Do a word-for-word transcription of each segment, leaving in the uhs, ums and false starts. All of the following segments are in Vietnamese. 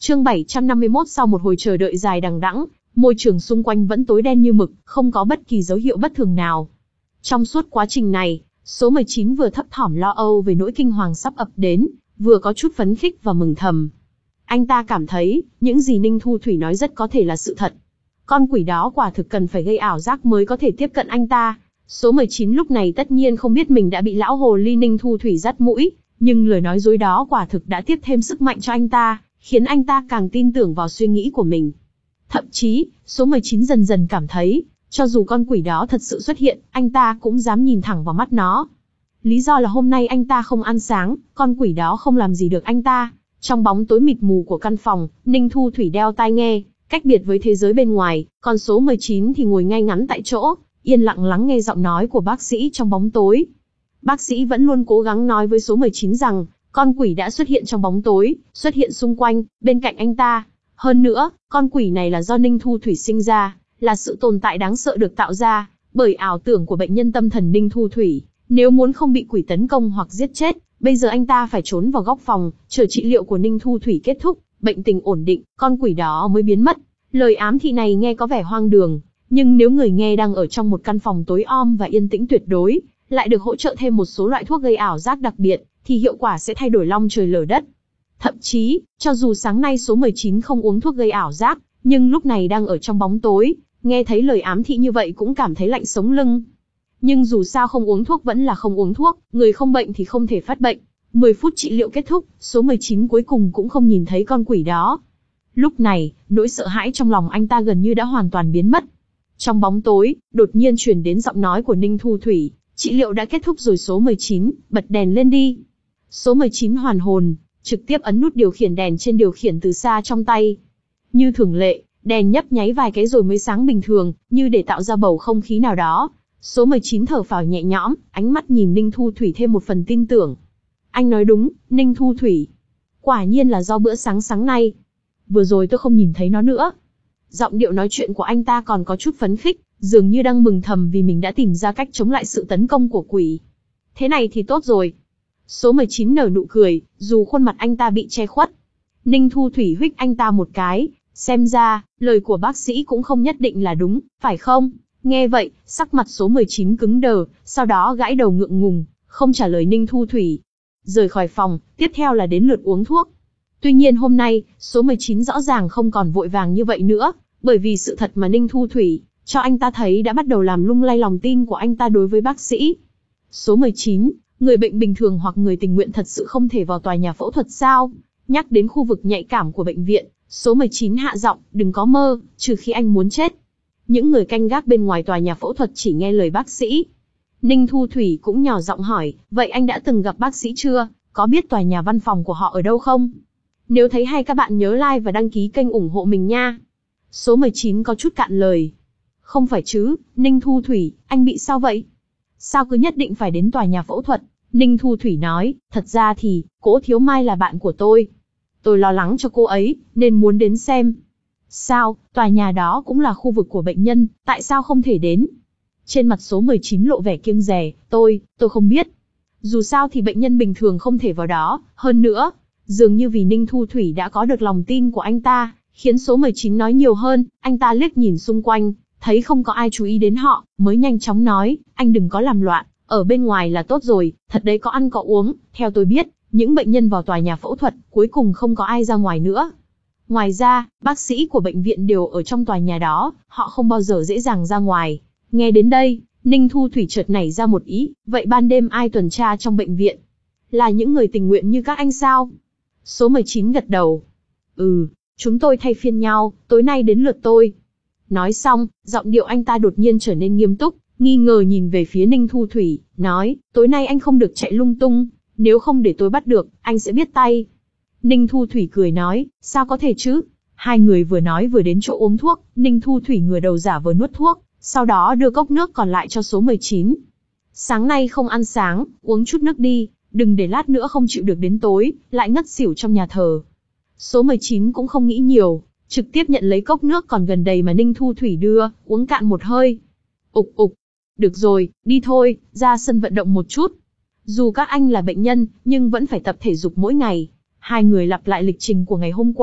Chương bảy trăm năm mươi mốt. Sau một hồi chờ đợi dài đằng đẵng, môi trường xung quanh vẫn tối đen như mực, không có bất kỳ dấu hiệu bất thường nào. Trong suốt quá trình này, số mười chín vừa thấp thỏm lo âu về nỗi kinh hoàng sắp ập đến, vừa có chút phấn khích và mừng thầm. Anh ta cảm thấy, những gì Ninh Thu Thủy nói rất có thể là sự thật. Con quỷ đó quả thực cần phải gây ảo giác mới có thể tiếp cận anh ta. Số mười chín lúc này tất nhiên không biết mình đã bị lão hồ ly Ninh Thu Thủy dắt mũi, nhưng lời nói dối đó quả thực đã tiếp thêm sức mạnh cho anh ta, khiến anh ta càng tin tưởng vào suy nghĩ của mình. Thậm chí, số mười chín dần dần cảm thấy, cho dù con quỷ đó thật sự xuất hiện, anh ta cũng dám nhìn thẳng vào mắt nó. Lý do là hôm nay anh ta không ăn sáng, con quỷ đó không làm gì được anh ta. Trong bóng tối mịt mù của căn phòng, Ninh Thu Thủy đeo tai nghe, cách biệt với thế giới bên ngoài, còn số mười chín thì ngồi ngay ngắn tại chỗ, yên lặng lắng nghe giọng nói của bác sĩ trong bóng tối. Bác sĩ vẫn luôn cố gắng nói với số mười chín rằng, con quỷ đã xuất hiện trong bóng tối, xuất hiện xung quanh, bên cạnh anh ta. Hơn nữa, con quỷ này là do Ninh Thu Thủy sinh ra, là sự tồn tại đáng sợ được tạo ra bởi ảo tưởng của bệnh nhân tâm thần Ninh Thu Thủy. Nếu muốn không bị quỷ tấn công hoặc giết chết, bây giờ anh ta phải trốn vào góc phòng, chờ trị liệu của Ninh Thu Thủy kết thúc, bệnh tình ổn định, con quỷ đó mới biến mất. Lời ám thị này nghe có vẻ hoang đường, nhưng nếu người nghe đang ở trong một căn phòng tối om và yên tĩnh tuyệt đối, lại được hỗ trợ thêm một số loại thuốc gây ảo giác đặc biệt, thì hiệu quả sẽ thay đổi long trời lở đất. Thậm chí, cho dù sáng nay số mười chín không uống thuốc gây ảo giác, nhưng lúc này đang ở trong bóng tối, nghe thấy lời ám thị như vậy cũng cảm thấy lạnh sống lưng. Nhưng dù sao không uống thuốc vẫn là không uống thuốc, người không bệnh thì không thể phát bệnh. mười phút trị liệu kết thúc, số mười chín cuối cùng cũng không nhìn thấy con quỷ đó. Lúc này, nỗi sợ hãi trong lòng anh ta gần như đã hoàn toàn biến mất. Trong bóng tối, đột nhiên truyền đến giọng nói của Ninh Thu Thủy, trị liệu đã kết thúc rồi số mười chín, bật đèn lên đi. Số mười chín hoàn hồn, trực tiếp ấn nút điều khiển đèn trên điều khiển từ xa trong tay. Như thường lệ, đèn nhấp nháy vài cái rồi mới sáng bình thường, như để tạo ra bầu không khí nào đó. Số mười chín thở phào nhẹ nhõm, ánh mắt nhìn Ninh Thu Thủy thêm một phần tin tưởng. Anh nói đúng, Ninh Thu Thủy. Quả nhiên là do bữa sáng sáng nay. Vừa rồi tôi không nhìn thấy nó nữa. Giọng điệu nói chuyện của anh ta còn có chút phấn khích, dường như đang mừng thầm vì mình đã tìm ra cách chống lại sự tấn công của quỷ. Thế này thì tốt rồi. Số mười chín nở nụ cười, dù khuôn mặt anh ta bị che khuất. Ninh Thu Thủy huých anh ta một cái, xem ra, lời của bác sĩ cũng không nhất định là đúng, phải không? Nghe vậy, sắc mặt số mười chín cứng đờ, sau đó gãi đầu ngượng ngùng, không trả lời Ninh Thu Thủy. Rời khỏi phòng, tiếp theo là đến lượt uống thuốc. Tuy nhiên hôm nay, số mười chín rõ ràng không còn vội vàng như vậy nữa, bởi vì sự thật mà Ninh Thu Thủy cho anh ta thấy đã bắt đầu làm lung lay lòng tin của anh ta đối với bác sĩ. Số mười chín, người bệnh bình thường hoặc người tình nguyện thật sự không thể vào tòa nhà phẫu thuật sao? Nhắc đến khu vực nhạy cảm của bệnh viện, số mười chín hạ giọng, đừng có mơ, trừ khi anh muốn chết. Những người canh gác bên ngoài tòa nhà phẫu thuật chỉ nghe lời bác sĩ. Ninh Thu Thủy cũng nhỏ giọng hỏi, vậy anh đã từng gặp bác sĩ chưa? Có biết tòa nhà văn phòng của họ ở đâu không? Nếu thấy hay các bạn nhớ like và đăng ký kênh ủng hộ mình nha. Số mười chín có chút cạn lời. Không phải chứ, Ninh Thu Thủy, anh bị sao vậy? Sao cứ nhất định phải đến tòa nhà phẫu thuật? Ninh Thu Thủy nói, thật ra thì, Cố Thiếu Mai là bạn của tôi. Tôi lo lắng cho cô ấy, nên muốn đến xem. Sao, tòa nhà đó cũng là khu vực của bệnh nhân, tại sao không thể đến? Trên mặt số mười chín lộ vẻ kiêng dè, tôi, tôi không biết. Dù sao thì bệnh nhân bình thường không thể vào đó, hơn nữa, dường như vì Ninh Thu Thủy đã có được lòng tin của anh ta, khiến số mười chín nói nhiều hơn, anh ta liếc nhìn xung quanh, thấy không có ai chú ý đến họ, mới nhanh chóng nói, anh đừng có làm loạn, ở bên ngoài là tốt rồi, thật đấy có ăn có uống, theo tôi biết, những bệnh nhân vào tòa nhà phẫu thuật, cuối cùng không có ai ra ngoài nữa. Ngoài ra, bác sĩ của bệnh viện đều ở trong tòa nhà đó, họ không bao giờ dễ dàng ra ngoài. Nghe đến đây, Ninh Thu Thủy chợt nảy ra một ý, vậy ban đêm ai tuần tra trong bệnh viện? Là những người tình nguyện như các anh sao? Số mười chín gật đầu. Ừ, chúng tôi thay phiên nhau, tối nay đến lượt tôi. Nói xong, giọng điệu anh ta đột nhiên trở nên nghiêm túc, nghi ngờ nhìn về phía Ninh Thu Thủy, nói, tối nay anh không được chạy lung tung, nếu không để tôi bắt được, anh sẽ biết tay. Ninh Thu Thủy cười nói, sao có thể chứ? Hai người vừa nói vừa đến chỗ uống thuốc, Ninh Thu Thủy ngửa đầu giả vờ nuốt thuốc, sau đó đưa cốc nước còn lại cho số mười chín. Sáng nay không ăn sáng, uống chút nước đi, đừng để lát nữa không chịu được đến tối, lại ngất xỉu trong nhà thờ. Số mười chín cũng không nghĩ nhiều, trực tiếp nhận lấy cốc nước còn gần đầy mà Ninh Thu Thủy đưa, uống cạn một hơi. Ục ục, được rồi, đi thôi, ra sân vận động một chút. Dù các anh là bệnh nhân, nhưng vẫn phải tập thể dục mỗi ngày. Hai người lặp lại lịch trình của ngày hôm qua,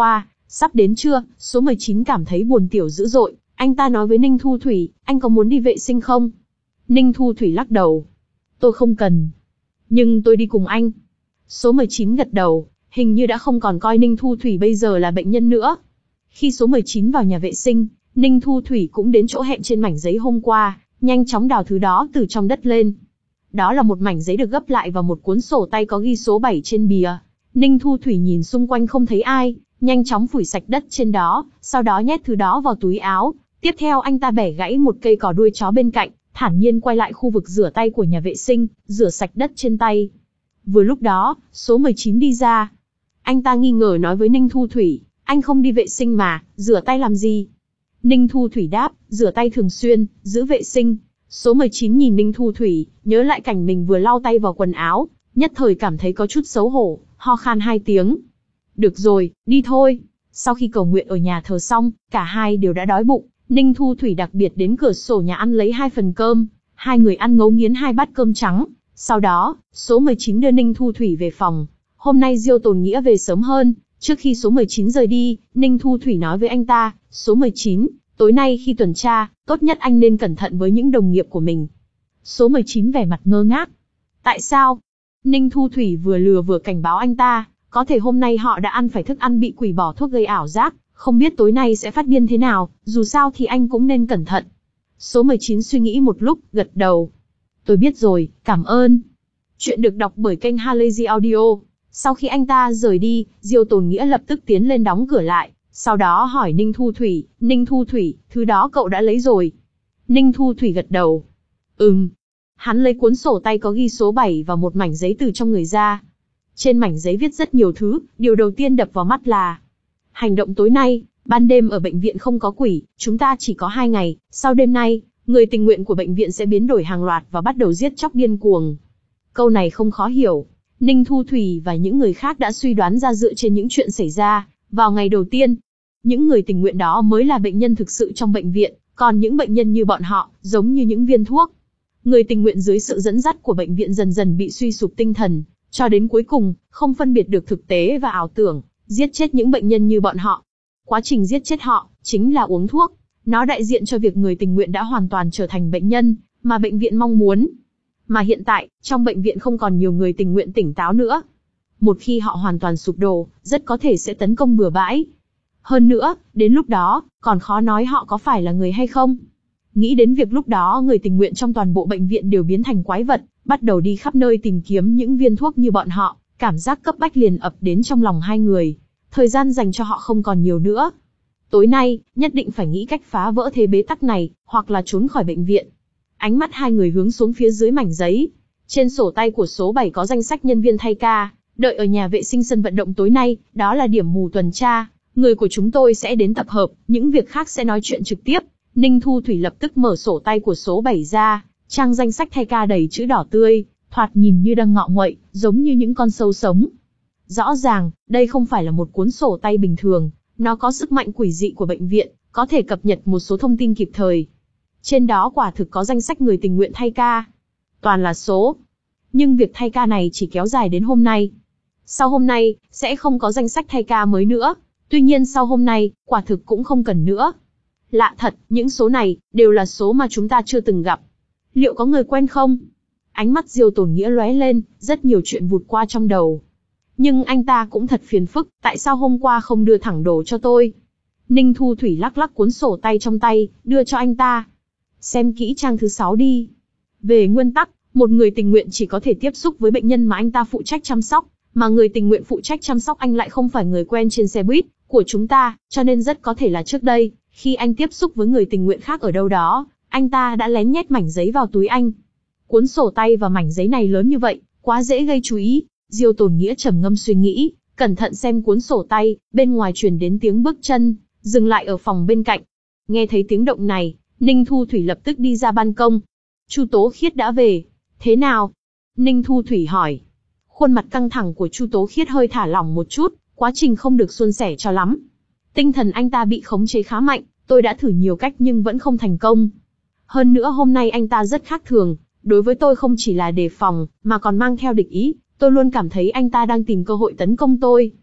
Sắp đến trưa, số mười chín cảm thấy buồn tiểu dữ dội, anh ta nói với Ninh Thu Thủy, anh có muốn đi vệ sinh không? Ninh Thu Thủy lắc đầu. Tôi không cần. Nhưng tôi đi cùng anh. Số mười chín gật đầu, hình như đã không còn coi Ninh Thu Thủy bây giờ là bệnh nhân nữa. Khi số mười chín vào nhà vệ sinh, Ninh Thu Thủy cũng đến chỗ hẹn trên mảnh giấy hôm qua, nhanh chóng đào thứ đó từ trong đất lên. Đó là một mảnh giấy được gấp lại vào một cuốn sổ tay có ghi số bảy trên bìa. Ninh Thu Thủy nhìn xung quanh không thấy ai, nhanh chóng phủi sạch đất trên đó, sau đó nhét thứ đó vào túi áo. Tiếp theo anh ta bẻ gãy một cây cỏ đuôi chó bên cạnh, thản nhiên quay lại khu vực rửa tay của nhà vệ sinh, rửa sạch đất trên tay. Vừa lúc đó, số mười chín đi ra. Anh ta nghi ngờ nói với Ninh Thu Thủy, anh không đi vệ sinh mà, rửa tay làm gì? Ninh Thu Thủy đáp, rửa tay thường xuyên, giữ vệ sinh. Số mười chín nhìn Ninh Thu Thủy, nhớ lại cảnh mình vừa lau tay vào quần áo, nhất thời cảm thấy có chút xấu hổ, ho khan hai tiếng. Được rồi, đi thôi. Sau khi cầu nguyện ở nhà thờ xong, cả hai đều đã đói bụng. Ninh Thu Thủy đặc biệt đến cửa sổ nhà ăn lấy hai phần cơm. Hai người ăn ngấu nghiến hai bát cơm trắng. Sau đó, số mười chín đưa Ninh Thu Thủy về phòng. Hôm nay Diêu Tồn Nghĩa về sớm hơn. Trước khi số mười chín rời đi, Ninh Thu Thủy nói với anh ta, số mười chín, tối nay khi tuần tra, tốt nhất anh nên cẩn thận với những đồng nghiệp của mình. Số mười chín vẻ mặt ngơ ngác. Tại sao? Ninh Thu Thủy vừa lừa vừa cảnh báo anh ta, có thể hôm nay họ đã ăn phải thức ăn bị quỷ bỏ thuốc gây ảo giác, không biết tối nay sẽ phát điên thế nào, dù sao thì anh cũng nên cẩn thận. Số mười chín suy nghĩ một lúc, gật đầu. Tôi biết rồi, cảm ơn. Chuyện được đọc bởi kênh Halazy Audio. Sau khi anh ta rời đi, Diêu Tồn Nghĩa lập tức tiến lên đóng cửa lại, sau đó hỏi Ninh Thu Thủy, Ninh Thu Thủy, thứ đó cậu đã lấy rồi. Ninh Thu Thủy gật đầu. Ừm. Hắn lấy cuốn sổ tay có ghi số bảy và một mảnh giấy từ trong người ra. Trên mảnh giấy viết rất nhiều thứ, điều đầu tiên đập vào mắt là hành động tối nay, ban đêm ở bệnh viện không có quỷ, chúng ta chỉ có hai ngày, sau đêm nay, người tình nguyện của bệnh viện sẽ biến đổi hàng loạt và bắt đầu giết chóc điên cuồng. Câu này không khó hiểu. Ninh Thu Thủy và những người khác đã suy đoán ra dựa trên những chuyện xảy ra vào ngày đầu tiên. Những người tình nguyện đó mới là bệnh nhân thực sự trong bệnh viện, còn những bệnh nhân như bọn họ, giống như những viên thuốc. Người tình nguyện dưới sự dẫn dắt của bệnh viện dần dần bị suy sụp tinh thần, cho đến cuối cùng, không phân biệt được thực tế và ảo tưởng, giết chết những bệnh nhân như bọn họ. Quá trình giết chết họ, chính là uống thuốc. Nó đại diện cho việc người tình nguyện đã hoàn toàn trở thành bệnh nhân, mà bệnh viện mong muốn. Mà hiện tại, trong bệnh viện không còn nhiều người tình nguyện tỉnh táo nữa. Một khi họ hoàn toàn sụp đổ, rất có thể sẽ tấn công bừa bãi. Hơn nữa, đến lúc đó, còn khó nói họ có phải là người hay không. Nghĩ đến việc lúc đó người tình nguyện trong toàn bộ bệnh viện đều biến thành quái vật, bắt đầu đi khắp nơi tìm kiếm những viên thuốc như bọn họ, cảm giác cấp bách liền ập đến trong lòng hai người. Thời gian dành cho họ không còn nhiều nữa. Tối nay, nhất định phải nghĩ cách phá vỡ thế bế tắc này, hoặc là trốn khỏi bệnh viện. Ánh mắt hai người hướng xuống phía dưới mảnh giấy. Trên sổ tay của số bảy có danh sách nhân viên thay ca, đợi ở nhà vệ sinh sân vận động tối nay, đó là điểm mù tuần tra. Người của chúng tôi sẽ đến tập hợp, những việc khác sẽ nói chuyện trực tiếp. Ninh Thu Thủy lập tức mở sổ tay của số bảy ra, trang danh sách thay ca đầy chữ đỏ tươi, thoạt nhìn như đang ngọ nguậy, giống như những con sâu sống. Rõ ràng, đây không phải là một cuốn sổ tay bình thường, nó có sức mạnh quỷ dị của bệnh viện, có thể cập nhật một số thông tin kịp thời. Trên đó quả thực có danh sách người tình nguyện thay ca. Toàn là số. Nhưng việc thay ca này chỉ kéo dài đến hôm nay. Sau hôm nay, sẽ không có danh sách thay ca mới nữa. Tuy nhiên sau hôm nay, quả thực cũng không cần nữa. Lạ thật, những số này, đều là số mà chúng ta chưa từng gặp. Liệu có người quen không? Ánh mắt Diêu Tồn Nghĩa lóe lên, rất nhiều chuyện vụt qua trong đầu. Nhưng anh ta cũng thật phiền phức, tại sao hôm qua không đưa thẳng đồ cho tôi? Ninh Thu Thủy lắc lắc cuốn sổ tay trong tay, đưa cho anh ta. Xem kỹ trang thứ sáu đi. Về nguyên tắc, một người tình nguyện chỉ có thể tiếp xúc với bệnh nhân mà anh ta phụ trách chăm sóc, mà người tình nguyện phụ trách chăm sóc anh lại không phải người quen trên xe buýt của chúng ta, cho nên rất có thể là trước đây, khi anh tiếp xúc với người tình nguyện khác ở đâu đó, anh ta đã lén nhét mảnh giấy vào túi anh. Cuốn sổ tay và mảnh giấy này lớn như vậy, quá dễ gây chú ý. Diêu Tồn Nghĩa trầm ngâm suy nghĩ, cẩn thận xem cuốn sổ tay, bên ngoài truyền đến tiếng bước chân, dừng lại ở phòng bên cạnh. Nghe thấy tiếng động này, Ninh Thu Thủy lập tức đi ra ban công. Chu Tố Khiết đã về. Thế nào? Ninh Thu Thủy hỏi. Khuôn mặt căng thẳng của Chu Tố Khiết hơi thả lỏng một chút, quá trình không được suôn sẻ cho lắm. Tinh thần anh ta bị khống chế khá mạnh, tôi đã thử nhiều cách nhưng vẫn không thành công. Hơn nữa hôm nay anh ta rất khác thường, đối với tôi không chỉ là đề phòng, mà còn mang theo địch ý, tôi luôn cảm thấy anh ta đang tìm cơ hội tấn công tôi.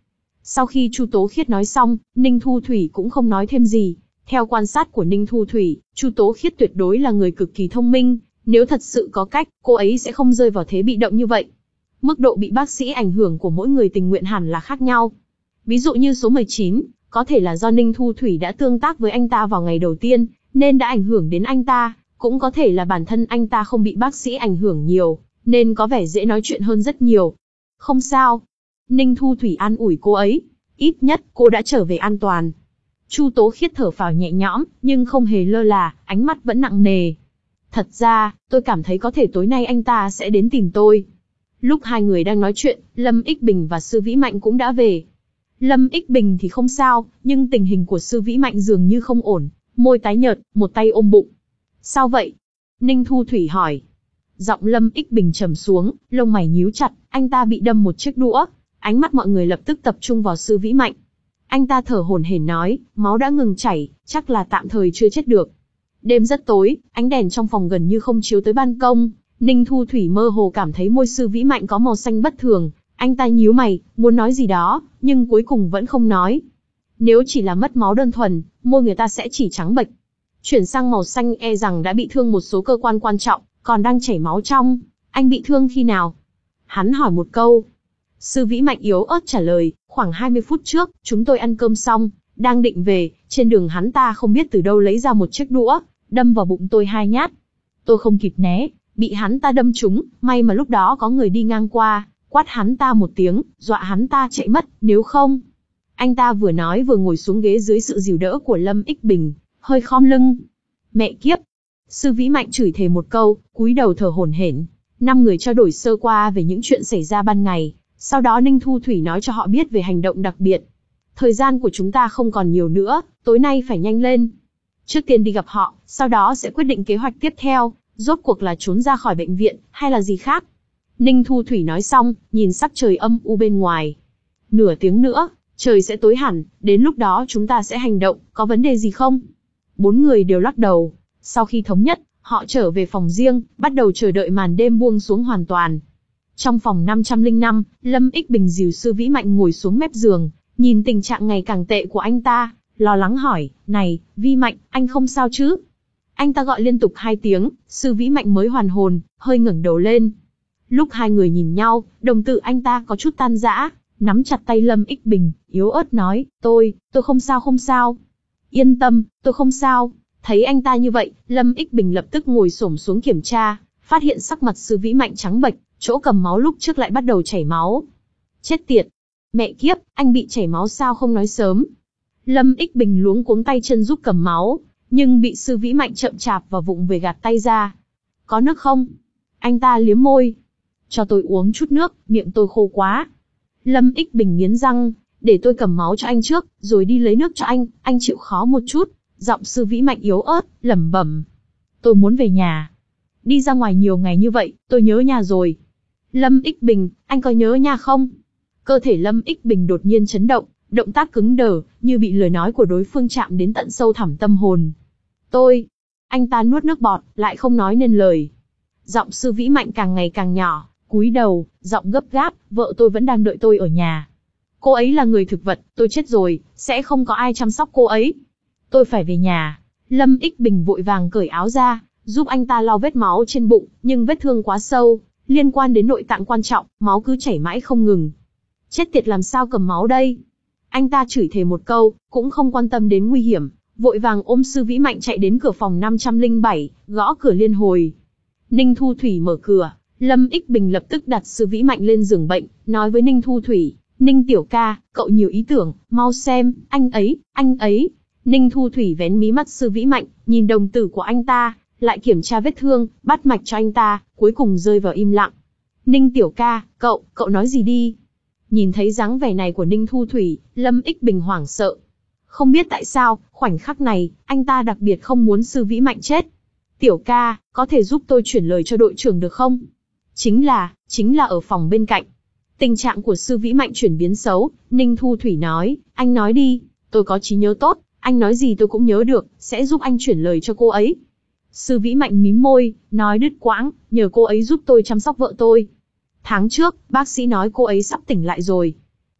Sau khi Chu Tố Khiết nói xong, Ninh Thu Thủy cũng không nói thêm gì. Theo quan sát của Ninh Thu Thủy, Chu Tố Khiết tuyệt đối là người cực kỳ thông minh, nếu thật sự có cách, cô ấy sẽ không rơi vào thế bị động như vậy. Mức độ bị bác sĩ ảnh hưởng của mỗi người tình nguyện hẳn là khác nhau. Ví dụ như số mười chín, có thể là do Ninh Thu Thủy đã tương tác với anh ta vào ngày đầu tiên, nên đã ảnh hưởng đến anh ta, cũng có thể là bản thân anh ta không bị bác sĩ ảnh hưởng nhiều, nên có vẻ dễ nói chuyện hơn rất nhiều. Không sao. Ninh Thu Thủy an ủi cô ấy, ít nhất cô đã trở về an toàn. Chu Tố Khiết thở phào nhẹ nhõm, nhưng không hề lơ là, ánh mắt vẫn nặng nề. Thật ra, tôi cảm thấy có thể tối nay anh ta sẽ đến tìm tôi. Lúc hai người đang nói chuyện, Lâm Ích Bình và Sư Vĩ Mạnh cũng đã về. Lâm Ích Bình thì không sao, nhưng tình hình của Sư Vĩ Mạnh dường như không ổn, môi tái nhợt, một tay ôm bụng. Sao vậy? Ninh Thu Thủy hỏi. Giọng Lâm Ích Bình trầm xuống, lông mày nhíu chặt, anh ta bị đâm một chiếc đũa. Ánh mắt mọi người lập tức tập trung vào Sư Vĩ Mạnh. Anh ta thở hổn hển nói, máu đã ngừng chảy, chắc là tạm thời chưa chết được. Đêm rất tối, ánh đèn trong phòng gần như không chiếu tới ban công. Ninh Thu Thủy mơ hồ cảm thấy môi Sư Vĩ Mạnh có màu xanh bất thường. Anh ta nhíu mày, muốn nói gì đó, nhưng cuối cùng vẫn không nói. Nếu chỉ là mất máu đơn thuần, môi người ta sẽ chỉ trắng bệch. Chuyển sang màu xanh e rằng đã bị thương một số cơ quan quan trọng, còn đang chảy máu trong. Anh bị thương khi nào? Hắn hỏi một câu. Sư Vĩ Mạnh yếu ớt trả lời, khoảng hai mươi phút trước, chúng tôi ăn cơm xong, đang định về, trên đường hắn ta không biết từ đâu lấy ra một chiếc đũa, đâm vào bụng tôi hai nhát. Tôi không kịp né, bị hắn ta đâm trúng, may mà lúc đó có người đi ngang qua, quát hắn ta một tiếng, dọa hắn ta chạy mất, nếu không. Anh ta vừa nói vừa ngồi xuống ghế dưới sự dìu đỡ của Lâm Ích Bình, hơi khom lưng. Mẹ kiếp! Sư Vĩ Mạnh chửi thề một câu, cúi đầu thở hổn hển. Năm người trao đổi sơ qua về những chuyện xảy ra ban ngày, sau đó Ninh Thu Thủy nói cho họ biết về hành động đặc biệt. Thời gian của chúng ta không còn nhiều nữa, tối nay phải nhanh lên. Trước tiên đi gặp họ, sau đó sẽ quyết định kế hoạch tiếp theo, rốt cuộc là trốn ra khỏi bệnh viện, hay là gì khác. Ninh Thu Thủy nói xong, nhìn sắc trời âm u bên ngoài. Nửa tiếng nữa, trời sẽ tối hẳn, đến lúc đó chúng ta sẽ hành động, có vấn đề gì không? Bốn người đều lắc đầu. Sau khi thống nhất, họ trở về phòng riêng, bắt đầu chờ đợi màn đêm buông xuống hoàn toàn. Trong phòng năm trăm lẻ năm, Lâm Ích Bình dìu Sư Vĩ Mạnh ngồi xuống mép giường, nhìn tình trạng ngày càng tệ của anh ta, lo lắng hỏi, này, Vi Mạnh, anh không sao chứ? Anh ta gọi liên tục hai tiếng, Sư Vĩ Mạnh mới hoàn hồn, hơi ngẩng đầu lên. Lúc hai người nhìn nhau, đồng tử anh ta có chút tan rã, nắm chặt tay Lâm Ích Bình, yếu ớt nói, tôi, tôi không sao không sao. Yên tâm, tôi không sao. Thấy anh ta như vậy, Lâm Ích Bình lập tức ngồi xổm xuống kiểm tra, phát hiện sắc mặt Sư Vĩ Mạnh trắng bệch, chỗ cầm máu lúc trước lại bắt đầu chảy máu. Chết tiệt! Mẹ kiếp, anh bị chảy máu sao không nói sớm? Lâm Ích Bình luống cuống tay chân giúp cầm máu, nhưng bị Sư Vĩ Mạnh chậm chạp và vụng về gạt tay ra. Có nước không? Anh ta liếm môi. Cho tôi uống chút nước, miệng tôi khô quá. Lâm Ích Bình nghiến răng, để tôi cầm máu cho anh trước, rồi đi lấy nước cho anh, anh chịu khó một chút. Giọng Sư Vĩ Mạnh yếu ớt, lẩm bẩm. Tôi muốn về nhà. Đi ra ngoài nhiều ngày như vậy, tôi nhớ nhà rồi. Lâm Ích Bình, anh có nhớ nhà không? Cơ thể Lâm Ích Bình đột nhiên chấn động, động tác cứng đờ, như bị lời nói của đối phương chạm đến tận sâu thẳm tâm hồn. Tôi... Anh ta nuốt nước bọt, lại không nói nên lời. Giọng Sư Vĩ Mạnh càng ngày càng nhỏ, cúi đầu, giọng gấp gáp, vợ tôi vẫn đang đợi tôi ở nhà. Cô ấy là người thực vật, tôi chết rồi, sẽ không có ai chăm sóc cô ấy. Tôi phải về nhà. Lâm Ích Bình vội vàng cởi áo ra, giúp anh ta lau vết máu trên bụng, nhưng vết thương quá sâu, liên quan đến nội tạng quan trọng, máu cứ chảy mãi không ngừng. Chết tiệt, làm sao cầm máu đây? Anh ta chửi thề một câu, cũng không quan tâm đến nguy hiểm, vội vàng ôm Sư Vĩ Mạnh chạy đến cửa phòng năm trăm lẻ bảy, gõ cửa liên hồi. Ninh Thu Thủy mở cửa, Lâm Ích Bình lập tức đặt Sư Vĩ Mạnh lên giường bệnh, nói với Ninh Thu Thủy, Ninh tiểu ca, cậu nhiều ý tưởng, mau xem, anh ấy, anh ấy. Ninh Thu Thủy vén mí mắt Sư Vĩ Mạnh, nhìn đồng tử của anh ta, lại kiểm tra vết thương, bắt mạch cho anh ta, cuối cùng rơi vào im lặng. Ninh tiểu ca, cậu, cậu nói gì đi? Nhìn thấy dáng vẻ này của Ninh Thu Thủy, Lâm Ích Bình hoảng sợ. Không biết tại sao, khoảnh khắc này, anh ta đặc biệt không muốn Sư Vĩ Mạnh chết. Tiểu ca, có thể giúp tôi chuyển lời cho đội trưởng được không? Chính là, chính là ở phòng bên cạnh. Tình trạng của Sư Vĩ Mạnh chuyển biến xấu, Ninh Thu Thủy nói, anh nói đi, tôi có trí nhớ tốt, anh nói gì tôi cũng nhớ được, sẽ giúp anh chuyển lời cho cô ấy. Sư Vĩ Mạnh mím môi, nói đứt quãng, nhờ cô ấy giúp tôi chăm sóc vợ tôi. Tháng trước, bác sĩ nói cô ấy sắp tỉnh lại rồi.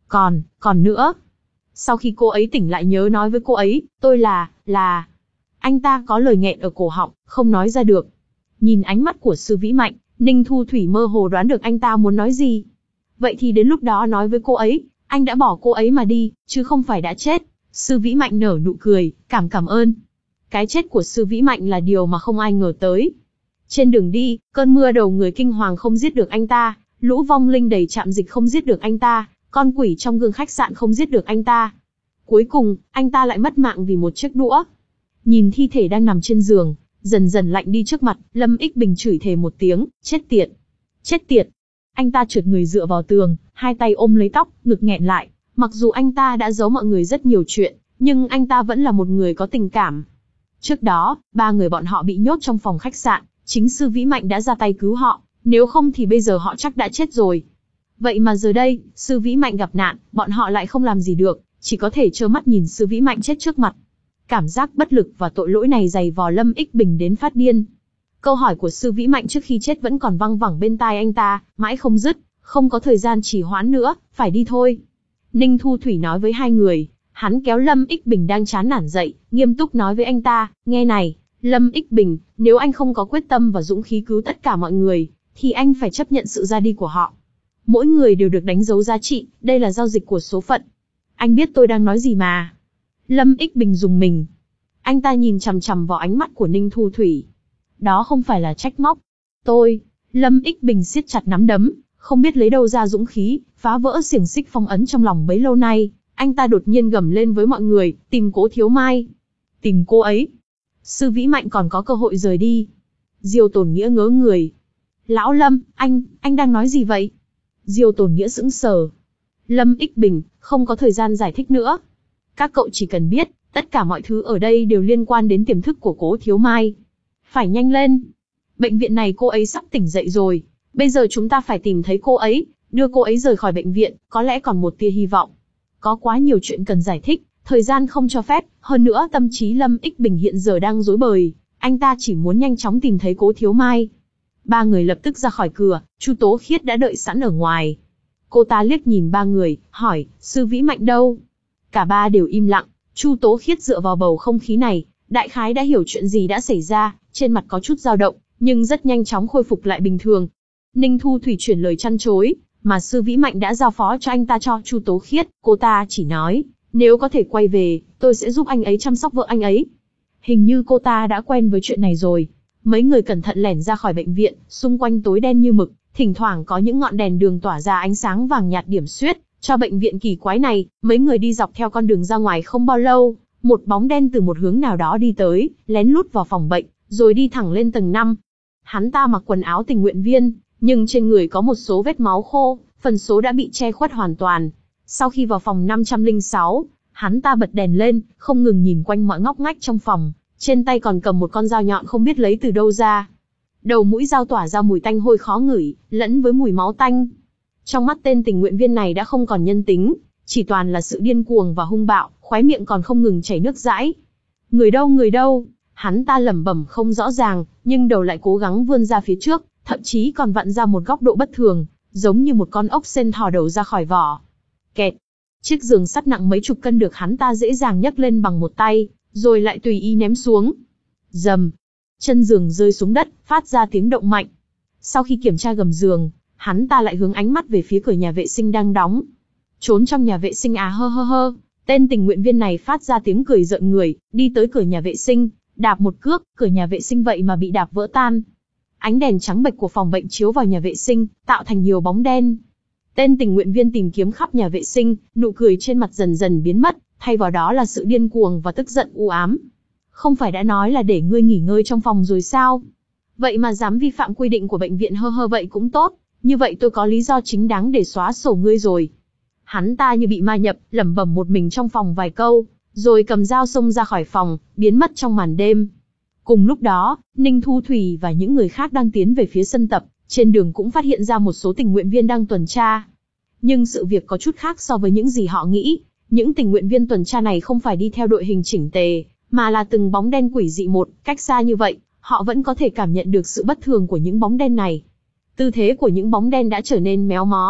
Còn, còn nữa. Sau khi cô ấy tỉnh lại nhớ nói với cô ấy, tôi là, là... Anh ta có lời nghẹn ở cổ họng, không nói ra được. Nhìn ánh mắt của Sư Vĩ Mạnh, Ninh Thu Thủy mơ hồ đoán được anh ta muốn nói gì. Vậy thì đến lúc đó nói với cô ấy, anh đã bỏ cô ấy mà đi, chứ không phải đã chết. Sư Vĩ Mạnh nở nụ cười, cảm cảm ơn. Cái chết của Sư Vĩ Mạnh là điều mà không ai ngờ tới. Trên đường đi, cơn mưa đầu người kinh hoàng không giết được anh ta, lũ vong linh đầy trạm dịch không giết được anh ta, con quỷ trong gương khách sạn không giết được anh ta. Cuối cùng, anh ta lại mất mạng vì một chiếc đũa. Nhìn thi thể đang nằm trên giường, dần dần lạnh đi trước mặt, Lâm Ích Bình chửi thề một tiếng, chết tiệt. Chết tiệt. Anh ta trượt người dựa vào tường, hai tay ôm lấy tóc, ngực nghẹn lại. Mặc dù anh ta đã giấu mọi người rất nhiều chuyện, nhưng anh ta vẫn là một người có tình cảm. Trước đó, ba người bọn họ bị nhốt trong phòng khách sạn, chính Sư Vĩ Mạnh đã ra tay cứu họ, nếu không thì bây giờ họ chắc đã chết rồi. Vậy mà giờ đây, Sư Vĩ Mạnh gặp nạn, bọn họ lại không làm gì được, chỉ có thể trơ mắt nhìn Sư Vĩ Mạnh chết trước mặt. Cảm giác bất lực và tội lỗi này dày vò Lâm Ích Bình đến phát điên. Câu hỏi của Sư Vĩ Mạnh trước khi chết vẫn còn văng vẳng bên tai anh ta, mãi không dứt, không có thời gian trì hoãn nữa, phải đi thôi. Ninh Thu Thủy nói với hai người, hắn kéo Lâm Ích Bình đang chán nản dậy, nghiêm túc nói với anh ta, nghe này, Lâm Ích Bình, nếu anh không có quyết tâm và dũng khí cứu tất cả mọi người, thì anh phải chấp nhận sự ra đi của họ. Mỗi người đều được đánh dấu giá trị, đây là giao dịch của số phận. Anh biết tôi đang nói gì mà. Lâm Ích Bình rùng mình. Anh ta nhìn chằm chằm vào ánh mắt của Ninh Thu Thủy. Đó không phải là trách móc. Tôi, Lâm Ích Bình siết chặt nắm đấm, không biết lấy đâu ra dũng khí, phá vỡ xiềng xích phong ấn trong lòng bấy lâu nay. Anh ta đột nhiên gầm lên với mọi người, tìm Cố Thiếu Mai. Tìm cô ấy. Sư Vĩ Mạnh còn có cơ hội rời đi. Diêu Tồn Nghĩa ngớ người. Lão Lâm, anh, anh đang nói gì vậy? Diêu Tồn Nghĩa sững sờ. Lâm Ích Bình, không có thời gian giải thích nữa. Các cậu chỉ cần biết, tất cả mọi thứ ở đây đều liên quan đến tiềm thức của Cố Thiếu Mai. Phải nhanh lên. Bệnh viện này cô ấy sắp tỉnh dậy rồi. Bây giờ chúng ta phải tìm thấy cô ấy, đưa cô ấy rời khỏi bệnh viện, có lẽ còn một tia hy vọng. Có quá nhiều chuyện cần giải thích, thời gian không cho phép, hơn nữa tâm trí Lâm Ích Bình hiện giờ đang rối bời, anh ta chỉ muốn nhanh chóng tìm thấy Cố Thiếu Mai. Ba người lập tức ra khỏi cửa, Chu Tố Khiết đã đợi sẵn ở ngoài. Cô ta liếc nhìn ba người, hỏi, Sư Vĩ Mạnh đâu? Cả ba đều im lặng, Chu Tố Khiết dựa vào bầu không khí này, đại khái đã hiểu chuyện gì đã xảy ra, trên mặt có chút dao động, nhưng rất nhanh chóng khôi phục lại bình thường. Ninh Thu Thủy chuyển lời chăn chối, mà Sư Vĩ Mạnh đã giao phó cho anh ta cho Chu Tố Khiết, cô ta chỉ nói, nếu có thể quay về, tôi sẽ giúp anh ấy chăm sóc vợ anh ấy. Hình như cô ta đã quen với chuyện này rồi. Mấy người cẩn thận lẻn ra khỏi bệnh viện, xung quanh tối đen như mực, thỉnh thoảng có những ngọn đèn đường tỏa ra ánh sáng vàng nhạt điểm xuyết, cho bệnh viện kỳ quái này. Mấy người đi dọc theo con đường ra ngoài không bao lâu, một bóng đen từ một hướng nào đó đi tới, lén lút vào phòng bệnh, rồi đi thẳng lên tầng năm. Hắn ta mặc quần áo tình nguyện viên, nhưng trên người có một số vết máu khô, phần số đã bị che khuất hoàn toàn. Sau khi vào phòng năm trăm lẻ sáu, hắn ta bật đèn lên, không ngừng nhìn quanh mọi ngóc ngách trong phòng, trên tay còn cầm một con dao nhọn không biết lấy từ đâu ra. Đầu mũi dao tỏa ra mùi tanh hôi khó ngửi, lẫn với mùi máu tanh. Trong mắt tên tình nguyện viên này đã không còn nhân tính, chỉ toàn là sự điên cuồng và hung bạo, khóe miệng còn không ngừng chảy nước dãi. Người đâu người đâu? Hắn ta lẩm bẩm không rõ ràng, nhưng đầu lại cố gắng vươn ra phía trước, thậm chí còn vặn ra một góc độ bất thường, giống như một con ốc sên thò đầu ra khỏi vỏ. Kẹt. Chiếc giường sắt nặng mấy chục cân được hắn ta dễ dàng nhấc lên bằng một tay, rồi lại tùy ý ném xuống. Rầm. Chân giường rơi xuống đất, phát ra tiếng động mạnh. Sau khi kiểm tra gầm giường, hắn ta lại hướng ánh mắt về phía cửa nhà vệ sinh đang đóng. Trốn trong nhà vệ sinh à hơ hơ hơ. Tên tình nguyện viên này phát ra tiếng cười rợn người, đi tới cửa nhà vệ sinh, đạp một cước, cửa nhà vệ sinh vậy mà bị đạp vỡ tan. Ánh đèn trắng bệch của phòng bệnh chiếu vào nhà vệ sinh, tạo thành nhiều bóng đen. Tên tình nguyện viên tìm kiếm khắp nhà vệ sinh, nụ cười trên mặt dần dần biến mất, thay vào đó là sự điên cuồng và tức giận u ám. Không phải đã nói là để ngươi nghỉ ngơi trong phòng rồi sao? Vậy mà dám vi phạm quy định của bệnh viện hơ hơ vậy cũng tốt, như vậy tôi có lý do chính đáng để xóa sổ ngươi rồi. Hắn ta như bị ma nhập, lẩm bẩm một mình trong phòng vài câu, rồi cầm dao xông ra khỏi phòng, biến mất trong màn đêm. Cùng lúc đó, Ninh Thu Thủy và những người khác đang tiến về phía sân tập, trên đường cũng phát hiện ra một số tình nguyện viên đang tuần tra. Nhưng sự việc có chút khác so với những gì họ nghĩ, những tình nguyện viên tuần tra này không phải đi theo đội hình chỉnh tề, mà là từng bóng đen quỷ dị một, cách xa như vậy, họ vẫn có thể cảm nhận được sự bất thường của những bóng đen này. Tư thế của những bóng đen đã trở nên méo mó,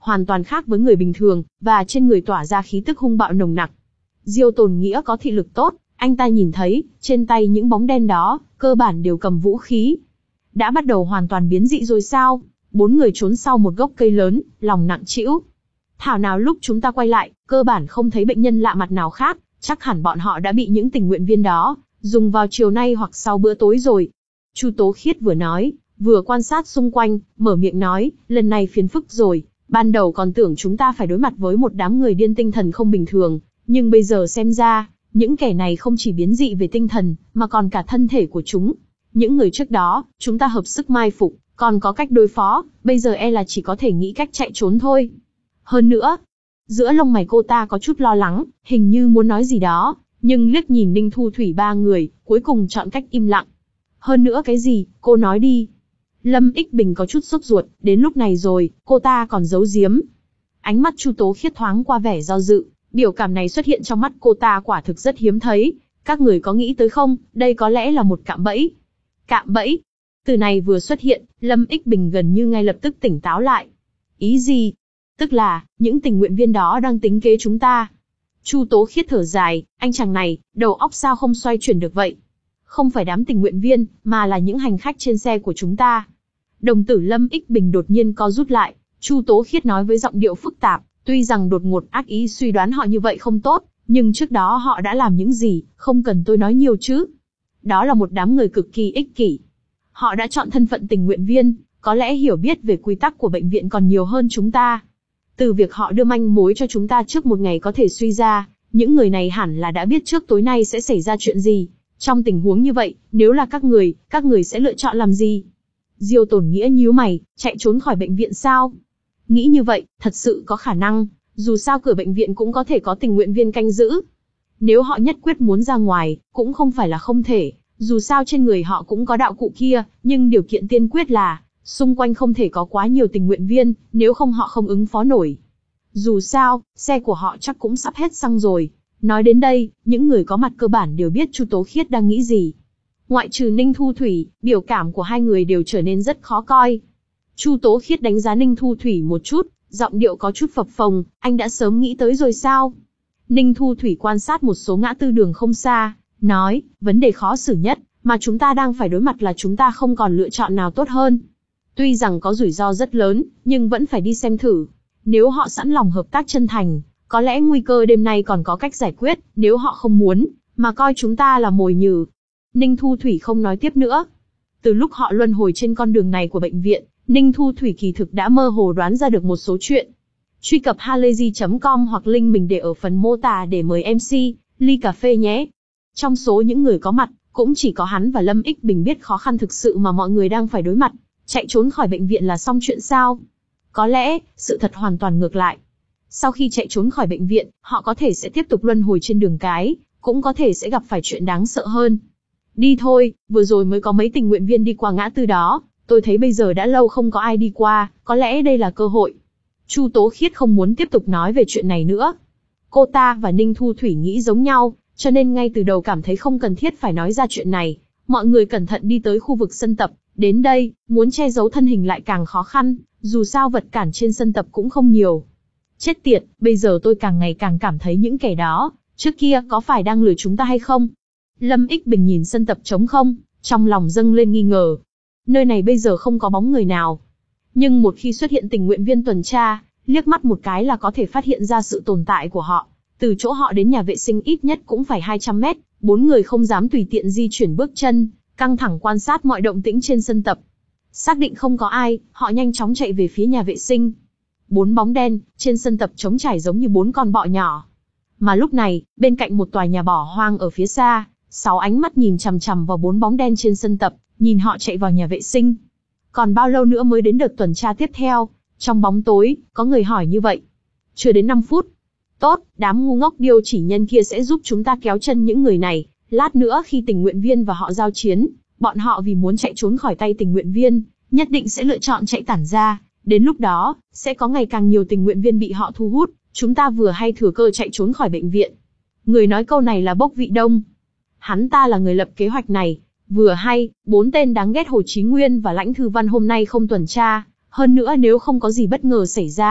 hoàn toàn khác với người bình thường, và trên người tỏa ra khí tức hung bạo nồng nặc. Diêu Tồn Nghĩa có thị lực tốt, anh ta nhìn thấy, trên tay những bóng đen đó, cơ bản đều cầm vũ khí. Đã bắt đầu hoàn toàn biến dị rồi sao? Bốn người trốn sau một gốc cây lớn, lòng nặng trĩu. Thảo nào lúc chúng ta quay lại, cơ bản không thấy bệnh nhân lạ mặt nào khác, chắc hẳn bọn họ đã bị những tình nguyện viên đó dùng vào chiều nay hoặc sau bữa tối rồi. Chu Tố Khiết vừa nói, vừa quan sát xung quanh, mở miệng nói, lần này phiền phức rồi, ban đầu còn tưởng chúng ta phải đối mặt với một đám người điên tinh thần không bình thường, nhưng bây giờ xem ra, những kẻ này không chỉ biến dị về tinh thần, mà còn cả thân thể của chúng. Những người trước đó, chúng ta hợp sức mai phục, còn có cách đối phó, bây giờ e là chỉ có thể nghĩ cách chạy trốn thôi. Hơn nữa, giữa lông mày cô ta có chút lo lắng, hình như muốn nói gì đó, nhưng liếc nhìn Ninh Thu Thủy ba người, cuối cùng chọn cách im lặng. Hơn nữa cái gì, cô nói đi. Lâm Ích Bình có chút sốt ruột, đến lúc này rồi, cô ta còn giấu giếm. Ánh mắt Chu Tố Khiết thoáng qua vẻ do dự, biểu cảm này xuất hiện trong mắt cô ta quả thực rất hiếm thấy. Các người có nghĩ tới không, đây có lẽ là một cạm bẫy. Cạm bẫy. Từ này vừa xuất hiện, Lâm Ích Bình gần như ngay lập tức tỉnh táo lại. Ý gì? Tức là, những tình nguyện viên đó đang tính kế chúng ta. Chu Tố Khiết thở dài, anh chàng này, đầu óc sao không xoay chuyển được vậy? Không phải đám tình nguyện viên, mà là những hành khách trên xe của chúng ta. Đồng tử Lâm Ích Bình đột nhiên co rút lại, Chu Tố Khiết nói với giọng điệu phức tạp, tuy rằng đột ngột ác ý suy đoán họ như vậy không tốt, nhưng trước đó họ đã làm những gì, không cần tôi nói nhiều chứ. Đó là một đám người cực kỳ ích kỷ. Họ đã chọn thân phận tình nguyện viên, có lẽ hiểu biết về quy tắc của bệnh viện còn nhiều hơn chúng ta. Từ việc họ đưa manh mối cho chúng ta trước một ngày có thể suy ra, những người này hẳn là đã biết trước tối nay sẽ xảy ra chuyện gì. Trong tình huống như vậy, nếu là các người, các người sẽ lựa chọn làm gì? Diêu Tồn Nghĩa nhíu mày, chạy trốn khỏi bệnh viện sao? Nghĩ như vậy, thật sự có khả năng, dù sao cửa bệnh viện cũng có thể có tình nguyện viên canh giữ. Nếu họ nhất quyết muốn ra ngoài, cũng không phải là không thể, dù sao trên người họ cũng có đạo cụ kia, nhưng điều kiện tiên quyết là, xung quanh không thể có quá nhiều tình nguyện viên, nếu không họ không ứng phó nổi. Dù sao, xe của họ chắc cũng sắp hết xăng rồi. Nói đến đây, những người có mặt cơ bản đều biết Chu Tố Khiết đang nghĩ gì. Ngoại trừ Ninh Thu Thủy, biểu cảm của hai người đều trở nên rất khó coi. Chu Tố Khiết đánh giá Ninh Thu Thủy một chút, giọng điệu có chút phập phồng, anh đã sớm nghĩ tới rồi sao? Ninh Thu Thủy quan sát một số ngã tư đường không xa, nói, vấn đề khó xử nhất, mà chúng ta đang phải đối mặt là chúng ta không còn lựa chọn nào tốt hơn. Tuy rằng có rủi ro rất lớn, nhưng vẫn phải đi xem thử. Nếu họ sẵn lòng hợp tác chân thành, có lẽ nguy cơ đêm nay còn có cách giải quyết, nếu họ không muốn, mà coi chúng ta là mồi nhử. Ninh Thu Thủy không nói tiếp nữa. Từ lúc họ luân hồi trên con đường này của bệnh viện, Ninh Thu Thủy kỳ thực đã mơ hồ đoán ra được một số chuyện. Truy cập halayzi chấm com hoặc link mình để ở phần mô tả để mời em xê, ly cà phê nhé. Trong số những người có mặt, cũng chỉ có hắn và Lâm Ích Bình biết khó khăn thực sự mà mọi người đang phải đối mặt. Chạy trốn khỏi bệnh viện là xong chuyện sao? Có lẽ, sự thật hoàn toàn ngược lại. Sau khi chạy trốn khỏi bệnh viện, họ có thể sẽ tiếp tục luân hồi trên đường cái, cũng có thể sẽ gặp phải chuyện đáng sợ hơn. Đi thôi, vừa rồi mới có mấy tình nguyện viên đi qua ngã tư đó, tôi thấy bây giờ đã lâu không có ai đi qua, có lẽ đây là cơ hội. Chu Tố Khiết không muốn tiếp tục nói về chuyện này nữa. Cô ta và Ninh Thu Thủy nghĩ giống nhau, cho nên ngay từ đầu cảm thấy không cần thiết phải nói ra chuyện này. Mọi người cẩn thận đi tới khu vực sân tập, đến đây, muốn che giấu thân hình lại càng khó khăn, dù sao vật cản trên sân tập cũng không nhiều. Chết tiệt, bây giờ tôi càng ngày càng cảm thấy những kẻ đó, trước kia có phải đang lừa chúng ta hay không? Lâm Ích Bình nhìn sân tập trống không, trong lòng dâng lên nghi ngờ. Nơi này bây giờ không có bóng người nào. Nhưng một khi xuất hiện tình nguyện viên tuần tra, liếc mắt một cái là có thể phát hiện ra sự tồn tại của họ. Từ chỗ họ đến nhà vệ sinh ít nhất cũng phải hai trăm mét, bốn người không dám tùy tiện di chuyển bước chân, căng thẳng quan sát mọi động tĩnh trên sân tập. Xác định không có ai, họ nhanh chóng chạy về phía nhà vệ sinh. Bốn bóng đen, trên sân tập trống trải giống như bốn con bọ nhỏ. Mà lúc này, bên cạnh một tòa nhà bỏ hoang ở phía xa, sáu ánh mắt nhìn chằm chằm vào bốn bóng đen trên sân tập, nhìn họ chạy vào nhà vệ sinh. Còn bao lâu nữa mới đến đợt tuần tra tiếp theo? Trong bóng tối, có người hỏi như vậy. Chưa đến năm phút. Tốt, đám ngu ngốc điêu chỉ nhân kia sẽ giúp chúng ta kéo chân những người này. Lát nữa khi tình nguyện viên và họ giao chiến, bọn họ vì muốn chạy trốn khỏi tay tình nguyện viên, nhất định sẽ lựa chọn chạy tản ra. Đến lúc đó, sẽ có ngày càng nhiều tình nguyện viên bị họ thu hút, chúng ta vừa hay thừa cơ chạy trốn khỏi bệnh viện. Người nói câu này là Bốc Vị Đông. Hắn ta là người lập kế hoạch này. Vừa hay, bốn tên đáng ghét Hồ Chí Nguyên và Lãnh Thư Văn hôm nay không tuần tra. Hơn nữa nếu không có gì bất ngờ xảy ra,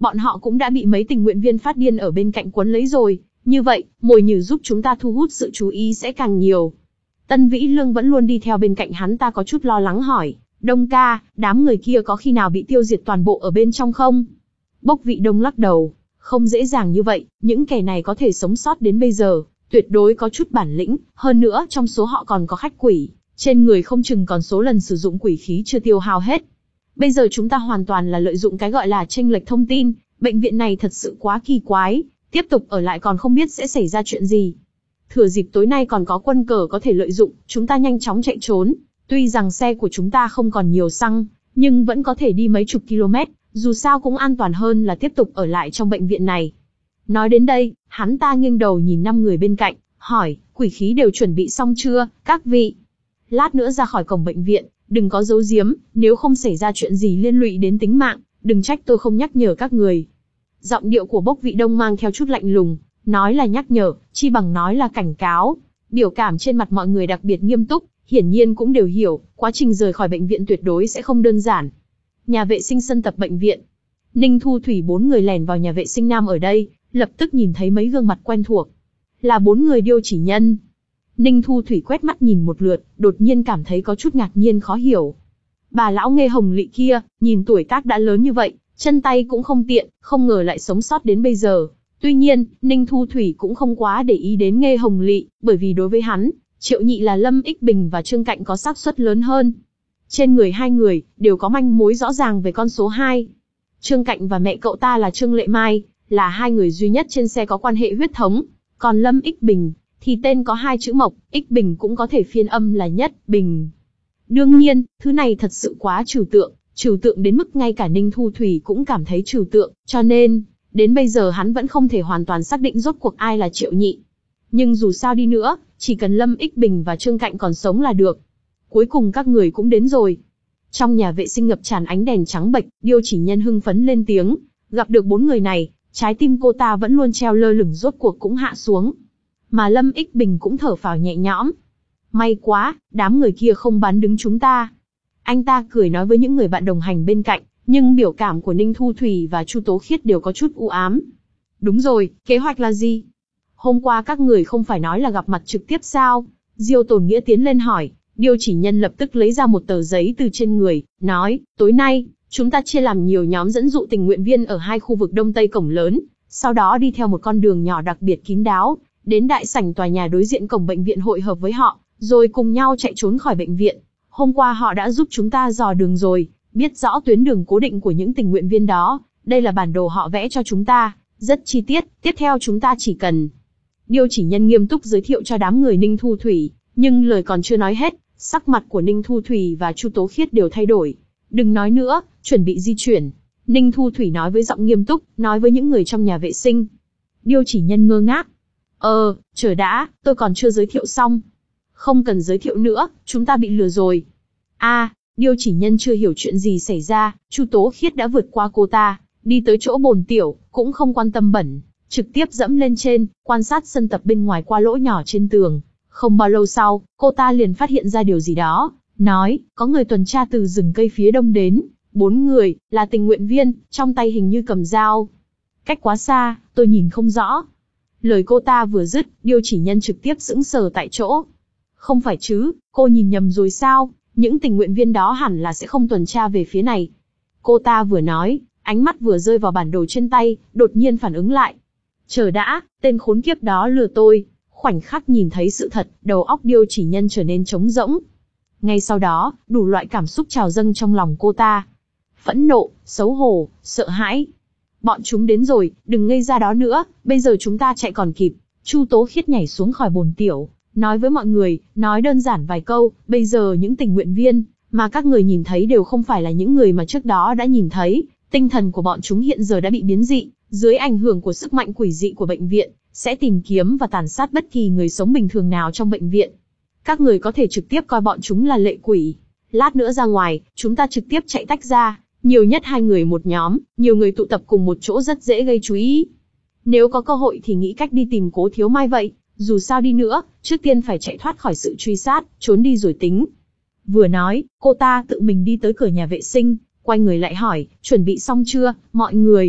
bọn họ cũng đã bị mấy tình nguyện viên phát điên ở bên cạnh quấn lấy rồi, như vậy, mồi nhử giúp chúng ta thu hút sự chú ý sẽ càng nhiều. Tân Vĩ Lương vẫn luôn đi theo bên cạnh hắn ta có chút lo lắng hỏi, Đông ca, đám người kia có khi nào bị tiêu diệt toàn bộ ở bên trong không? Bốc Vị Đông lắc đầu, không dễ dàng như vậy, những kẻ này có thể sống sót đến bây giờ, tuyệt đối có chút bản lĩnh, hơn nữa trong số họ còn có khách quỷ, trên người không chừng còn số lần sử dụng quỷ khí chưa tiêu hao hết. Bây giờ chúng ta hoàn toàn là lợi dụng cái gọi là chênh lệch thông tin, bệnh viện này thật sự quá kỳ quái, tiếp tục ở lại còn không biết sẽ xảy ra chuyện gì. Thừa dịp tối nay còn có quân cờ có thể lợi dụng, chúng ta nhanh chóng chạy trốn, tuy rằng xe của chúng ta không còn nhiều xăng, nhưng vẫn có thể đi mấy chục km, dù sao cũng an toàn hơn là tiếp tục ở lại trong bệnh viện này. Nói đến đây, hắn ta nghiêng đầu nhìn năm người bên cạnh, hỏi, quỷ khí đều chuẩn bị xong chưa, các vị? Lát nữa ra khỏi cổng bệnh viện, đừng có giấu giếm, nếu không xảy ra chuyện gì liên lụy đến tính mạng, đừng trách tôi không nhắc nhở các người. Giọng điệu của Bốc Vị Đông mang theo chút lạnh lùng, nói là nhắc nhở, chi bằng nói là cảnh cáo. Biểu cảm trên mặt mọi người đặc biệt nghiêm túc, hiển nhiên cũng đều hiểu, quá trình rời khỏi bệnh viện tuyệt đối sẽ không đơn giản. Nhà vệ sinh sân tập bệnh viện. Ninh Thu Thủy bốn người lèn vào nhà vệ sinh nam ở đây, lập tức nhìn thấy mấy gương mặt quen thuộc. Là bốn người Điêu Chỉ Nhân. Ninh Thu Thủy quét mắt nhìn một lượt, đột nhiên cảm thấy có chút ngạc nhiên khó hiểu. Bà lão Nghê Hồng Lị kia, nhìn tuổi tác đã lớn như vậy, chân tay cũng không tiện, không ngờ lại sống sót đến bây giờ. Tuy nhiên, Ninh Thu Thủy cũng không quá để ý đến Nghê Hồng Lị, bởi vì đối với hắn, Triệu Nhị là Lâm Ích Bình và Trương Cạnh có xác suất lớn hơn. Trên người hai người, đều có manh mối rõ ràng về con số hai. Trương Cạnh và mẹ cậu ta là Trương Lệ Mai, là hai người duy nhất trên xe có quan hệ huyết thống. Còn Lâm Ích Bình, thì tên có hai chữ Mộc, Ích Bình cũng có thể phiên âm là Nhất Bình. Đương nhiên, thứ này thật sự quá trừu tượng, trừu tượng đến mức ngay cả Ninh Thu Thủy cũng cảm thấy trừu tượng, cho nên, đến bây giờ hắn vẫn không thể hoàn toàn xác định rốt cuộc ai là Triệu Nhị. Nhưng dù sao đi nữa, chỉ cần Lâm Ích Bình và Trương Cạnh còn sống là được. Cuối cùng các người cũng đến rồi. Trong nhà vệ sinh ngập tràn ánh đèn trắng bệch, Điêu Chỉ Nhân hưng phấn lên tiếng, gặp được bốn người này, trái tim cô ta vẫn luôn treo lơ lửng rốt cuộc cũng hạ xuống. Mà Lâm Ích Bình cũng thở phào nhẹ nhõm. May quá, đám người kia không bắn đứng chúng ta. Anh ta cười nói với những người bạn đồng hành bên cạnh, nhưng biểu cảm của Ninh Thu Thủy và Chu Tố Khiết đều có chút u ám. Đúng rồi, kế hoạch là gì? Hôm qua các người không phải nói là gặp mặt trực tiếp sao? Diêu Tồn Nghĩa tiến lên hỏi. Điêu Chỉ Nhân lập tức lấy ra một tờ giấy từ trên người, nói, tối nay, chúng ta chia làm nhiều nhóm dẫn dụ tình nguyện viên ở hai khu vực đông tây cổng lớn, sau đó đi theo một con đường nhỏ đặc biệt kín đáo, đến đại sảnh tòa nhà đối diện cổng bệnh viện hội hợp với họ, rồi cùng nhau chạy trốn khỏi bệnh viện. Hôm qua họ đã giúp chúng ta dò đường rồi, biết rõ tuyến đường cố định của những tình nguyện viên đó, đây là bản đồ họ vẽ cho chúng ta, rất chi tiết, tiếp theo chúng ta chỉ cần. Điêu Chỉ Nhân nghiêm túc giới thiệu cho đám người Ninh Thu Thủy, nhưng lời còn chưa nói hết, sắc mặt của Ninh Thu Thủy và Chu Tố Khiết đều thay đổi. Đừng nói nữa, chuẩn bị di chuyển. Ninh Thu Thủy nói với giọng nghiêm túc, nói với những người trong nhà vệ sinh. Điêu Chỉ Nhân ngơ ngác. Ờ, chờ đã, tôi còn chưa giới thiệu xong. Không cần giới thiệu nữa, chúng ta bị lừa rồi. A, à, Điêu Chỉ Nhân chưa hiểu chuyện gì xảy ra, Chu Tố Khiết đã vượt qua cô ta, đi tới chỗ bồn tiểu, cũng không quan tâm bẩn, trực tiếp dẫm lên trên, quan sát sân tập bên ngoài qua lỗ nhỏ trên tường. Không bao lâu sau, cô ta liền phát hiện ra điều gì đó, nói, có người tuần tra từ rừng cây phía đông đến, bốn người, là tình nguyện viên, trong tay hình như cầm dao. Cách quá xa, tôi nhìn không rõ. Lời cô ta vừa dứt, Điêu Chỉ Nhân trực tiếp sững sờ tại chỗ. Không phải chứ, cô nhìn nhầm rồi sao, những tình nguyện viên đó hẳn là sẽ không tuần tra về phía này. Cô ta vừa nói, ánh mắt vừa rơi vào bản đồ trên tay, đột nhiên phản ứng lại. Chờ đã, tên khốn kiếp đó lừa tôi. Khoảnh khắc nhìn thấy sự thật, đầu óc Điêu Chỉ Nhân trở nên trống rỗng. Ngay sau đó, đủ loại cảm xúc trào dâng trong lòng cô ta. Phẫn nộ, xấu hổ, sợ hãi. Bọn chúng đến rồi, đừng ngây ra đó nữa, bây giờ chúng ta chạy còn kịp. Chu Tố Khiết nhảy xuống khỏi bồn tiểu, nói với mọi người, nói đơn giản vài câu, bây giờ những tình nguyện viên mà các người nhìn thấy đều không phải là những người mà trước đó đã nhìn thấy, tinh thần của bọn chúng hiện giờ đã bị biến dị, dưới ảnh hưởng của sức mạnh quỷ dị của bệnh viện, sẽ tìm kiếm và tàn sát bất kỳ người sống bình thường nào trong bệnh viện. Các người có thể trực tiếp coi bọn chúng là lệ quỷ. Lát nữa ra ngoài, chúng ta trực tiếp chạy tách ra, nhiều nhất hai người một nhóm, nhiều người tụ tập cùng một chỗ rất dễ gây chú ý. Nếu có cơ hội thì nghĩ cách đi tìm Cố Thiếu Mai vậy, dù sao đi nữa, trước tiên phải chạy thoát khỏi sự truy sát, trốn đi rồi tính. Vừa nói, cô ta tự mình đi tới cửa nhà vệ sinh, quay người lại hỏi, chuẩn bị xong chưa, mọi người?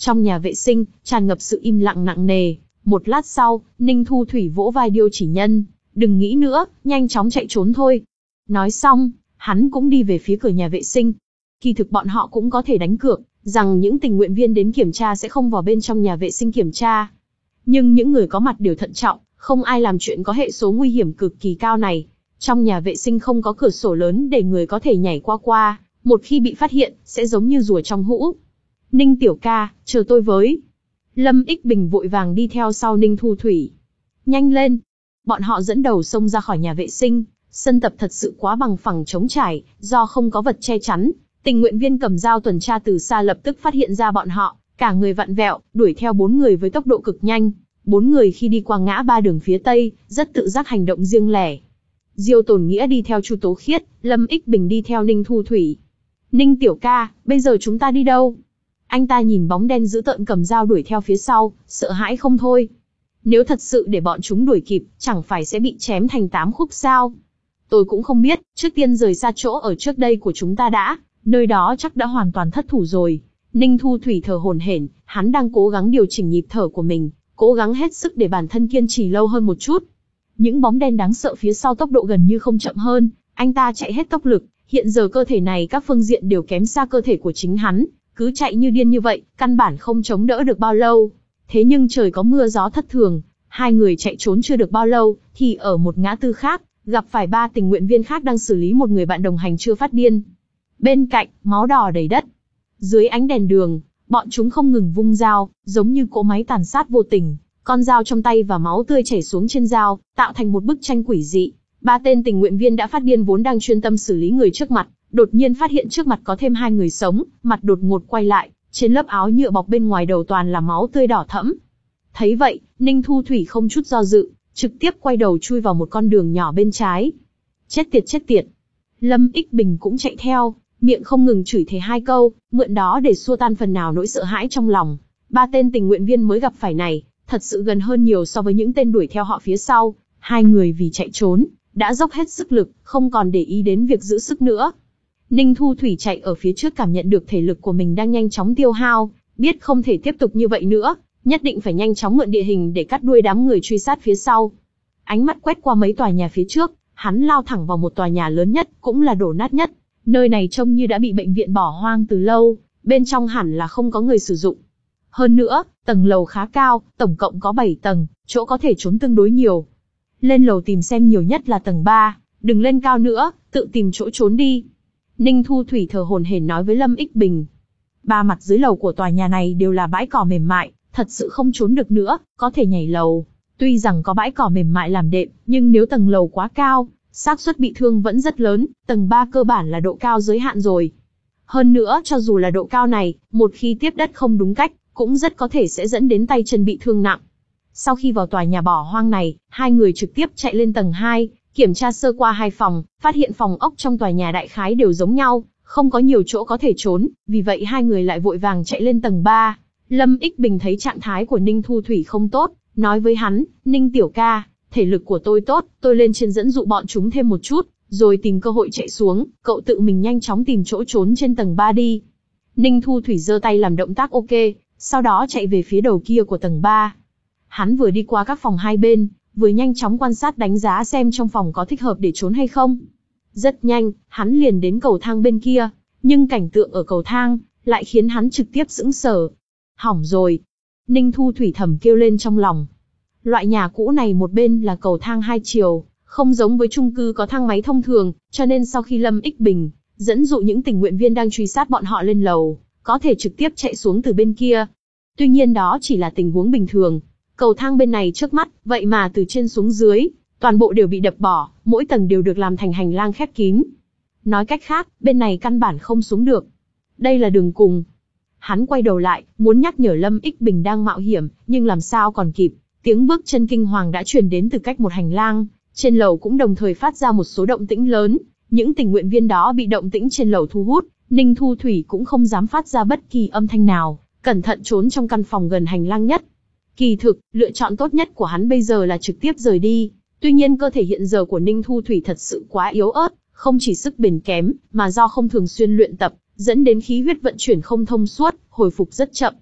Trong nhà vệ sinh, tràn ngập sự im lặng nặng nề. Một lát sau, Ninh Thu Thủy vỗ vai Điêu Chỉ Nhân, đừng nghĩ nữa, nhanh chóng chạy trốn thôi. Nói xong, hắn cũng đi về phía cửa nhà vệ sinh. Kỳ thực bọn họ cũng có thể đánh cược, rằng những tình nguyện viên đến kiểm tra sẽ không vào bên trong nhà vệ sinh kiểm tra. Nhưng những người có mặt đều thận trọng, không ai làm chuyện có hệ số nguy hiểm cực kỳ cao này. Trong nhà vệ sinh không có cửa sổ lớn để người có thể nhảy qua qua, một khi bị phát hiện, sẽ giống như rùa trong hũ. Ninh tiểu ca, chờ tôi với. Lâm Ích Bình vội vàng đi theo sau Ninh Thu Thủy. Nhanh lên. Bọn họ dẫn đầu xông ra khỏi nhà vệ sinh, sân tập thật sự quá bằng phẳng trống trải, do không có vật che chắn. Tình nguyện viên cầm dao tuần tra từ xa lập tức phát hiện ra bọn họ, cả người vặn vẹo, đuổi theo bốn người với tốc độ cực nhanh. Bốn người khi đi qua ngã ba đường phía tây, rất tự giác hành động riêng lẻ. Diêu Tồn Nghĩa đi theo Chu Tố Khiết, Lâm Ích Bình đi theo Ninh Thu Thủy. Ninh tiểu ca, bây giờ chúng ta đi đâu? Anh ta nhìn bóng đen dữ tợn cầm dao đuổi theo phía sau, sợ hãi không thôi. Nếu thật sự để bọn chúng đuổi kịp, chẳng phải sẽ bị chém thành tám khúc sao? Tôi cũng không biết, trước tiên rời xa chỗ ở trước đây của chúng ta đã, nơi đó chắc đã hoàn toàn thất thủ rồi. Ninh Thu Thủy thở hổn hển, hắn đang cố gắng điều chỉnh nhịp thở của mình, cố gắng hết sức để bản thân kiên trì lâu hơn một chút. Những bóng đen đáng sợ phía sau tốc độ gần như không chậm hơn, anh ta chạy hết tốc lực, hiện giờ cơ thể này các phương diện đều kém xa cơ thể của chính hắn, cứ chạy như điên như vậy, căn bản không chống đỡ được bao lâu. Thế nhưng trời có mưa gió thất thường, hai người chạy trốn chưa được bao lâu, thì ở một ngã tư khác, gặp phải ba tình nguyện viên khác đang xử lý một người bạn đồng hành chưa phát điên. Bên cạnh, máu đỏ đầy đất. Dưới ánh đèn đường, bọn chúng không ngừng vung dao, giống như cỗ máy tàn sát vô tình. Con dao trong tay và máu tươi chảy xuống trên dao, tạo thành một bức tranh quỷ dị. Ba tên tình nguyện viên đã phát điên vốn đang chuyên tâm xử lý người trước mặt, đột nhiên phát hiện trước mặt có thêm hai người sống, mặt đột ngột quay lại, trên lớp áo nhựa bọc bên ngoài đầu toàn là máu tươi đỏ thẫm. Thấy vậy, Ninh Thu Thủy không chút do dự, trực tiếp quay đầu chui vào một con đường nhỏ bên trái. Chết tiệt chết tiệt. Lâm Ích Bình cũng chạy theo, miệng không ngừng chửi thề hai câu, mượn đó để xua tan phần nào nỗi sợ hãi trong lòng. Ba tên tình nguyện viên mới gặp phải này, thật sự gần hơn nhiều so với những tên đuổi theo họ phía sau. Hai người vì chạy trốn, đã dốc hết sức lực, không còn để ý đến việc giữ sức nữa. Ninh Thu Thủy chạy ở phía trước cảm nhận được thể lực của mình đang nhanh chóng tiêu hao, biết không thể tiếp tục như vậy nữa, nhất định phải nhanh chóng mượn địa hình để cắt đuôi đám người truy sát phía sau. Ánh mắt quét qua mấy tòa nhà phía trước, hắn lao thẳng vào một tòa nhà lớn nhất, cũng là đổ nát nhất. Nơi này trông như đã bị bệnh viện bỏ hoang từ lâu, bên trong hẳn là không có người sử dụng. Hơn nữa, tầng lầu khá cao, tổng cộng có bảy tầng, chỗ có thể trốn tương đối nhiều. Lên lầu tìm xem, nhiều nhất là tầng ba, đừng lên cao nữa, tự tìm chỗ trốn đi. Ninh Thu Thủy thở hổn hển nói với Lâm Ích Bình. Ba mặt dưới lầu của tòa nhà này đều là bãi cỏ mềm mại, thật sự không trốn được nữa, có thể nhảy lầu. Tuy rằng có bãi cỏ mềm mại làm đệm, nhưng nếu tầng lầu quá cao, xác suất bị thương vẫn rất lớn, tầng ba cơ bản là độ cao giới hạn rồi. Hơn nữa, cho dù là độ cao này, một khi tiếp đất không đúng cách, cũng rất có thể sẽ dẫn đến tay chân bị thương nặng. Sau khi vào tòa nhà bỏ hoang này, hai người trực tiếp chạy lên tầng hai, kiểm tra sơ qua hai phòng, phát hiện phòng ốc trong tòa nhà đại khái đều giống nhau, không có nhiều chỗ có thể trốn, vì vậy hai người lại vội vàng chạy lên tầng ba. Lâm Ích Bình thấy trạng thái của Ninh Thu Thủy không tốt, nói với hắn, Ninh tiểu ca, thể lực của tôi tốt, tôi lên trên dẫn dụ bọn chúng thêm một chút, rồi tìm cơ hội chạy xuống, cậu tự mình nhanh chóng tìm chỗ trốn trên tầng ba đi. Ninh Thu Thủy giơ tay làm động tác ok, sau đó chạy về phía đầu kia của tầng ba. Hắn vừa đi qua các phòng hai bên, vừa nhanh chóng quan sát đánh giá xem trong phòng có thích hợp để trốn hay không. Rất nhanh, hắn liền đến cầu thang bên kia, nhưng cảnh tượng ở cầu thang lại khiến hắn trực tiếp sững sờ. Hỏng rồi. Ninh Thu Thủy thầm kêu lên trong lòng. Loại nhà cũ này một bên là cầu thang hai chiều, không giống với chung cư có thang máy thông thường, cho nên sau khi Lâm Ích Bình dẫn dụ những tình nguyện viên đang truy sát bọn họ lên lầu, có thể trực tiếp chạy xuống từ bên kia. Tuy nhiên đó chỉ là tình huống bình thường. Cầu thang bên này trước mắt, vậy mà từ trên xuống dưới, toàn bộ đều bị đập bỏ, mỗi tầng đều được làm thành hành lang khép kín. Nói cách khác, bên này căn bản không xuống được. Đây là đường cùng. Hắn quay đầu lại, muốn nhắc nhở Lâm Ích Bình đang mạo hiểm, nhưng làm sao còn kịp. Tiếng bước chân kinh hoàng đã truyền đến từ cách một hành lang, trên lầu cũng đồng thời phát ra một số động tĩnh lớn. Những tình nguyện viên đó bị động tĩnh trên lầu thu hút, Ninh Thu Thủy cũng không dám phát ra bất kỳ âm thanh nào, cẩn thận trốn trong căn phòng gần hành lang nhất. Kỳ thực, lựa chọn tốt nhất của hắn bây giờ là trực tiếp rời đi. Tuy nhiên cơ thể hiện giờ của Ninh Thu Thủy thật sự quá yếu ớt, không chỉ sức bền kém, mà do không thường xuyên luyện tập, dẫn đến khí huyết vận chuyển không thông suốt, hồi phục rất chậm.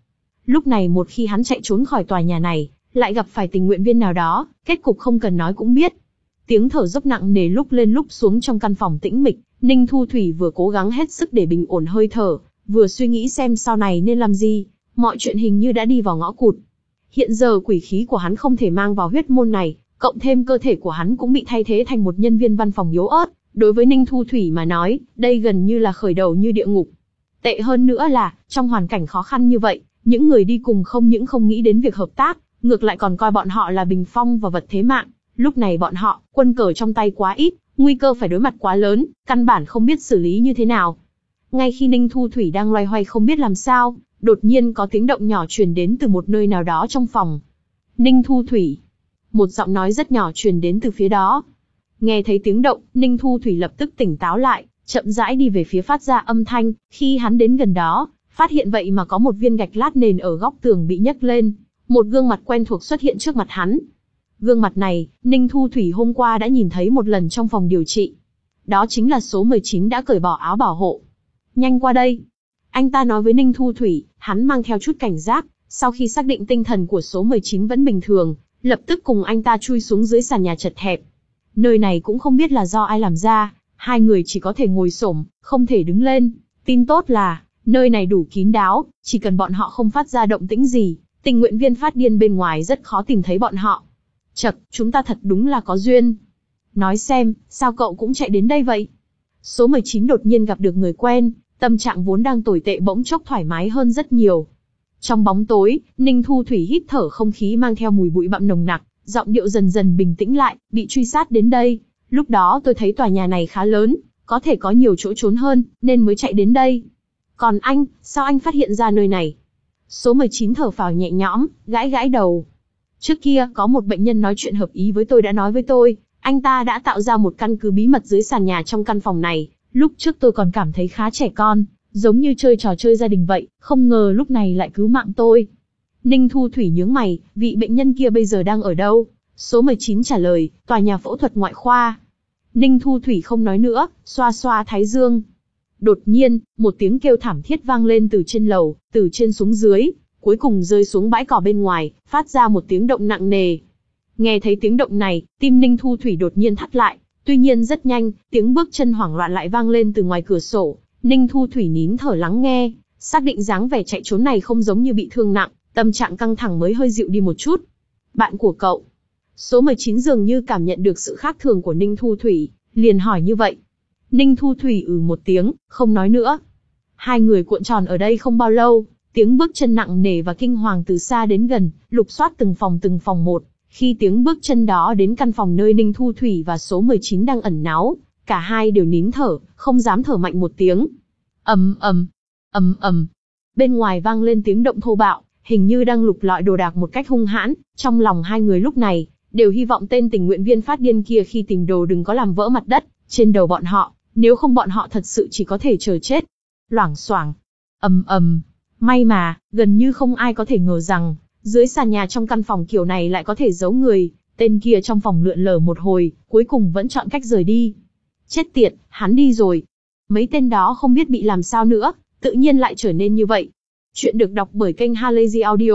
Lúc này một khi hắn chạy trốn khỏi tòa nhà này, lại gặp phải tình nguyện viên nào đó, kết cục không cần nói cũng biết. Tiếng thở dốc nặng nề lúc lên lúc xuống trong căn phòng tĩnh mịch, Ninh Thu Thủy vừa cố gắng hết sức để bình ổn hơi thở, vừa suy nghĩ xem sau này nên làm gì, mọi chuyện hình như đã đi vào ngõ cụt. Hiện giờ quỷ khí của hắn không thể mang vào huyết môn này, cộng thêm cơ thể của hắn cũng bị thay thế thành một nhân viên văn phòng yếu ớt, đối với Ninh Thu Thủy mà nói, đây gần như là khởi đầu như địa ngục. Tệ hơn nữa là, trong hoàn cảnh khó khăn như vậy, những người đi cùng không những không nghĩ đến việc hợp tác, ngược lại còn coi bọn họ là bình phong và vật thế mạng. Lúc này bọn họ, quân cờ trong tay quá ít, nguy cơ phải đối mặt quá lớn, căn bản không biết xử lý như thế nào. Ngay khi Ninh Thu Thủy đang loay hoay không biết làm sao, đột nhiên có tiếng động nhỏ truyền đến từ một nơi nào đó trong phòng. Ninh Thu Thủy. Một giọng nói rất nhỏ truyền đến từ phía đó. Nghe thấy tiếng động, Ninh Thu Thủy lập tức tỉnh táo lại, chậm rãi đi về phía phát ra âm thanh. Khi hắn đến gần đó, phát hiện vậy mà có một viên gạch lát nền ở góc tường bị nhấc lên. Một gương mặt quen thuộc xuất hiện trước mặt hắn. Gương mặt này, Ninh Thu Thủy hôm qua đã nhìn thấy một lần trong phòng điều trị. Đó chính là số mười chín đã cởi bỏ áo bảo hộ. Nhanh qua đây. Anh ta nói với Ninh Thu Thủy, hắn mang theo chút cảnh giác, sau khi xác định tinh thần của số mười chín vẫn bình thường, lập tức cùng anh ta chui xuống dưới sàn nhà chật hẹp. Nơi này cũng không biết là do ai làm ra, hai người chỉ có thể ngồi xổm, không thể đứng lên. Tin tốt là, nơi này đủ kín đáo, chỉ cần bọn họ không phát ra động tĩnh gì, tình nguyện viên phát điên bên ngoài rất khó tìm thấy bọn họ. Chậc, chúng ta thật đúng là có duyên. Nói xem, sao cậu cũng chạy đến đây vậy? Số mười chín đột nhiên gặp được người quen, tâm trạng vốn đang tồi tệ bỗng chốc thoải mái hơn rất nhiều. Trong bóng tối, Ninh Thu Thủy hít thở không khí mang theo mùi bụi bặm nồng nặc, giọng điệu dần dần bình tĩnh lại, bị truy sát đến đây. Lúc đó tôi thấy tòa nhà này khá lớn, có thể có nhiều chỗ trốn hơn, nên mới chạy đến đây. Còn anh, sao anh phát hiện ra nơi này? Số mười chín thở phào nhẹ nhõm, gãi gãi đầu. Trước kia, có một bệnh nhân nói chuyện hợp ý với tôi đã nói với tôi, anh ta đã tạo ra một căn cứ bí mật dưới sàn nhà trong căn phòng này. Lúc trước tôi còn cảm thấy khá trẻ con, giống như chơi trò chơi gia đình vậy, không ngờ lúc này lại cứu mạng tôi. Ninh Thu Thủy nhướng mày, vị bệnh nhân kia bây giờ đang ở đâu? Số mười chín trả lời, tòa nhà phẫu thuật ngoại khoa. Ninh Thu Thủy không nói nữa, xoa xoa thái dương. Đột nhiên, một tiếng kêu thảm thiết vang lên từ trên lầu, từ trên xuống dưới, cuối cùng rơi xuống bãi cỏ bên ngoài, phát ra một tiếng động nặng nề. Nghe thấy tiếng động này, tim Ninh Thu Thủy đột nhiên thắt lại. Tuy nhiên rất nhanh, tiếng bước chân hoảng loạn lại vang lên từ ngoài cửa sổ. Ninh Thu Thủy nín thở lắng nghe, xác định dáng vẻ chạy trốn này không giống như bị thương nặng, tâm trạng căng thẳng mới hơi dịu đi một chút. Bạn của cậu. Số mười chín dường như cảm nhận được sự khác thường của Ninh Thu Thủy, liền hỏi như vậy. Ninh Thu Thủy ừ một tiếng, không nói nữa. Hai người cuộn tròn ở đây không bao lâu, tiếng bước chân nặng nề và kinh hoàng từ xa đến gần, lục soát từng phòng từng phòng một. Khi tiếng bước chân đó đến căn phòng nơi Ninh Thu Thủy và số mười chín đang ẩn náu, cả hai đều nín thở, không dám thở mạnh một tiếng. Ầm ầm, ầm ầm. Bên ngoài vang lên tiếng động thô bạo, hình như đang lục lọi đồ đạc một cách hung hãn. Trong lòng hai người lúc này đều hy vọng tên tình nguyện viên phát điên kia khi tìm đồ đừng có làm vỡ mặt đất trên đầu bọn họ, nếu không bọn họ thật sự chỉ có thể chờ chết. Loảng xoảng, ầm ầm. May mà, gần như không ai có thể ngờ rằng, dưới sàn nhà trong căn phòng kiểu này lại có thể giấu người. Tên kia trong phòng lượn lờ một hồi, cuối cùng vẫn chọn cách rời đi. Chết tiệt, hắn đi rồi. Mấy tên đó không biết bị làm sao nữa, tự nhiên lại trở nên như vậy. Chuyện được đọc bởi kênh Halazy Audio.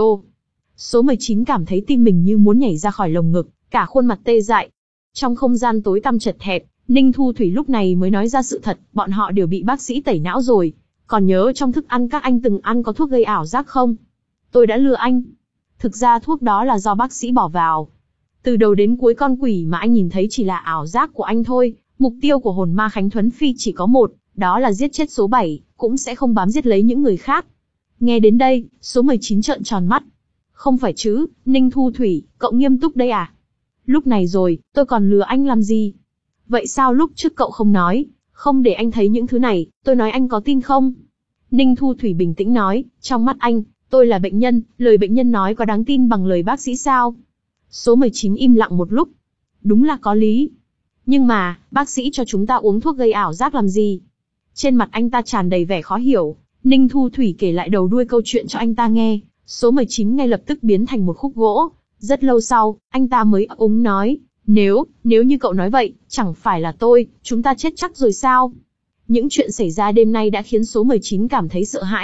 Số mười chín cảm thấy tim mình như muốn nhảy ra khỏi lồng ngực, cả khuôn mặt tê dại. Trong không gian tối tăm chật hẹp, Ninh Thu Thủy lúc này mới nói ra sự thật, bọn họ đều bị bác sĩ tẩy não rồi. Còn nhớ trong thức ăn các anh từng ăn có thuốc gây ảo giác không? Tôi đã lừa anh. Thực ra thuốc đó là do bác sĩ bỏ vào. Từ đầu đến cuối con quỷ mà anh nhìn thấy chỉ là ảo giác của anh thôi. Mục tiêu của hồn ma Khánh Thuấn Phi chỉ có một, đó là giết chết số bảy, cũng sẽ không bám giết lấy những người khác. Nghe đến đây, số mười chín trợn tròn mắt. Không phải chứ, Ninh Thu Thủy, cậu nghiêm túc đây à? Lúc này rồi, tôi còn lừa anh làm gì? Vậy sao lúc trước cậu không nói, không để anh thấy những thứ này, tôi nói anh có tin không? Ninh Thu Thủy bình tĩnh nói, trong mắt anh, tôi là bệnh nhân, lời bệnh nhân nói có đáng tin bằng lời bác sĩ sao? Số mười chín im lặng một lúc. Đúng là có lý. Nhưng mà, bác sĩ cho chúng ta uống thuốc gây ảo giác làm gì? Trên mặt anh ta tràn đầy vẻ khó hiểu. Ninh Thu Thủy kể lại đầu đuôi câu chuyện cho anh ta nghe. Số mười chín ngay lập tức biến thành một khúc gỗ. Rất lâu sau, anh ta mới ấp úng nói, nếu, nếu như cậu nói vậy, chẳng phải là tôi, chúng ta chết chắc rồi sao? Những chuyện xảy ra đêm nay đã khiến số mười chín cảm thấy sợ hãi,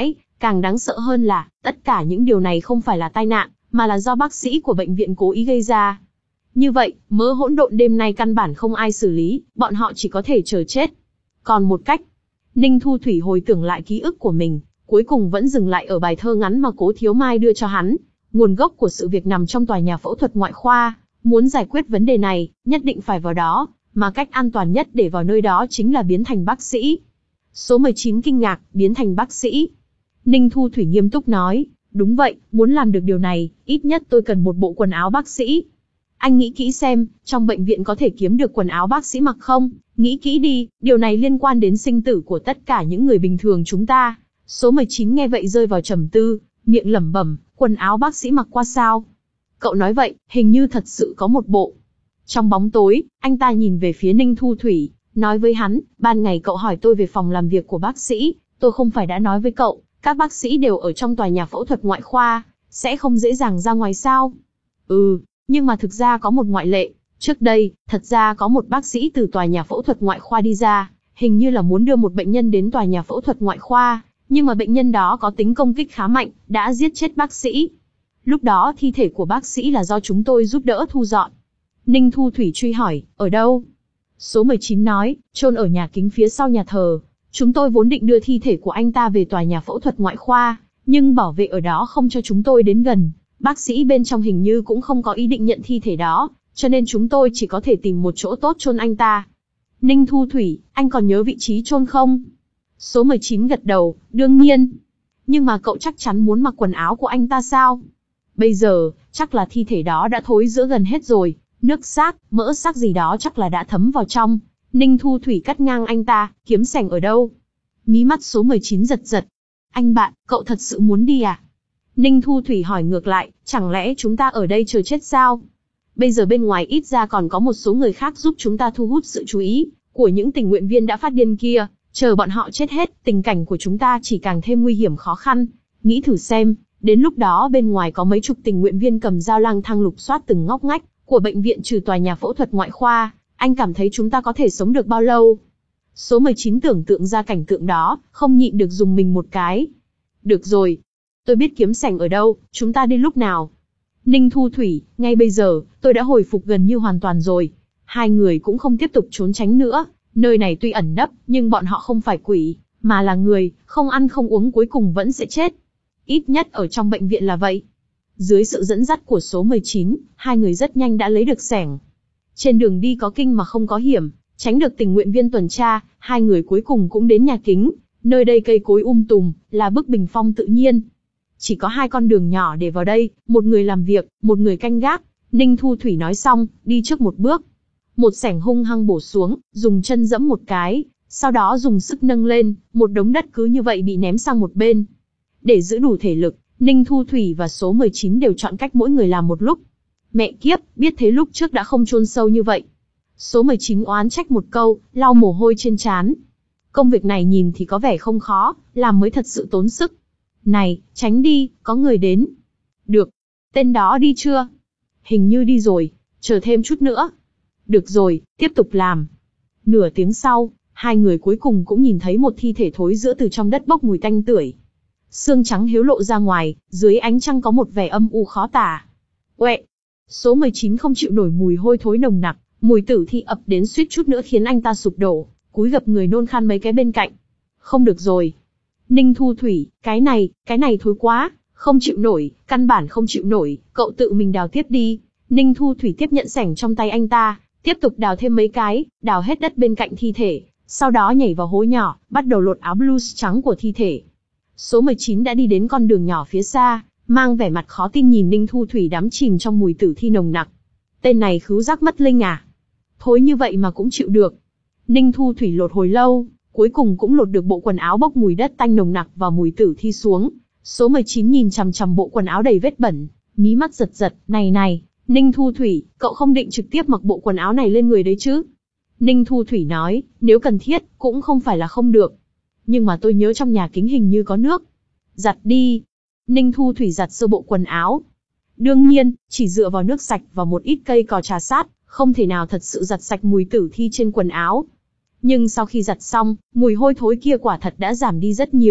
Càng đáng sợ hơn là, tất cả những điều này không phải là tai nạn, mà là do bác sĩ của bệnh viện cố ý gây ra. Như vậy, mớ hỗn độn đêm nay căn bản không ai xử lý, bọn họ chỉ có thể chờ chết. Còn một cách. Ninh Thu Thủy hồi tưởng lại ký ức của mình, cuối cùng vẫn dừng lại ở bài thơ ngắn mà Cố Thiếu Mai đưa cho hắn. Nguồn gốc của sự việc nằm trong tòa nhà phẫu thuật ngoại khoa, muốn giải quyết vấn đề này, nhất định phải vào đó, mà cách an toàn nhất để vào nơi đó chính là biến thành bác sĩ. Số mười chín kinh ngạc, biến thành bác sĩ. Ninh Thu Thủy nghiêm túc nói, đúng vậy, muốn làm được điều này, ít nhất tôi cần một bộ quần áo bác sĩ. Anh nghĩ kỹ xem, trong bệnh viện có thể kiếm được quần áo bác sĩ mặc không? Nghĩ kỹ đi, điều này liên quan đến sinh tử của tất cả những người bình thường chúng ta. Số mười chín nghe vậy rơi vào trầm tư, miệng lẩm bẩm, quần áo bác sĩ mặc qua sao? Cậu nói vậy, hình như thật sự có một bộ. Trong bóng tối, anh ta nhìn về phía Ninh Thu Thủy, nói với hắn, ban ngày cậu hỏi tôi về phòng làm việc của bác sĩ, tôi không phải đã nói với cậu, các bác sĩ đều ở trong tòa nhà phẫu thuật ngoại khoa, sẽ không dễ dàng ra ngoài sao? Ừ, nhưng mà thực ra có một ngoại lệ. Trước đây, thật ra có một bác sĩ từ tòa nhà phẫu thuật ngoại khoa đi ra, hình như là muốn đưa một bệnh nhân đến tòa nhà phẫu thuật ngoại khoa, nhưng mà bệnh nhân đó có tính công kích khá mạnh, đã giết chết bác sĩ. Lúc đó thi thể của bác sĩ là do chúng tôi giúp đỡ thu dọn. Ninh Thu Thủy truy hỏi, ở đâu? Số mười chín nói, chôn ở nhà kính phía sau nhà thờ. Chúng tôi vốn định đưa thi thể của anh ta về tòa nhà phẫu thuật ngoại khoa, nhưng bảo vệ ở đó không cho chúng tôi đến gần. Bác sĩ bên trong hình như cũng không có ý định nhận thi thể đó, cho nên chúng tôi chỉ có thể tìm một chỗ tốt chôn anh ta. Ninh Thu Thủy, anh còn nhớ vị trí chôn không? Số mười chín gật đầu, đương nhiên. Nhưng mà cậu chắc chắn muốn mặc quần áo của anh ta sao? Bây giờ, chắc là thi thể đó đã thối rữa gần hết rồi, nước xác, mỡ xác gì đó chắc là đã thấm vào trong. Ninh Thu Thủy cắt ngang anh ta, kiếm sành ở đâu? Mí mắt số mười chín giật giật. Anh bạn, cậu thật sự muốn đi à? Ninh Thu Thủy hỏi ngược lại, chẳng lẽ chúng ta ở đây chờ chết sao? Bây giờ bên ngoài ít ra còn có một số người khác giúp chúng ta thu hút sự chú ý của những tình nguyện viên đã phát điên kia, chờ bọn họ chết hết, tình cảnh của chúng ta chỉ càng thêm nguy hiểm khó khăn. Nghĩ thử xem, đến lúc đó bên ngoài có mấy chục tình nguyện viên cầm dao lang thang lục soát từng ngóc ngách của bệnh viện trừ tòa nhà phẫu thuật ngoại khoa, anh cảm thấy chúng ta có thể sống được bao lâu? Số mười chín tưởng tượng ra cảnh tượng đó, không nhịn được dùng mình một cái. Được rồi, tôi biết kiếm sành ở đâu, chúng ta đi lúc nào? Ninh Thu Thủy, ngay bây giờ, tôi đã hồi phục gần như hoàn toàn rồi. Hai người cũng không tiếp tục trốn tránh nữa, nơi này tuy ẩn nấp, nhưng bọn họ không phải quỷ, mà là người, không ăn không uống cuối cùng vẫn sẽ chết. Ít nhất ở trong bệnh viện là vậy. Dưới sự dẫn dắt của số mười chín, hai người rất nhanh đã lấy được xẻng. Trên đường đi có kinh mà không có hiểm, tránh được tình nguyện viên tuần tra, hai người cuối cùng cũng đến nhà kính. Nơi đây cây cối um tùm, là bức bình phong tự nhiên. Chỉ có hai con đường nhỏ để vào đây, một người làm việc, một người canh gác. Ninh Thu Thủy nói xong, đi trước một bước. Một xẻng hung hăng bổ xuống, dùng chân giẫm một cái, sau đó dùng sức nâng lên, một đống đất cứ như vậy bị ném sang một bên. Để giữ đủ thể lực, Ninh Thu Thủy và số mười chín đều chọn cách mỗi người làm một lúc. Mẹ kiếp, biết thế lúc trước đã không chôn sâu như vậy. Số mười chín oán trách một câu, lau mồ hôi trên trán. Công việc này nhìn thì có vẻ không khó, làm mới thật sự tốn sức. Này, tránh đi, có người đến. Được. Tên đó đi chưa? Hình như đi rồi, chờ thêm chút nữa. Được rồi, tiếp tục làm. Nửa tiếng sau, hai người cuối cùng cũng nhìn thấy một thi thể thối rữa từ trong đất bốc mùi tanh tưởi. Xương trắng hiếu lộ ra ngoài, dưới ánh trăng có một vẻ âm u khó tả. Uệ! Số mười chín không chịu nổi mùi hôi thối nồng nặc, mùi tử thi ập đến suýt chút nữa khiến anh ta sụp đổ, cúi gập người nôn khan mấy cái bên cạnh. Không được rồi. Ninh Thu Thủy, cái này, cái này thối quá, không chịu nổi, căn bản không chịu nổi, cậu tự mình đào tiếp đi. Ninh Thu Thủy tiếp nhận xẻng trong tay anh ta, tiếp tục đào thêm mấy cái, đào hết đất bên cạnh thi thể, sau đó nhảy vào hố nhỏ, bắt đầu lột áo blues trắng của thi thể. Số mười chín đã đi đến con đường nhỏ phía xa, mang vẻ mặt khó tin nhìn Ninh Thu Thủy đắm chìm trong mùi tử thi nồng nặc. Tên này khứu giác mất linh à? Thối như vậy mà cũng chịu được. Ninh Thu Thủy lột hồi lâu, cuối cùng cũng lột được bộ quần áo bốc mùi đất tanh nồng nặc và mùi tử thi xuống. Số mười chín nhìn chằm chằm bộ quần áo đầy vết bẩn, mí mắt giật giật, này này, Ninh Thu Thủy, cậu không định trực tiếp mặc bộ quần áo này lên người đấy chứ? Ninh Thu Thủy nói, nếu cần thiết, cũng không phải là không được. Nhưng mà tôi nhớ trong nhà kính hình như có nước. Giặt đi. Ninh Thu Thủy giặt sơ bộ quần áo. Đương nhiên, chỉ dựa vào nước sạch và một ít cây cò trà sát, không thể nào thật sự giặt sạch mùi tử thi trên quần áo. Nhưng sau khi giặt xong, mùi hôi thối kia quả thật đã giảm đi rất nhiều.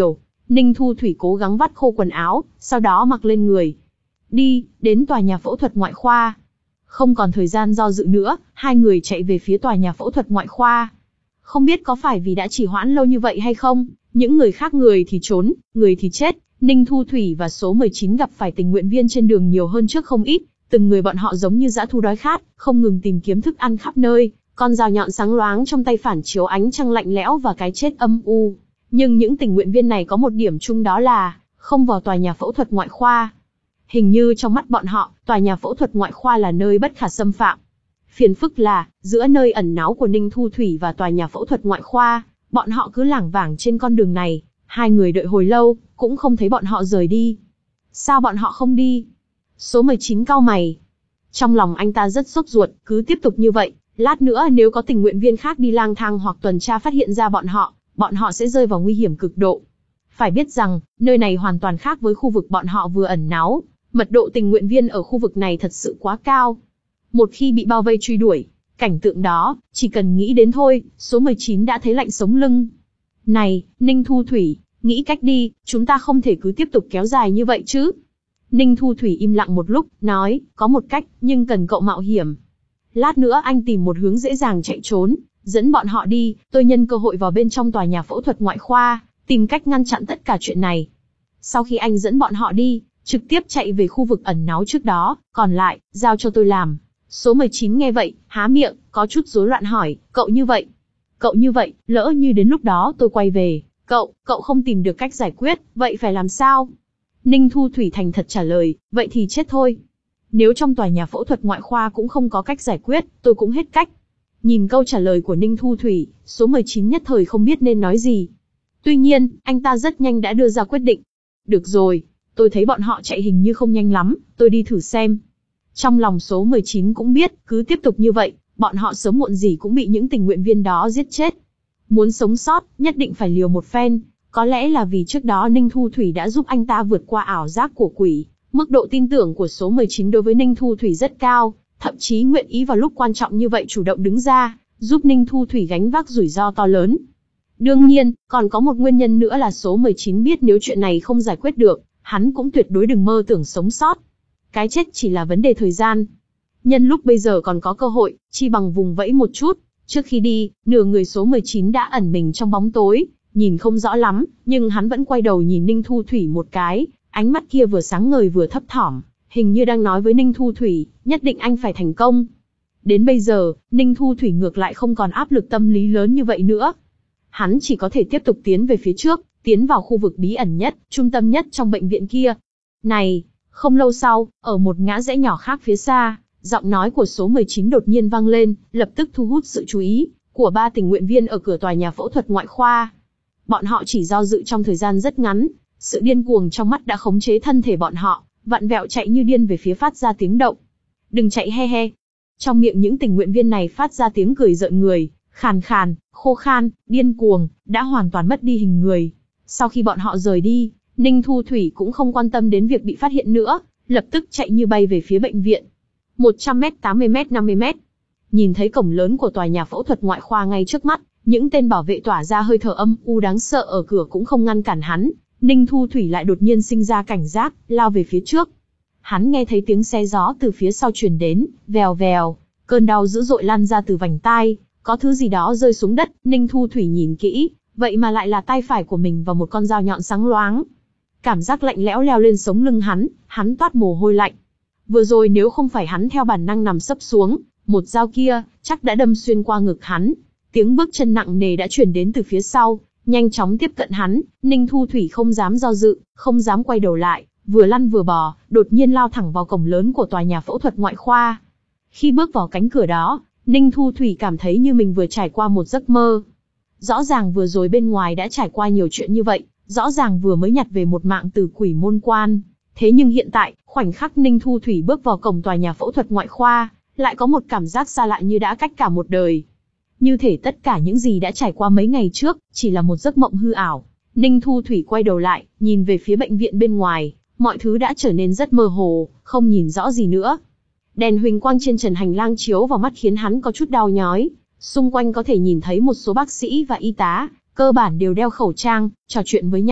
Ninh Thu Thủy cố gắng vắt khô quần áo, sau đó mặc lên người. Đi, đến tòa nhà phẫu thuật ngoại khoa. Không còn thời gian do dự nữa, hai người chạy về phía tòa nhà phẫu thuật ngoại khoa. Không biết có phải vì đã trì hoãn lâu như vậy hay không, những người khác người thì trốn, người thì chết. Ninh Thu Thủy và số mười chín gặp phải tình nguyện viên trên đường nhiều hơn trước không ít, từng người bọn họ giống như dã thú đói khát, không ngừng tìm kiếm thức ăn khắp nơi, con dao nhọn sáng loáng trong tay phản chiếu ánh trăng lạnh lẽo và cái chết âm u. Nhưng những tình nguyện viên này có một điểm chung, đó là không vào tòa nhà phẫu thuật ngoại khoa. Hình như trong mắt bọn họ, tòa nhà phẫu thuật ngoại khoa là nơi bất khả xâm phạm. Phiền phức là, giữa nơi ẩn náu của Ninh Thu Thủy và tòa nhà phẫu thuật ngoại khoa, bọn họ cứ lảng vảng trên con đường này. Hai người đợi hồi lâu, cũng không thấy bọn họ rời đi. Sao bọn họ không đi? Số mười chín cau mày. Trong lòng anh ta rất sốt ruột, cứ tiếp tục như vậy, lát nữa nếu có tình nguyện viên khác đi lang thang hoặc tuần tra phát hiện ra bọn họ, bọn họ sẽ rơi vào nguy hiểm cực độ. Phải biết rằng, nơi này hoàn toàn khác với khu vực bọn họ vừa ẩn náu, mật độ tình nguyện viên ở khu vực này thật sự quá cao. Một khi bị bao vây truy đuổi, cảnh tượng đó, chỉ cần nghĩ đến thôi, số mười chín đã thấy lạnh sống lưng. Này, Ninh Thu Thủy, nghĩ cách đi, chúng ta không thể cứ tiếp tục kéo dài như vậy chứ. Ninh Thu Thủy im lặng một lúc, nói, có một cách, nhưng cần cậu mạo hiểm. Lát nữa anh tìm một hướng dễ dàng chạy trốn, dẫn bọn họ đi, tôi nhân cơ hội vào bên trong tòa nhà phẫu thuật ngoại khoa, tìm cách ngăn chặn tất cả chuyện này. Sau khi anh dẫn bọn họ đi, trực tiếp chạy về khu vực ẩn náu trước đó, còn lại, giao cho tôi làm. Số mười chín nghe vậy, há miệng, có chút rối loạn hỏi, cậu như vậy. Cậu như vậy, lỡ như đến lúc đó tôi quay về, cậu, cậu không tìm được cách giải quyết, vậy phải làm sao? Ninh Thu Thủy thành thật trả lời, vậy thì chết thôi. Nếu trong tòa nhà phẫu thuật ngoại khoa cũng không có cách giải quyết, tôi cũng hết cách. Nhìn câu trả lời của Ninh Thu Thủy, số mười chín nhất thời không biết nên nói gì. Tuy nhiên, anh ta rất nhanh đã đưa ra quyết định. Được rồi, tôi thấy bọn họ chạy hình như không nhanh lắm, tôi đi thử xem. Trong lòng số mười chín cũng biết, cứ tiếp tục như vậy, bọn họ sớm muộn gì cũng bị những tình nguyện viên đó giết chết. Muốn sống sót, nhất định phải liều một phen. Có lẽ là vì trước đó Ninh Thu Thủy đã giúp anh ta vượt qua ảo giác của quỷ. Mức độ tin tưởng của số mười chín đối với Ninh Thu Thủy rất cao, thậm chí nguyện ý vào lúc quan trọng như vậy chủ động đứng ra, giúp Ninh Thu Thủy gánh vác rủi ro to lớn. Đương nhiên, còn có một nguyên nhân nữa là số mười chín biết nếu chuyện này không giải quyết được, hắn cũng tuyệt đối đừng mơ tưởng sống sót. Cái chết chỉ là vấn đề thời gian. Nhân lúc bây giờ còn có cơ hội, chi bằng vùng vẫy một chút. Trước khi đi, nửa người số mười chín đã ẩn mình trong bóng tối, nhìn không rõ lắm, nhưng hắn vẫn quay đầu nhìn Ninh Thu Thủy một cái, ánh mắt kia vừa sáng ngời vừa thấp thỏm, hình như đang nói với Ninh Thu Thủy, nhất định anh phải thành công. Đến bây giờ, Ninh Thu Thủy ngược lại không còn áp lực tâm lý lớn như vậy nữa. Hắn chỉ có thể tiếp tục tiến về phía trước, tiến vào khu vực bí ẩn nhất, trung tâm nhất trong bệnh viện kia. Này, không lâu sau, ở một ngã rẽ nhỏ khác phía xa, giọng nói của số mười chín đột nhiên vang lên, lập tức thu hút sự chú ý của ba tình nguyện viên ở cửa tòa nhà phẫu thuật ngoại khoa. Bọn họ chỉ do dự trong thời gian rất ngắn, sự điên cuồng trong mắt đã khống chế thân thể bọn họ, vặn vẹo chạy như điên về phía phát ra tiếng động. Đừng chạy he he. Trong miệng những tình nguyện viên này phát ra tiếng cười rợn người, khàn khàn, khô khan, điên cuồng, đã hoàn toàn mất đi hình người. Sau khi bọn họ rời đi, Ninh Thu Thủy cũng không quan tâm đến việc bị phát hiện nữa, lập tức chạy như bay về phía bệnh viện. một trăm mét, tám mươi mét, năm mươi mét. Nhìn thấy cổng lớn của tòa nhà phẫu thuật ngoại khoa ngay trước mắt, những tên bảo vệ tỏa ra hơi thở âm u đáng sợ ở cửa cũng không ngăn cản hắn. Ninh Thu Thủy lại đột nhiên sinh ra cảnh giác, lao về phía trước. Hắn nghe thấy tiếng xé gió từ phía sau truyền đến, vèo vèo, cơn đau dữ dội lan ra từ vành tai, có thứ gì đó rơi xuống đất. Ninh Thu Thủy nhìn kỹ, vậy mà lại là tay phải của mình và một con dao nhọn sáng loáng. Cảm giác lạnh lẽo leo lên sống lưng hắn, hắn toát mồ hôi lạnh. Vừa rồi nếu không phải hắn theo bản năng nằm sấp xuống, một dao kia chắc đã đâm xuyên qua ngực hắn. Tiếng bước chân nặng nề đã truyền đến từ phía sau, nhanh chóng tiếp cận hắn. Ninh Thu Thủy không dám do dự, không dám quay đầu lại, vừa lăn vừa bò, đột nhiên lao thẳng vào cổng lớn của tòa nhà phẫu thuật ngoại khoa. Khi bước vào cánh cửa đó, Ninh Thu Thủy cảm thấy như mình vừa trải qua một giấc mơ. Rõ ràng vừa rồi bên ngoài đã trải qua nhiều chuyện như vậy, rõ ràng vừa mới nhặt về một mạng từ quỷ môn quan. Thế nhưng hiện tại, khoảnh khắc Ninh Thu Thủy bước vào cổng tòa nhà phẫu thuật ngoại khoa, lại có một cảm giác xa lạ như đã cách cả một đời. Như thể tất cả những gì đã trải qua mấy ngày trước, chỉ là một giấc mộng hư ảo. Ninh Thu Thủy quay đầu lại, nhìn về phía bệnh viện bên ngoài, mọi thứ đã trở nên rất mơ hồ, không nhìn rõ gì nữa. Đèn huỳnh quang trên trần hành lang chiếu vào mắt khiến hắn có chút đau nhói. Xung quanh có thể nhìn thấy một số bác sĩ và y tá, cơ bản đều đeo khẩu trang, trò chuyện với nhau,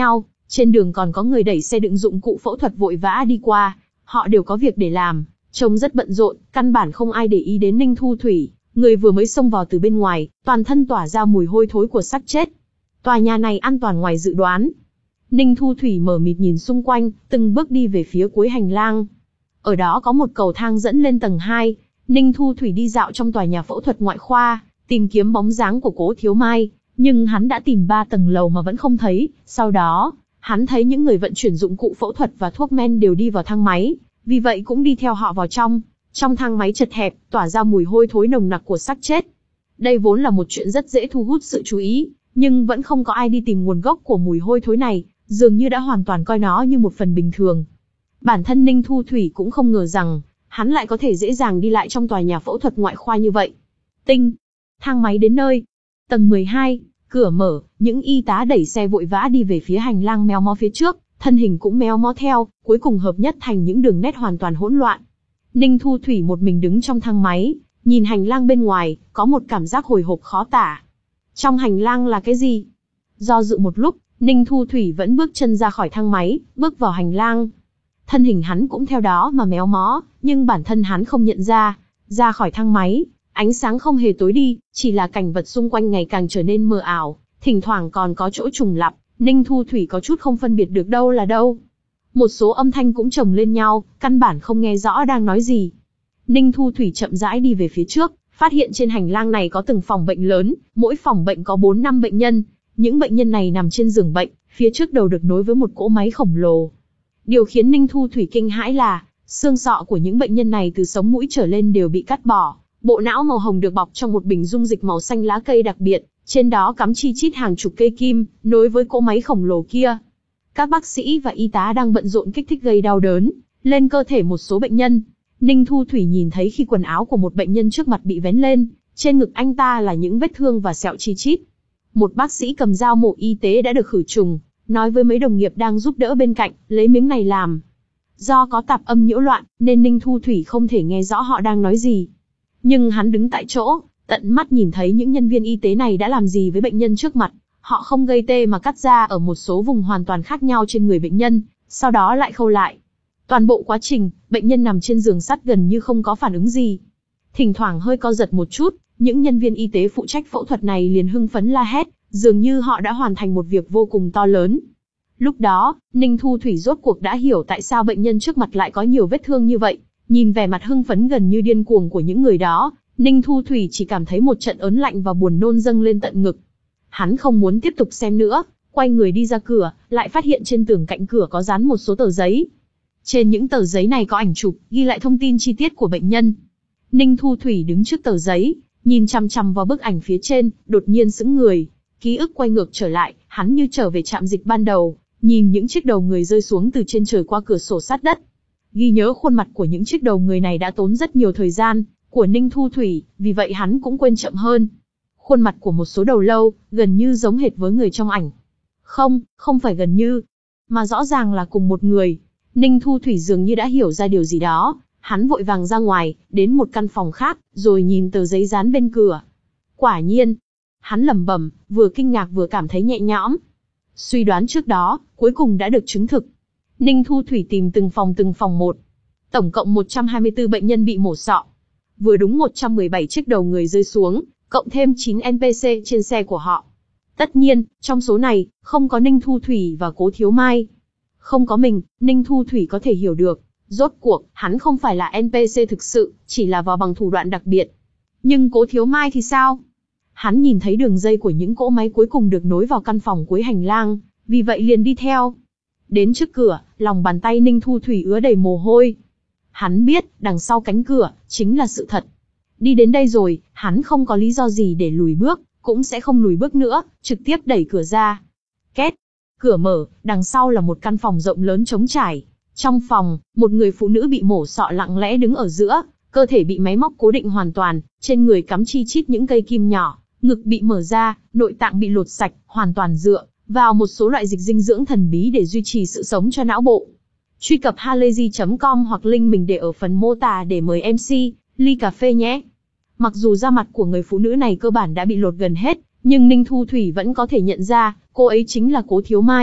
Trên đường còn có người đẩy xe đựng dụng cụ phẫu thuật vội vã đi qua, họ đều có việc để làm, trông rất bận rộn, căn bản không ai để ý đến Ninh Thu Thủy, người vừa mới xông vào từ bên ngoài, toàn thân tỏa ra mùi hôi thối của xác chết. Tòa nhà này an toàn ngoài dự đoán. Ninh Thu Thủy mờ mịt nhìn xung quanh, từng bước đi về phía cuối hành lang. Ở đó có một cầu thang dẫn lên tầng hai. Ninh Thu Thủy đi dạo trong tòa nhà phẫu thuật ngoại khoa, tìm kiếm bóng dáng của Cố Thiếu Mai, nhưng hắn đã tìm ba tầng lầu mà vẫn không thấy. Sau đó, hắn thấy những người vận chuyển dụng cụ phẫu thuật và thuốc men đều đi vào thang máy, vì vậy cũng đi theo họ vào trong. Trong thang máy chật hẹp, tỏa ra mùi hôi thối nồng nặc của xác chết. Đây vốn là một chuyện rất dễ thu hút sự chú ý, nhưng vẫn không có ai đi tìm nguồn gốc của mùi hôi thối này, dường như đã hoàn toàn coi nó như một phần bình thường. Bản thân Ninh Thu Thủy cũng không ngờ rằng, hắn lại có thể dễ dàng đi lại trong tòa nhà phẫu thuật ngoại khoa như vậy. Tinh, thang máy đến nơi. Tầng mười hai, cửa mở, những y tá đẩy xe vội vã đi về phía hành lang méo mó phía trước, thân hình cũng méo mó theo, cuối cùng hợp nhất thành những đường nét hoàn toàn hỗn loạn. Ninh Thu Thủy một mình đứng trong thang máy, nhìn hành lang bên ngoài, có một cảm giác hồi hộp khó tả. Trong hành lang là cái gì? Do dự một lúc, Ninh Thu Thủy vẫn bước chân ra khỏi thang máy, bước vào hành lang. Thân hình hắn cũng theo đó mà méo mó, nhưng bản thân hắn không nhận ra. Ra khỏi thang máy, ánh sáng không hề tối đi, chỉ là cảnh vật xung quanh ngày càng trở nên mờ ảo, thỉnh thoảng còn có chỗ trùng lặp, Ninh Thu Thủy có chút không phân biệt được đâu là đâu. Một số âm thanh cũng chồng lên nhau, căn bản không nghe rõ đang nói gì. Ninh Thu Thủy chậm rãi đi về phía trước, phát hiện trên hành lang này có từng phòng bệnh lớn, mỗi phòng bệnh có bốn năm bệnh nhân. Những bệnh nhân này nằm trên giường bệnh, phía trước đầu được nối với một cỗ máy khổng lồ. Điều khiến Ninh Thu Thủy kinh hãi là, xương sọ của những bệnh nhân này từ sống mũi trở lên đều bị cắt bỏ. Bộ não màu hồng được bọc trong một bình dung dịch màu xanh lá cây đặc biệt, trên đó cắm chi chít hàng chục cây kim, nối với cỗ máy khổng lồ kia. Các bác sĩ và y tá đang bận rộn kích thích gây đau đớn lên cơ thể một số bệnh nhân. Ninh Thu Thủy nhìn thấy khi quần áo của một bệnh nhân trước mặt bị vén lên, trên ngực anh ta là những vết thương và sẹo chi chít. Một bác sĩ cầm dao mổ y tế đã được khử trùng, nói với mấy đồng nghiệp đang giúp đỡ bên cạnh, lấy miếng này làm. Do có tạp âm nhiễu loạn, nên Ninh Thu Thủy không thể nghe rõ họ đang nói gì. Nhưng hắn đứng tại chỗ, tận mắt nhìn thấy những nhân viên y tế này đã làm gì với bệnh nhân trước mặt. Họ không gây tê mà cắt da ở một số vùng hoàn toàn khác nhau trên người bệnh nhân, sau đó lại khâu lại. Toàn bộ quá trình, bệnh nhân nằm trên giường sắt gần như không có phản ứng gì. Thỉnh thoảng hơi co giật một chút, những nhân viên y tế phụ trách phẫu thuật này liền hưng phấn la hét, dường như họ đã hoàn thành một việc vô cùng to lớn. Lúc đó, Ninh Thu Thủy rốt cuộc đã hiểu tại sao bệnh nhân trước mặt lại có nhiều vết thương như vậy. Nhìn vẻ mặt hưng phấn gần như điên cuồng của những người đó, Ninh Thu Thủy chỉ cảm thấy một trận ớn lạnh và buồn nôn dâng lên tận ngực. Hắn không muốn tiếp tục xem nữa, quay người đi ra cửa, lại phát hiện trên tường cạnh cửa có dán một số tờ giấy. Trên những tờ giấy này có ảnh chụp, ghi lại thông tin chi tiết của bệnh nhân. Ninh Thu Thủy đứng trước tờ giấy, nhìn chằm chằm vào bức ảnh phía trên, đột nhiên sững người. Ký ức quay ngược trở lại, hắn như trở về trạm dịch ban đầu, nhìn những chiếc đầu người rơi xuống từ trên trời qua cửa sổ sát đất. Ghi nhớ khuôn mặt của những chiếc đầu người này đã tốn rất nhiều thời gian của Ninh Thu Thủy, vì vậy hắn cũng quên chậm hơn. Khuôn mặt của một số đầu lâu, gần như giống hệt với người trong ảnh. Không, không phải gần như, mà rõ ràng là cùng một người. Ninh Thu Thủy dường như đã hiểu ra điều gì đó, hắn vội vàng ra ngoài, đến một căn phòng khác, rồi nhìn tờ giấy dán bên cửa. Quả nhiên, hắn lẩm bẩm, vừa kinh ngạc vừa cảm thấy nhẹ nhõm. Suy đoán trước đó, cuối cùng đã được chứng thực. Ninh Thu Thủy tìm từng phòng từng phòng một. Tổng cộng một trăm hai mươi tư bệnh nhân bị mổ sọ. Vừa đúng một trăm mười bảy chiếc đầu người rơi xuống, cộng thêm chín en pê xê trên xe của họ. Tất nhiên, trong số này, không có Ninh Thu Thủy và Cố Thiếu Mai. Không có mình, Ninh Thu Thủy có thể hiểu được. Rốt cuộc, hắn không phải là en pê xê thực sự, chỉ là vào bằng thủ đoạn đặc biệt. Nhưng Cố Thiếu Mai thì sao? Hắn nhìn thấy đường dây của những cỗ máy cuối cùng được nối vào căn phòng cuối hành lang, vì vậy liền đi theo. Đến trước cửa, lòng bàn tay Ninh Thu Thủy ứa đầy mồ hôi. Hắn biết, đằng sau cánh cửa, chính là sự thật. Đi đến đây rồi, hắn không có lý do gì để lùi bước, cũng sẽ không lùi bước nữa, trực tiếp đẩy cửa ra. Két, cửa mở, đằng sau là một căn phòng rộng lớn trống trải. Trong phòng, một người phụ nữ bị mổ sọ lặng lẽ đứng ở giữa, cơ thể bị máy móc cố định hoàn toàn, trên người cắm chi chít những cây kim nhỏ, ngực bị mở ra, nội tạng bị lột sạch, hoàn toàn dựa vào một số loại dịch dinh dưỡng thần bí để duy trì sự sống cho não bộ. Truy cập halayzi chấm com hoặc link mình để ở phần mô tả để mời em xê, ly cà phê nhé. Mặc dù da mặt của người phụ nữ này cơ bản đã bị lột gần hết, nhưng Ninh Thu Thủy vẫn có thể nhận ra, cô ấy chính là Cố Thiếu Mai.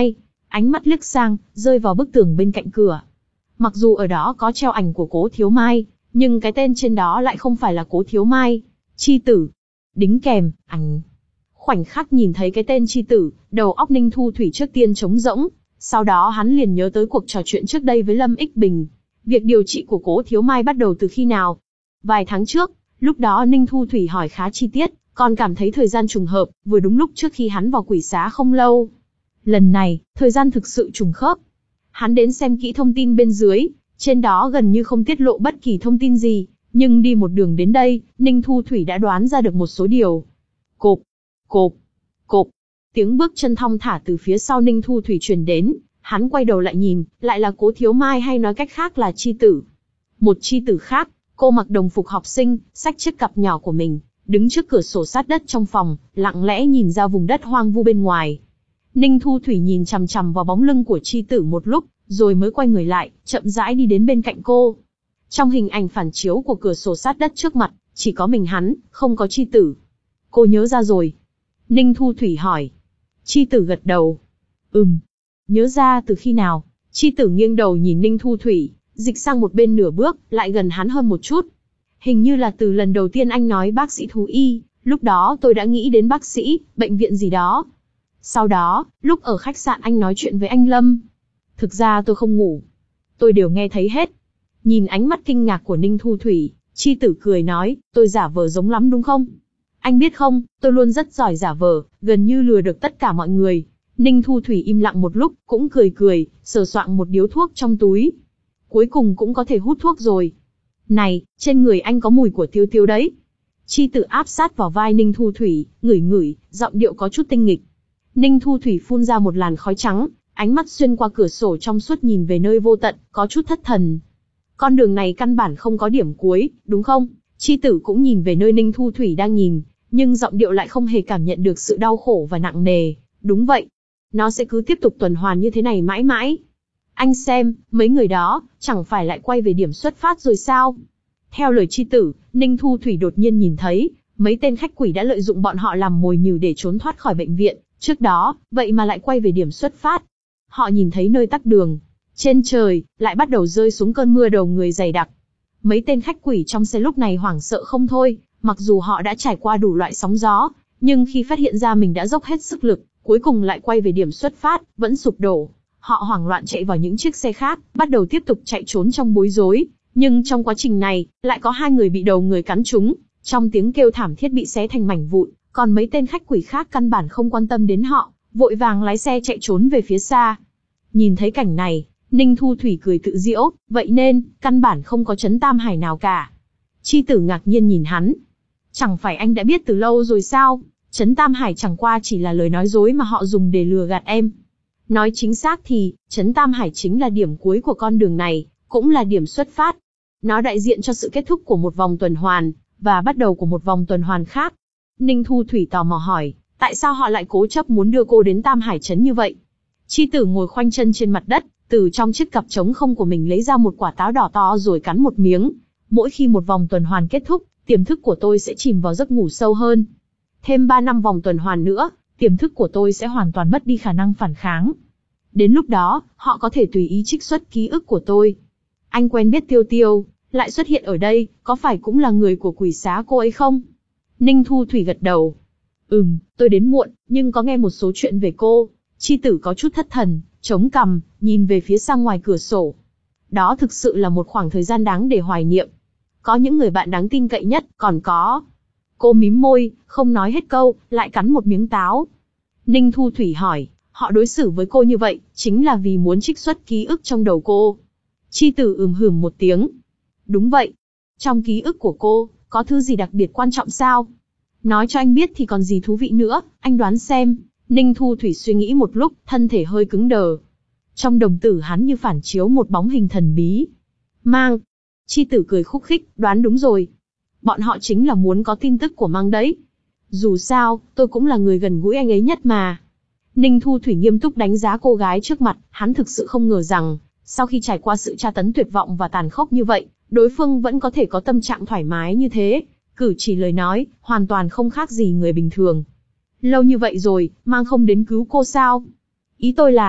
Ánh mắt liếc sang, rơi vào bức tường bên cạnh cửa. Mặc dù ở đó có treo ảnh của Cố Thiếu Mai, nhưng cái tên trên đó lại không phải là Cố Thiếu Mai. Chi tử. Đính kèm, ảnh. Khoảnh khắc nhìn thấy cái tên Chi tử, đầu óc Ninh Thu Thủy trước tiên trống rỗng. Sau đó hắn liền nhớ tới cuộc trò chuyện trước đây với Lâm Ích Bình. Việc điều trị của Cố Thiếu Mai bắt đầu từ khi nào? Vài tháng trước, lúc đó Ninh Thu Thủy hỏi khá chi tiết, còn cảm thấy thời gian trùng hợp, vừa đúng lúc trước khi hắn vào quỷ xá không lâu. Lần này, thời gian thực sự trùng khớp. Hắn đến xem kỹ thông tin bên dưới, trên đó gần như không tiết lộ bất kỳ thông tin gì, nhưng đi một đường đến đây, Ninh Thu Thủy đã đoán ra được một số điều. Cộp, cộp, cộp, tiếng bước chân thong thả từ phía sau Ninh Thu Thủy truyền đến, hắn quay đầu lại nhìn, lại là Cố Thiếu Mai hay nói cách khác là Chi tử. Một Chi tử khác, cô mặc đồng phục học sinh, xách chiếc cặp nhỏ của mình, đứng trước cửa sổ sát đất trong phòng, lặng lẽ nhìn ra vùng đất hoang vu bên ngoài. Ninh Thu Thủy nhìn chằm chằm vào bóng lưng của Chi tử một lúc, rồi mới quay người lại, chậm rãi đi đến bên cạnh cô. Trong hình ảnh phản chiếu của cửa sổ sát đất trước mặt, chỉ có mình hắn, không có Chi tử. Cô nhớ ra rồi. Ninh Thu Thủy hỏi. Chi tử gật đầu. Ừm. Nhớ ra từ khi nào? Chi tử nghiêng đầu nhìn Ninh Thu Thủy, dịch sang một bên nửa bước, lại gần hắn hơn một chút. Hình như là từ lần đầu tiên anh nói bác sĩ thú y, lúc đó tôi đã nghĩ đến bác sĩ, bệnh viện gì đó. Sau đó, lúc ở khách sạn anh nói chuyện với anh Lâm. Thực ra tôi không ngủ. Tôi đều nghe thấy hết. Nhìn ánh mắt kinh ngạc của Ninh Thu Thủy, Chi tử cười nói, tôi giả vờ giống lắm đúng không? Anh biết không, tôi luôn rất giỏi giả vờ, gần như lừa được tất cả mọi người. Ninh Thu Thủy im lặng một lúc, cũng cười cười, sờ soạng một điếu thuốc trong túi. Cuối cùng cũng có thể hút thuốc rồi. Này, trên người anh có mùi của tiêu tiêu đấy. Chi tử áp sát vào vai Ninh Thu Thủy, ngửi ngửi, giọng điệu có chút tinh nghịch. Ninh Thu Thủy phun ra một làn khói trắng, ánh mắt xuyên qua cửa sổ trong suốt nhìn về nơi vô tận, có chút thất thần. Con đường này căn bản không có điểm cuối, đúng không? Chi tử cũng nhìn về nơi Ninh Thu Thủy đang nhìn, nhưng giọng điệu lại không hề cảm nhận được sự đau khổ và nặng nề. Đúng vậy. Nó sẽ cứ tiếp tục tuần hoàn như thế này mãi mãi. Anh xem, mấy người đó, chẳng phải lại quay về điểm xuất phát rồi sao? Theo lời Chi tử, Ninh Thu Thủy đột nhiên nhìn thấy, mấy tên khách quỷ đã lợi dụng bọn họ làm mồi nhử để trốn thoát khỏi bệnh viện. Trước đó, vậy mà lại quay về điểm xuất phát. Họ nhìn thấy nơi tắc đường. Trên trời, lại bắt đầu rơi xuống cơn mưa đầu người dày đặc. Mấy tên khách quỷ trong xe lúc này hoảng sợ không thôi, mặc dù họ đã trải qua đủ loại sóng gió, nhưng khi phát hiện ra mình đã dốc hết sức lực, cuối cùng lại quay về điểm xuất phát, vẫn sụp đổ. Họ hoảng loạn chạy vào những chiếc xe khác, bắt đầu tiếp tục chạy trốn trong bối rối. Nhưng trong quá trình này, lại có hai người bị đầu người cắn trúng, trong tiếng kêu thảm thiết bị xé thành mảnh vụn, còn mấy tên khách quỷ khác căn bản không quan tâm đến họ, vội vàng lái xe chạy trốn về phía xa. Nhìn thấy cảnh này, Ninh Thu Thủy cười tự giễu, vậy nên, căn bản không có Trấn Tam Hải nào cả. Chi tử ngạc nhiên nhìn hắn. Chẳng phải anh đã biết từ lâu rồi sao? Trấn Tam Hải chẳng qua chỉ là lời nói dối mà họ dùng để lừa gạt em. Nói chính xác thì, Trấn Tam Hải chính là điểm cuối của con đường này, cũng là điểm xuất phát. Nó đại diện cho sự kết thúc của một vòng tuần hoàn, và bắt đầu của một vòng tuần hoàn khác. Ninh Thu Thủy tò mò hỏi, tại sao họ lại cố chấp muốn đưa cô đến Tam Hải Trấn như vậy? Chi tử ngồi khoanh chân trên mặt đất, từ trong chiếc cặp trống không của mình lấy ra một quả táo đỏ to rồi cắn một miếng. Mỗi khi một vòng tuần hoàn kết thúc, tiềm thức của tôi sẽ chìm vào giấc ngủ sâu hơn. Thêm ba năm vòng tuần hoàn nữa, tiềm thức của tôi sẽ hoàn toàn mất đi khả năng phản kháng. Đến lúc đó, họ có thể tùy ý trích xuất ký ức của tôi. Anh quen biết Tiêu Tiêu, lại xuất hiện ở đây, có phải cũng là người của quỷ xá cô ấy không? Ninh Thu Thủy gật đầu. Ừm, tôi đến muộn, nhưng có nghe một số chuyện về cô. Chi tử có chút thất thần, chống cằm, nhìn về phía sang ngoài cửa sổ. Đó thực sự là một khoảng thời gian đáng để hoài niệm. Có những người bạn đáng tin cậy nhất, còn có... Cô mím môi, không nói hết câu, lại cắn một miếng táo. Ninh Thu Thủy hỏi, họ đối xử với cô như vậy, chính là vì muốn trích xuất ký ức trong đầu cô. Chi tử ừm hửm một tiếng. Đúng vậy. Trong ký ức của cô, có thứ gì đặc biệt quan trọng sao? Nói cho anh biết thì còn gì thú vị nữa, anh đoán xem. Ninh Thu Thủy suy nghĩ một lúc, thân thể hơi cứng đờ. Trong đồng tử hắn như phản chiếu một bóng hình thần bí. Mang. Chi tử cười khúc khích, đoán đúng rồi. Bọn họ chính là muốn có tin tức của Mang đấy. Dù sao, tôi cũng là người gần gũi anh ấy nhất mà. Ninh Thu Thủy nghiêm túc đánh giá cô gái trước mặt, hắn thực sự không ngờ rằng, sau khi trải qua sự tra tấn tuyệt vọng và tàn khốc như vậy, đối phương vẫn có thể có tâm trạng thoải mái như thế. Cử chỉ lời nói, hoàn toàn không khác gì người bình thường. Lâu như vậy rồi, Mang không đến cứu cô sao? Ý tôi là,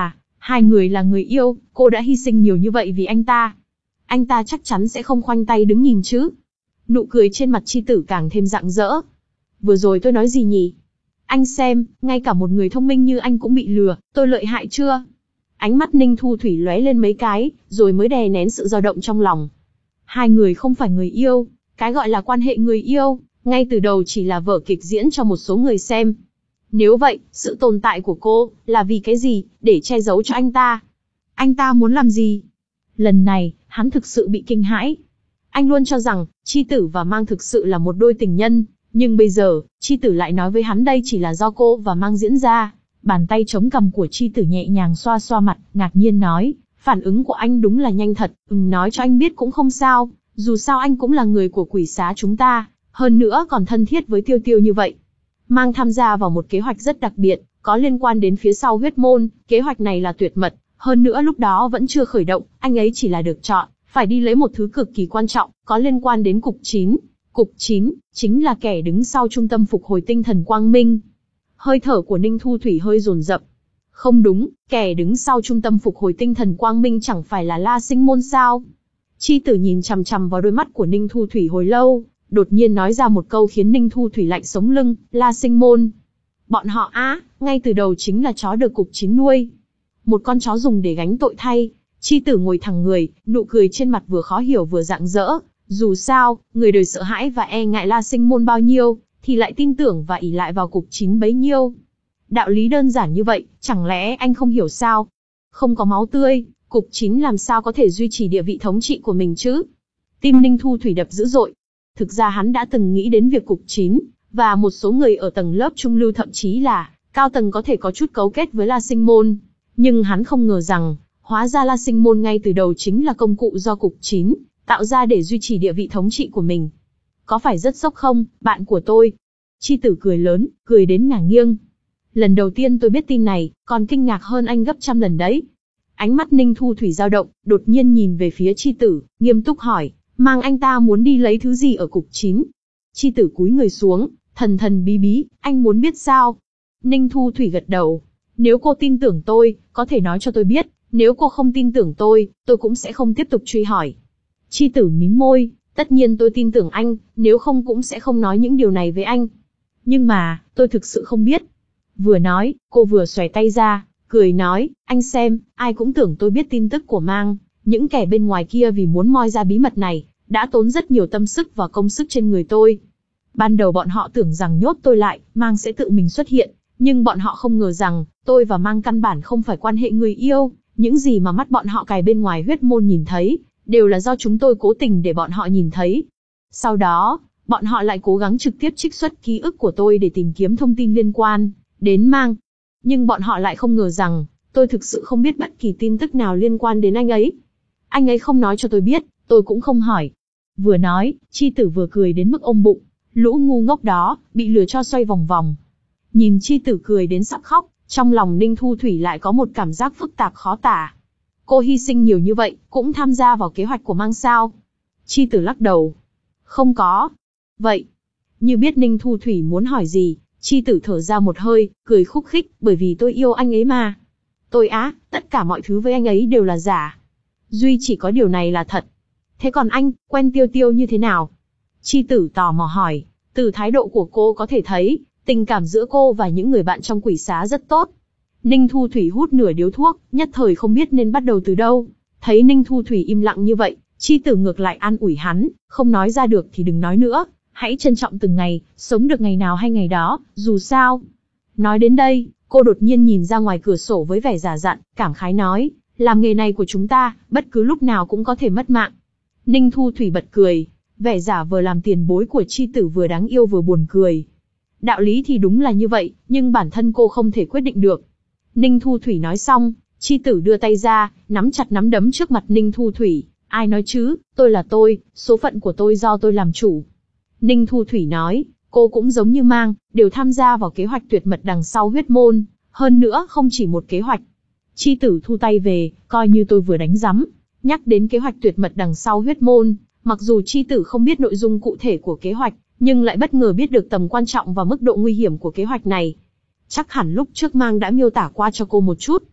Hai người là người yêu, cô đã hy sinh nhiều như vậy vì anh ta. Anh ta chắc chắn sẽ không khoanh tay đứng nhìn chứ. Nụ cười trên mặt Chi Tử càng thêm rạng rỡ. Vừa rồi tôi nói gì nhỉ? Anh xem, ngay cả một người thông minh như anh cũng bị lừa, tôi lợi hại chưa? Ánh mắt Ninh Thu Thủy lóe lên mấy cái, rồi mới đè nén sự dao động trong lòng. Hai người không phải người yêu, cái gọi là quan hệ người yêu, ngay từ đầu chỉ là vở kịch diễn cho một số người xem. Nếu vậy, sự tồn tại của cô, là vì cái gì, để che giấu cho anh ta? Anh ta muốn làm gì? Lần này, hắn thực sự bị kinh hãi. Anh luôn cho rằng, Chi Tử và Mang thực sự là một đôi tình nhân, nhưng bây giờ, Chi Tử lại nói với hắn đây chỉ là do cô và Mang diễn ra. Bàn tay chống cằm của Chi Tử nhẹ nhàng xoa xoa mặt, ngạc nhiên nói, phản ứng của anh đúng là nhanh thật, ừm nói cho anh biết cũng không sao, dù sao anh cũng là người của quỷ xá chúng ta, hơn nữa còn thân thiết với Tiêu Tiêu như vậy. Mang tham gia vào một kế hoạch rất đặc biệt, có liên quan đến phía sau huyết môn, kế hoạch này là tuyệt mật, hơn nữa lúc đó vẫn chưa khởi động, anh ấy chỉ là được chọn, phải đi lấy một thứ cực kỳ quan trọng, có liên quan đến cục chín. Cục chín, chính là kẻ đứng sau trung tâm phục hồi tinh thần Quang Minh. Hơi thở của Ninh Thu Thủy hơi dồn dập. Không đúng, kẻ đứng sau trung tâm phục hồi tinh thần Quang Minh chẳng phải là La Sinh Môn sao? Chi Tử nhìn chằm chằm vào đôi mắt của Ninh Thu Thủy hồi lâu, đột nhiên nói ra một câu khiến Ninh Thu Thủy lạnh sống lưng, La Sinh Môn. Bọn họ á, ngay từ đầu chính là chó được cục chín nuôi. Một con chó dùng để gánh tội thay. Chi Tử ngồi thẳng người, nụ cười trên mặt vừa khó hiểu vừa rạng rỡ. Dù sao, người đời sợ hãi và e ngại La Sinh Môn bao nhiêu, thì lại tin tưởng và ỷ lại vào cục chín bấy nhiêu. Đạo lý đơn giản như vậy, chẳng lẽ anh không hiểu sao? Không có máu tươi, cục chín làm sao có thể duy trì địa vị thống trị của mình chứ? Tim Ninh Thu Thủy đập dữ dội. Thực ra hắn đã từng nghĩ đến việc cục chín, và một số người ở tầng lớp trung lưu thậm chí là cao tầng có thể có chút cấu kết với La Sinh Môn. Nhưng hắn không ngờ rằng, hóa ra La Sinh Môn ngay từ đầu chính là công cụ do cục chín tạo ra để duy trì địa vị thống trị của mình. Có phải rất sốc không, bạn của tôi? Chi Tử cười lớn, cười đến ngả nghiêng. Lần đầu tiên tôi biết tin này, còn kinh ngạc hơn anh gấp trăm lần đấy. Ánh mắt Ninh Thu Thủy dao động, đột nhiên nhìn về phía Chi Tử, nghiêm túc hỏi, Mang anh ta muốn đi lấy thứ gì ở cục chín? Chi Tử cúi người xuống, thần thần bí bí, anh muốn biết sao? Ninh Thu Thủy gật đầu. Nếu cô tin tưởng tôi, có thể nói cho tôi biết, nếu cô không tin tưởng tôi, tôi cũng sẽ không tiếp tục truy hỏi. Chi Tử mím môi, tất nhiên tôi tin tưởng anh, nếu không cũng sẽ không nói những điều này với anh. Nhưng mà, tôi thực sự không biết. Vừa nói, cô vừa xòe tay ra, cười nói, anh xem, ai cũng tưởng tôi biết tin tức của Mang, những kẻ bên ngoài kia vì muốn moi ra bí mật này, đã tốn rất nhiều tâm sức và công sức trên người tôi. Ban đầu bọn họ tưởng rằng nhốt tôi lại, Mang sẽ tự mình xuất hiện, nhưng bọn họ không ngờ rằng, tôi và Mang căn bản không phải quan hệ người yêu, những gì mà mắt bọn họ cài bên ngoài huyết môn nhìn thấy, đều là do chúng tôi cố tình để bọn họ nhìn thấy. Sau đó, bọn họ lại cố gắng trực tiếp trích xuất ký ức của tôi để tìm kiếm thông tin liên quan đến Mang. Nhưng bọn họ lại không ngờ rằng, tôi thực sự không biết bất kỳ tin tức nào liên quan đến anh ấy. Anh ấy không nói cho tôi biết, tôi cũng không hỏi. Vừa nói, Chi Tử vừa cười đến mức ôm bụng. Lũ ngu ngốc đó, bị lừa cho xoay vòng vòng. Nhìn Chi Tử cười đến sắp khóc, trong lòng Ninh Thu Thủy lại có một cảm giác phức tạp khó tả. Cô hy sinh nhiều như vậy, cũng tham gia vào kế hoạch của Mang sao? Chi Tử lắc đầu. Không có. Vậy, như biết Ninh Thu Thủy muốn hỏi gì, Chi Tử thở ra một hơi, cười khúc khích, bởi vì tôi yêu anh ấy mà. Tôi á, tất cả mọi thứ với anh ấy đều là giả. Duy chỉ có điều này là thật. Thế còn anh, quen Tiêu Tiêu như thế nào? Chi Tử tò mò hỏi, từ thái độ của cô có thể thấy, tình cảm giữa cô và những người bạn trong quỷ xá rất tốt. Ninh Thu Thủy hút nửa điếu thuốc, nhất thời không biết nên bắt đầu từ đâu. Thấy Ninh Thu Thủy im lặng như vậy, Chi Tử ngược lại an ủi hắn, không nói ra được thì đừng nói nữa, hãy trân trọng từng ngày, sống được ngày nào hay ngày đó, dù sao. Nói đến đây, cô đột nhiên nhìn ra ngoài cửa sổ với vẻ giả dặn, cảm khái nói, làm nghề này của chúng ta, bất cứ lúc nào cũng có thể mất mạng. Ninh Thu Thủy bật cười, vẻ giả vờ làm tiền bối của Chi Tử vừa đáng yêu vừa buồn cười. Đạo lý thì đúng là như vậy, nhưng bản thân cô không thể quyết định được. Ninh Thu Thủy nói xong, Chi Tử đưa tay ra, nắm chặt nắm đấm trước mặt Ninh Thu Thủy. Ai nói chứ, tôi là tôi, số phận của tôi do tôi làm chủ. Ninh Thu Thủy nói, cô cũng giống như Mang, đều tham gia vào kế hoạch tuyệt mật đằng sau huyết môn, hơn nữa không chỉ một kế hoạch. Chi Tử thu tay về, coi như tôi vừa đánh rắm. Nhắc đến kế hoạch tuyệt mật đằng sau huyết môn, mặc dù Chi Tử không biết nội dung cụ thể của kế hoạch, nhưng lại bất ngờ biết được tầm quan trọng và mức độ nguy hiểm của kế hoạch này. Chắc hẳn lúc trước Mang đã miêu tả qua cho cô một chút.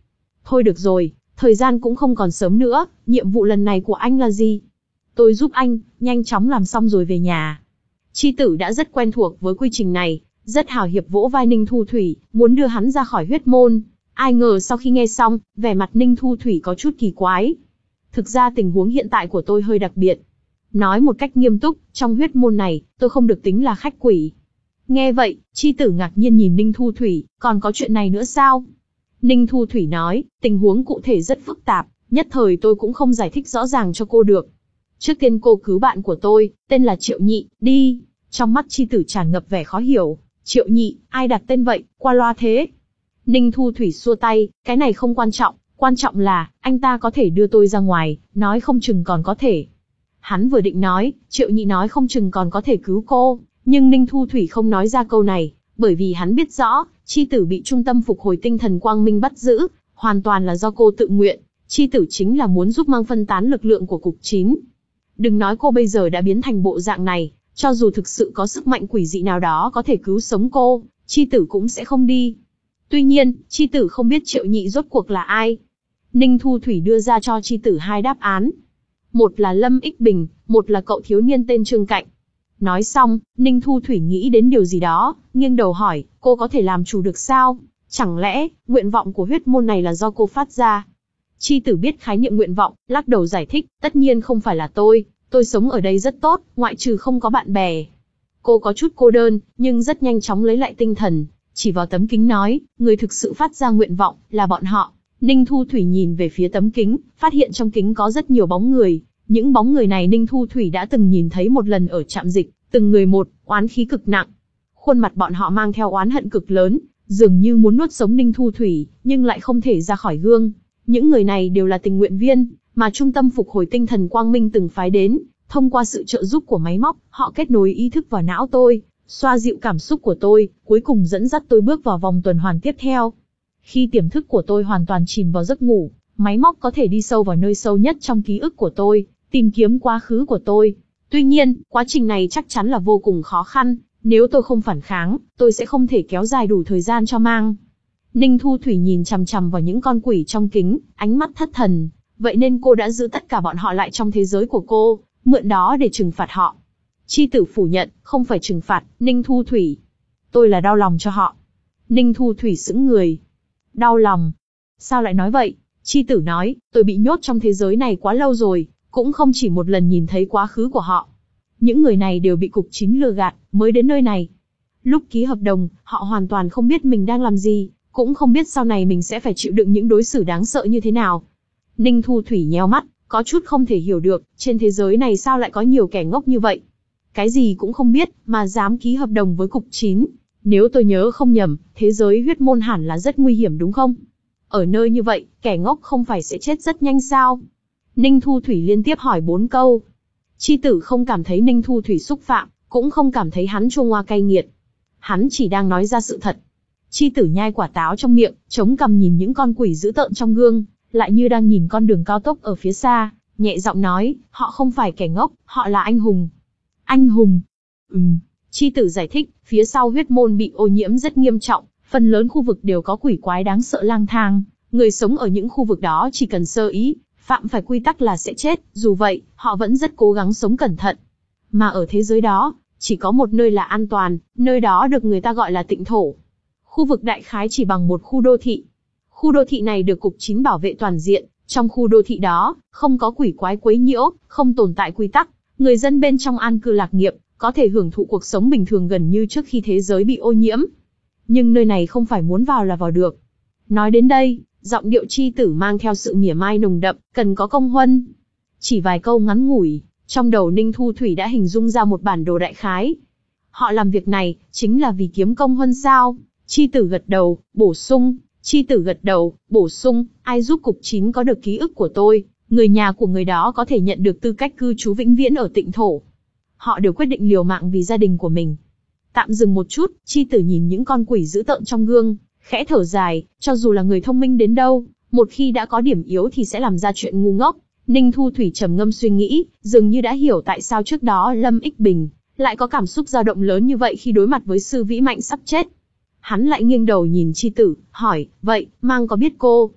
Thôi được rồi, thời gian cũng không còn sớm nữa, nhiệm vụ lần này của anh là gì? Tôi giúp anh, nhanh chóng làm xong rồi về nhà. Chi tử đã rất quen thuộc với quy trình này, rất hào hiệp vỗ vai Ninh Thu Thủy, muốn đưa hắn ra khỏi huyết môn. Ai ngờ sau khi nghe xong, vẻ mặt Ninh Thu Thủy có chút kỳ quái. Thực ra tình huống hiện tại của tôi hơi đặc biệt. Nói một cách nghiêm túc, trong huyết môn này, tôi không được tính là khách quỷ. Nghe vậy, Chi tử ngạc nhiên nhìn Ninh Thu Thủy, còn có chuyện này nữa sao? Ninh Thu Thủy nói, tình huống cụ thể rất phức tạp, nhất thời tôi cũng không giải thích rõ ràng cho cô được. Trước tiên cô cứu bạn của tôi, tên là Triệu Nhị, đi. Trong mắt Chi tử tràn ngập vẻ khó hiểu. Triệu Nhị, ai đặt tên vậy, qua loa thế? Ninh Thu Thủy xua tay, cái này không quan trọng, quan trọng là, anh ta có thể đưa tôi ra ngoài, nói không chừng còn có thể. Hắn vừa định nói, Triệu Nhị nói không chừng còn có thể cứu cô, nhưng Ninh Thu Thủy không nói ra câu này, bởi vì hắn biết rõ, Chi tử bị trung tâm phục hồi tinh thần Quang Minh bắt giữ, hoàn toàn là do cô tự nguyện, Chi tử chính là muốn giúp mang phân tán lực lượng của cục chín. Đừng nói cô bây giờ đã biến thành bộ dạng này, cho dù thực sự có sức mạnh quỷ dị nào đó có thể cứu sống cô, Chi tử cũng sẽ không đi. Tuy nhiên, Chi tử không biết Triệu Nhị rốt cuộc là ai. Ninh Thu Thủy đưa ra cho Chi tử hai đáp án. Một là Lâm Ích Bình, một là cậu thiếu niên tên Trương Cạnh. Nói xong, Ninh Thu Thủy nghĩ đến điều gì đó, nghiêng đầu hỏi, cô có thể làm chủ được sao? Chẳng lẽ, nguyện vọng của huyết môn này là do cô phát ra? Chi tử biết khái niệm nguyện vọng, lắc đầu giải thích, tất nhiên không phải là tôi, tôi sống ở đây rất tốt, ngoại trừ không có bạn bè. Cô có chút cô đơn, nhưng rất nhanh chóng lấy lại tinh thần, chỉ vào tấm kính nói, người thực sự phát ra nguyện vọng, là bọn họ. Ninh Thu Thủy nhìn về phía tấm kính, phát hiện trong kính có rất nhiều bóng người. Những bóng người này Ninh Thu Thủy đã từng nhìn thấy một lần ở trạm dịch, từng người một, oán khí cực nặng. Khuôn mặt bọn họ mang theo oán hận cực lớn, dường như muốn nuốt sống Ninh Thu Thủy, nhưng lại không thể ra khỏi gương. Những người này đều là tình nguyện viên, mà Trung tâm Phục hồi Tinh thần Quang Minh từng phái đến. Thông qua sự trợ giúp của máy móc, họ kết nối ý thức vào não tôi, xoa dịu cảm xúc của tôi, cuối cùng dẫn dắt tôi bước vào vòng tuần hoàn tiếp theo. Khi tiềm thức của tôi hoàn toàn chìm vào giấc ngủ, máy móc có thể đi sâu vào nơi sâu nhất trong ký ức của tôi, tìm kiếm quá khứ của tôi. Tuy nhiên, quá trình này chắc chắn là vô cùng khó khăn, nếu tôi không phản kháng, tôi sẽ không thể kéo dài đủ thời gian cho mang. Ninh Thu Thủy nhìn chằm chằm vào những con quỷ trong kính, ánh mắt thất thần, vậy nên cô đã giữ tất cả bọn họ lại trong thế giới của cô, mượn đó để trừng phạt họ. Chi tử phủ nhận, không phải trừng phạt, Ninh Thu Thủy. Tôi là đau lòng cho họ. Ninh Thu Thủy sững người. Đau lòng? Sao lại nói vậy? Chi tử nói, tôi bị nhốt trong thế giới này quá lâu rồi, cũng không chỉ một lần nhìn thấy quá khứ của họ. Những người này đều bị cục chín lừa gạt, mới đến nơi này. Lúc ký hợp đồng, họ hoàn toàn không biết mình đang làm gì, cũng không biết sau này mình sẽ phải chịu đựng những đối xử đáng sợ như thế nào. Ninh Thu Thủy nheo mắt, có chút không thể hiểu được, trên thế giới này sao lại có nhiều kẻ ngốc như vậy. Cái gì cũng không biết, mà dám ký hợp đồng với cục chín. Nếu tôi nhớ không nhầm, thế giới huyết môn hẳn là rất nguy hiểm đúng không? Ở nơi như vậy, kẻ ngốc không phải sẽ chết rất nhanh sao? Ninh Thu Thủy liên tiếp hỏi bốn câu. Chi tử không cảm thấy Ninh Thu Thủy xúc phạm, cũng không cảm thấy hắn chua ngoa cay nghiệt. Hắn chỉ đang nói ra sự thật. Chi tử nhai quả táo trong miệng, chống cằm nhìn những con quỷ dữ tợn trong gương, lại như đang nhìn con đường cao tốc ở phía xa, nhẹ giọng nói, họ không phải kẻ ngốc, họ là anh hùng. Anh hùng? Ừm. Chi tử giải thích, phía sau huyết môn bị ô nhiễm rất nghiêm trọng, phần lớn khu vực đều có quỷ quái đáng sợ lang thang, người sống ở những khu vực đó chỉ cần sơ ý, phạm phải quy tắc là sẽ chết, dù vậy, họ vẫn rất cố gắng sống cẩn thận. Mà ở thế giới đó, chỉ có một nơi là an toàn, nơi đó được người ta gọi là tịnh thổ. Khu vực đại khái chỉ bằng một khu đô thị. Khu đô thị này được cục chín bảo vệ toàn diện, trong khu đô thị đó, không có quỷ quái quấy nhiễu, không tồn tại quy tắc, người dân bên trong an cư lạc nghiệp, có thể hưởng thụ cuộc sống bình thường gần như trước khi thế giới bị ô nhiễm. Nhưng nơi này không phải muốn vào là vào được. Nói đến đây, giọng điệu chi tử mang theo sự mỉa mai nồng đậm, cần có công huân. Chỉ vài câu ngắn ngủi, trong đầu Ninh Thu Thủy đã hình dung ra một bản đồ đại khái. Họ làm việc này, chính là vì kiếm công huân sao? Chi tử gật đầu, bổ sung, chi tử gật đầu, bổ sung, ai giúp cục chín có được ký ức của tôi, người nhà của người đó có thể nhận được tư cách cư trú vĩnh viễn ở tịnh thổ. Họ đều quyết định liều mạng vì gia đình của mình. Tạm dừng một chút, chi tử nhìn những con quỷ dữ tợn trong gương, khẽ thở dài, cho dù là người thông minh đến đâu, một khi đã có điểm yếu thì sẽ làm ra chuyện ngu ngốc. Ninh Thu Thủy trầm ngâm suy nghĩ, dường như đã hiểu tại sao trước đó Lâm Ích Bình lại có cảm xúc dao động lớn như vậy khi đối mặt với sư vĩ mạnh sắp chết. Hắn lại nghiêng đầu nhìn chi tử, hỏi, vậy, Mang có biết cô?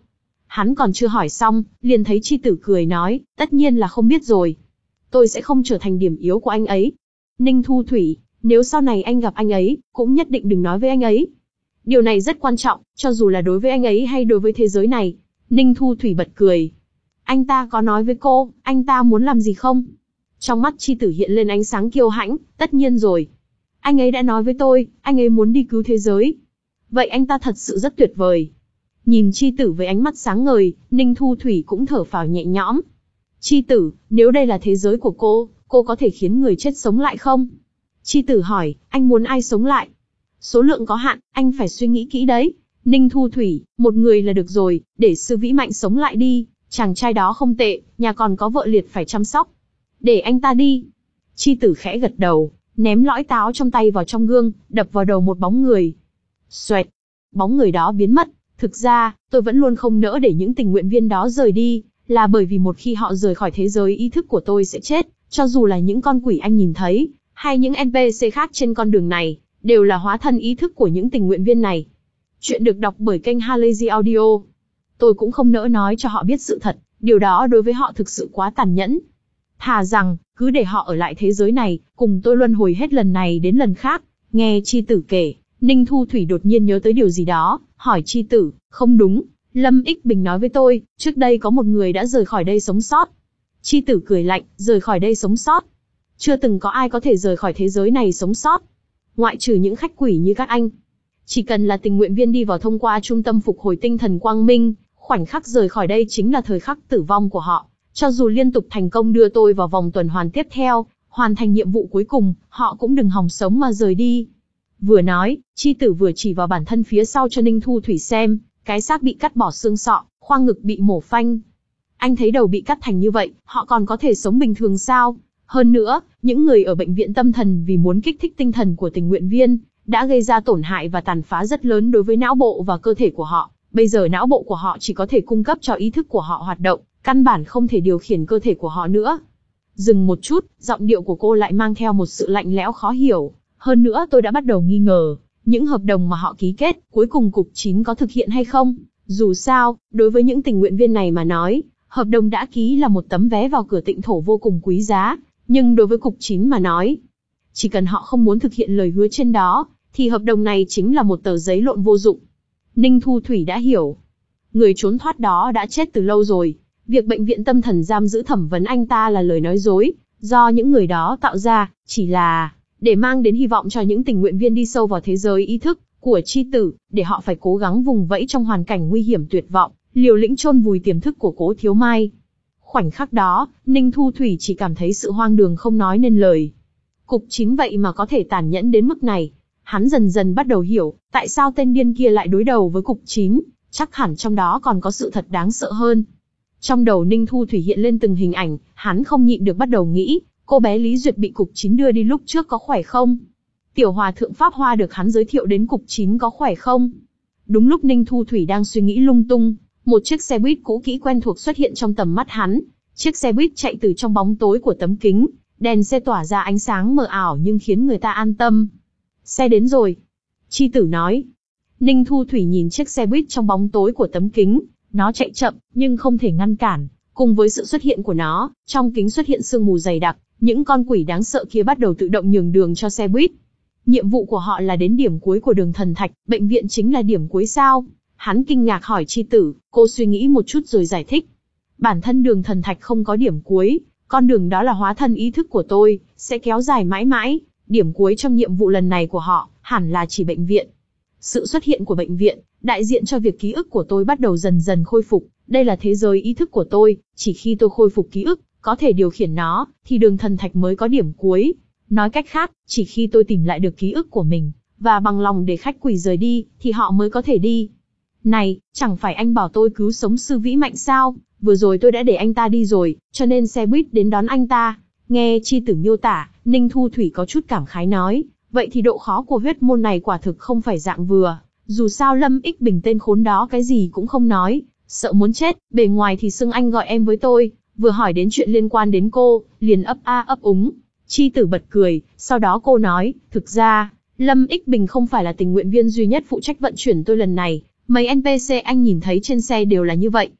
Hắn còn chưa hỏi xong, liền thấy Chi Tử cười nói, tất nhiên là không biết rồi. Tôi sẽ không trở thành điểm yếu của anh ấy. Ninh Thu Thủy, nếu sau này anh gặp anh ấy, cũng nhất định đừng nói với anh ấy. Điều này rất quan trọng, cho dù là đối với anh ấy hay đối với thế giới này. Ninh Thu Thủy bật cười. Anh ta có nói với cô, anh ta muốn làm gì không? Trong mắt Chi Tử hiện lên ánh sáng kiêu hãnh, tất nhiên rồi. Anh ấy đã nói với tôi, anh ấy muốn đi cứu thế giới. Vậy anh ta thật sự rất tuyệt vời. Nhìn Chi Tử với ánh mắt sáng ngời, Ninh Thu Thủy cũng thở phào nhẹ nhõm. Chi Tử, nếu đây là thế giới của cô, cô có thể khiến người chết sống lại không? Chi Tử hỏi, anh muốn ai sống lại? Số lượng có hạn, anh phải suy nghĩ kỹ đấy. Ninh Thu Thủy, một người là được rồi, để Sư Vĩ Mạnh sống lại đi. Chàng trai đó không tệ, nhà còn có vợ liệt phải chăm sóc. Để anh ta đi. Chi Tử khẽ gật đầu, ném lõi táo trong tay vào trong gương, đập vào đầu một bóng người. Xoẹt, bóng người đó biến mất. Thực ra, tôi vẫn luôn không nỡ để những tình nguyện viên đó rời đi, là bởi vì một khi họ rời khỏi thế giới ý thức của tôi sẽ chết, cho dù là những con quỷ anh nhìn thấy, hay những en pê xê khác trên con đường này, đều là hóa thân ý thức của những tình nguyện viên này. Chuyện được đọc bởi kênh Halazy Audio. Tôi cũng không nỡ nói cho họ biết sự thật, điều đó đối với họ thực sự quá tàn nhẫn. Thà rằng, cứ để họ ở lại thế giới này, cùng tôi luân hồi hết lần này đến lần khác. Nghe Chi Tử kể, Ninh Thu Thủy đột nhiên nhớ tới điều gì đó, hỏi Chi Tử, không đúng, Lâm Ích Bình nói với tôi, trước đây có một người đã rời khỏi đây sống sót. Chi Tử cười lạnh, rời khỏi đây sống sót. Chưa từng có ai có thể rời khỏi thế giới này sống sót. Ngoại trừ những khách quỷ như các anh. Chỉ cần là tình nguyện viên đi vào thông qua trung tâm phục hồi tinh thần Quang Minh, khoảnh khắc rời khỏi đây chính là thời khắc tử vong của họ. Cho dù liên tục thành công đưa tôi vào vòng tuần hoàn tiếp theo, hoàn thành nhiệm vụ cuối cùng, họ cũng đừng hòng sống mà rời đi. Vừa nói, Chi Tử vừa chỉ vào bản thân phía sau cho Ninh Thu Thủy xem, cái xác bị cắt bỏ xương sọ, khoang ngực bị mổ phanh. Anh thấy đầu bị cắt thành như vậy, họ còn có thể sống bình thường sao? Hơn nữa, những người ở bệnh viện tâm thần vì muốn kích thích tinh thần của tình nguyện viên, đã gây ra tổn hại và tàn phá rất lớn đối với não bộ và cơ thể của họ. Bây giờ não bộ của họ chỉ có thể cung cấp cho ý thức của họ hoạt động, căn bản không thể điều khiển cơ thể của họ nữa. Dừng một chút, giọng điệu của cô lại mang theo một sự lạnh lẽo khó hiểu. Hơn nữa tôi đã bắt đầu nghi ngờ, những hợp đồng mà họ ký kết, cuối cùng Cục chín có thực hiện hay không? Dù sao, đối với những tình nguyện viên này mà nói, hợp đồng đã ký là một tấm vé vào cửa tịnh thổ vô cùng quý giá. Nhưng đối với Cục chín mà nói, chỉ cần họ không muốn thực hiện lời hứa trên đó, thì hợp đồng này chính là một tờ giấy lộn vô dụng. Ninh Thu Thủy đã hiểu. Người trốn thoát đó đã chết từ lâu rồi. Việc bệnh viện tâm thần giam giữ thẩm vấn anh ta là lời nói dối, do những người đó tạo ra, chỉ là để mang đến hy vọng cho những tình nguyện viên đi sâu vào thế giới ý thức của Chi Tử, để họ phải cố gắng vùng vẫy trong hoàn cảnh nguy hiểm tuyệt vọng, liều lĩnh chôn vùi tiềm thức của Cố Thiếu Mai. Khoảnh khắc đó, Ninh Thu Thủy chỉ cảm thấy sự hoang đường không nói nên lời. Cục chín vậy mà có thể tàn nhẫn đến mức này. Hắn dần dần bắt đầu hiểu, tại sao tên điên kia lại đối đầu với Cục chín, chắc hẳn trong đó còn có sự thật đáng sợ hơn. Trong đầu Ninh Thu Thủy hiện lên từng hình ảnh, hắn không nhịn được bắt đầu nghĩ, cô bé Lý Duyệt bị Cục chín đưa đi lúc trước có khỏe không? Tiểu hòa thượng Pháp Hoa được hắn giới thiệu đến Cục chín có khỏe không? Đúng lúc Ninh Thu Thủy đang suy nghĩ lung tung, một chiếc xe buýt cũ kỹ quen thuộc xuất hiện trong tầm mắt hắn. Chiếc xe buýt chạy từ trong bóng tối của tấm kính, đèn xe tỏa ra ánh sáng mờ ảo nhưng khiến người ta an tâm. Xe đến rồi. Chi Tử nói. Ninh Thu Thủy nhìn chiếc xe buýt trong bóng tối của tấm kính, nó chạy chậm, nhưng không thể ngăn cản. Cùng với sự xuất hiện của nó, trong kính xuất hiện sương mù dày đặc, những con quỷ đáng sợ kia bắt đầu tự động nhường đường cho xe buýt. Nhiệm vụ của họ là đến điểm cuối của đường Thần Thạch, bệnh viện chính là điểm cuối sao? Hắn kinh ngạc hỏi Chi Tử, cô suy nghĩ một chút rồi giải thích. Bản thân đường Thần Thạch không có điểm cuối, con đường đó là hóa thân ý thức của tôi, sẽ kéo dài mãi mãi. Điểm cuối trong nhiệm vụ lần này của họ, hẳn là chỉ bệnh viện. Sự xuất hiện của bệnh viện, đại diện cho việc ký ức của tôi bắt đầu dần dần khôi phục. Đây là thế giới ý thức của tôi, chỉ khi tôi khôi phục ký ức, có thể điều khiển nó, thì đường Thần Thạch mới có điểm cuối. Nói cách khác, chỉ khi tôi tìm lại được ký ức của mình, và bằng lòng để khách quỷ rời đi, thì họ mới có thể đi. Này, chẳng phải anh bảo tôi cứu sống Sư Vĩ Mạnh sao? Vừa rồi tôi đã để anh ta đi rồi, cho nên xe buýt đến đón anh ta. Nghe Chi Tử miêu tả, Ninh Thu Thủy có chút cảm khái nói, vậy thì độ khó của huyết môn này quả thực không phải dạng vừa. Dù sao Lâm Ích Bình tên khốn đó cái gì cũng không nói, sợ muốn chết, bề ngoài thì xưng anh gọi em với tôi, vừa hỏi đến chuyện liên quan đến cô, liền ấp a ấp úng. Chi Tử bật cười, sau đó cô nói, thực ra, Lâm Ích Bình không phải là tình nguyện viên duy nhất phụ trách vận chuyển tôi lần này, mấy en pê xê anh nhìn thấy trên xe đều là như vậy,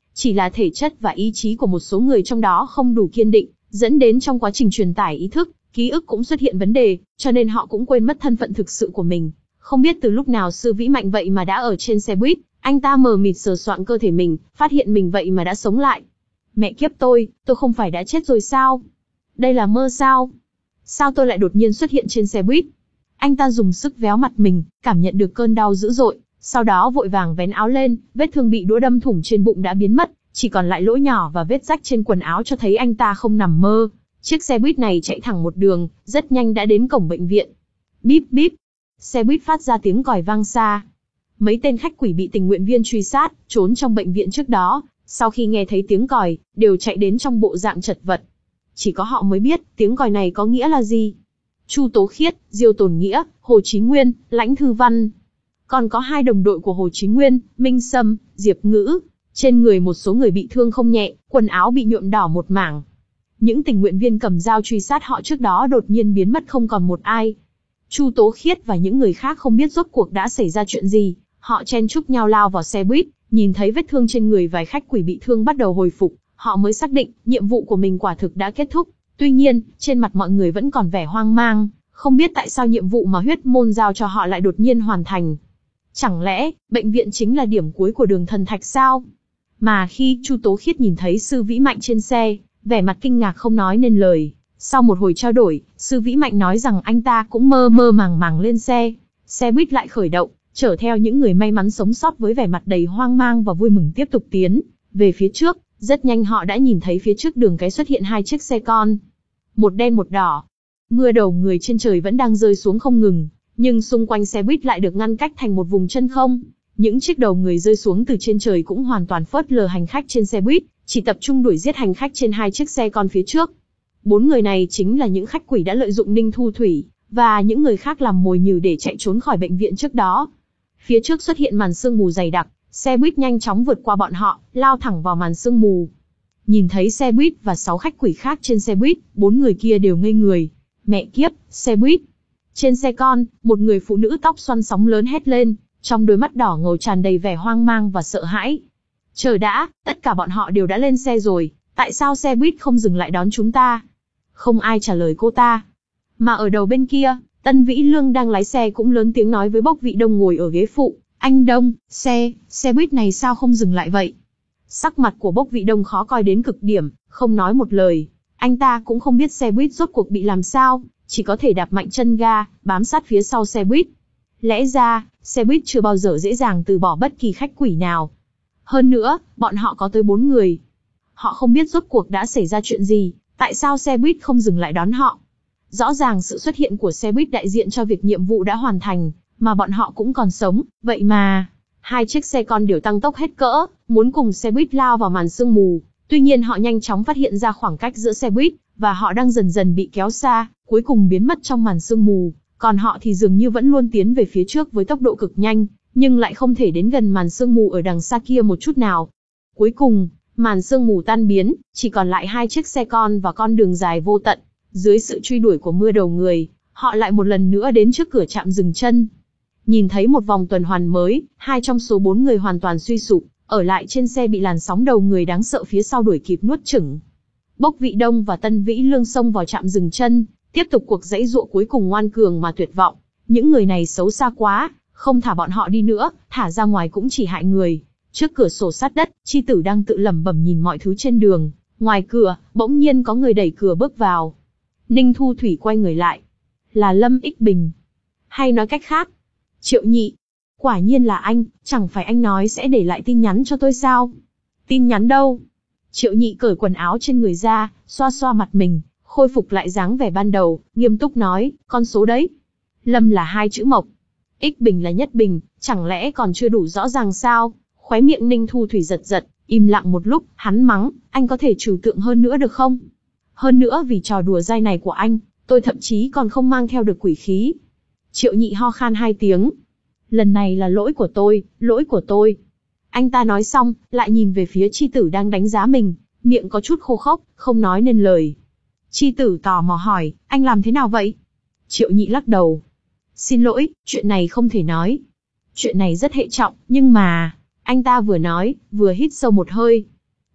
Chỉ là thể chất và ý chí của một số người trong đó không đủ kiên định, dẫn đến trong quá trình truyền tải ý thức, ký ức cũng xuất hiện vấn đề, cho nên họ cũng quên mất thân phận thực sự của mình. Không biết từ lúc nào Sư Vĩ Mạnh vậy mà đã ở trên xe buýt, anh ta mờ mịt sờ soạng cơ thể mình, phát hiện mình vậy mà đã sống lại. Mẹ kiếp tôi, tôi không phải đã chết rồi sao? Đây là mơ sao? Sao tôi lại đột nhiên xuất hiện trên xe buýt? Anh ta dùng sức véo mặt mình, cảm nhận được cơn đau dữ dội, sau đó vội vàng vén áo lên, vết thương bị đũa đâm thủng trên bụng đã biến mất, chỉ còn lại lỗ nhỏ và vết rách trên quần áo cho thấy anh ta không nằm mơ. Chiếc xe buýt này chạy thẳng một đường, rất nhanh đã đến cổng bệnh viện. Bíp bíp, xe buýt phát ra tiếng còi vang xa. Mấy tên khách quỷ bị tình nguyện viên truy sát, trốn trong bệnh viện trước đó, sau khi nghe thấy tiếng còi, đều chạy đến trong bộ dạng chật vật. Chỉ có họ mới biết, tiếng còi này có nghĩa là gì. Chu Tố Khiết, Diêu Tồn Nghĩa, Hồ Chí Nguyên, Lãnh Thư Văn. Còn có hai đồng đội của Hồ Chí Nguyên, Minh Sâm, Diệp Ngữ. Trên người một số người bị thương không nhẹ, quần áo bị nhuộm đỏ một mảng. Những tình nguyện viên cầm dao truy sát họ trước đó đột nhiên biến mất không còn một ai. Chu Tố Khiết và những người khác không biết rốt cuộc đã xảy ra chuyện gì, họ chen chúc nhau lao vào xe buýt, nhìn thấy vết thương trên người vài khách quỷ bị thương bắt đầu hồi phục, họ mới xác định nhiệm vụ của mình quả thực đã kết thúc. Tuy nhiên, trên mặt mọi người vẫn còn vẻ hoang mang, không biết tại sao nhiệm vụ mà huyết môn giao cho họ lại đột nhiên hoàn thành. Chẳng lẽ, bệnh viện chính là điểm cuối của đường thần thạch sao? Mà khi Chu Tố Khiết nhìn thấy Sư Vĩ Mạnh trên xe, vẻ mặt kinh ngạc không nói nên lời. Sau một hồi trao đổi, Sư Vĩ Mạnh nói rằng anh ta cũng mơ mơ màng màng lên xe. Xe buýt lại khởi động, chở theo những người may mắn sống sót với vẻ mặt đầy hoang mang và vui mừng tiếp tục tiến về phía trước. Rất nhanh họ đã nhìn thấy phía trước đường cái xuất hiện hai chiếc xe con. Một đen một đỏ. Mưa đầu người trên trời vẫn đang rơi xuống không ngừng, nhưng xung quanh xe buýt lại được ngăn cách thành một vùng chân không. Những chiếc đầu người rơi xuống từ trên trời cũng hoàn toàn phớt lờ hành khách trên xe buýt, chỉ tập trung đuổi giết hành khách trên hai chiếc xe con phía trước. Bốn người này chính là những khách quỷ đã lợi dụng Ninh Thu Thủy, và những người khác làm mồi nhử để chạy trốn khỏi bệnh viện trước đó. Phía trước xuất hiện màn sương mù dày đặc, xe buýt nhanh chóng vượt qua bọn họ, lao thẳng vào màn sương mù. Nhìn thấy xe buýt và sáu khách quỷ khác trên xe buýt, bốn người kia đều ngây người. Mẹ kiếp, xe buýt. Trên xe con, một người phụ nữ tóc xoăn sóng lớn hét lên, trong đôi mắt đỏ ngầu tràn đầy vẻ hoang mang và sợ hãi. Chờ đã, tất cả bọn họ đều đã lên xe rồi, tại sao xe buýt không dừng lại đón chúng ta? Không ai trả lời cô ta. Mà ở đầu bên kia, Tân Vĩ Lương đang lái xe cũng lớn tiếng nói với Bốc Vị Đông ngồi ở ghế phụ. Anh Đông, xe, xe buýt này sao không dừng lại vậy? Sắc mặt của Bốc Vị Đông khó coi đến cực điểm, không nói một lời. Anh ta cũng không biết xe buýt rốt cuộc bị làm sao, chỉ có thể đạp mạnh chân ga, bám sát phía sau xe buýt. Lẽ ra, xe buýt chưa bao giờ dễ dàng từ bỏ bất kỳ khách quỷ nào. Hơn nữa, bọn họ có tới bốn người. Họ không biết rốt cuộc đã xảy ra chuyện gì, tại sao xe buýt không dừng lại đón họ. Rõ ràng sự xuất hiện của xe buýt đại diện cho việc nhiệm vụ đã hoàn thành, mà bọn họ cũng còn sống, vậy mà... Hai chiếc xe con đều tăng tốc hết cỡ, muốn cùng xe buýt lao vào màn sương mù. Tuy nhiên họ nhanh chóng phát hiện ra khoảng cách giữa xe buýt, và họ đang dần dần bị kéo xa, cuối cùng biến mất trong màn sương mù. Còn họ thì dường như vẫn luôn tiến về phía trước với tốc độ cực nhanh, nhưng lại không thể đến gần màn sương mù ở đằng xa kia một chút nào. Cuối cùng, màn sương mù tan biến, chỉ còn lại hai chiếc xe con và con đường dài vô tận. Dưới sự truy đuổi của mưa đầu người, họ lại một lần nữa đến trước cửa trạm dừng chân. Nhìn thấy một vòng tuần hoàn mới, hai trong số bốn người hoàn toàn suy sụp, ở lại trên xe bị làn sóng đầu người đáng sợ phía sau đuổi kịp nuốt chửng. Bốc Vị Đông và Tân Vĩ Lương xông vào trạm dừng chân, tiếp tục cuộc giãy giụa cuối cùng ngoan cường mà tuyệt vọng. Những người này xấu xa quá, không thả bọn họ đi nữa, thả ra ngoài cũng chỉ hại người. Trước cửa sổ sát đất, Chi Tử đang tự lẩm bẩm nhìn mọi thứ trên đường. Ngoài cửa, bỗng nhiên có người đẩy cửa bước vào. Ninh Thu Thủy quay người lại. Là Lâm Ích Bình. Hay nói cách khác, Triệu Nhị. Quả nhiên là anh, chẳng phải anh nói sẽ để lại tin nhắn cho tôi sao? Tin nhắn đâu? Triệu Nhị cởi quần áo trên người ra, xoa xoa mặt mình, khôi phục lại dáng vẻ ban đầu, nghiêm túc nói, con số đấy. Lâm là hai chữ mộc. Ích Bình là nhất bình, chẳng lẽ còn chưa đủ rõ ràng sao? Khóe miệng Ninh Thu Thủy giật giật, im lặng một lúc, hắn mắng, anh có thể trừu tượng hơn nữa được không? Hơn nữa vì trò đùa dai này của anh, tôi thậm chí còn không mang theo được quỷ khí. Triệu Nhị ho khan hai tiếng. Lần này là lỗi của tôi, lỗi của tôi. Anh ta nói xong, lại nhìn về phía Chi Tử đang đánh giá mình, miệng có chút khô khốc, không nói nên lời. Chi Tử tò mò hỏi, anh làm thế nào vậy? Triệu Nhị lắc đầu. Xin lỗi, chuyện này không thể nói. Chuyện này rất hệ trọng, nhưng mà... Anh ta vừa nói, vừa hít sâu một hơi.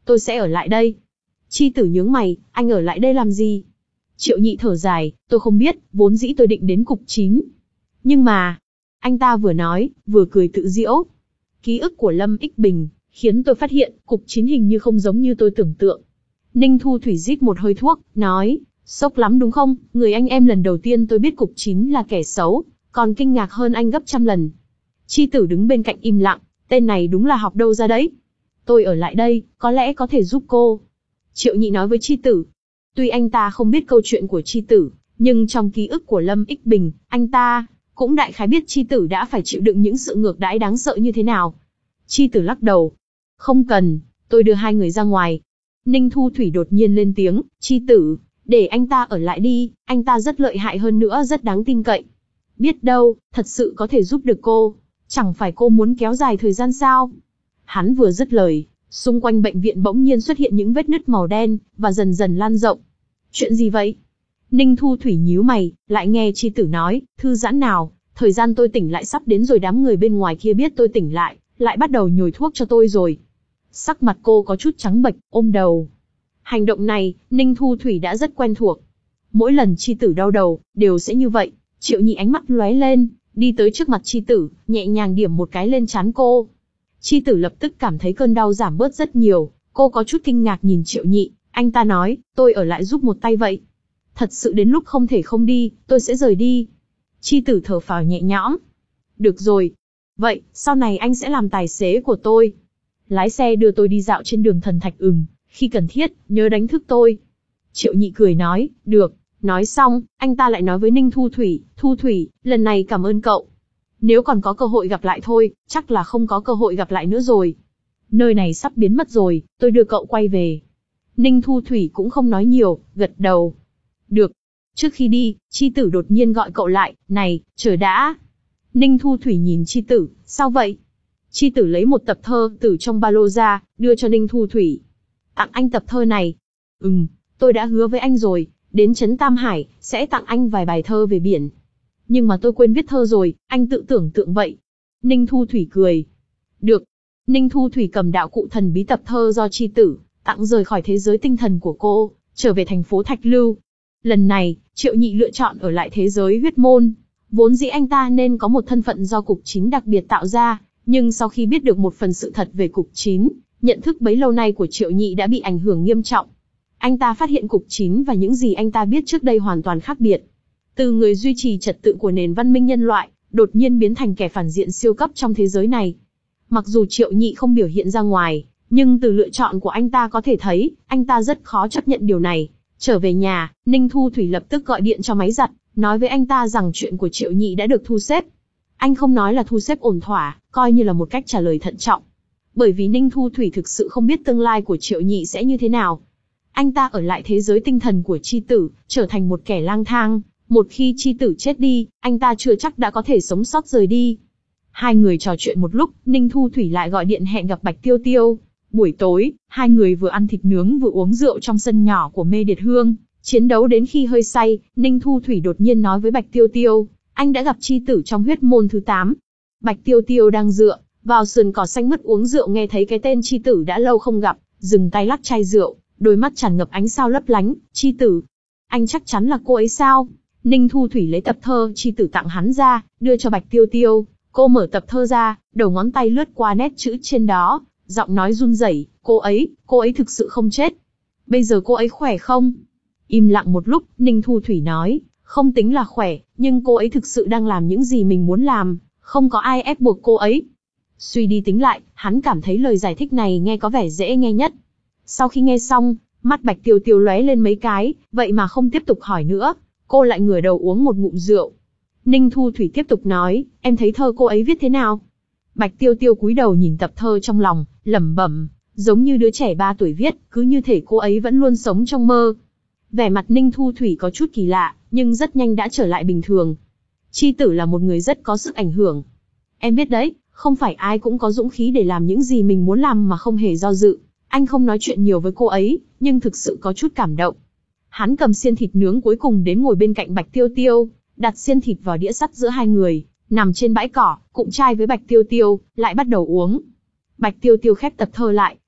tôi sẽ ở lại đây. Chi tử nhướng mày, anh ở lại đây làm gì? Triệu Nhị thở dài, tôi không biết, vốn dĩ tôi định đến cục chín. Nhưng mà, anh ta vừa nói, vừa cười tự giễu. Ký ức của Lâm Ích Bình, khiến tôi phát hiện, cục chín hình như không giống như tôi tưởng tượng. Ninh Thu Thủy rít một hơi thuốc, nói, sốc lắm đúng không, người anh em lần đầu tiên tôi biết cục chín là kẻ xấu, còn kinh ngạc hơn anh gấp trăm lần. Chi tử đứng bên cạnh im lặng, tên này đúng là học đâu ra đấy. Tôi ở lại đây, có lẽ có thể giúp cô. Triệu Nhị nói với Chi tử. Tuy anh ta không biết câu chuyện của Chi tử, nhưng trong ký ức của Lâm Ích Bình, anh ta cũng đại khái biết Chi tử đã phải chịu đựng những sự ngược đãi đáng sợ như thế nào. Chi tử lắc đầu. Không cần, tôi đưa hai người ra ngoài. Ninh Thu Thủy đột nhiên lên tiếng, Chi tử, để anh ta ở lại đi, anh ta rất lợi hại hơn nữa rất đáng tin cậy. Biết đâu, thật sự có thể giúp được cô. Chẳng phải cô muốn kéo dài thời gian sao? Hắn vừa dứt lời, xung quanh bệnh viện bỗng nhiên xuất hiện những vết nứt màu đen, và dần dần lan rộng. Chuyện gì vậy? Ninh Thu Thủy nhíu mày, lại nghe Chi tử nói, thư giãn nào, thời gian tôi tỉnh lại sắp đến rồi, đám người bên ngoài kia biết tôi tỉnh lại, lại bắt đầu nhồi thuốc cho tôi rồi. Sắc mặt cô có chút trắng bệch, ôm đầu. Hành động này, Ninh Thu Thủy đã rất quen thuộc. Mỗi lần Chi tử đau đầu, đều sẽ như vậy. Triệu Nhị ánh mắt lóe lên, đi tới trước mặt Chi tử, nhẹ nhàng điểm một cái lên trán cô. Chi tử lập tức cảm thấy cơn đau giảm bớt rất nhiều, cô có chút kinh ngạc nhìn Triệu Nhị, anh ta nói, tôi ở lại giúp một tay vậy. Thật sự đến lúc không thể không đi, tôi sẽ rời đi. Chi tử thở phào nhẹ nhõm. Được rồi. Vậy, sau này anh sẽ làm tài xế của tôi. Lái xe đưa tôi đi dạo trên đường Thần Thạch ừm, khi cần thiết, nhớ đánh thức tôi. Triệu Nhị cười nói, được. Nói xong, anh ta lại nói với Ninh Thu Thủy, Thu Thủy, lần này cảm ơn cậu. Nếu còn có cơ hội gặp lại thôi, chắc là không có cơ hội gặp lại nữa rồi. Nơi này sắp biến mất rồi, tôi đưa cậu quay về. Ninh Thu Thủy cũng không nói nhiều, gật đầu. Được. Trước khi đi, Chi tử đột nhiên gọi cậu lại, này, chờ đã. Ninh Thu Thủy nhìn Chi tử, sao vậy? Chi tử lấy một tập thơ từ trong ba lô ra, đưa cho Ninh Thu Thủy. Tặng anh tập thơ này. Ừm, tôi đã hứa với anh rồi, đến Trấn Tam Hải, sẽ tặng anh vài bài thơ về biển. Nhưng mà tôi quên viết thơ rồi, anh tự tưởng tượng vậy. Ninh Thu Thủy cười. Được. Ninh Thu Thủy cầm đạo cụ thần bí tập thơ do Chi tử tặng rời khỏi thế giới tinh thần của cô, trở về thành phố Thạch Lưu. Lần này, Triệu Nhị lựa chọn ở lại thế giới huyết môn. Vốn dĩ anh ta nên có một thân phận do cục chín đặc biệt tạo ra, nhưng sau khi biết được một phần sự thật về cục chín, nhận thức bấy lâu nay của Triệu Nhị đã bị ảnh hưởng nghiêm trọng. Anh ta phát hiện cục chín và những gì anh ta biết trước đây hoàn toàn khác biệt. Từ người duy trì trật tự của nền văn minh nhân loại, đột nhiên biến thành kẻ phản diện siêu cấp trong thế giới này. Mặc dù Triệu Nhị không biểu hiện ra ngoài, nhưng từ lựa chọn của anh ta có thể thấy, anh ta rất khó chấp nhận điều này. Trở về nhà, Ninh Thu Thủy lập tức gọi điện cho máy giặt, nói với anh ta rằng chuyện của Triệu Nhị đã được thu xếp. Anh không nói là thu xếp ổn thỏa, coi như là một cách trả lời thận trọng. Bởi vì Ninh Thu Thủy thực sự không biết tương lai của Triệu Nhị sẽ như thế nào. Anh ta ở lại thế giới tinh thần của Chi tử, trở thành một kẻ lang thang. Một khi Chi tử chết đi, anh ta chưa chắc đã có thể sống sót rời đi. Hai người trò chuyện một lúc, Ninh Thu Thủy lại gọi điện hẹn gặp Bạch Tiêu Tiêu. Buổi tối, hai người vừa ăn thịt nướng vừa uống rượu trong sân nhỏ của Mê Điệt Hương, chiến đấu đến khi hơi say. Ninh Thu Thủy đột nhiên nói với Bạch Tiêu Tiêu, anh đã gặp Chi tử trong huyết môn thứ tám. Bạch Tiêu Tiêu đang dựa vào sườn cỏ xanh mướt uống rượu, nghe thấy cái tên Chi tử đã lâu không gặp, dừng tay lắc chai rượu, đôi mắt tràn ngập ánh sao lấp lánh. Chi tử, anh chắc chắn là cô ấy sao? Ninh Thu Thủy lấy tập thơ Chi tử tặng hắn ra, đưa cho Bạch Tiêu Tiêu. Cô mở tập thơ ra, đầu ngón tay lướt qua nét chữ trên đó, giọng nói run rẩy, cô ấy, cô ấy thực sự không chết. Bây giờ cô ấy khỏe không? Im lặng một lúc, Ninh Thu Thủy nói, không tính là khỏe, nhưng cô ấy thực sự đang làm những gì mình muốn làm, không có ai ép buộc cô ấy. Suy đi tính lại, hắn cảm thấy lời giải thích này nghe có vẻ dễ nghe nhất. Sau khi nghe xong, mắt Bạch Tiêu Tiêu lóe lên mấy cái, vậy mà không tiếp tục hỏi nữa, cô lại ngửa đầu uống một ngụm rượu. Ninh Thu Thủy tiếp tục nói, em thấy thơ cô ấy viết thế nào? Bạch Tiêu Tiêu cúi đầu nhìn tập thơ trong lòng, lẩm bẩm, giống như đứa trẻ ba tuổi viết, cứ như thể cô ấy vẫn luôn sống trong mơ. Vẻ mặt Ninh Thu Thủy có chút kỳ lạ, nhưng rất nhanh đã trở lại bình thường. Chi tử là một người rất có sức ảnh hưởng. Em biết đấy, không phải ai cũng có dũng khí để làm những gì mình muốn làm mà không hề do dự. Anh không nói chuyện nhiều với cô ấy, nhưng thực sự có chút cảm động. Hắn cầm xiên thịt nướng cuối cùng đến ngồi bên cạnh Bạch Tiêu Tiêu, đặt xiên thịt vào đĩa sắt giữa hai người, nằm trên bãi cỏ, cụm chai với Bạch Tiêu Tiêu, lại bắt đầu uống. Bạch Tiêu Tiêu khép tập thơ lại,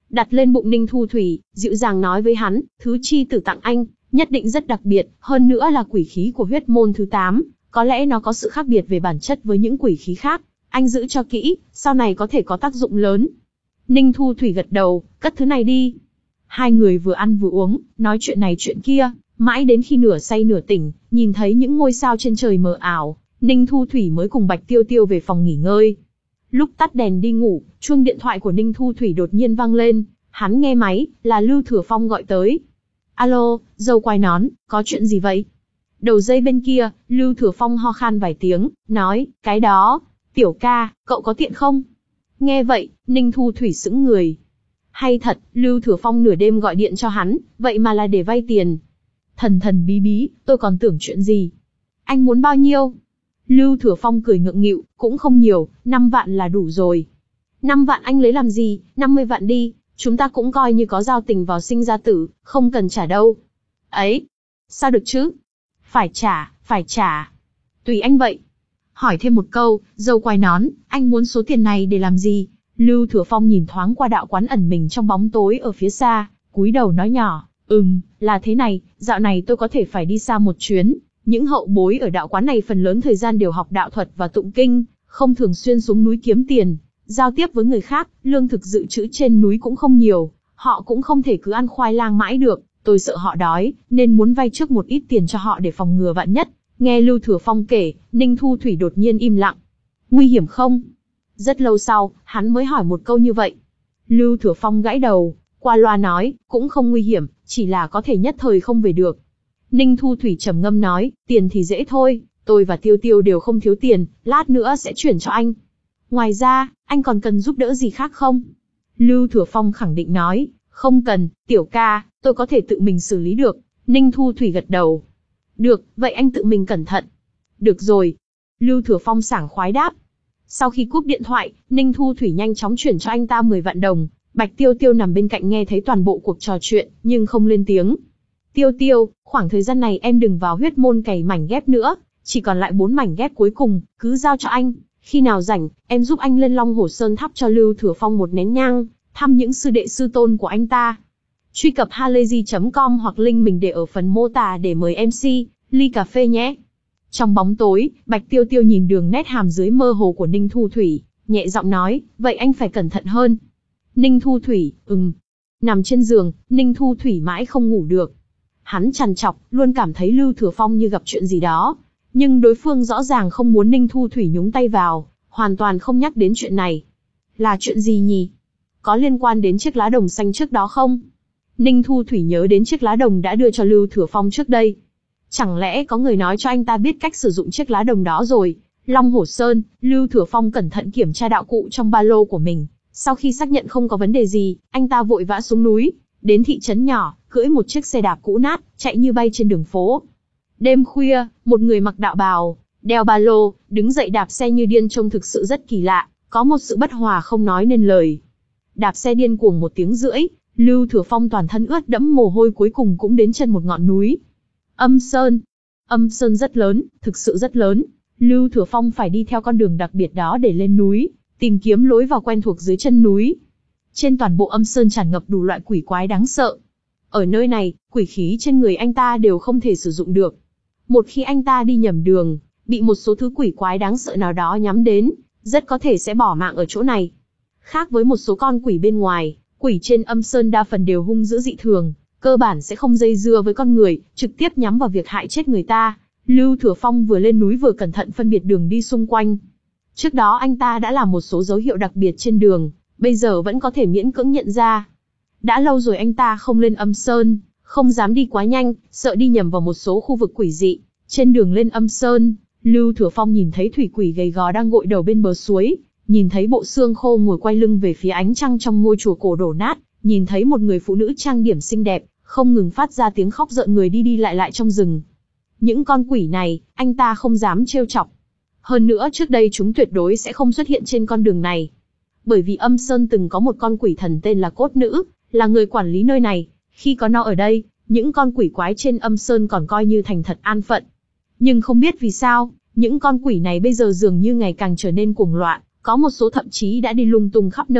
đặt lên bụng Ninh Thu Thủy, dịu dàng nói với hắn, thứ chi tử tặng anh, nhất định rất đặc biệt, hơn nữa là quỷ khí của huyết môn thứ tám, có lẽ nó có sự khác biệt về bản chất với những quỷ khí khác, anh giữ cho kỹ, sau này có thể có tác dụng lớn. Ninh Thu Thủy gật đầu, cất thứ này đi. Hai người vừa ăn vừa uống, nói chuyện này chuyện kia, mãi đến khi nửa say nửa tỉnh, nhìn thấy những ngôi sao trên trời mờ ảo, Ninh Thu Thủy mới cùng Bạch Tiêu Tiêu về phòng nghỉ ngơi. Lúc tắt đèn đi ngủ, chuông điện thoại của Ninh Thu Thủy đột nhiên vang lên, hắn nghe máy, là Lưu Thừa Phong gọi tới. Alo, dâu quai nón, có chuyện gì vậy? Đầu dây bên kia, Lưu Thừa Phong ho khan vài tiếng, nói, cái đó, tiểu ca, cậu có tiện không? Nghe vậy, Ninh Thu Thủy sững người. Hay thật, Lưu Thừa Phong nửa đêm gọi điện cho hắn, vậy mà là để vay tiền. Thần thần bí bí, tôi còn tưởng chuyện gì. Anh muốn bao nhiêu? Lưu Thừa Phong cười ngượng nghịu, cũng không nhiều, năm vạn là đủ rồi. năm vạn anh lấy làm gì, năm mươi vạn đi, chúng ta cũng coi như có giao tình vào sinh ra tử, không cần trả đâu. Ấy, sao được chứ? Phải trả, phải trả. Tùy anh vậy. Hỏi thêm một câu, dâu quai nón, anh muốn số tiền này để làm gì? Lưu Thừa Phong nhìn thoáng qua đạo quán ẩn mình trong bóng tối ở phía xa, cúi đầu nói nhỏ, ừm, là thế này, dạo này tôi có thể phải đi xa một chuyến. Những hậu bối ở đạo quán này phần lớn thời gian đều học đạo thuật và tụng kinh, không thường xuyên xuống núi kiếm tiền, giao tiếp với người khác, lương thực dự trữ trên núi cũng không nhiều, họ cũng không thể cứ ăn khoai lang mãi được, tôi sợ họ đói, nên muốn vay trước một ít tiền cho họ để phòng ngừa vạn nhất. Nghe Lưu Thừa Phong kể, Ninh Thu Thủy đột nhiên im lặng. Nguy hiểm không? Rất lâu sau, hắn mới hỏi một câu như vậy. Lưu Thừa Phong gãi đầu, qua loa nói, cũng không nguy hiểm, chỉ là có thể nhất thời không về được. Ninh Thu Thủy trầm ngâm nói, tiền thì dễ thôi, tôi và Tiêu Tiêu đều không thiếu tiền, lát nữa sẽ chuyển cho anh. Ngoài ra, anh còn cần giúp đỡ gì khác không? Lưu Thừa Phong khẳng định nói, không cần, tiểu ca, tôi có thể tự mình xử lý được. Ninh Thu Thủy gật đầu. Được, vậy anh tự mình cẩn thận. Được rồi. Lưu Thừa Phong sảng khoái đáp. Sau khi cúp điện thoại, Ninh Thu Thủy nhanh chóng chuyển cho anh ta mười vạn đồng. Bạch Tiêu Tiêu nằm bên cạnh nghe thấy toàn bộ cuộc trò chuyện, nhưng không lên tiếng. Tiêu Tiêu, khoảng thời gian này em đừng vào huyết môn cày mảnh ghép nữa, chỉ còn lại bốn mảnh ghép cuối cùng, cứ giao cho anh. Khi nào rảnh, em giúp anh lên Long Hồ Sơn thắp cho Lưu Thừa Phong một nén nhang, thăm những sư đệ sư tôn của anh ta. Truy cập halayzi chấm com hoặc link mình để ở phần mô tả để mời em xê, ly cà phê nhé. Trong bóng tối, Bạch Tiêu Tiêu nhìn đường nét hàm dưới mơ hồ của Ninh Thu Thủy, nhẹ giọng nói, vậy anh phải cẩn thận hơn. Ninh Thu Thủy, ừm. Nằm trên giường, Ninh Thu Thủy mãi không ngủ được. Hắn trằn trọc, luôn cảm thấy Lưu Thừa Phong như gặp chuyện gì đó. Nhưng đối phương rõ ràng không muốn Ninh Thu Thủy nhúng tay vào, hoàn toàn không nhắc đến chuyện này. Là chuyện gì nhỉ? Có liên quan đến chiếc lá đồng xanh trước đó không? Ninh Thu Thủy nhớ đến chiếc lá đồng đã đưa cho Lưu Thừa Phong trước đây. Chẳng lẽ có người nói cho anh ta biết cách sử dụng chiếc lá đồng đó rồi? Long Hổ Sơn, Lưu Thừa Phong cẩn thận kiểm tra đạo cụ trong ba lô của mình. Sau khi xác nhận không có vấn đề gì, anh ta vội vã xuống núi, đến thị trấn nhỏ, cưỡi một chiếc xe đạp cũ nát, chạy như bay trên đường phố. Đêm khuya, một người mặc đạo bào, đeo ba lô, đứng dậy đạp xe như điên trông thực sự rất kỳ lạ, có một sự bất hòa không nói nên lời. Đạp xe điên cuồng một tiếng rưỡi, Lưu Thừa Phong toàn thân ướt đẫm mồ hôi cuối cùng cũng đến chân một ngọn núi. Âm Sơn. Âm Sơn rất lớn, thực sự rất lớn. Lưu Thừa Phong phải đi theo con đường đặc biệt đó để lên núi, tìm kiếm lối vào quen thuộc dưới chân núi. Trên toàn bộ Âm Sơn tràn ngập đủ loại quỷ quái đáng sợ. Ở nơi này, quỷ khí trên người anh ta đều không thể sử dụng được. Một khi anh ta đi nhầm đường, bị một số thứ quỷ quái đáng sợ nào đó nhắm đến, rất có thể sẽ bỏ mạng ở chỗ này. Khác với một số con quỷ bên ngoài, quỷ trên Âm Sơn đa phần đều hung dữ dị thường, cơ bản sẽ không dây dưa với con người, trực tiếp nhắm vào việc hại chết người ta. Lưu Thừa Phong vừa lên núi vừa cẩn thận phân biệt đường đi xung quanh. Trước đó anh ta đã làm một số dấu hiệu đặc biệt trên đường, bây giờ vẫn có thể miễn cưỡng nhận ra. Đã lâu rồi anh ta không lên Âm Sơn, không dám đi quá nhanh, sợ đi nhầm vào một số khu vực quỷ dị. Trên đường lên Âm Sơn, Lưu Thừa Phong nhìn thấy thủy quỷ gầy gò đang gội đầu bên bờ suối, nhìn thấy bộ xương khô ngồi quay lưng về phía ánh trăng trong ngôi chùa cổ đổ nát, nhìn thấy một người phụ nữ trang điểm xinh đẹp, không ngừng phát ra tiếng khóc rợn người đi đi lại lại trong rừng. Những con quỷ này, anh ta không dám trêu chọc. Hơn nữa trước đây chúng tuyệt đối sẽ không xuất hiện trên con đường này. Bởi vì Âm Sơn từng có một con quỷ thần tên là Cốt Nữ, là người quản lý nơi này. Khi có nó ở đây, những con quỷ quái trên Âm Sơn còn coi như thành thật an phận. Nhưng không biết vì sao, những con quỷ này bây giờ dường như ngày càng trở nên cuồng loạn, có một số thậm chí đã đi lung tung khắp nơi,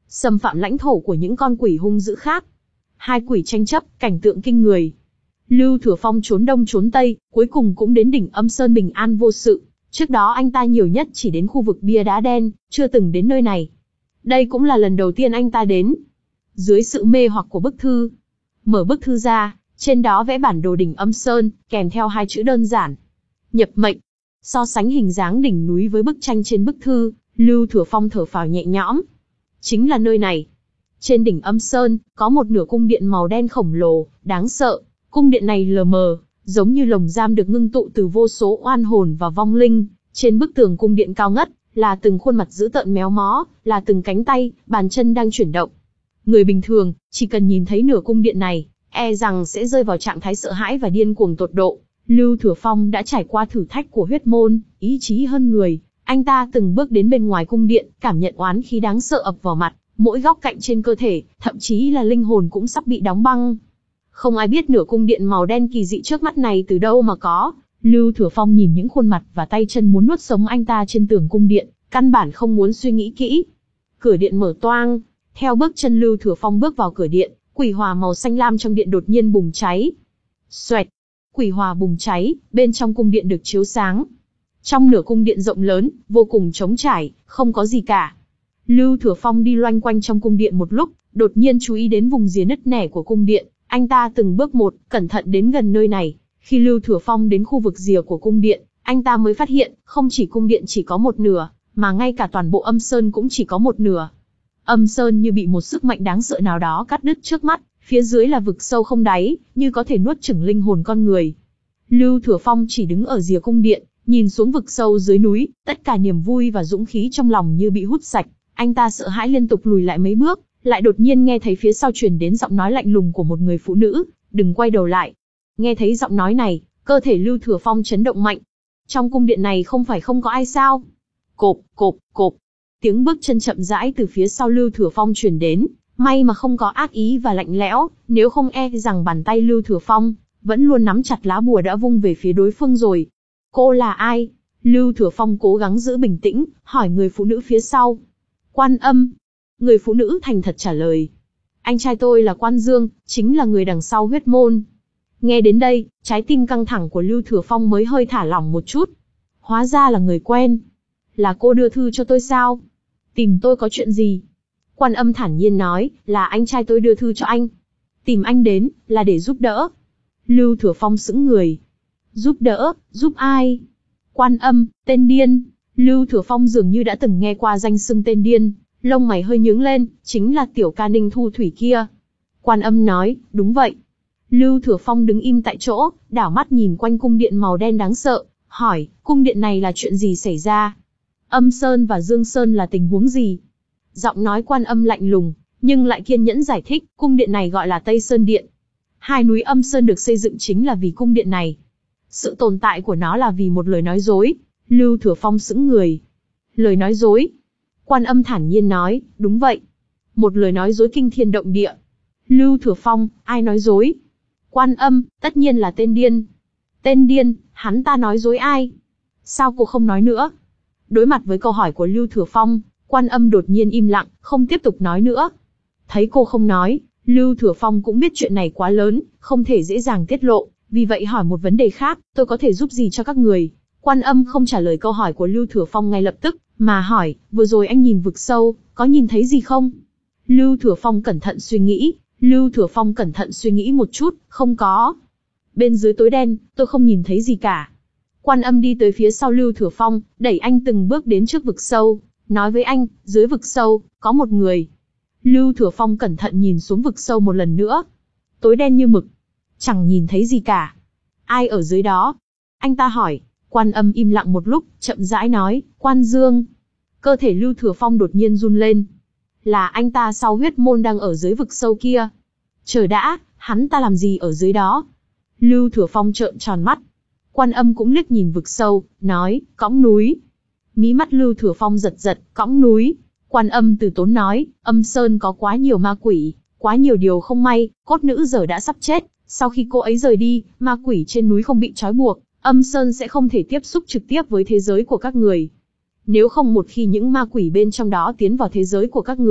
xâm phạm lãnh thổ của những con quỷ hung dữ khác. Hai quỷ tranh chấp, cảnh tượng kinh người. Lưu Thừa Phong trốn đông trốn tây, cuối cùng cũng đến đỉnh Âm Sơn bình an vô sự. Trước đó anh ta nhiều nhất chỉ đến khu vực bia đá đen, chưa từng đến nơi này. Đây cũng là lần đầu tiên anh ta đến. Dưới sự mê hoặc của bức thư, mở bức thư ra, trên đó vẽ bản đồ đỉnh Âm Sơn, kèm theo hai chữ đơn giản: nhập mệnh. So sánh hình dáng đỉnh núi với bức tranh trên bức thư, Lưu Thừa Phong thở phào nhẹ nhõm. Chính là nơi này. Trên đỉnh Âm Sơn, có một nửa cung điện màu đen khổng lồ, đáng sợ. Cung điện này lờ mờ, giống như lồng giam được ngưng tụ từ vô số oan hồn và vong linh. Trên bức tường cung điện cao ngất, là từng khuôn mặt dữ tợn méo mó, là từng cánh tay, bàn chân đang chuyển động. Người bình thường, chỉ cần nhìn thấy nửa cung điện này, e rằng sẽ rơi vào trạng thái sợ hãi và điên cuồng tột độ. Lưu Thừa Phong đã trải qua thử thách của huyết môn, ý chí hơn người. Anh ta từng bước đến bên ngoài cung điện, cảm nhận oán khí đáng sợ ập vào mặt, mỗi góc cạnh trên cơ thể, thậm chí là linh hồn cũng sắp bị đóng băng. Không ai biết nửa cung điện màu đen kỳ dị trước mắt này từ đâu mà có. Lưu Thừa Phong nhìn những khuôn mặt và tay chân muốn nuốt sống anh ta trên tường cung điện, căn bản không muốn suy nghĩ kỹ. Cửa điện mở toang, theo bước chân Lưu Thừa Phong bước vào cửa điện, quỷ hỏa màu xanh lam trong điện đột nhiên bùng cháy. Xoẹt, quỷ hỏa bùng cháy, bên trong cung điện được chiếu sáng. Trong nửa cung điện rộng lớn, vô cùng trống trải, không có gì cả. Lưu Thừa Phong đi loanh quanh trong cung điện một lúc, đột nhiên chú ý đến vùng rìa nứt nẻ của cung điện. Anh ta từng bước một, cẩn thận đến gần nơi này. Khi Lưu Thừa Phong đến khu vực rìa của cung điện, anh ta mới phát hiện, không chỉ cung điện chỉ có một nửa, mà ngay cả toàn bộ Âm Sơn cũng chỉ có một nửa. Âm Sơn như bị một sức mạnh đáng sợ nào đó cắt đứt trước mắt, phía dưới là vực sâu không đáy, như có thể nuốt chửng linh hồn con người. Lưu Thừa Phong chỉ đứng ở rìa cung điện, nhìn xuống vực sâu dưới núi, tất cả niềm vui và dũng khí trong lòng như bị hút sạch. Anh ta sợ hãi liên tục lùi lại mấy bước, lại đột nhiên nghe thấy phía sau truyền đến giọng nói lạnh lùng của một người phụ nữ, đừng quay đầu lại. Nghe thấy giọng nói này, cơ thể Lưu Thừa Phong chấn động mạnh. Trong cung điện này không phải không có ai sao? Cộp, cộp, cộp. Tiếng bước chân chậm rãi từ phía sau Lưu Thừa Phong truyền đến, may mà không có ác ý và lạnh lẽo, nếu không e rằng bàn tay Lưu Thừa Phong vẫn luôn nắm chặt lá bùa đã vung về phía đối phương rồi. Cô là ai? Lưu Thừa Phong cố gắng giữ bình tĩnh, hỏi người phụ nữ phía sau. Quan Âm. Người phụ nữ thành thật trả lời. Anh trai tôi là Quan Dương, chính là người đằng sau huyết môn. Nghe đến đây, trái tim căng thẳng của Lưu Thừa Phong mới hơi thả lỏng một chút. Hóa ra là người quen. Là cô đưa thư cho tôi sao? Tìm tôi có chuyện gì? Quan Âm thản nhiên nói, là anh trai tôi đưa thư cho anh. Tìm anh đến, là để giúp đỡ. Lưu Thừa Phong sững người. Giúp đỡ, giúp ai? Quan Âm, tên điên. Lưu Thừa Phong dường như đã từng nghe qua danh xưng tên điên, lông mày hơi nhướng lên, chính là tiểu ca Ninh Thu Thủy kia. Quan Âm nói, đúng vậy. Lưu Thừa Phong đứng im tại chỗ, đảo mắt nhìn quanh cung điện màu đen đáng sợ, hỏi, cung điện này là chuyện gì xảy ra? Âm Sơn và Dương Sơn là tình huống gì? Giọng nói Quan Âm lạnh lùng, nhưng lại kiên nhẫn giải thích, cung điện này gọi là Tây Sơn Điện. Hai núi Âm Sơn được xây dựng chính là vì cung điện này. Sự tồn tại của nó là vì một lời nói dối. Lưu Thừa Phong sững người. Lời nói dối? Quan Âm thản nhiên nói, đúng vậy. Một lời nói dối kinh thiên động địa. Lưu Thừa Phong, ai nói dối? Quan Âm, tất nhiên là tên điên. Tên điên, hắn ta nói dối ai? Sao cô không nói nữa? Đối mặt với câu hỏi của Lưu Thừa Phong, Quan Âm đột nhiên im lặng, không tiếp tục nói nữa. Thấy cô không nói, Lưu Thừa Phong cũng biết chuyện này quá lớn, không thể dễ dàng tiết lộ, vì vậy hỏi một vấn đề khác, tôi có thể giúp gì cho các người? Quan Âm không trả lời câu hỏi của Lưu Thừa Phong ngay lập tức, mà hỏi, vừa rồi anh nhìn vực sâu, có nhìn thấy gì không? Lưu Thừa Phong cẩn thận suy nghĩ, Lưu Thừa Phong cẩn thận suy nghĩ một chút, không có. Bên dưới tối đen, tôi không nhìn thấy gì cả. Quan Âm đi tới phía sau Lưu Thừa Phong, đẩy anh từng bước đến trước vực sâu, nói với anh, dưới vực sâu, có một người. Lưu Thừa Phong cẩn thận nhìn xuống vực sâu một lần nữa. Tối đen như mực, chẳng nhìn thấy gì cả. Ai ở dưới đó? Anh ta hỏi. Quan Âm im lặng một lúc, chậm rãi nói, Quan Dương. Cơ thể Lưu Thừa Phong đột nhiên run lên. Là anh ta sau huyết môn đang ở dưới vực sâu kia. Chờ đã, hắn ta làm gì ở dưới đó? Lưu Thừa Phong trợn tròn mắt. Quan Âm cũng liếc nhìn vực sâu, nói, cõng núi. Mí mắt Lưu Thừa Phong giật giật, cõng núi. Quan Âm từ tốn nói, Âm Sơn có quá nhiều ma quỷ, quá nhiều điều không may, cốt nữ giờ đã sắp chết. Sau khi cô ấy rời đi, ma quỷ trên núi không bị trói buộc, Âm Sơn sẽ không thể tiếp xúc trực tiếp với thế giới của các người. Nếu không một khi những ma quỷ bên trong đó tiến vào thế giới của các người,